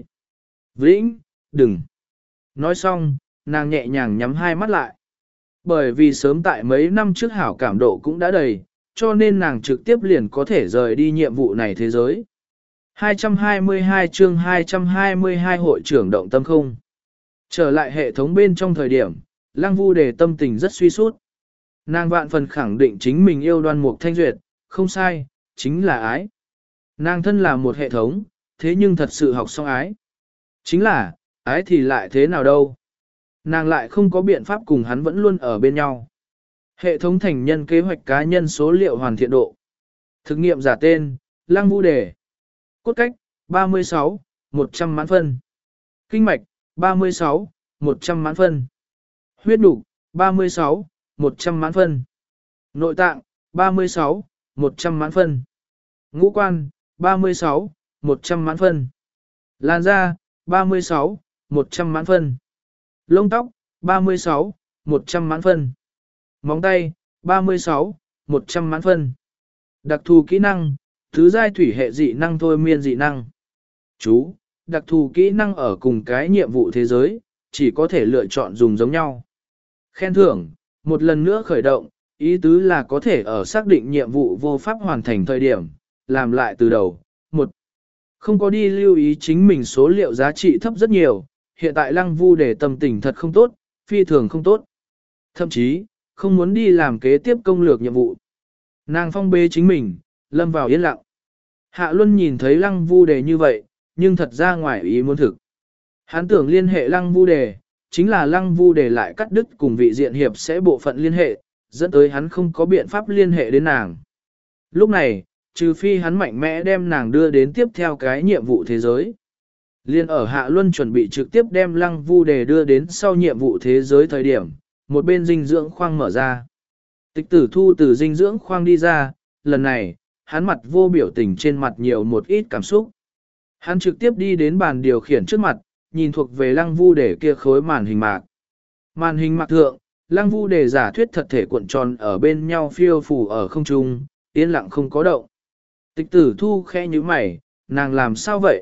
Vĩnh, đừng. Nói xong, nàng nhẹ nhàng nhắm hai mắt lại. Bởi vì sớm tại mấy năm trước hảo cảm độ cũng đã đầy, cho nên nàng trực tiếp liền có thể rời đi nhiệm vụ này thế giới. hai trăm hai mươi hai chương hai trăm hai mươi hai hội trưởng động tâm không. Trở lại hệ thống bên trong thời điểm, Lăng Vu Đề tâm tình rất suy sút. Nàng vạn phần khẳng định chính mình yêu Đoan Mục Thanh Duyệt, không sai, chính là ái. Nàng thân là một hệ thống, thế nhưng thật sự học xong ái. Chính là, ái thì lại thế nào đâu. Nàng lại không có biện pháp cùng hắn vẫn luôn ở bên nhau. Hệ thống thành nhân kế hoạch cá nhân số liệu hoàn thiện độ. Thực nghiệm giả tên, Lăng Vu Đề. Cốt cách, ba mươi sáu, một trăm mãn phân. Kinh mạch, ba mươi sáu, một trăm mãn phân. Huyết nục, ba mươi sáu, một trăm mãn phân. Nội tạng, ba mươi sáu, một trăm mãn phân. Ngũ quan, ba mươi sáu, một trăm mãn phân. Làn da, ba mươi sáu, một trăm mãn phân. Lông tóc, ba mươi sáu, một trăm mãn phân. Móng tay, ba mươi sáu, một trăm mãn phân. Đặc thù kỹ năng, thứ giai thủy hệ dị năng thôi miên dị năng. Chú, đặc thù kỹ năng ở cùng cái nhiệm vụ thế giới, chỉ có thể lựa chọn dùng giống nhau. Khen thưởng, một lần nữa khởi động, ý tứ là có thể ở xác định nhiệm vụ vô pháp hoàn thành thời điểm, làm lại từ đầu. Một, không có đi lưu ý chính mình số liệu giá trị thấp rất nhiều, hiện tại Lăng Vu Đề tâm tình thật không tốt, phi thường không tốt. Thậm chí, không muốn đi làm kế tiếp công lược nhiệm vụ. Nàng phong bê chính mình, lâm vào yên lặng. Hạ Luân nhìn thấy Lăng Vu Đề như vậy, nhưng thật ra ngoài ý muốn thực. Hắn tưởng liên hệ Lăng Vu Đề, chính là Lăng Vu Đề lại cắt đứt cùng vị diện hiệp sẽ bộ phận liên hệ, dẫn tới hắn không có biện pháp liên hệ đến nàng. Lúc này, trừ phi hắn mạnh mẽ đem nàng đưa đến tiếp theo cái nhiệm vụ thế giới. Liên ở Hạ Luân chuẩn bị trực tiếp đem Lăng Vu Đề đưa đến sau nhiệm vụ thế giới thời điểm, một bên dinh dưỡng khoang mở ra. Tịch Tử Thu từ dinh dưỡng khoang đi ra, lần này, hắn mặt vô biểu tình trên mặt nhiều một ít cảm xúc. Hắn trực tiếp đi đến bàn điều khiển trước mặt, nhìn thuộc về Lăng Vu Đề kia khối màn hình mạc. Màn hình mạc thượng, Lăng Vu Đề giả thuyết thật thể cuộn tròn ở bên nhau phiêu phù ở không trung, yên lặng không có động. Tịch Tử Thu khẽ nhíu mày, nàng làm sao vậy?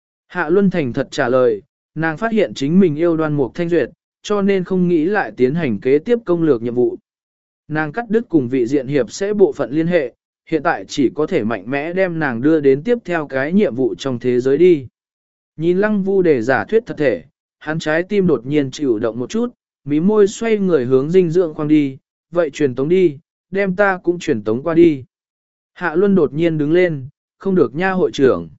Hạ Luân thành thật trả lời, nàng phát hiện chính mình yêu Đoan Mục Thanh Duyệt, cho nên không nghĩ lại tiến hành kế tiếp công lược nhiệm vụ. Nàng cắt đứt cùng vị diện hiệp sẽ bộ phận liên hệ, hiện tại chỉ có thể mạnh mẽ đem nàng đưa đến tiếp theo cái nhiệm vụ trong thế giới đi. Nhìn Lăng Vu Đề giả thuyết thật thể, hắn trái tim đột nhiên chịu động một chút, mí môi xoay người hướng dinh dưỡng khoang đi, vậy truyền tống đi, đem ta cũng truyền tống qua đi. Hạ Luân đột nhiên đứng lên, không được nha hội trưởng.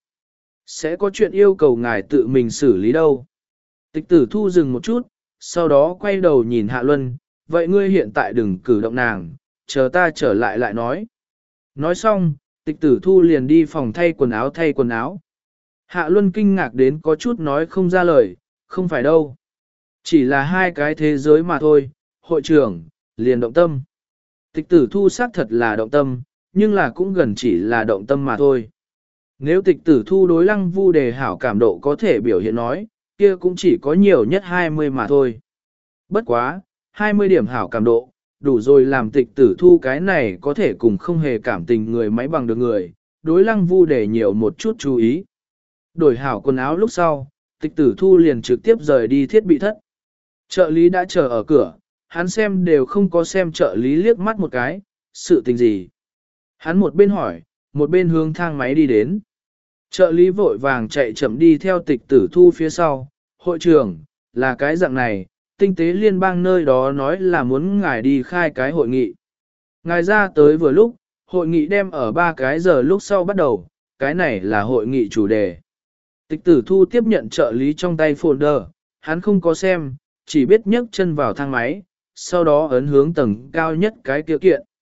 Sẽ có chuyện yêu cầu ngài tự mình xử lý đâu. Tịch Tử Thu dừng một chút, sau đó quay đầu nhìn Hạ Luân, vậy ngươi hiện tại đừng cử động nàng, chờ ta trở lại lại nói. Nói xong, Tịch Tử Thu liền đi phòng thay quần áo thay quần áo. Hạ Luân kinh ngạc đến có chút nói không ra lời, không phải đâu. Chỉ là hai cái thế giới mà thôi, hội trưởng, liền động tâm. Tịch Tử Thu xác thật là động tâm, nhưng là cũng gần chỉ là động tâm mà thôi. Nếu Tịch Tử Thu đối Lăng Vu Đề hảo cảm độ có thể biểu hiện nói, kia cũng chỉ có nhiều nhất hai mươi mà thôi. Bất quá, hai mươi điểm hảo cảm độ, đủ rồi làm Tịch Tử Thu cái này có thể cùng không hề cảm tình người máy bằng được người, đối Lăng Vu Đề nhiều một chút chú ý. Đổi hảo quần áo lúc sau, Tịch Tử Thu liền trực tiếp rời đi thiết bị thất. Trợ lý đã chờ ở cửa, hắn xem đều không có xem trợ lý liếc mắt một cái, sự tình gì. Hắn một bên hỏi, một bên hướng thang máy đi đến. Trợ lý vội vàng chạy chậm đi theo Tịch Tử Thu phía sau, hội trưởng, là cái dạng này, tinh tế liên bang nơi đó nói là muốn ngài đi khai cái hội nghị. Ngài ra tới vừa lúc, hội nghị đem ở ba cái giờ lúc sau bắt đầu, cái này là hội nghị chủ đề. Tịch Tử Thu tiếp nhận trợ lý trong tay folder, hắn không có xem, chỉ biết nhấc chân vào thang máy, sau đó ấn hướng tầng cao nhất cái kia kiện.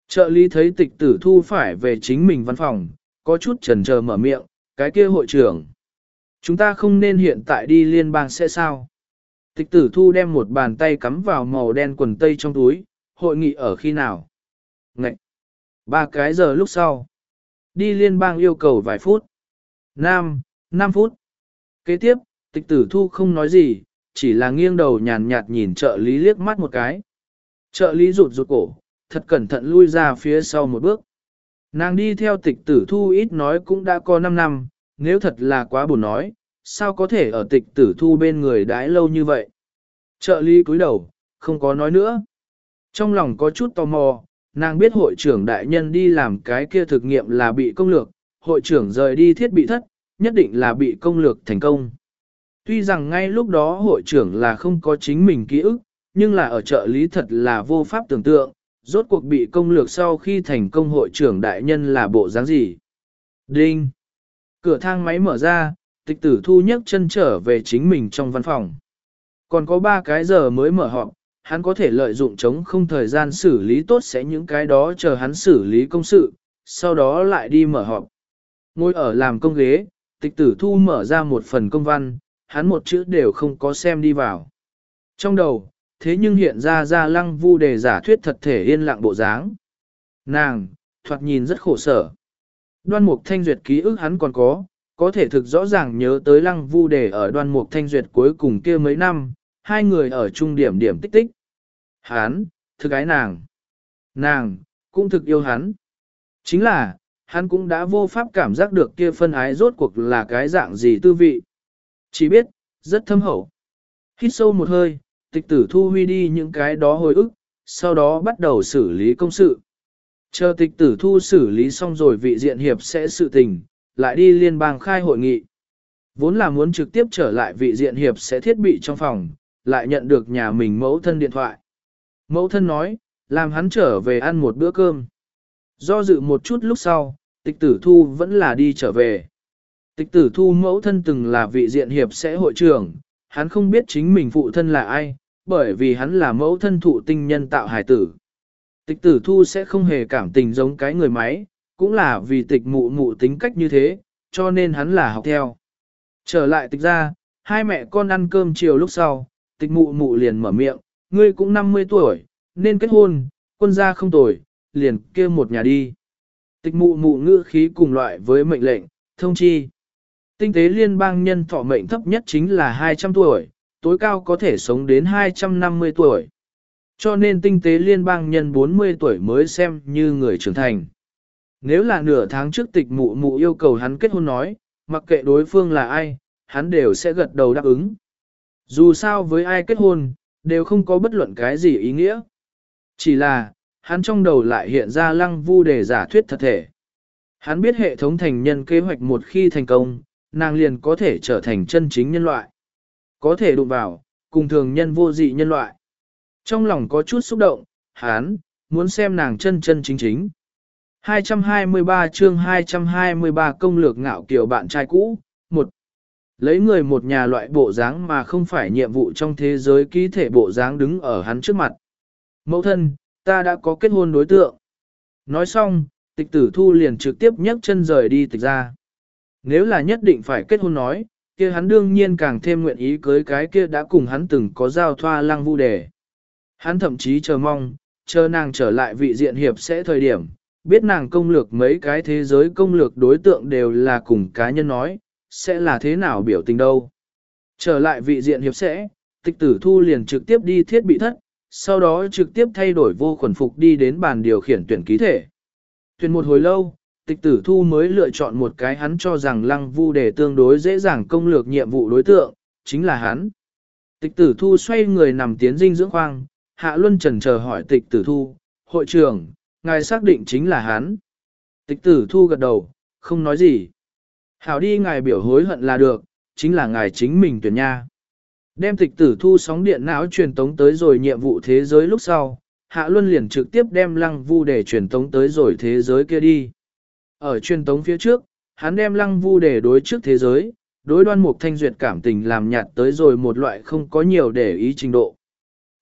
Trợ lý thấy tịch tử thu phải về chính mình văn phòng, có chút chần chờ mở miệng, cái kia hội trưởng. Chúng ta không nên hiện tại đi liên bang sẽ sao? Tịch tử thu đem một bàn tay cắm vào màu đen quần tây trong túi, hội nghị ở khi nào? Ngậy! Ba cái giờ lúc sau. Đi liên bang yêu cầu vài phút. Nam, năm phút. Kế tiếp, tịch tử thu không nói gì, chỉ là nghiêng đầu nhàn nhạt nhìn trợ lý liếc mắt một cái. Trợ lý rụt rụt cổ, thật cẩn thận lui ra phía sau một bước. Nàng đi theo tịch tử thu ít nói cũng đã có năm năm, nếu thật là quá buồn nói, sao có thể ở tịch tử thu bên người đãi lâu như vậy. Trợ lý cúi đầu, không có nói nữa. Trong lòng có chút tò mò, nàng biết hội trưởng đại nhân đi làm cái kia thực nghiệm là bị công lược, hội trưởng rời đi thiết bị thất, nhất định là bị công lược thành công. Tuy rằng ngay lúc đó hội trưởng là không có chính mình ký ức, nhưng là ở trợ lý thật là vô pháp tưởng tượng, rốt cuộc bị công lược sau khi thành công hội trưởng đại nhân là bộ dáng gì. Đinh! Cửa thang máy mở ra, tịch tử thu nhấc chân trở về chính mình trong văn phòng. Còn có ba cái giờ mới mở họp, hắn có thể lợi dụng chống không thời gian xử lý tốt sẽ những cái đó chờ hắn xử lý công sự, sau đó lại đi mở họp. Ngồi ở làm công ghế, tịch tử thu mở ra một phần công văn, hắn một chữ đều không có xem đi vào. Trong đầu, thế nhưng hiện ra ra lăng vu đề giả thuyết thật thể yên lặng bộ dáng. Nàng, thoạt nhìn rất khổ sở. Đoan mục thanh duyệt ký ức hắn còn có, có thể thực rõ ràng nhớ tới lăng vu đề ở đoan mục thanh duyệt cuối cùng kia mấy năm, hai người ở trung điểm điểm tích tích. Hắn, thực ái nàng. Nàng, cũng thực yêu hắn. Chính là, hắn cũng đã vô pháp cảm giác được kia phân ái rốt cuộc là cái dạng gì tư vị. Chỉ biết, rất thâm hậu. Hít sâu một hơi, tịch tử thu huy đi những cái đó hồi ức, sau đó bắt đầu xử lý công sự. Chờ tịch tử thu xử lý xong rồi vị diện hiệp sẽ sự tình, lại đi liên bang khai hội nghị. Vốn là muốn trực tiếp trở lại vị diện hiệp sẽ thiết bị trong phòng, lại nhận được nhà mình mẫu thân điện thoại. Mẫu thân nói, làm hắn trở về ăn một bữa cơm. Do dự một chút lúc sau, tịch tử thu vẫn là đi trở về. Tịch tử thu mẫu thân từng là vị diện hiệp sẽ hội trưởng, hắn không biết chính mình phụ thân là ai, bởi vì hắn là mẫu thân thụ tinh nhân tạo hài tử. Tịch tử thu sẽ không hề cảm tình giống cái người máy, cũng là vì tịch mụ mụ tính cách như thế, cho nên hắn là học theo. Trở lại tịch ra, hai mẹ con ăn cơm chiều lúc sau, tịch mụ mụ liền mở miệng, ngươi cũng năm mươi tuổi, nên kết hôn, quân gia không tuổi, liền kêu một nhà đi. Tịch mụ mụ ngữ khí cùng loại với mệnh lệnh, thông chi. Tinh tế liên bang nhân thọ mệnh thấp nhất chính là hai trăm tuổi, tối cao có thể sống đến hai trăm năm mươi tuổi. Cho nên tinh tế liên bang nhân bốn mươi tuổi mới xem như người trưởng thành. Nếu là nửa tháng trước tịch mụ mụ yêu cầu hắn kết hôn nói, mặc kệ đối phương là ai, hắn đều sẽ gật đầu đáp ứng. Dù sao với ai kết hôn, đều không có bất luận cái gì ý nghĩa. Chỉ là, hắn trong đầu lại hiện ra lăng vu đề giả thuyết thật thể. Hắn biết hệ thống thành nhân kế hoạch một khi thành công, nàng liền có thể trở thành chân chính nhân loại. Có thể đụng vào, cùng thường nhân vô dị nhân loại. Trong lòng có chút xúc động, hắn, muốn xem nàng chân chân chính chính. hai trăm hai mươi ba chương hai trăm hai mươi ba công lược ngạo kiểu bạn trai cũ, một lấy người một nhà loại bộ dáng mà không phải nhiệm vụ trong thế giới ký thể bộ dáng đứng ở hắn trước mặt. Mẫu thân, ta đã có kết hôn đối tượng. Nói xong, tịch tử thu liền trực tiếp nhấc chân rời đi tịch ra. Nếu là nhất định phải kết hôn nói, kia hắn đương nhiên càng thêm nguyện ý cưới cái kia đã cùng hắn từng có giao thoa lăng vu đề. Hắn thậm chí chờ mong, chờ nàng trở lại vị diện hiệp sẽ thời điểm, biết nàng công lược mấy cái thế giới công lược đối tượng đều là cùng cá nhân nói, sẽ là thế nào biểu tình đâu. Trở lại vị diện hiệp sẽ, tịch tử thu liền trực tiếp đi thiết bị thất, sau đó trực tiếp thay đổi vô khuẩn phục đi đến bàn điều khiển tuyển ký thể. Tuyển một hồi lâu, tịch tử thu mới lựa chọn một cái hắn cho rằng lăng vu để tương đối dễ dàng công lược nhiệm vụ đối tượng, chính là hắn. Tịch tử thu xoay người nằm tiến dinh dưỡng khoang, Hạ Luân chần chờ hỏi tịch tử thu, hội trưởng, ngài xác định chính là hắn. Tịch tử thu gật đầu, không nói gì. Hảo đi ngài biểu hối hận là được, chính là ngài chính mình tuyển nha. Đem tịch tử thu sóng điện não truyền tống tới rồi nhiệm vụ thế giới lúc sau, Hạ Luân liền trực tiếp đem lăng vu để truyền tống tới rồi thế giới kia đi. Ở truyền tống phía trước, hắn đem lăng vu để đối trước thế giới, đối đoan mục thanh duyệt cảm tình làm nhạt tới rồi một loại không có nhiều để ý trình độ.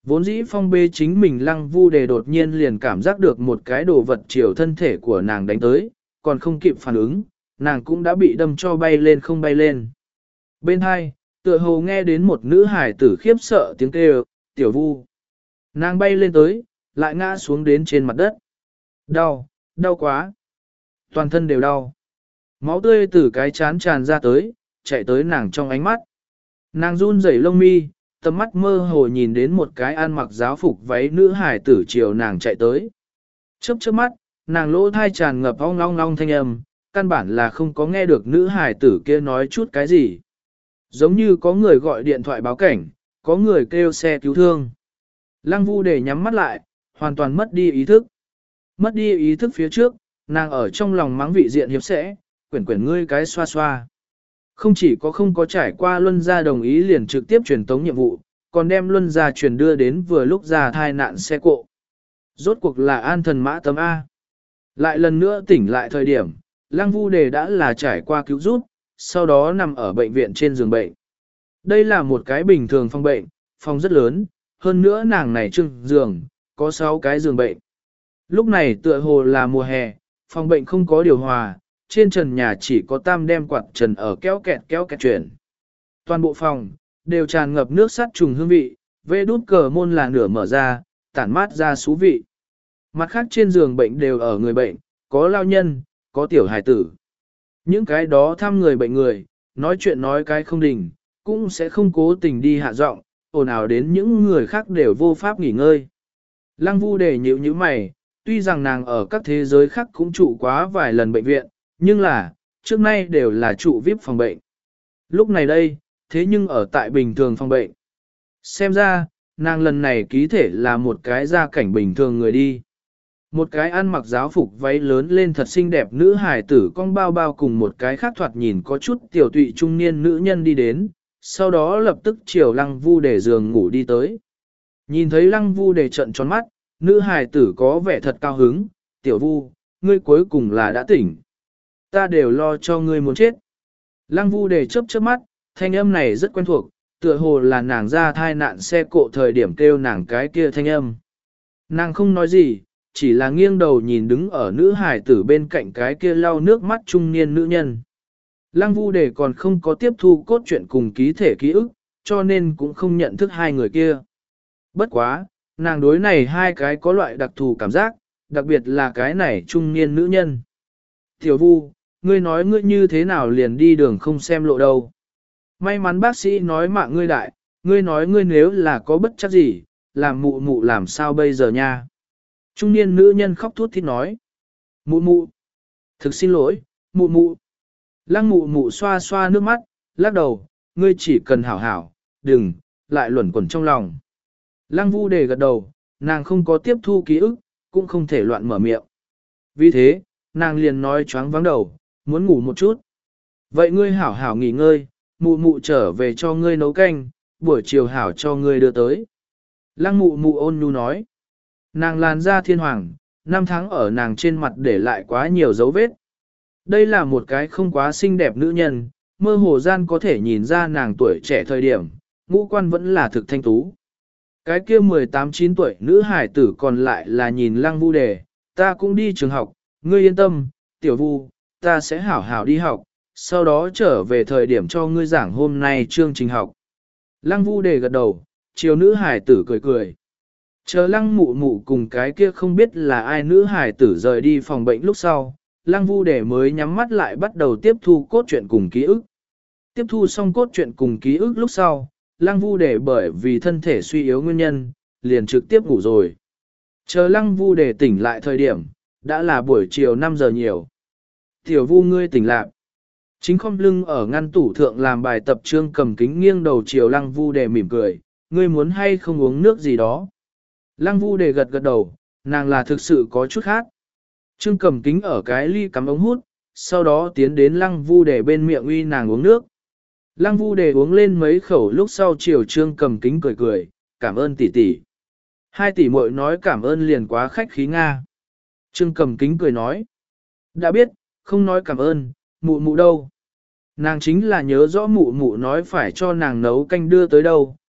Vốn dĩ phong bê chính mình lăng vu đề đột nhiên liền cảm giác được một cái đồ vật chiều thân thể của nàng đánh tới, còn không kịp phản ứng, nàng cũng đã bị đâm cho bay lên không bay lên. Bên hai, tựa hồ nghe đến một nữ hải tử khiếp sợ tiếng kêu, tiểu vu. Nàng bay lên tới, lại ngã xuống đến trên mặt đất. Đau, đau quá. Toàn thân đều đau. Máu tươi từ cái chán tràn ra tới, chạy tới nàng trong ánh mắt. Nàng run rẩy lông mi, tầm mắt mơ hồ nhìn đến một cái ăn mặc giáo phục váy nữ hải tử chiều nàng chạy tới. Chớp chớp mắt, nàng lỗ thai tràn ngập ong long long thanh âm, căn bản là không có nghe được nữ hải tử kia nói chút cái gì. Giống như có người gọi điện thoại báo cảnh, có người kêu xe cứu thương. Lăng Vu để nhắm mắt lại, hoàn toàn mất đi ý thức. Mất đi ý thức phía trước, nàng ở trong lòng mắng vị diện hiệp sẽ, quyển quyển ngươi cái xoa xoa. Không chỉ có không có trải qua luân gia đồng ý liền trực tiếp truyền tống nhiệm vụ, còn đem luân gia truyền đưa đến vừa lúc ra thai nạn xe cộ. Rốt cuộc là an thần mã tấm A. Lại lần nữa tỉnh lại thời điểm, Lăng Vu Đề đã là trải qua cứu giúp, sau đó nằm ở bệnh viện trên giường bệnh. Đây là một cái bình thường phòng bệnh, phòng rất lớn, hơn nữa nàng này trưng giường, có sáu cái giường bệnh. Lúc này tựa hồ là mùa hè, phòng bệnh không có điều hòa, trên trần nhà chỉ có tam đem quạt trần ở kéo kẹt kéo kẹt chuyển. Toàn bộ phòng, đều tràn ngập nước sắt trùng hương vị, vê đút cờ môn là nửa mở ra, tản mát ra xú vị. Mặt khác trên giường bệnh đều ở người bệnh, có lao nhân, có tiểu hài tử. Những cái đó thăm người bệnh người, nói chuyện nói cái không đình, cũng sẽ không cố tình đi hạ giọng, ồn ào đến những người khác đều vô pháp nghỉ ngơi. Lăng Vu để nhíu nhíu mày, tuy rằng nàng ở các thế giới khác cũng trụ quá vài lần bệnh viện, nhưng là, trước nay đều là trụ vi ai pi phòng bệnh. Lúc này đây, thế nhưng ở tại bình thường phòng bệnh. Xem ra, nàng lần này ký thể là một cái gia cảnh bình thường người đi. Một cái ăn mặc giáo phục váy lớn lên thật xinh đẹp nữ hài tử cong bao bao cùng một cái khác thoạt nhìn có chút tiểu tụy trung niên nữ nhân đi đến, sau đó lập tức chiều Lăng Vu để giường ngủ đi tới. Nhìn thấy Lăng Vu để trận tròn mắt, nữ hài tử có vẻ thật cao hứng, tiểu Vu, ngươi cuối cùng là đã tỉnh. Ta đều lo cho ngươi muốn chết. Lăng Vu để chớp chớp mắt, thanh âm này rất quen thuộc, tựa hồ là nàng ra thai nạn xe cộ thời điểm kêu nàng cái kia thanh âm. Nàng không nói gì, chỉ là nghiêng đầu nhìn đứng ở nữ hải tử bên cạnh cái kia lau nước mắt trung niên nữ nhân. Lăng Vu để còn không có tiếp thu cốt truyện cùng ký thể ký ức, cho nên cũng không nhận thức hai người kia. Bất quá, nàng đối này hai cái có loại đặc thù cảm giác, đặc biệt là cái này trung niên nữ nhân. Tiểu Vu, ngươi nói ngươi như thế nào liền đi đường không xem lộ đâu. May mắn bác sĩ nói mạng ngươi đại, ngươi nói ngươi nếu là có bất chắc gì, làm mụ mụ làm sao bây giờ nha. Trung niên nữ nhân khóc thút thít nói. Mụ mụ. Thực xin lỗi, mụ mụ. Lăng mụ mụ xoa xoa nước mắt, lắc đầu, ngươi chỉ cần hảo hảo, đừng, lại luẩn quẩn trong lòng. Lăng Vu đề gật đầu, nàng không có tiếp thu ký ức, cũng không thể loạn mở miệng. Vì thế, nàng liền nói choáng vắng đầu, muốn ngủ một chút. Vậy ngươi hảo hảo nghỉ ngơi, mụ mụ trở về cho ngươi nấu canh, buổi chiều hảo cho ngươi đưa tới. Lăng mụ mụ ôn nhu nói. Nàng làn da thiên hoàng, năm tháng ở nàng trên mặt để lại quá nhiều dấu vết. Đây là một cái không quá xinh đẹp nữ nhân, mơ hồ gian có thể nhìn ra nàng tuổi trẻ thời điểm, ngũ quan vẫn là thực thanh tú. Cái kia mười tám chín tuổi nữ hải tử còn lại là nhìn Lăng Vu đề, ta cũng đi trường học, ngươi yên tâm, tiểu Vu, ta sẽ hảo hảo đi học, sau đó trở về thời điểm cho ngươi giảng hôm nay chương trình học. Lăng Vu đề gật đầu, chiều nữ hải tử cười cười. Chờ Lăng mụ mụ cùng cái kia không biết là ai nữ hải tử rời đi phòng bệnh lúc sau, Lăng Vu đề mới nhắm mắt lại bắt đầu tiếp thu cốt truyện cùng ký ức. Tiếp thu xong cốt truyện cùng ký ức lúc sau, Lăng Vu đề bởi vì thân thể suy yếu nguyên nhân, liền trực tiếp ngủ rồi. Chờ Lăng Vu đề tỉnh lại thời điểm, đã là buổi chiều năm giờ nhiều. Tiểu Vu ngươi tỉnh lại. Chính khom lưng ở ngăn tủ thượng làm bài tập Trương Cầm Kính nghiêng đầu chiều Lăng Vu đề mỉm cười, ngươi muốn hay không uống nước gì đó. Lăng Vu đề gật gật đầu, nàng là thực sự có chút khác. Trương Cầm Kính ở cái ly cắm ống hút, sau đó tiến đến Lăng Vu đề bên miệng uy nàng uống nước. Lăng Vu đề uống lên mấy khẩu lúc sau chiều Trương Cầm Kính cười cười, cảm ơn tỷ tỷ. Hai tỷ muội nói cảm ơn liền quá khách khí Nga. Trương Cầm Kính cười nói, đã biết, không nói cảm ơn, mụ mụ đâu. Nàng chính là nhớ rõ mụ mụ nói phải cho nàng nấu canh đưa tới đâu,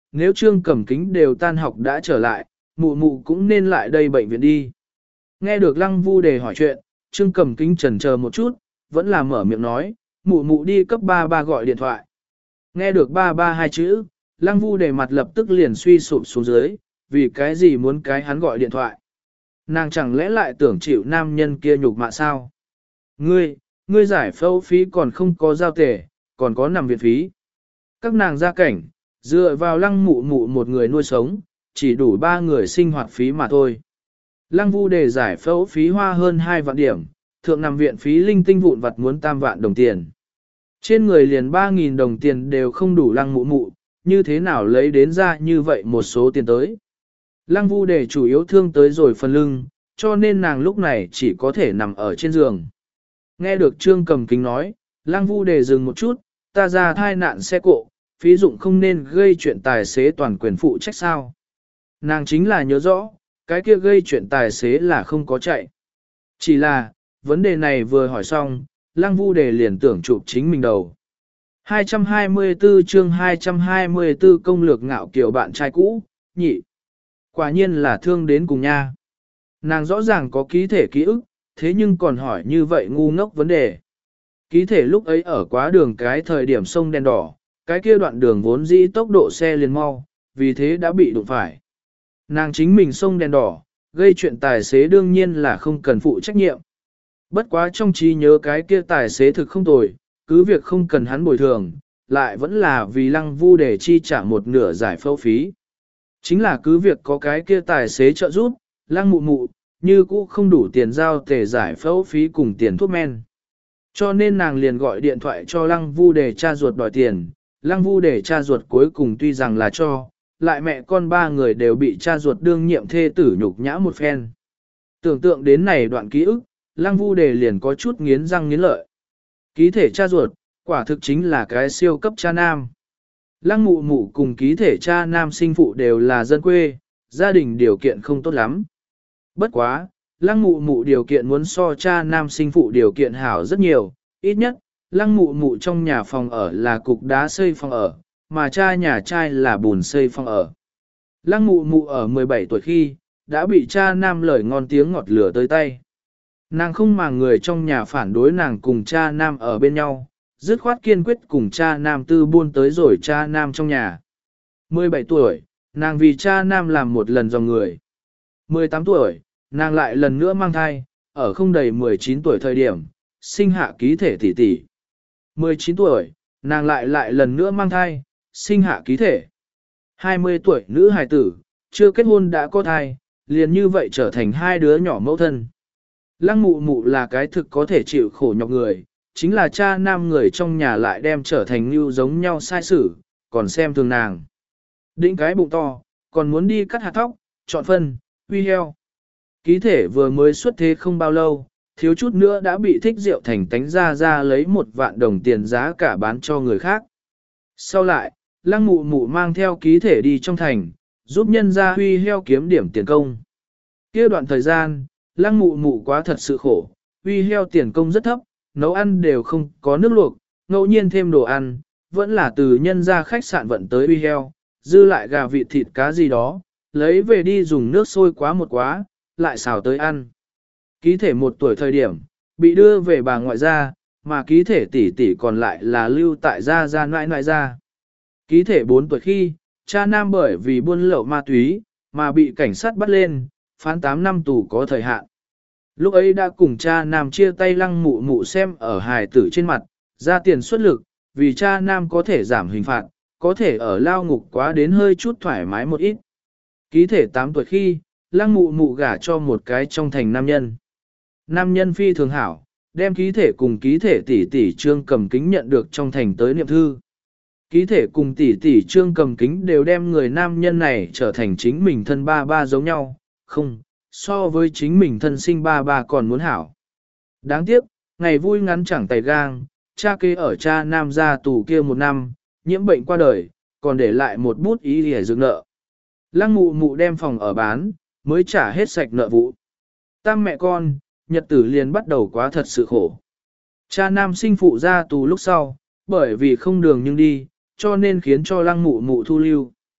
nếu Trương Cẩm Kính đều tan học đã trở lại, mụ mụ cũng nên lại đây bệnh viện đi. Nghe được Lăng Vu Đề hỏi chuyện, Trương Cẩm Kính chần chờ một chút, vẫn là mở miệng nói, mụ mụ đi cấp ba ba gọi điện thoại. Nghe được ba ba hai chữ, Lăng Vu Đề mặt lập tức liền suy sụp xuống dưới, vì cái gì muốn cái hắn gọi điện thoại. Nàng chẳng lẽ lại tưởng chịu nam nhân kia nhục mạ sao? Ngươi, ngươi giải phẫu phí còn không có giao tể, còn có nằm viện phí. Các nàng gia cảnh, dựa vào lăng mụ mụ một người nuôi sống, chỉ đủ ba người sinh hoạt phí mà thôi. Lăng Vu Đề giải phẫu phí hoa hơn hai vạn điểm, thượng nằm viện phí linh tinh vụn vặt muốn tam vạn đồng tiền. Trên người liền ba nghìn đồng tiền đều không đủ lăng mụ mụ, như thế nào lấy đến ra như vậy một số tiền tới. Lăng Vu Đề chủ yếu thương tới rồi phần lưng, cho nên nàng lúc này chỉ có thể nằm ở trên giường. Nghe được Trương Cẩm Kính nói, Lăng Vu Đề dừng một chút, ta ra thai nạn xe cộ, phí dụng không nên gây chuyện tài xế toàn quyền phụ trách sao. Nàng chính là nhớ rõ, cái kia gây chuyện tài xế là không có chạy. Chỉ là, vấn đề này vừa hỏi xong, Lăng Vu Đề liền tưởng chụp chính mình đầu. hai trăm hai mươi tư chương hai trăm hai mươi tư công lược ngạo kiểu bạn trai cũ, nhị. Quả nhiên là thương đến cùng nha. Nàng rõ ràng có ký thể ký ức, thế nhưng còn hỏi như vậy ngu ngốc vấn đề. Ký thể lúc ấy ở quá đường cái thời điểm sông đèn đỏ, cái kia đoạn đường vốn dĩ tốc độ xe liền mau, vì thế đã bị đụng phải. Nàng chính mình sông đèn đỏ, gây chuyện tài xế đương nhiên là không cần phụ trách nhiệm. Bất quá trong trí nhớ cái kia tài xế thực không tồi, cứ việc không cần hắn bồi thường, lại vẫn là vì Lăng Vu Đề chi trả một nửa giải phẫu phí. Chính là cứ việc có cái kia tài xế trợ giúp, Lăng mụ mụ, như cũ không đủ tiền giao tề giải phẫu phí cùng tiền thuốc men. Cho nên nàng liền gọi điện thoại cho Lăng Vu Đề cha ruột đòi tiền, Lăng Vu Đề cha ruột cuối cùng tuy rằng là cho, lại mẹ con ba người đều bị cha ruột đương nhiệm thê tử nhục nhã một phen. Tưởng tượng đến này đoạn ký ức, Lăng Vu Đề liền có chút nghiến răng nghiến lợi. Ký thể cha ruột, quả thực chính là cái siêu cấp cha nam. Lăng mụ mụ cùng ký thể cha nam sinh phụ đều là dân quê, gia đình điều kiện không tốt lắm. Bất quá, lăng mụ mụ điều kiện muốn so cha nam sinh phụ điều kiện hảo rất nhiều, ít nhất, lăng mụ mụ trong nhà phòng ở là cục đá xây phòng ở, mà cha nhà trai là bùn xây phòng ở. Lăng mụ mụ ở mười bảy tuổi khi, đã bị cha nam lời ngon tiếng ngọt lửa tới tay. Nàng không màng người trong nhà phản đối nàng cùng cha nam ở bên nhau, dứt khoát kiên quyết cùng cha nam tư buôn tới rồi cha nam trong nhà. mười bảy tuổi, nàng vì cha nam làm một lần dòng người. mười tám tuổi, nàng lại lần nữa mang thai, ở không đầy mười chín tuổi thời điểm, sinh hạ ký thể tỷ tỷ. mười chín tuổi, nàng lại lại lần nữa mang thai, sinh hạ ký thể. hai mươi tuổi nữ hài tử, chưa kết hôn đã có thai, liền như vậy trở thành hai đứa nhỏ mẫu thân. Lăng mụ mụ là cái thực có thể chịu khổ nhọc người, chính là cha nam người trong nhà lại đem trở thành như giống nhau sai sử, còn xem thường nàng. Đĩnh cái bụng to, còn muốn đi cắt hạt thóc, chọn phân, huy heo. Ký thể vừa mới xuất thế không bao lâu, thiếu chút nữa đã bị thích rượu thành tánh ra ra lấy một vạn đồng tiền giá cả bán cho người khác. Sau lại, lăng mụ mụ mang theo ký thể đi trong thành, giúp nhân gia huy heo kiếm điểm tiền công. Kia đoạn thời gian, lăng mụ mụ quá thật sự khổ, huy heo tiền công rất thấp, nấu ăn đều không có nước luộc, ngẫu nhiên thêm đồ ăn, vẫn là từ nhân gia khách sạn vận tới huy heo, dư lại gà vịt thịt cá gì đó, lấy về đi dùng nước sôi quá một quá, lại xào tới ăn. Ký thể một tuổi thời điểm, bị đưa về bà ngoại gia, mà ký thể tỷ tỷ còn lại là lưu tại gia gia nãi nãi gia. Ký thể bốn tuổi khi, cha nam bởi vì buôn lậu ma túy, mà bị cảnh sát bắt lên, phán tám năm tù có thời hạn. Lúc ấy đã cùng cha nam chia tay lăng mụ mụ xem ở hài tử trên mặt, ra tiền xuất lực, vì cha nam có thể giảm hình phạt, có thể ở lao ngục quá đến hơi chút thoải mái một ít. Ký thể tám tuổi khi, lăng mụ mụ gả cho một cái trong thành nam nhân. Nam nhân phi thường hảo, đem ký thể cùng ký thể tỷ tỷ Trương Cầm Kính nhận được trong thành tới niệm thư. Ký thể cùng tỷ tỷ Trương Cầm Kính đều đem người nam nhân này trở thành chính mình thân ba ba giống nhau, không, so với chính mình thân sinh ba ba còn muốn hảo. Đáng tiếc, ngày vui ngắn chẳng tay gang, cha kế ở cha nam gia tù kia một năm, nhiễm bệnh qua đời, còn để lại một bút ý để dựng nợ. Lăng mụ mụ đem phòng ở bán, mới trả hết sạch nợ vụ. Tam mẹ con, nhật tử liền bắt đầu quá thật sự khổ. Cha nam sinh phụ ra tù lúc sau, bởi vì không đường nhưng đi, cho nên khiến cho lăng mụ mụ thu lưu.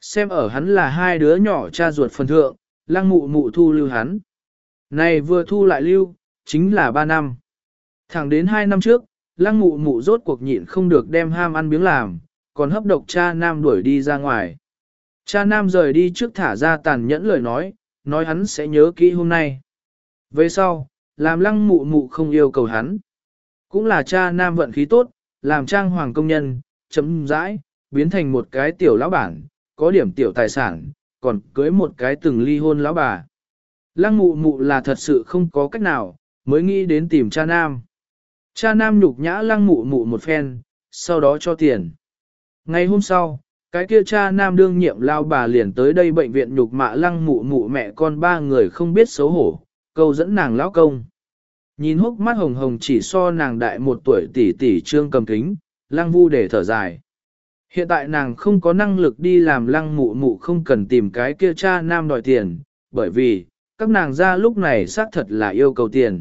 Xem ở hắn là hai đứa nhỏ cha ruột phần thượng, lăng mụ mụ thu lưu hắn. Này vừa thu lại lưu, chính là ba năm. Thẳng đến hai năm trước, lăng mụ mụ rốt cuộc nhịn không được đem ham ăn biếng làm, còn hấp độc cha nam đuổi đi ra ngoài. Cha nam rời đi trước thả ra tàn nhẫn lời nói, nói hắn sẽ nhớ kỹ hôm nay. Về sau, làm lăng mụ mụ không yêu cầu hắn. Cũng là cha nam vận khí tốt, làm trang hoàng công nhân, chấm rãi, biến thành một cái tiểu lão bản, có điểm tiểu tài sản, còn cưới một cái từng ly hôn lão bà. Lăng mụ mụ là thật sự không có cách nào, mới nghĩ đến tìm cha nam. Cha nam nhục nhã lăng mụ mụ một phen, sau đó cho tiền. Ngày hôm sau, cái kia cha nam đương nhiệm lao bà liền tới đây bệnh viện nhục mạ lăng mụ mụ mẹ con ba người không biết xấu hổ, câu dẫn nàng lão công. Nhìn hốc mắt hồng hồng chỉ so nàng đại một tuổi tỷ tỷ trương cầm kính, lăng vu để thở dài. Hiện tại nàng không có năng lực đi làm lăng mụ mụ không cần tìm cái kia cha nam đòi tiền, bởi vì, các nàng ra lúc này xác thật là yêu cầu tiền.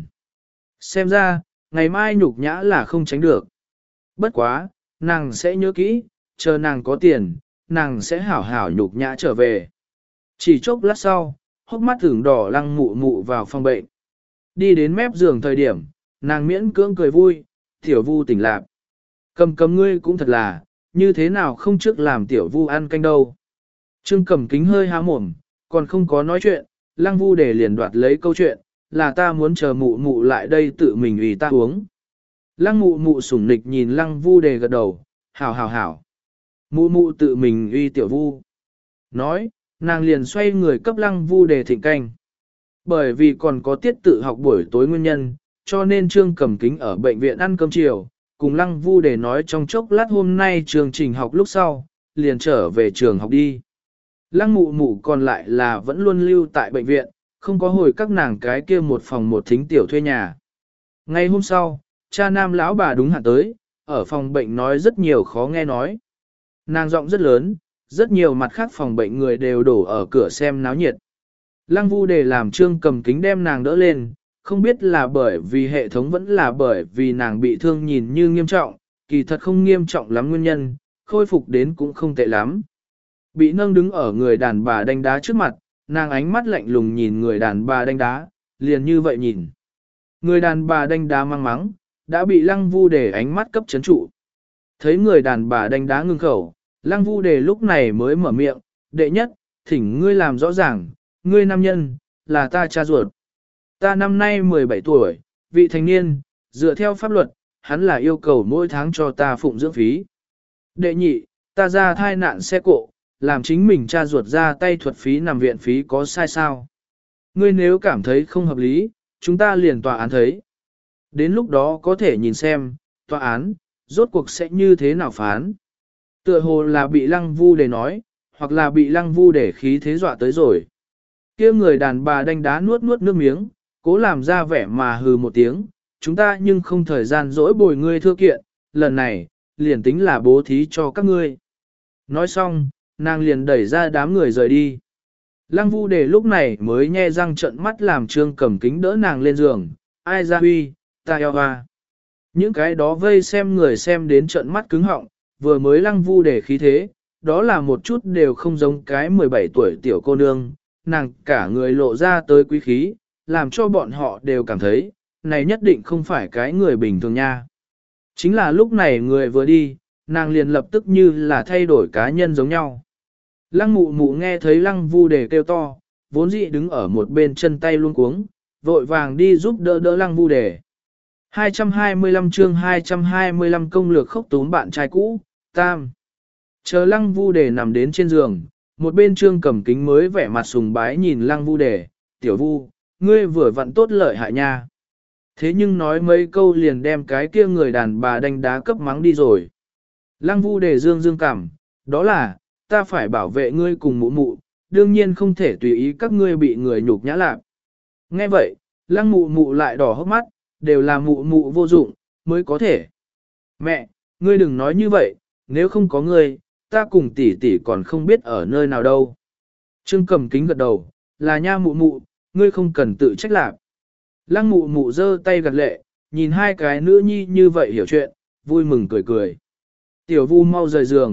Xem ra, ngày mai nhục nhã là không tránh được. Bất quá, nàng sẽ nhớ kỹ, chờ nàng có tiền, nàng sẽ hảo hảo nhục nhã trở về. Chỉ chốc lát sau, hốc mắt thửng đỏ lăng mụ mụ vào phòng bệnh. Đi đến mép giường thời điểm, nàng miễn cưỡng cười vui, tiểu vu tỉnh lạc. Cầm cầm ngươi cũng thật là, như thế nào không trước làm tiểu vu ăn canh đâu. Trương cầm kính hơi há mồm, còn không có nói chuyện, lăng vu để liền đoạt lấy câu chuyện, là ta muốn chờ mụ mụ lại đây tự mình ủy ta uống. Lăng mụ mụ sủng nịch nhìn lăng vu đề gật đầu, hảo hảo hảo. Mụ mụ tự mình uy tiểu vu. Nói, nàng liền xoay người cấp lăng vu đề thịnh canh. Bởi vì còn có tiết tự học buổi tối nguyên nhân, cho nên Trương Cẩm Kính ở bệnh viện ăn cơm chiều, cùng lăng vu đề nói trong chốc lát hôm nay trường trình học lúc sau, liền trở về trường học đi. Lăng mụ mụ còn lại là vẫn luôn lưu tại bệnh viện, không có hồi các nàng cái kia một phòng một thính tiểu thuê nhà. Ngay hôm sau, cha nam lão bà đúng hạn tới, ở phòng bệnh nói rất nhiều khó nghe nói. Nàng giọng rất lớn, rất nhiều mặt khác phòng bệnh người đều đổ ở cửa xem náo nhiệt. Lăng vu đề làm Trương Cầm Kính đem nàng đỡ lên, không biết là bởi vì hệ thống vẫn là bởi vì nàng bị thương nhìn như nghiêm trọng, kỳ thật không nghiêm trọng lắm nguyên nhân, khôi phục đến cũng không tệ lắm. Bị nâng đứng ở người đàn bà đánh đá trước mặt, nàng ánh mắt lạnh lùng nhìn người đàn bà đánh đá, liền như vậy nhìn. Người đàn bà đánh đá mang mắng, đã bị lăng vu đề ánh mắt cấp chấn trụ. Thấy người đàn bà đánh đá ngưng khẩu, lăng vu đề lúc này mới mở miệng, đệ nhất, thỉnh ngươi làm rõ ràng, ngươi nam nhân, là ta cha ruột. Ta năm nay mười bảy tuổi, vị thành niên, dựa theo pháp luật, hắn là yêu cầu mỗi tháng cho ta phụng dưỡng phí. Đệ nhị, ta ra thai nạn xe cộ, làm chính mình cha ruột ra tay thuật phí nằm viện phí có sai sao. Ngươi nếu cảm thấy không hợp lý, chúng ta liền tòa án thấy. Đến lúc đó có thể nhìn xem, tòa án, rốt cuộc sẽ như thế nào phán. Tựa hồ là bị lăng vu để nói, hoặc là bị lăng vu để khí thế dọa tới rồi. Kia người đàn bà đánh đá nuốt nuốt nước miếng, cố làm ra vẻ mà hừ một tiếng, chúng ta nhưng không thời gian dỗi bồi ngươi thưa kiện, lần này, liền tính là bố thí cho các ngươi. Nói xong, nàng liền đẩy ra đám người rời đi. Lăng vu đề lúc này mới nhe răng trợn mắt làm Trương Cẩm Kính đỡ nàng lên giường, ai ra huy, ta eo hoa. Những cái đó vây xem người xem đến trợn mắt cứng họng, vừa mới lăng vu đề khí thế, đó là một chút đều không giống cái mười bảy tuổi tiểu cô nương, nàng cả người lộ ra tới quý khí, làm cho bọn họ đều cảm thấy, này nhất định không phải cái người bình thường nha. Chính là lúc này người vừa đi, nàng liền lập tức như là thay đổi cá nhân giống nhau. Lăng mụ mụ nghe thấy lăng vu đề kêu to, vốn dĩ đứng ở một bên chân tay luôn cuống, vội vàng đi giúp đỡ đỡ lăng vu đề. hai trăm hai mươi lăm chương hai trăm hai mươi lăm công lược khốc túm bạn trai cũ, tam. Chờ lăng vu đề nằm đến trên giường, một bên Trương Cẩm Kính mới vẻ mặt sùng bái nhìn lăng vu đề, tiểu vu, ngươi vừa vặn tốt lợi hại nha. Thế nhưng nói mấy câu liền đem cái kia người đàn bà đánh đá cấp mắng đi rồi. Lăng vu đề dương dương cảm, đó là, ta phải bảo vệ ngươi cùng mụ mụ, đương nhiên không thể tùy ý các ngươi bị người nhục nhã lạc. Nghe vậy, lăng mụ mụ lại đỏ hốc mắt, đều là mụ mụ vô dụng, mới có thể. Mẹ, ngươi đừng nói như vậy, nếu không có ngươi, ta cùng tỷ tỷ còn không biết ở nơi nào đâu. Trương Cẩm Kính gật đầu, là nha mụ mụ, ngươi không cần tự trách lạc. Lăng mụ mụ giơ tay gật lệ, nhìn hai cái nữ nhi như vậy hiểu chuyện, vui mừng cười cười. Tiểu vu mau rời giường,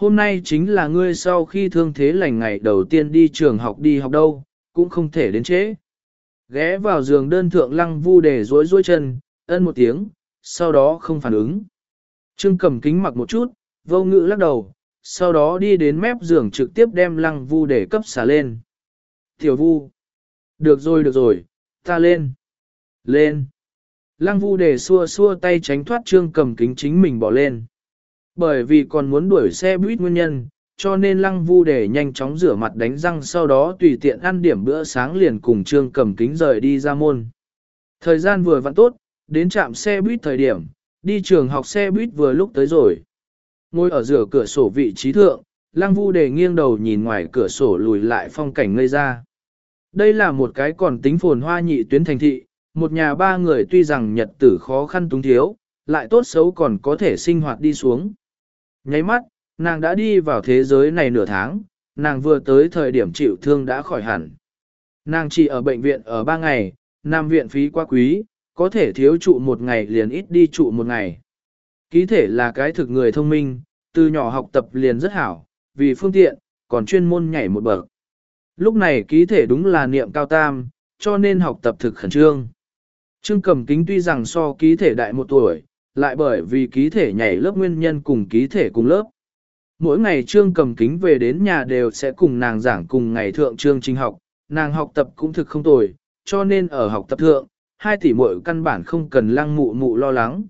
hôm nay chính là ngươi sau khi thương thế lành ngày đầu tiên đi trường học đi học đâu, cũng không thể đến trễ. Ghé vào giường đơn thượng Lăng Vu Đề rối rối chân, ân một tiếng, sau đó không phản ứng. Trương Cẩm Kính mặc một chút, vô ngữ lắc đầu, sau đó đi đến mép giường trực tiếp đem Lăng Vu Đề cấp xả lên. Tiểu Vu, được rồi được rồi, ta lên, lên. Lăng Vu Đề xua xua tay tránh thoát Trương Cẩm Kính chính mình bỏ lên. Bởi vì còn muốn đuổi xe buýt nguyên nhân, cho nên Lăng Vu Đề nhanh chóng rửa mặt đánh răng, sau đó tùy tiện ăn điểm bữa sáng liền cùng Trương Cẩm Kính rời đi ra môn. Thời gian vừa vặn tốt, đến trạm xe buýt thời điểm, đi trường học xe buýt vừa lúc tới rồi. Ngồi ở giữa cửa sổ vị trí thượng, Lăng Vu Đề nghiêng đầu nhìn ngoài cửa sổ lùi lại phong cảnh ngây ra. Đây là một cái còn tính phồn hoa nhị tuyến thành thị, một nhà ba người tuy rằng nhật tử khó khăn túng thiếu, lại tốt xấu còn có thể sinh hoạt đi xuống. Nháy mắt, nàng đã đi vào thế giới này nửa tháng, nàng vừa tới thời điểm chịu thương đã khỏi hẳn. Nàng chỉ ở bệnh viện ở ba ngày, nằm viện phí quá quý, có thể thiếu trụ một ngày liền ít đi trụ một ngày. Ký thể là cái thực người thông minh, từ nhỏ học tập liền rất hảo, vì phương tiện, còn chuyên môn nhảy một bậc. Lúc này ký thể đúng là niệm cao tam, cho nên học tập thực khẩn trương. Trương Cẩm Kính tuy rằng so ký thể đại một tuổi, lại bởi vì ký thể nhảy lớp nguyên nhân cùng ký thể cùng lớp. Mỗi ngày Trương Cẩm Kính về đến nhà đều sẽ cùng nàng giảng cùng ngày thượng chương trình học, nàng học tập cũng thực không tồi, cho nên ở học tập thượng, hai tỷ muội căn bản không cần Lăng mụ mụ lo lắng.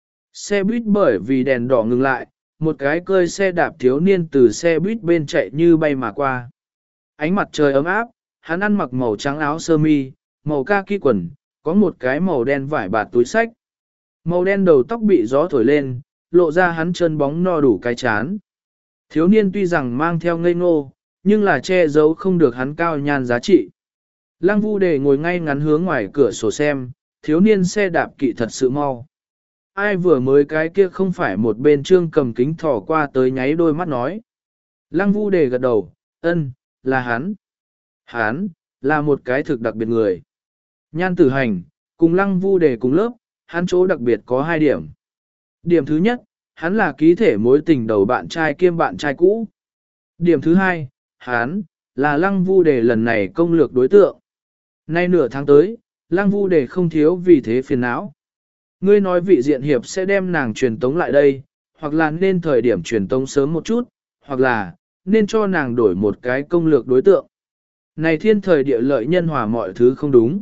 Xe buýt bởi vì đèn đỏ ngừng lại, một cái cơi xe đạp thiếu niên từ xe buýt bên chạy như bay mà qua. Ánh mặt trời ấm áp, hắn ăn mặc màu trắng áo sơ mi, màu kaki quần, có một cái màu đen vải bạt túi sách. Màu đen đầu tóc bị gió thổi lên, lộ ra hắn chân bóng no đủ cái chán. Thiếu niên tuy rằng mang theo ngây ngô, nhưng là che giấu không được hắn cao nhan giá trị. Lăng Vu Đề ngồi ngay ngắn hướng ngoài cửa sổ xem, thiếu niên xe đạp kỵ thật sự mau. Ai vừa mới cái kia không phải một bên Trương Cẩm Kính thỏ qua tới nháy đôi mắt nói. Lăng Vu Đề gật đầu, ân, là hắn. Hắn, là một cái thực đặc biệt người. Nhan Tử Hành, cùng Lăng Vu Đề cùng lớp, hắn chỗ đặc biệt có hai điểm. Điểm thứ nhất, hắn là ký thể mối tình đầu bạn trai kiêm bạn trai cũ. Điểm thứ hai, hắn, là Lăng Vu Đề lần này công lược đối tượng. Nay nửa tháng tới, Lăng Vu Đề không thiếu vì thế phiền não. Ngươi nói vị diện hiệp sẽ đem nàng truyền tống lại đây, hoặc là nên thời điểm truyền tống sớm một chút, hoặc là nên cho nàng đổi một cái công lược đối tượng. Này thiên thời địa lợi nhân hòa mọi thứ không đúng.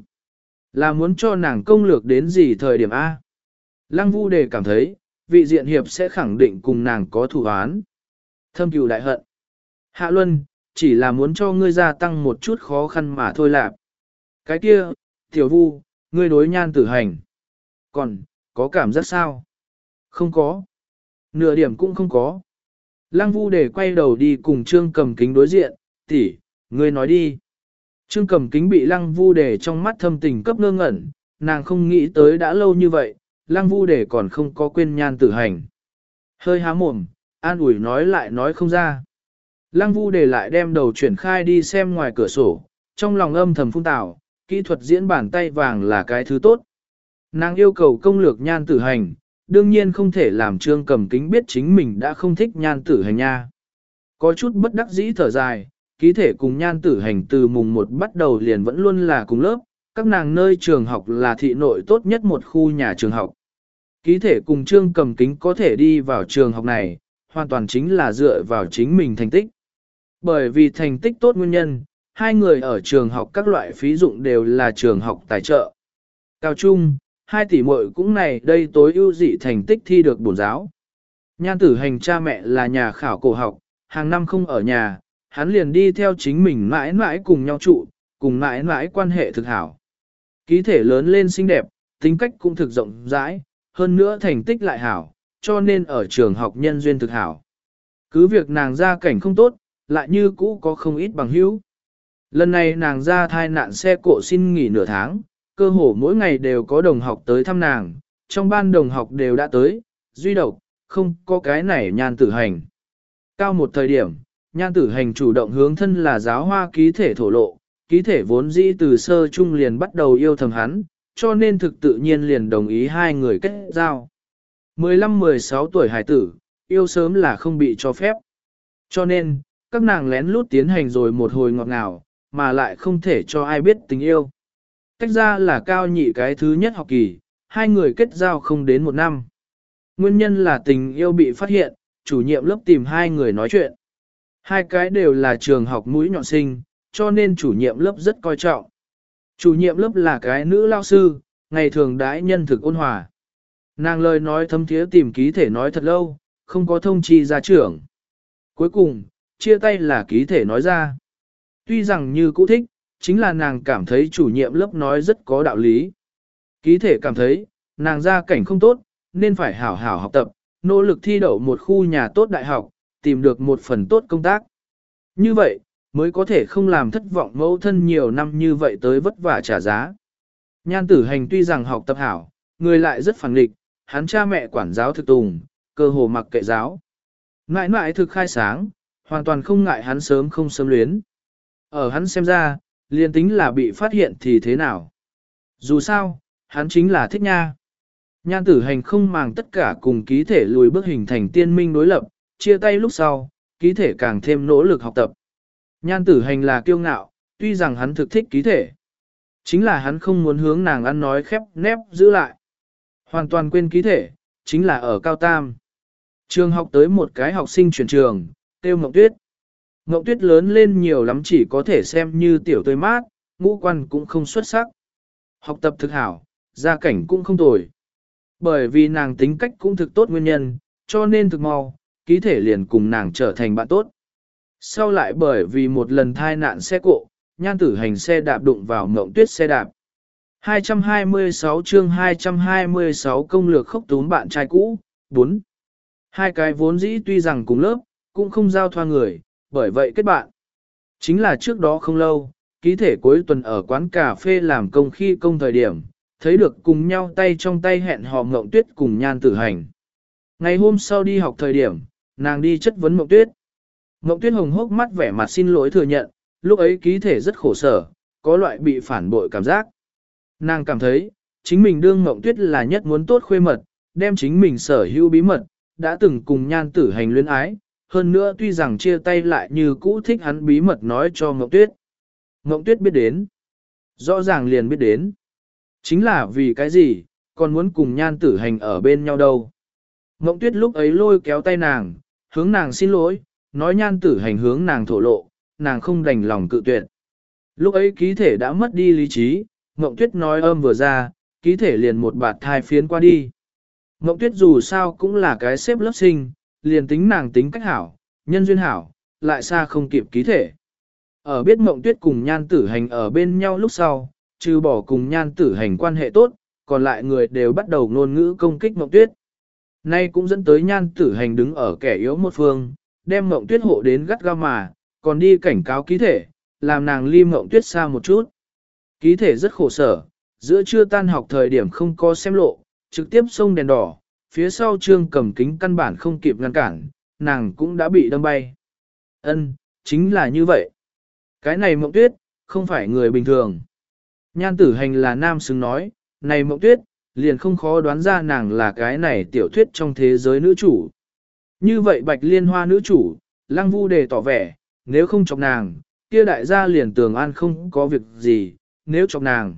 Là muốn cho nàng công lược đến gì thời điểm A. Lăng Vu Đề cảm thấy, vị diện hiệp sẽ khẳng định cùng nàng có thủ án. Thâm cừu đại hận. Hạ Luân, chỉ là muốn cho ngươi gia tăng một chút khó khăn mà thôi lạp. Cái kia, Tiểu Vu, ngươi đối Nhan Tử Hành. Còn, có cảm giác sao? Không có. Nửa điểm cũng không có. Lăng Vu Đề quay đầu đi cùng Trương Cẩm Kính đối diện, tỷ, ngươi nói đi. Trương Cẩm Kính bị Lăng Vu Đề trong mắt thâm tình cấp ngơ ngẩn, nàng không nghĩ tới đã lâu như vậy, Lăng Vu Đề còn không có quên Nhan Tử Hành. Hơi há mồm, an ủi nói lại nói không ra. Lăng Vu Đề lại đem đầu chuyển khai đi xem ngoài cửa sổ, trong lòng âm thầm phun tảo, kỹ thuật diễn bàn tay vàng là cái thứ tốt. Nàng yêu cầu công lược Nhan Tử Hành, đương nhiên không thể làm Trương Cẩm Kính biết chính mình đã không thích Nhan Tử Hành nha. Có chút bất đắc dĩ thở dài, ký thể cùng Nhan Tử Hành từ mùng một bắt đầu liền vẫn luôn là cùng lớp, các nàng nơi trường học là thị nội tốt nhất một khu nhà trường học. Ký thể cùng Trương Cẩm Kính có thể đi vào trường học này, hoàn toàn chính là dựa vào chính mình thành tích. Bởi vì thành tích tốt nguyên nhân, hai người ở trường học các loại phí dụng đều là trường học tài trợ. Cao trung, hai tỷ muội cũng này đây tối ưu dị thành tích thi được bổn giáo. Nhan Tử Hành cha mẹ là nhà khảo cổ học, hàng năm không ở nhà, hắn liền đi theo chính mình mãi mãi cùng nhau trụ, cùng mãi mãi quan hệ thực hảo. Ký thể lớn lên xinh đẹp, tính cách cũng thực rộng rãi, hơn nữa thành tích lại hảo, cho nên ở trường học nhân duyên thực hảo. Cứ việc nàng ra cảnh không tốt, lại như cũ có không ít bằng hữu. Lần này nàng ra thai nạn xe cộ xin nghỉ nửa tháng, cơ hồ mỗi ngày đều có đồng học tới thăm nàng, trong ban đồng học đều đã tới, duy độc, không có cái này Nhan Tử Hành. Cao một thời điểm, Nhan Tử Hành chủ động hướng thân là giáo hoa ký thể thổ lộ, ký thể vốn dĩ từ sơ trung liền bắt đầu yêu thầm hắn, cho nên thực tự nhiên liền đồng ý hai người kết giao. mười lăm mười sáu tuổi hải tử, yêu sớm là không bị cho phép. Cho nên, các nàng lén lút tiến hành rồi một hồi ngọt ngào, mà lại không thể cho ai biết tình yêu. Cách ra là cao nhị cái thứ nhất học kỳ, hai người kết giao không đến một năm. Nguyên nhân là tình yêu bị phát hiện, chủ nhiệm lớp tìm hai người nói chuyện. Hai cái đều là trường học mũi nhọn sinh, cho nên chủ nhiệm lớp rất coi trọng. Chủ nhiệm lớp là cái nữ lao sư, ngày thường đãi nhân thực ôn hòa. Nàng lời nói thâm thiế tìm ký thể nói thật lâu, không có thông chi ra trưởng. Cuối cùng, chia tay là ký thể nói ra. Tuy rằng như cũ thích, chính là nàng cảm thấy chủ nhiệm lớp nói rất có đạo lý. Ký thể cảm thấy, nàng gia cảnh không tốt, nên phải hảo hảo học tập, nỗ lực thi đậu một khu nhà tốt đại học, tìm được một phần tốt công tác. Như vậy, mới có thể không làm thất vọng mẫu thân nhiều năm như vậy tới vất vả trả giá. Nhan Tử Hành tuy rằng học tập hảo, người lại rất phản nghịch, hắn cha mẹ quản giáo thực tùng, cơ hồ mặc kệ giáo. Ngại ngại thực khai sáng, hoàn toàn không ngại hắn sớm không sớm luyến. Ở hắn xem ra, liền tính là bị phát hiện thì thế nào. Dù sao, hắn chính là thích nha. Nhan Tử Hành không màng tất cả cùng ký thể lùi bước hình thành tiên minh đối lập, chia tay lúc sau, ký thể càng thêm nỗ lực học tập. Nhan Tử Hành là kiêu ngạo, tuy rằng hắn thực thích ký thể. Chính là hắn không muốn hướng nàng ăn nói khép nép giữ lại. Hoàn toàn quên ký thể, chính là ở cao tam. Trường học tới một cái học sinh chuyển trường, tiêu Ngộng Tuyết. Ngộng Tuyết lớn lên nhiều lắm chỉ có thể xem như tiểu tươi mát, ngũ quan cũng không xuất sắc. Học tập thực hảo, gia cảnh cũng không tồi. Bởi vì nàng tính cách cũng thực tốt nguyên nhân, cho nên thực mau, ký thể liền cùng nàng trở thành bạn tốt. Sau lại bởi vì một lần thai nạn xe cộ, Nhan Tử Hành xe đạp đụng vào Ngộng Tuyết xe đạp. hai trăm hai mươi sáu chương hai trăm hai mươi sáu công lược khốc túm bạn trai cũ, bốn. Hai cái vốn dĩ tuy rằng cùng lớp, cũng không giao thoa người, bởi vậy kết bạn. Chính là trước đó không lâu, ký thể cuối tuần ở quán cà phê làm công khi công thời điểm, thấy được cùng nhau tay trong tay hẹn hò Ngộng Tuyết cùng Nhan Tử Hành. Ngày hôm sau đi học thời điểm, nàng đi chất vấn Ngộng Tuyết. Ngộng Tuyết hồng hốc mắt vẻ mặt xin lỗi thừa nhận, lúc ấy ký thể rất khổ sở, có loại bị phản bội cảm giác. Nàng cảm thấy, chính mình đương Ngộng Tuyết là nhất muốn tốt khuê mật, đem chính mình sở hữu bí mật, đã từng cùng Nhan Tử Hành luyến ái, hơn nữa tuy rằng chia tay lại như cũ thích hắn bí mật nói cho Ngộng Tuyết. Ngộng Tuyết biết đến, rõ ràng liền biết đến. Chính là vì cái gì, còn muốn cùng Nhan Tử Hành ở bên nhau đâu. Ngộng Tuyết lúc ấy lôi kéo tay nàng, hướng nàng xin lỗi, nói Nhan Tử Hành hướng nàng thổ lộ, nàng không đành lòng cự tuyệt. Lúc ấy ký thể đã mất đi lý trí, Ngộng Tuyết nói âm vừa ra, ký thể liền một bạt thai phiến qua đi. Ngộng Tuyết dù sao cũng là cái xếp lớp sinh, liền tính nàng tính cách hảo, nhân duyên hảo, lại xa không kịp ký thể. Ở biết Ngộng Tuyết cùng Nhan Tử Hành ở bên nhau lúc sau, trừ bỏ cùng Nhan Tử Hành quan hệ tốt, còn lại người đều bắt đầu ngôn ngữ công kích Ngộng Tuyết. Nay cũng dẫn tới Nhan Tử Hành đứng ở kẻ yếu một phương, đem Ngộng Tuyết hộ đến gắt gao mà, còn đi cảnh cáo ký thể, làm nàng ly Ngộng Tuyết xa một chút. Ký thể rất khổ sở, giữa trưa tan học thời điểm không có xem lộ, trực tiếp xông đèn đỏ, phía sau Trương Cầm Kính căn bản không kịp ngăn cản, nàng cũng đã bị đâm bay. Ân, chính là như vậy. Cái này Ngộng Tuyết, không phải người bình thường. Nhan Tử Hành là nam xứng nói, này Ngộng Tuyết, liền không khó đoán ra nàng là cái này tiểu thuyết trong thế giới nữ chủ. Như vậy Bạch Liên Hoa nữ chủ, Lăng Vu Đề tỏ vẻ, nếu không chọc nàng, kia đại gia liền tường an không có việc gì, nếu chọc nàng.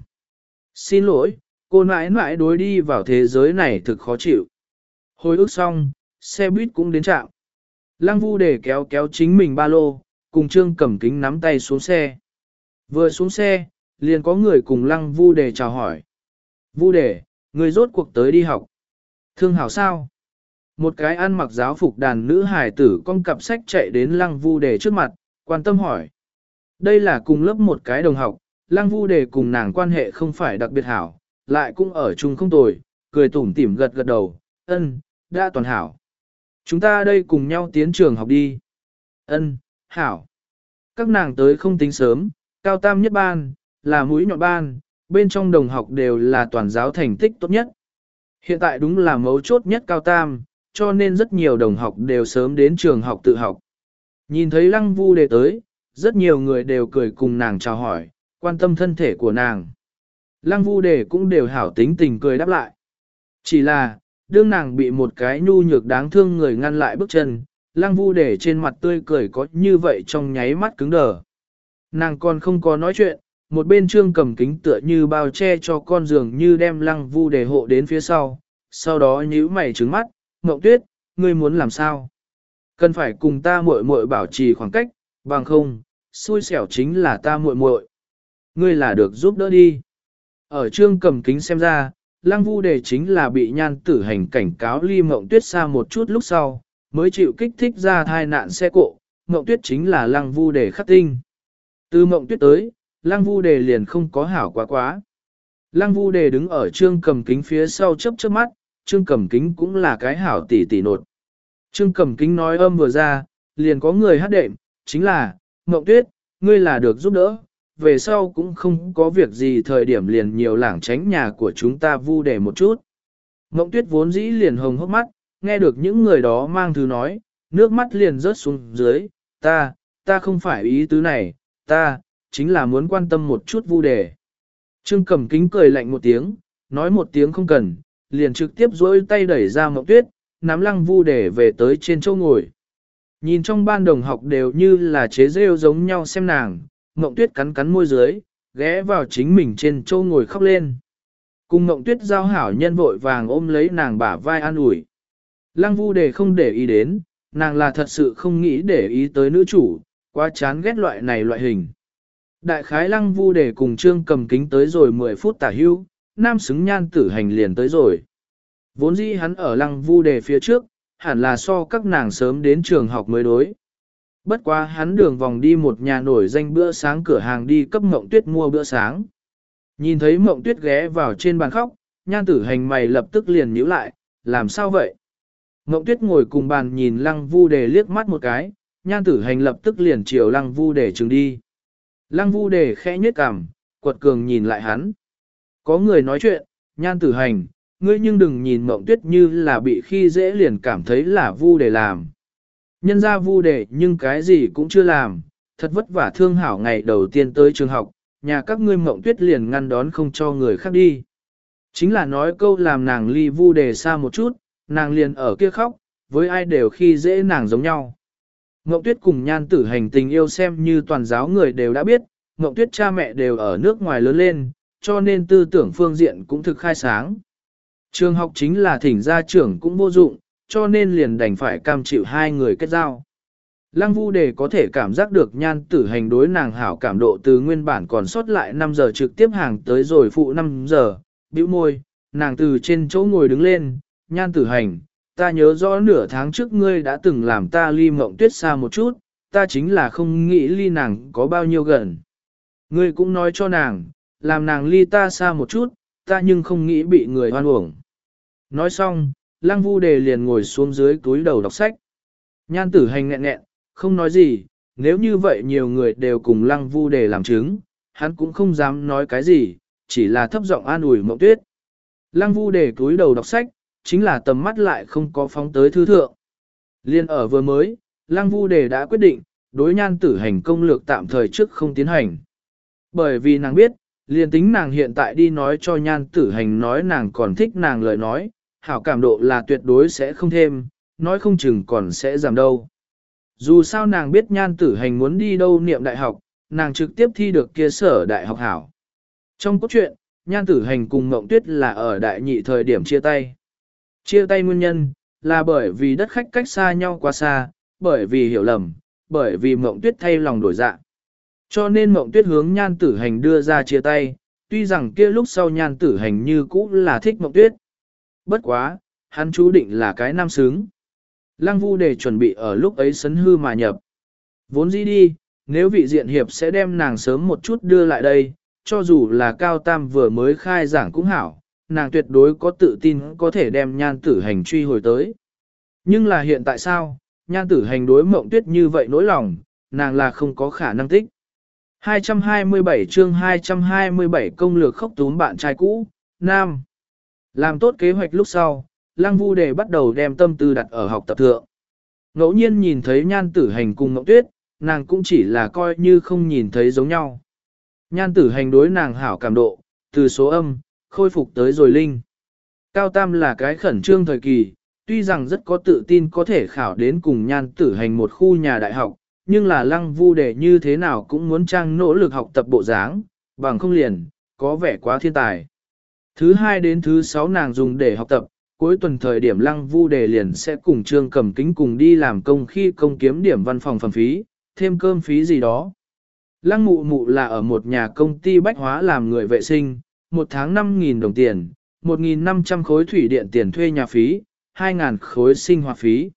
Xin lỗi, cô mãi mãi đối đi vào thế giới này thực khó chịu. Hồi ức xong, xe buýt cũng đến trạm. Lăng Vu Đề kéo kéo chính mình ba lô, cùng Trương Cẩm Kính nắm tay xuống xe. Vừa xuống xe, liền có người cùng Lăng Vu Đề chào hỏi. Vu Đề, người rốt cuộc tới đi học. Thương hảo sao? Một cái ăn mặc giáo phục đàn nữ hài tử con cặp sách chạy đến Lăng Vu Đề trước mặt, quan tâm hỏi. Đây là cùng lớp một cái đồng học, Lăng Vu Đề cùng nàng quan hệ không phải đặc biệt hảo, lại cũng ở chung không tồi, cười tủm tỉm gật gật đầu, ân, đã toàn hảo. Chúng ta đây cùng nhau tiến trường học đi. Ân, hảo. Các nàng tới không tính sớm, cao tam nhất ban, là mũi nhọn ban, bên trong đồng học đều là toàn giáo thành tích tốt nhất. Hiện tại đúng là mấu chốt nhất cao tam, cho nên rất nhiều đồng học đều sớm đến trường học tự học. Nhìn thấy Lăng Vu Đề tới, rất nhiều người đều cười cùng nàng chào hỏi, quan tâm thân thể của nàng. Lăng Vu Đề cũng đều hảo tính tình cười đáp lại. Chỉ là, đương nàng bị một cái nhu nhược đáng thương người ngăn lại bước chân, Lăng Vu Đề trên mặt tươi cười có như vậy trong nháy mắt cứng đờ. Nàng còn không có nói chuyện, một bên Trương Cầm Kính tựa như bao che cho con giường như đem Lăng Vu Đề hộ đến phía sau, sau đó nhíu mày trừng mắt, Mộng Tuyết, ngươi muốn làm sao? Cần phải cùng ta muội muội bảo trì khoảng cách, bằng không, xui xẻo chính là ta muội muội. Ngươi là được giúp đỡ đi. Ở Trương Cầm Kính xem ra, Lăng Vu Đề chính là bị Nhan Tử Hành cảnh cáo ly Mộng Tuyết xa một chút lúc sau, mới chịu kích thích ra thai nạn xe cộ, Mộng Tuyết chính là Lăng Vu Đề khắc tinh. Từ Mộng Tuyết tới, Lăng Vu Đề liền không có hảo quá quá. Lăng Vu Đề đứng ở Trương Cầm Kính phía sau chớp chớp mắt, Trương Cầm Kính cũng là cái hảo tỷ tỷ nột. Trương Cầm Kính nói âm vừa ra, liền có người hát đệm, chính là, Mộng Tuyết, ngươi là được giúp đỡ, về sau cũng không có việc gì thời điểm liền nhiều lảng tránh nhà của chúng ta Vu Đề một chút. Mộng Tuyết vốn dĩ liền hồng hốc mắt, nghe được những người đó mang thứ nói, nước mắt liền rớt xuống dưới, ta, ta không phải ý tứ này, ta, chính là muốn quan tâm một chút Vu Đề. Trương Cầm Kính cười lạnh một tiếng, nói một tiếng không cần, liền trực tiếp duỗi tay đẩy ra Mộng Tuyết, nắm Lăng Vu Đề về tới trên chỗ ngồi. Nhìn trong ban đồng học đều như là chế rêu giống nhau xem nàng, Mộng Tuyết cắn cắn môi dưới, ghé vào chính mình trên chỗ ngồi khóc lên. Cùng Mộng Tuyết giao hảo nhân vội vàng ôm lấy nàng bả vai an ủi. Lăng Vu Đề không để ý đến, nàng là thật sự không nghĩ để ý tới nữ chủ, quá chán ghét loại này loại hình. Đại khái Lăng Vu Đề cùng Trương Cầm Kính tới rồi mười phút tả hưu, nam xứng Nhan Tử Hành liền tới rồi. Vốn dĩ hắn ở Lăng Vu Đề phía trước, hẳn là so các nàng sớm đến trường học mới đối. Bất quá hắn đường vòng đi một nhà nổi danh bữa sáng cửa hàng đi cấp Mộng Tuyết mua bữa sáng. Nhìn thấy Mộng Tuyết ghé vào trên bàn khóc, Nhan Tử Hành mày lập tức liền nhíu lại, làm sao vậy? Mộng Tuyết ngồi cùng bàn nhìn Lăng Vu Đề liếc mắt một cái, Nhan Tử Hành lập tức liền chiều Lăng Vu Đề trừng đi. Lăng Vu Đề khẽ nhếch cằm, quật cường nhìn lại hắn. Có người nói chuyện, Nhan Tử Hành, ngươi nhưng đừng nhìn Mộng Tuyết như là bị khi dễ liền cảm thấy là Vu Đề làm. Nhân ra Vu Đề nhưng cái gì cũng chưa làm, thật vất vả thương hảo ngày đầu tiên tới trường học, nhà các ngươi Mộng Tuyết liền ngăn đón không cho người khác đi. Chính là nói câu làm nàng ly Vu Đề xa một chút, nàng liền ở kia khóc, với ai đều khi dễ nàng giống nhau. Mộng Tuyết cùng Nhan Tử Hành tình yêu xem như toàn giáo người đều đã biết, Mộng Tuyết cha mẹ đều ở nước ngoài lớn lên, cho nên tư tưởng phương diện cũng thực khai sáng. Trường học chính là thỉnh gia trưởng cũng vô dụng, cho nên liền đành phải cam chịu hai người kết giao. Lăng Vu Đề có thể cảm giác được Nhan Tử Hành đối nàng hảo cảm độ từ nguyên bản còn sót lại năm giờ trực tiếp hàng tới rồi phụ năm giờ, bĩu môi, nàng từ trên chỗ ngồi đứng lên, Nhan Tử Hành, ta nhớ rõ nửa tháng trước ngươi đã từng làm ta ly Mộng Tuyết xa một chút, ta chính là không nghĩ ly nàng có bao nhiêu gần. Ngươi cũng nói cho nàng, làm nàng ly ta xa một chút, ta nhưng không nghĩ bị người hoan uổng. Nói xong, Lăng Vu Đề liền ngồi xuống dưới túi đầu đọc sách. Nhan Tử Hành nghẹn nghẹn, không nói gì, nếu như vậy nhiều người đều cùng Lăng Vu Đề làm chứng, hắn cũng không dám nói cái gì, chỉ là thấp giọng an ủi Mộng Tuyết. Lăng Vu Đề túi đầu đọc sách, chính là tầm mắt lại không có phóng tới thư thượng. Liên ở vừa mới, Lăng Vu Đề đã quyết định, đối Nhan Tử Hành công lược tạm thời trước không tiến hành. Bởi vì nàng biết, liền tính nàng hiện tại đi nói cho Nhan Tử Hành nói nàng còn thích nàng lời nói, hảo cảm độ là tuyệt đối sẽ không thêm, nói không chừng còn sẽ giảm đâu. Dù sao nàng biết Nhan Tử Hành muốn đi đâu niệm đại học, nàng trực tiếp thi được kia sở đại học hảo. Trong cốt truyện, Nhan Tử Hành cùng Mộng Tuyết là ở đại nhị thời điểm chia tay. Chia tay nguyên nhân, là bởi vì đất khách cách xa nhau quá xa, bởi vì hiểu lầm, bởi vì Mộng Tuyết thay lòng đổi dạ. Cho nên Mộng Tuyết hướng Nhan Tử Hành đưa ra chia tay, tuy rằng kia lúc sau Nhan Tử Hành như cũ là thích Mộng Tuyết. Bất quá, hắn chú định là cái nam xứng. Lăng Vu Đề chuẩn bị ở lúc ấy sấn hư mà nhập. Vốn dĩ đi, nếu vị diện hiệp sẽ đem nàng sớm một chút đưa lại đây, cho dù là Cao Tam vừa mới khai giảng cũng hảo, nàng tuyệt đối có tự tin có thể đem Nhan Tử Hành truy hồi tới. Nhưng là hiện tại sao, Nhan Tử Hành đối Mộng Tuyết như vậy nỗi lòng, nàng là không có khả năng tích. hai trăm hai mươi bảy chương hai trăm hai mươi bảy công lược khốc túm bạn trai cũ, Nam. Làm tốt kế hoạch lúc sau, Lăng Vu Đề bắt đầu đem tâm tư đặt ở học tập thượng. Ngẫu nhiên nhìn thấy Nhan Tử Hành cùng Mộng Tuyết, nàng cũng chỉ là coi như không nhìn thấy giống nhau. Nhan Tử Hành đối nàng hảo cảm độ, từ số âm, khôi phục tới rồi linh. Cao Tam là cái khẩn trương thời kỳ, tuy rằng rất có tự tin có thể khảo đến cùng nhan tử hành một khu nhà đại học, nhưng là lăng vu đề như thế nào cũng muốn trang nỗ lực học tập bộ dáng, bằng không liền, có vẻ quá thiên tài. Thứ hai đến thứ sáu nàng dùng để học tập, cuối tuần thời điểm lăng vu đề liền sẽ cùng Trương Cẩm Kính cùng đi làm công khi công kiếm điểm văn phòng phẩm phí, thêm cơm phí gì đó. Lăng mụ mụ là ở một nhà công ty bách hóa làm người vệ sinh, một tháng năm nghìn đồng tiền, một nghìn năm trăm khối thủy điện tiền thuê nhà phí, hai nghìn khối sinh hoạt phí.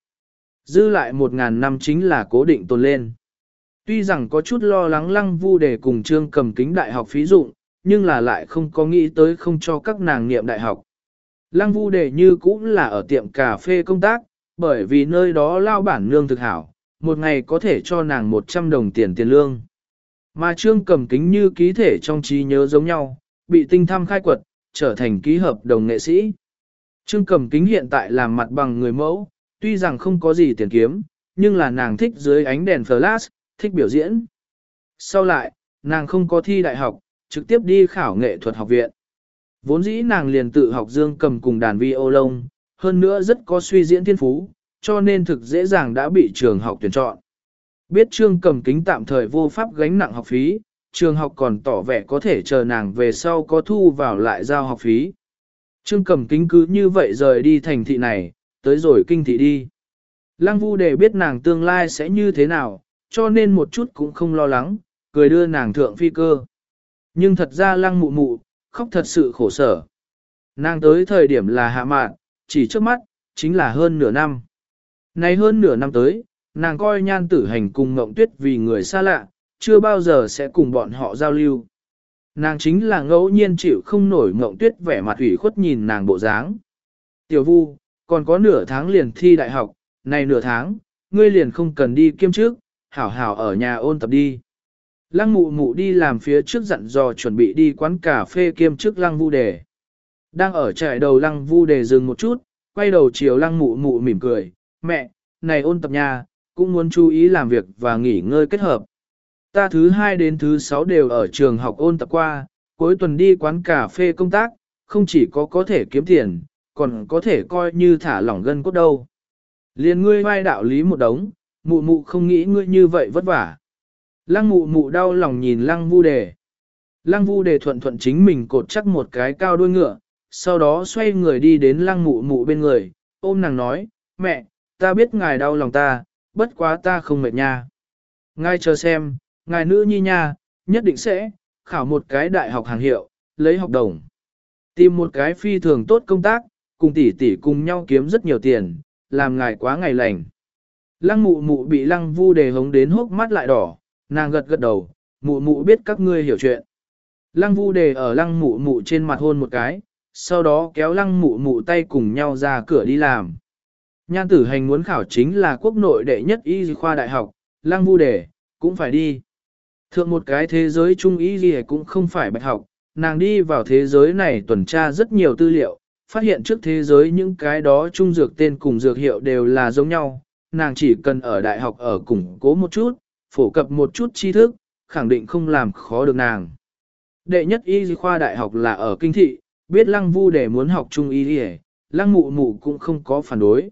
Dư lại một nghìn năm chính là cố định tồn lên. Tuy rằng có chút lo lắng lăng vu đề cùng Trương Cẩm Kính đại học phí dụng, nhưng là lại không có nghĩ tới không cho các nàng niệm đại học. Lăng vu đề như cũng là ở tiệm cà phê công tác, bởi vì nơi đó lao bản lương thực hảo, một ngày có thể cho nàng một trăm đồng tiền tiền lương. Mà Trương Cẩm Kính như ký thể trong trí nhớ giống nhau, bị tinh thăm khai quật, trở thành ký hợp đồng nghệ sĩ. Trương Cẩm Kính hiện tại làm mặt bằng người mẫu, tuy rằng không có gì tiền kiếm, nhưng là nàng thích dưới ánh đèn flash, thích biểu diễn. Sau lại, nàng không có thi đại học, trực tiếp đi khảo nghệ thuật học viện. Vốn dĩ nàng liền tự học dương cầm cùng đàn vi ô lông, hơn nữa rất có suy diễn thiên phú, cho nên thực dễ dàng đã bị trường học tuyển chọn. Biết Trương Cẩm Kính tạm thời vô pháp gánh nặng học phí, trường học còn tỏ vẻ có thể chờ nàng về sau có thu vào lại giao học phí. Trương Cẩm Kính cứ như vậy rời đi thành thị này, tới rồi kinh thị đi. Lăng Vu Đề biết nàng tương lai sẽ như thế nào, cho nên một chút cũng không lo lắng, cười đưa nàng thượng phi cơ. Nhưng thật ra Lăng Mụ Mụ, khóc thật sự khổ sở. Nàng tới thời điểm là hạ mạn, chỉ trước mắt, chính là hơn nửa năm. Này hơn nửa năm tới, nàng coi nhan tử hành cùng Ngộng Tuyết vì người xa lạ, chưa bao giờ sẽ cùng bọn họ giao lưu. Nàng chính là ngẫu nhiên chịu không nổi Ngộng Tuyết vẻ mặt ủy khuất nhìn nàng bộ dáng. Tiểu Vu, còn có nửa tháng liền thi đại học, này nửa tháng, ngươi liền không cần đi kiêm trước, hảo hảo ở nhà ôn tập đi. Lăng Mụ Mụ đi làm phía trước dặn dò chuẩn bị đi quán cà phê kiêm trước Lăng Vu Đề. Đang ở trại đầu Lăng Vu Đề dừng một chút, quay đầu chiều Lăng Mụ Mụ mỉm cười, mẹ, này ôn tập nhà, cũng muốn chú ý làm việc và nghỉ ngơi kết hợp. Ta thứ hai đến thứ sáu đều ở trường học ôn tập qua, cuối tuần đi quán cà phê công tác, không chỉ có có thể kiếm tiền, còn có thể coi như thả lỏng gân cốt đâu. Liên ngươi vai đạo lý một đống, mụ mụ không nghĩ ngươi như vậy vất vả. Lăng mụ mụ đau lòng nhìn Lăng Vu Đề. Lăng Vu Đề thuận thuận chính mình cột chắc một cái cao đuôi ngựa, sau đó xoay người đi đến Lăng mụ mụ bên người, ôm nàng nói, mẹ, ta biết ngài đau lòng ta, bất quá ta không mệt nha. Ngài chờ xem, ngài nữ nhi nha, nhất định sẽ, khảo một cái đại học hàng hiệu, lấy học đồng. Tìm một cái phi thường tốt công tác, cùng tỷ tỷ cùng nhau kiếm rất nhiều tiền, làm ngài quá ngày lành. Lăng mụ mụ bị Lăng Vu Đề hống đến hốc mắt lại đỏ, nàng gật gật đầu, mụ mụ biết các ngươi hiểu chuyện. Lăng Vu Đề ở Lăng mụ mụ trên mặt hôn một cái, sau đó kéo Lăng mụ mụ tay cùng nhau ra cửa đi làm. Nhan tử hành muốn khảo chính là quốc nội đệ nhất y khoa đại học, Lăng Vu Đề, cũng phải đi. Thượng một cái thế giới trung y gì cũng không phải bạch học, nàng đi vào thế giới này tuần tra rất nhiều tư liệu, phát hiện trước thế giới những cái đó trung dược tên cùng dược hiệu đều là giống nhau, nàng chỉ cần ở đại học ở củng cố một chút, phổ cập một chút tri thức, khẳng định không làm khó được nàng. Đệ nhất y khoa đại học là ở kinh thị, biết Lăng Vu Đề muốn học trung y, Lăng mụ mụ cũng không có phản đối.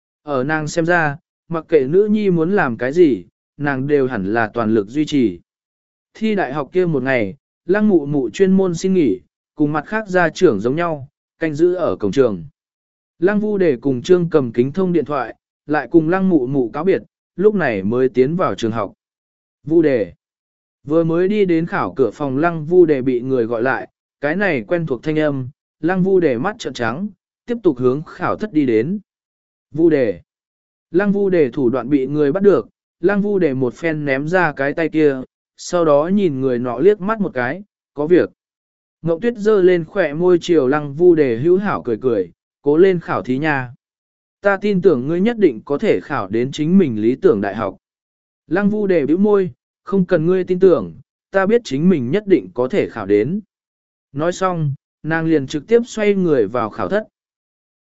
Ở nàng xem ra, mặc kệ nữ nhi muốn làm cái gì, nàng đều hẳn là toàn lực duy trì. Thi đại học kia một ngày, Lăng mụ mụ chuyên môn xin nghỉ, cùng mặt khác gia trưởng giống nhau, canh giữ ở cổng trường. Lăng Vu Đề cùng Trương Cẩm Kính thông điện thoại, lại cùng Lăng mụ mụ cáo biệt, lúc này mới tiến vào trường học. Vu Đề vừa mới đi đến khảo cửa phòng, Lăng Vu Đề bị người gọi lại, cái này quen thuộc thanh âm, Lăng Vu Đề mắt trợn trắng, tiếp tục hướng khảo thất đi đến. Vu Đề Lăng Vu Đề thủ đoạn bị người bắt được, Lăng Vu Đề một phen ném ra cái tay kia, sau đó nhìn người nọ liếc mắt một cái, có việc. Ngộng Tuyết giơ lên khỏe môi chiều Lăng Vu Đề hữu hảo cười cười, cố lên khảo thí nha. Ta tin tưởng ngươi nhất định có thể khảo đến chính mình lý tưởng đại học. Lăng Vu Đề bĩu môi, không cần ngươi tin tưởng, ta biết chính mình nhất định có thể khảo đến. Nói xong, nàng liền trực tiếp xoay người vào khảo thất.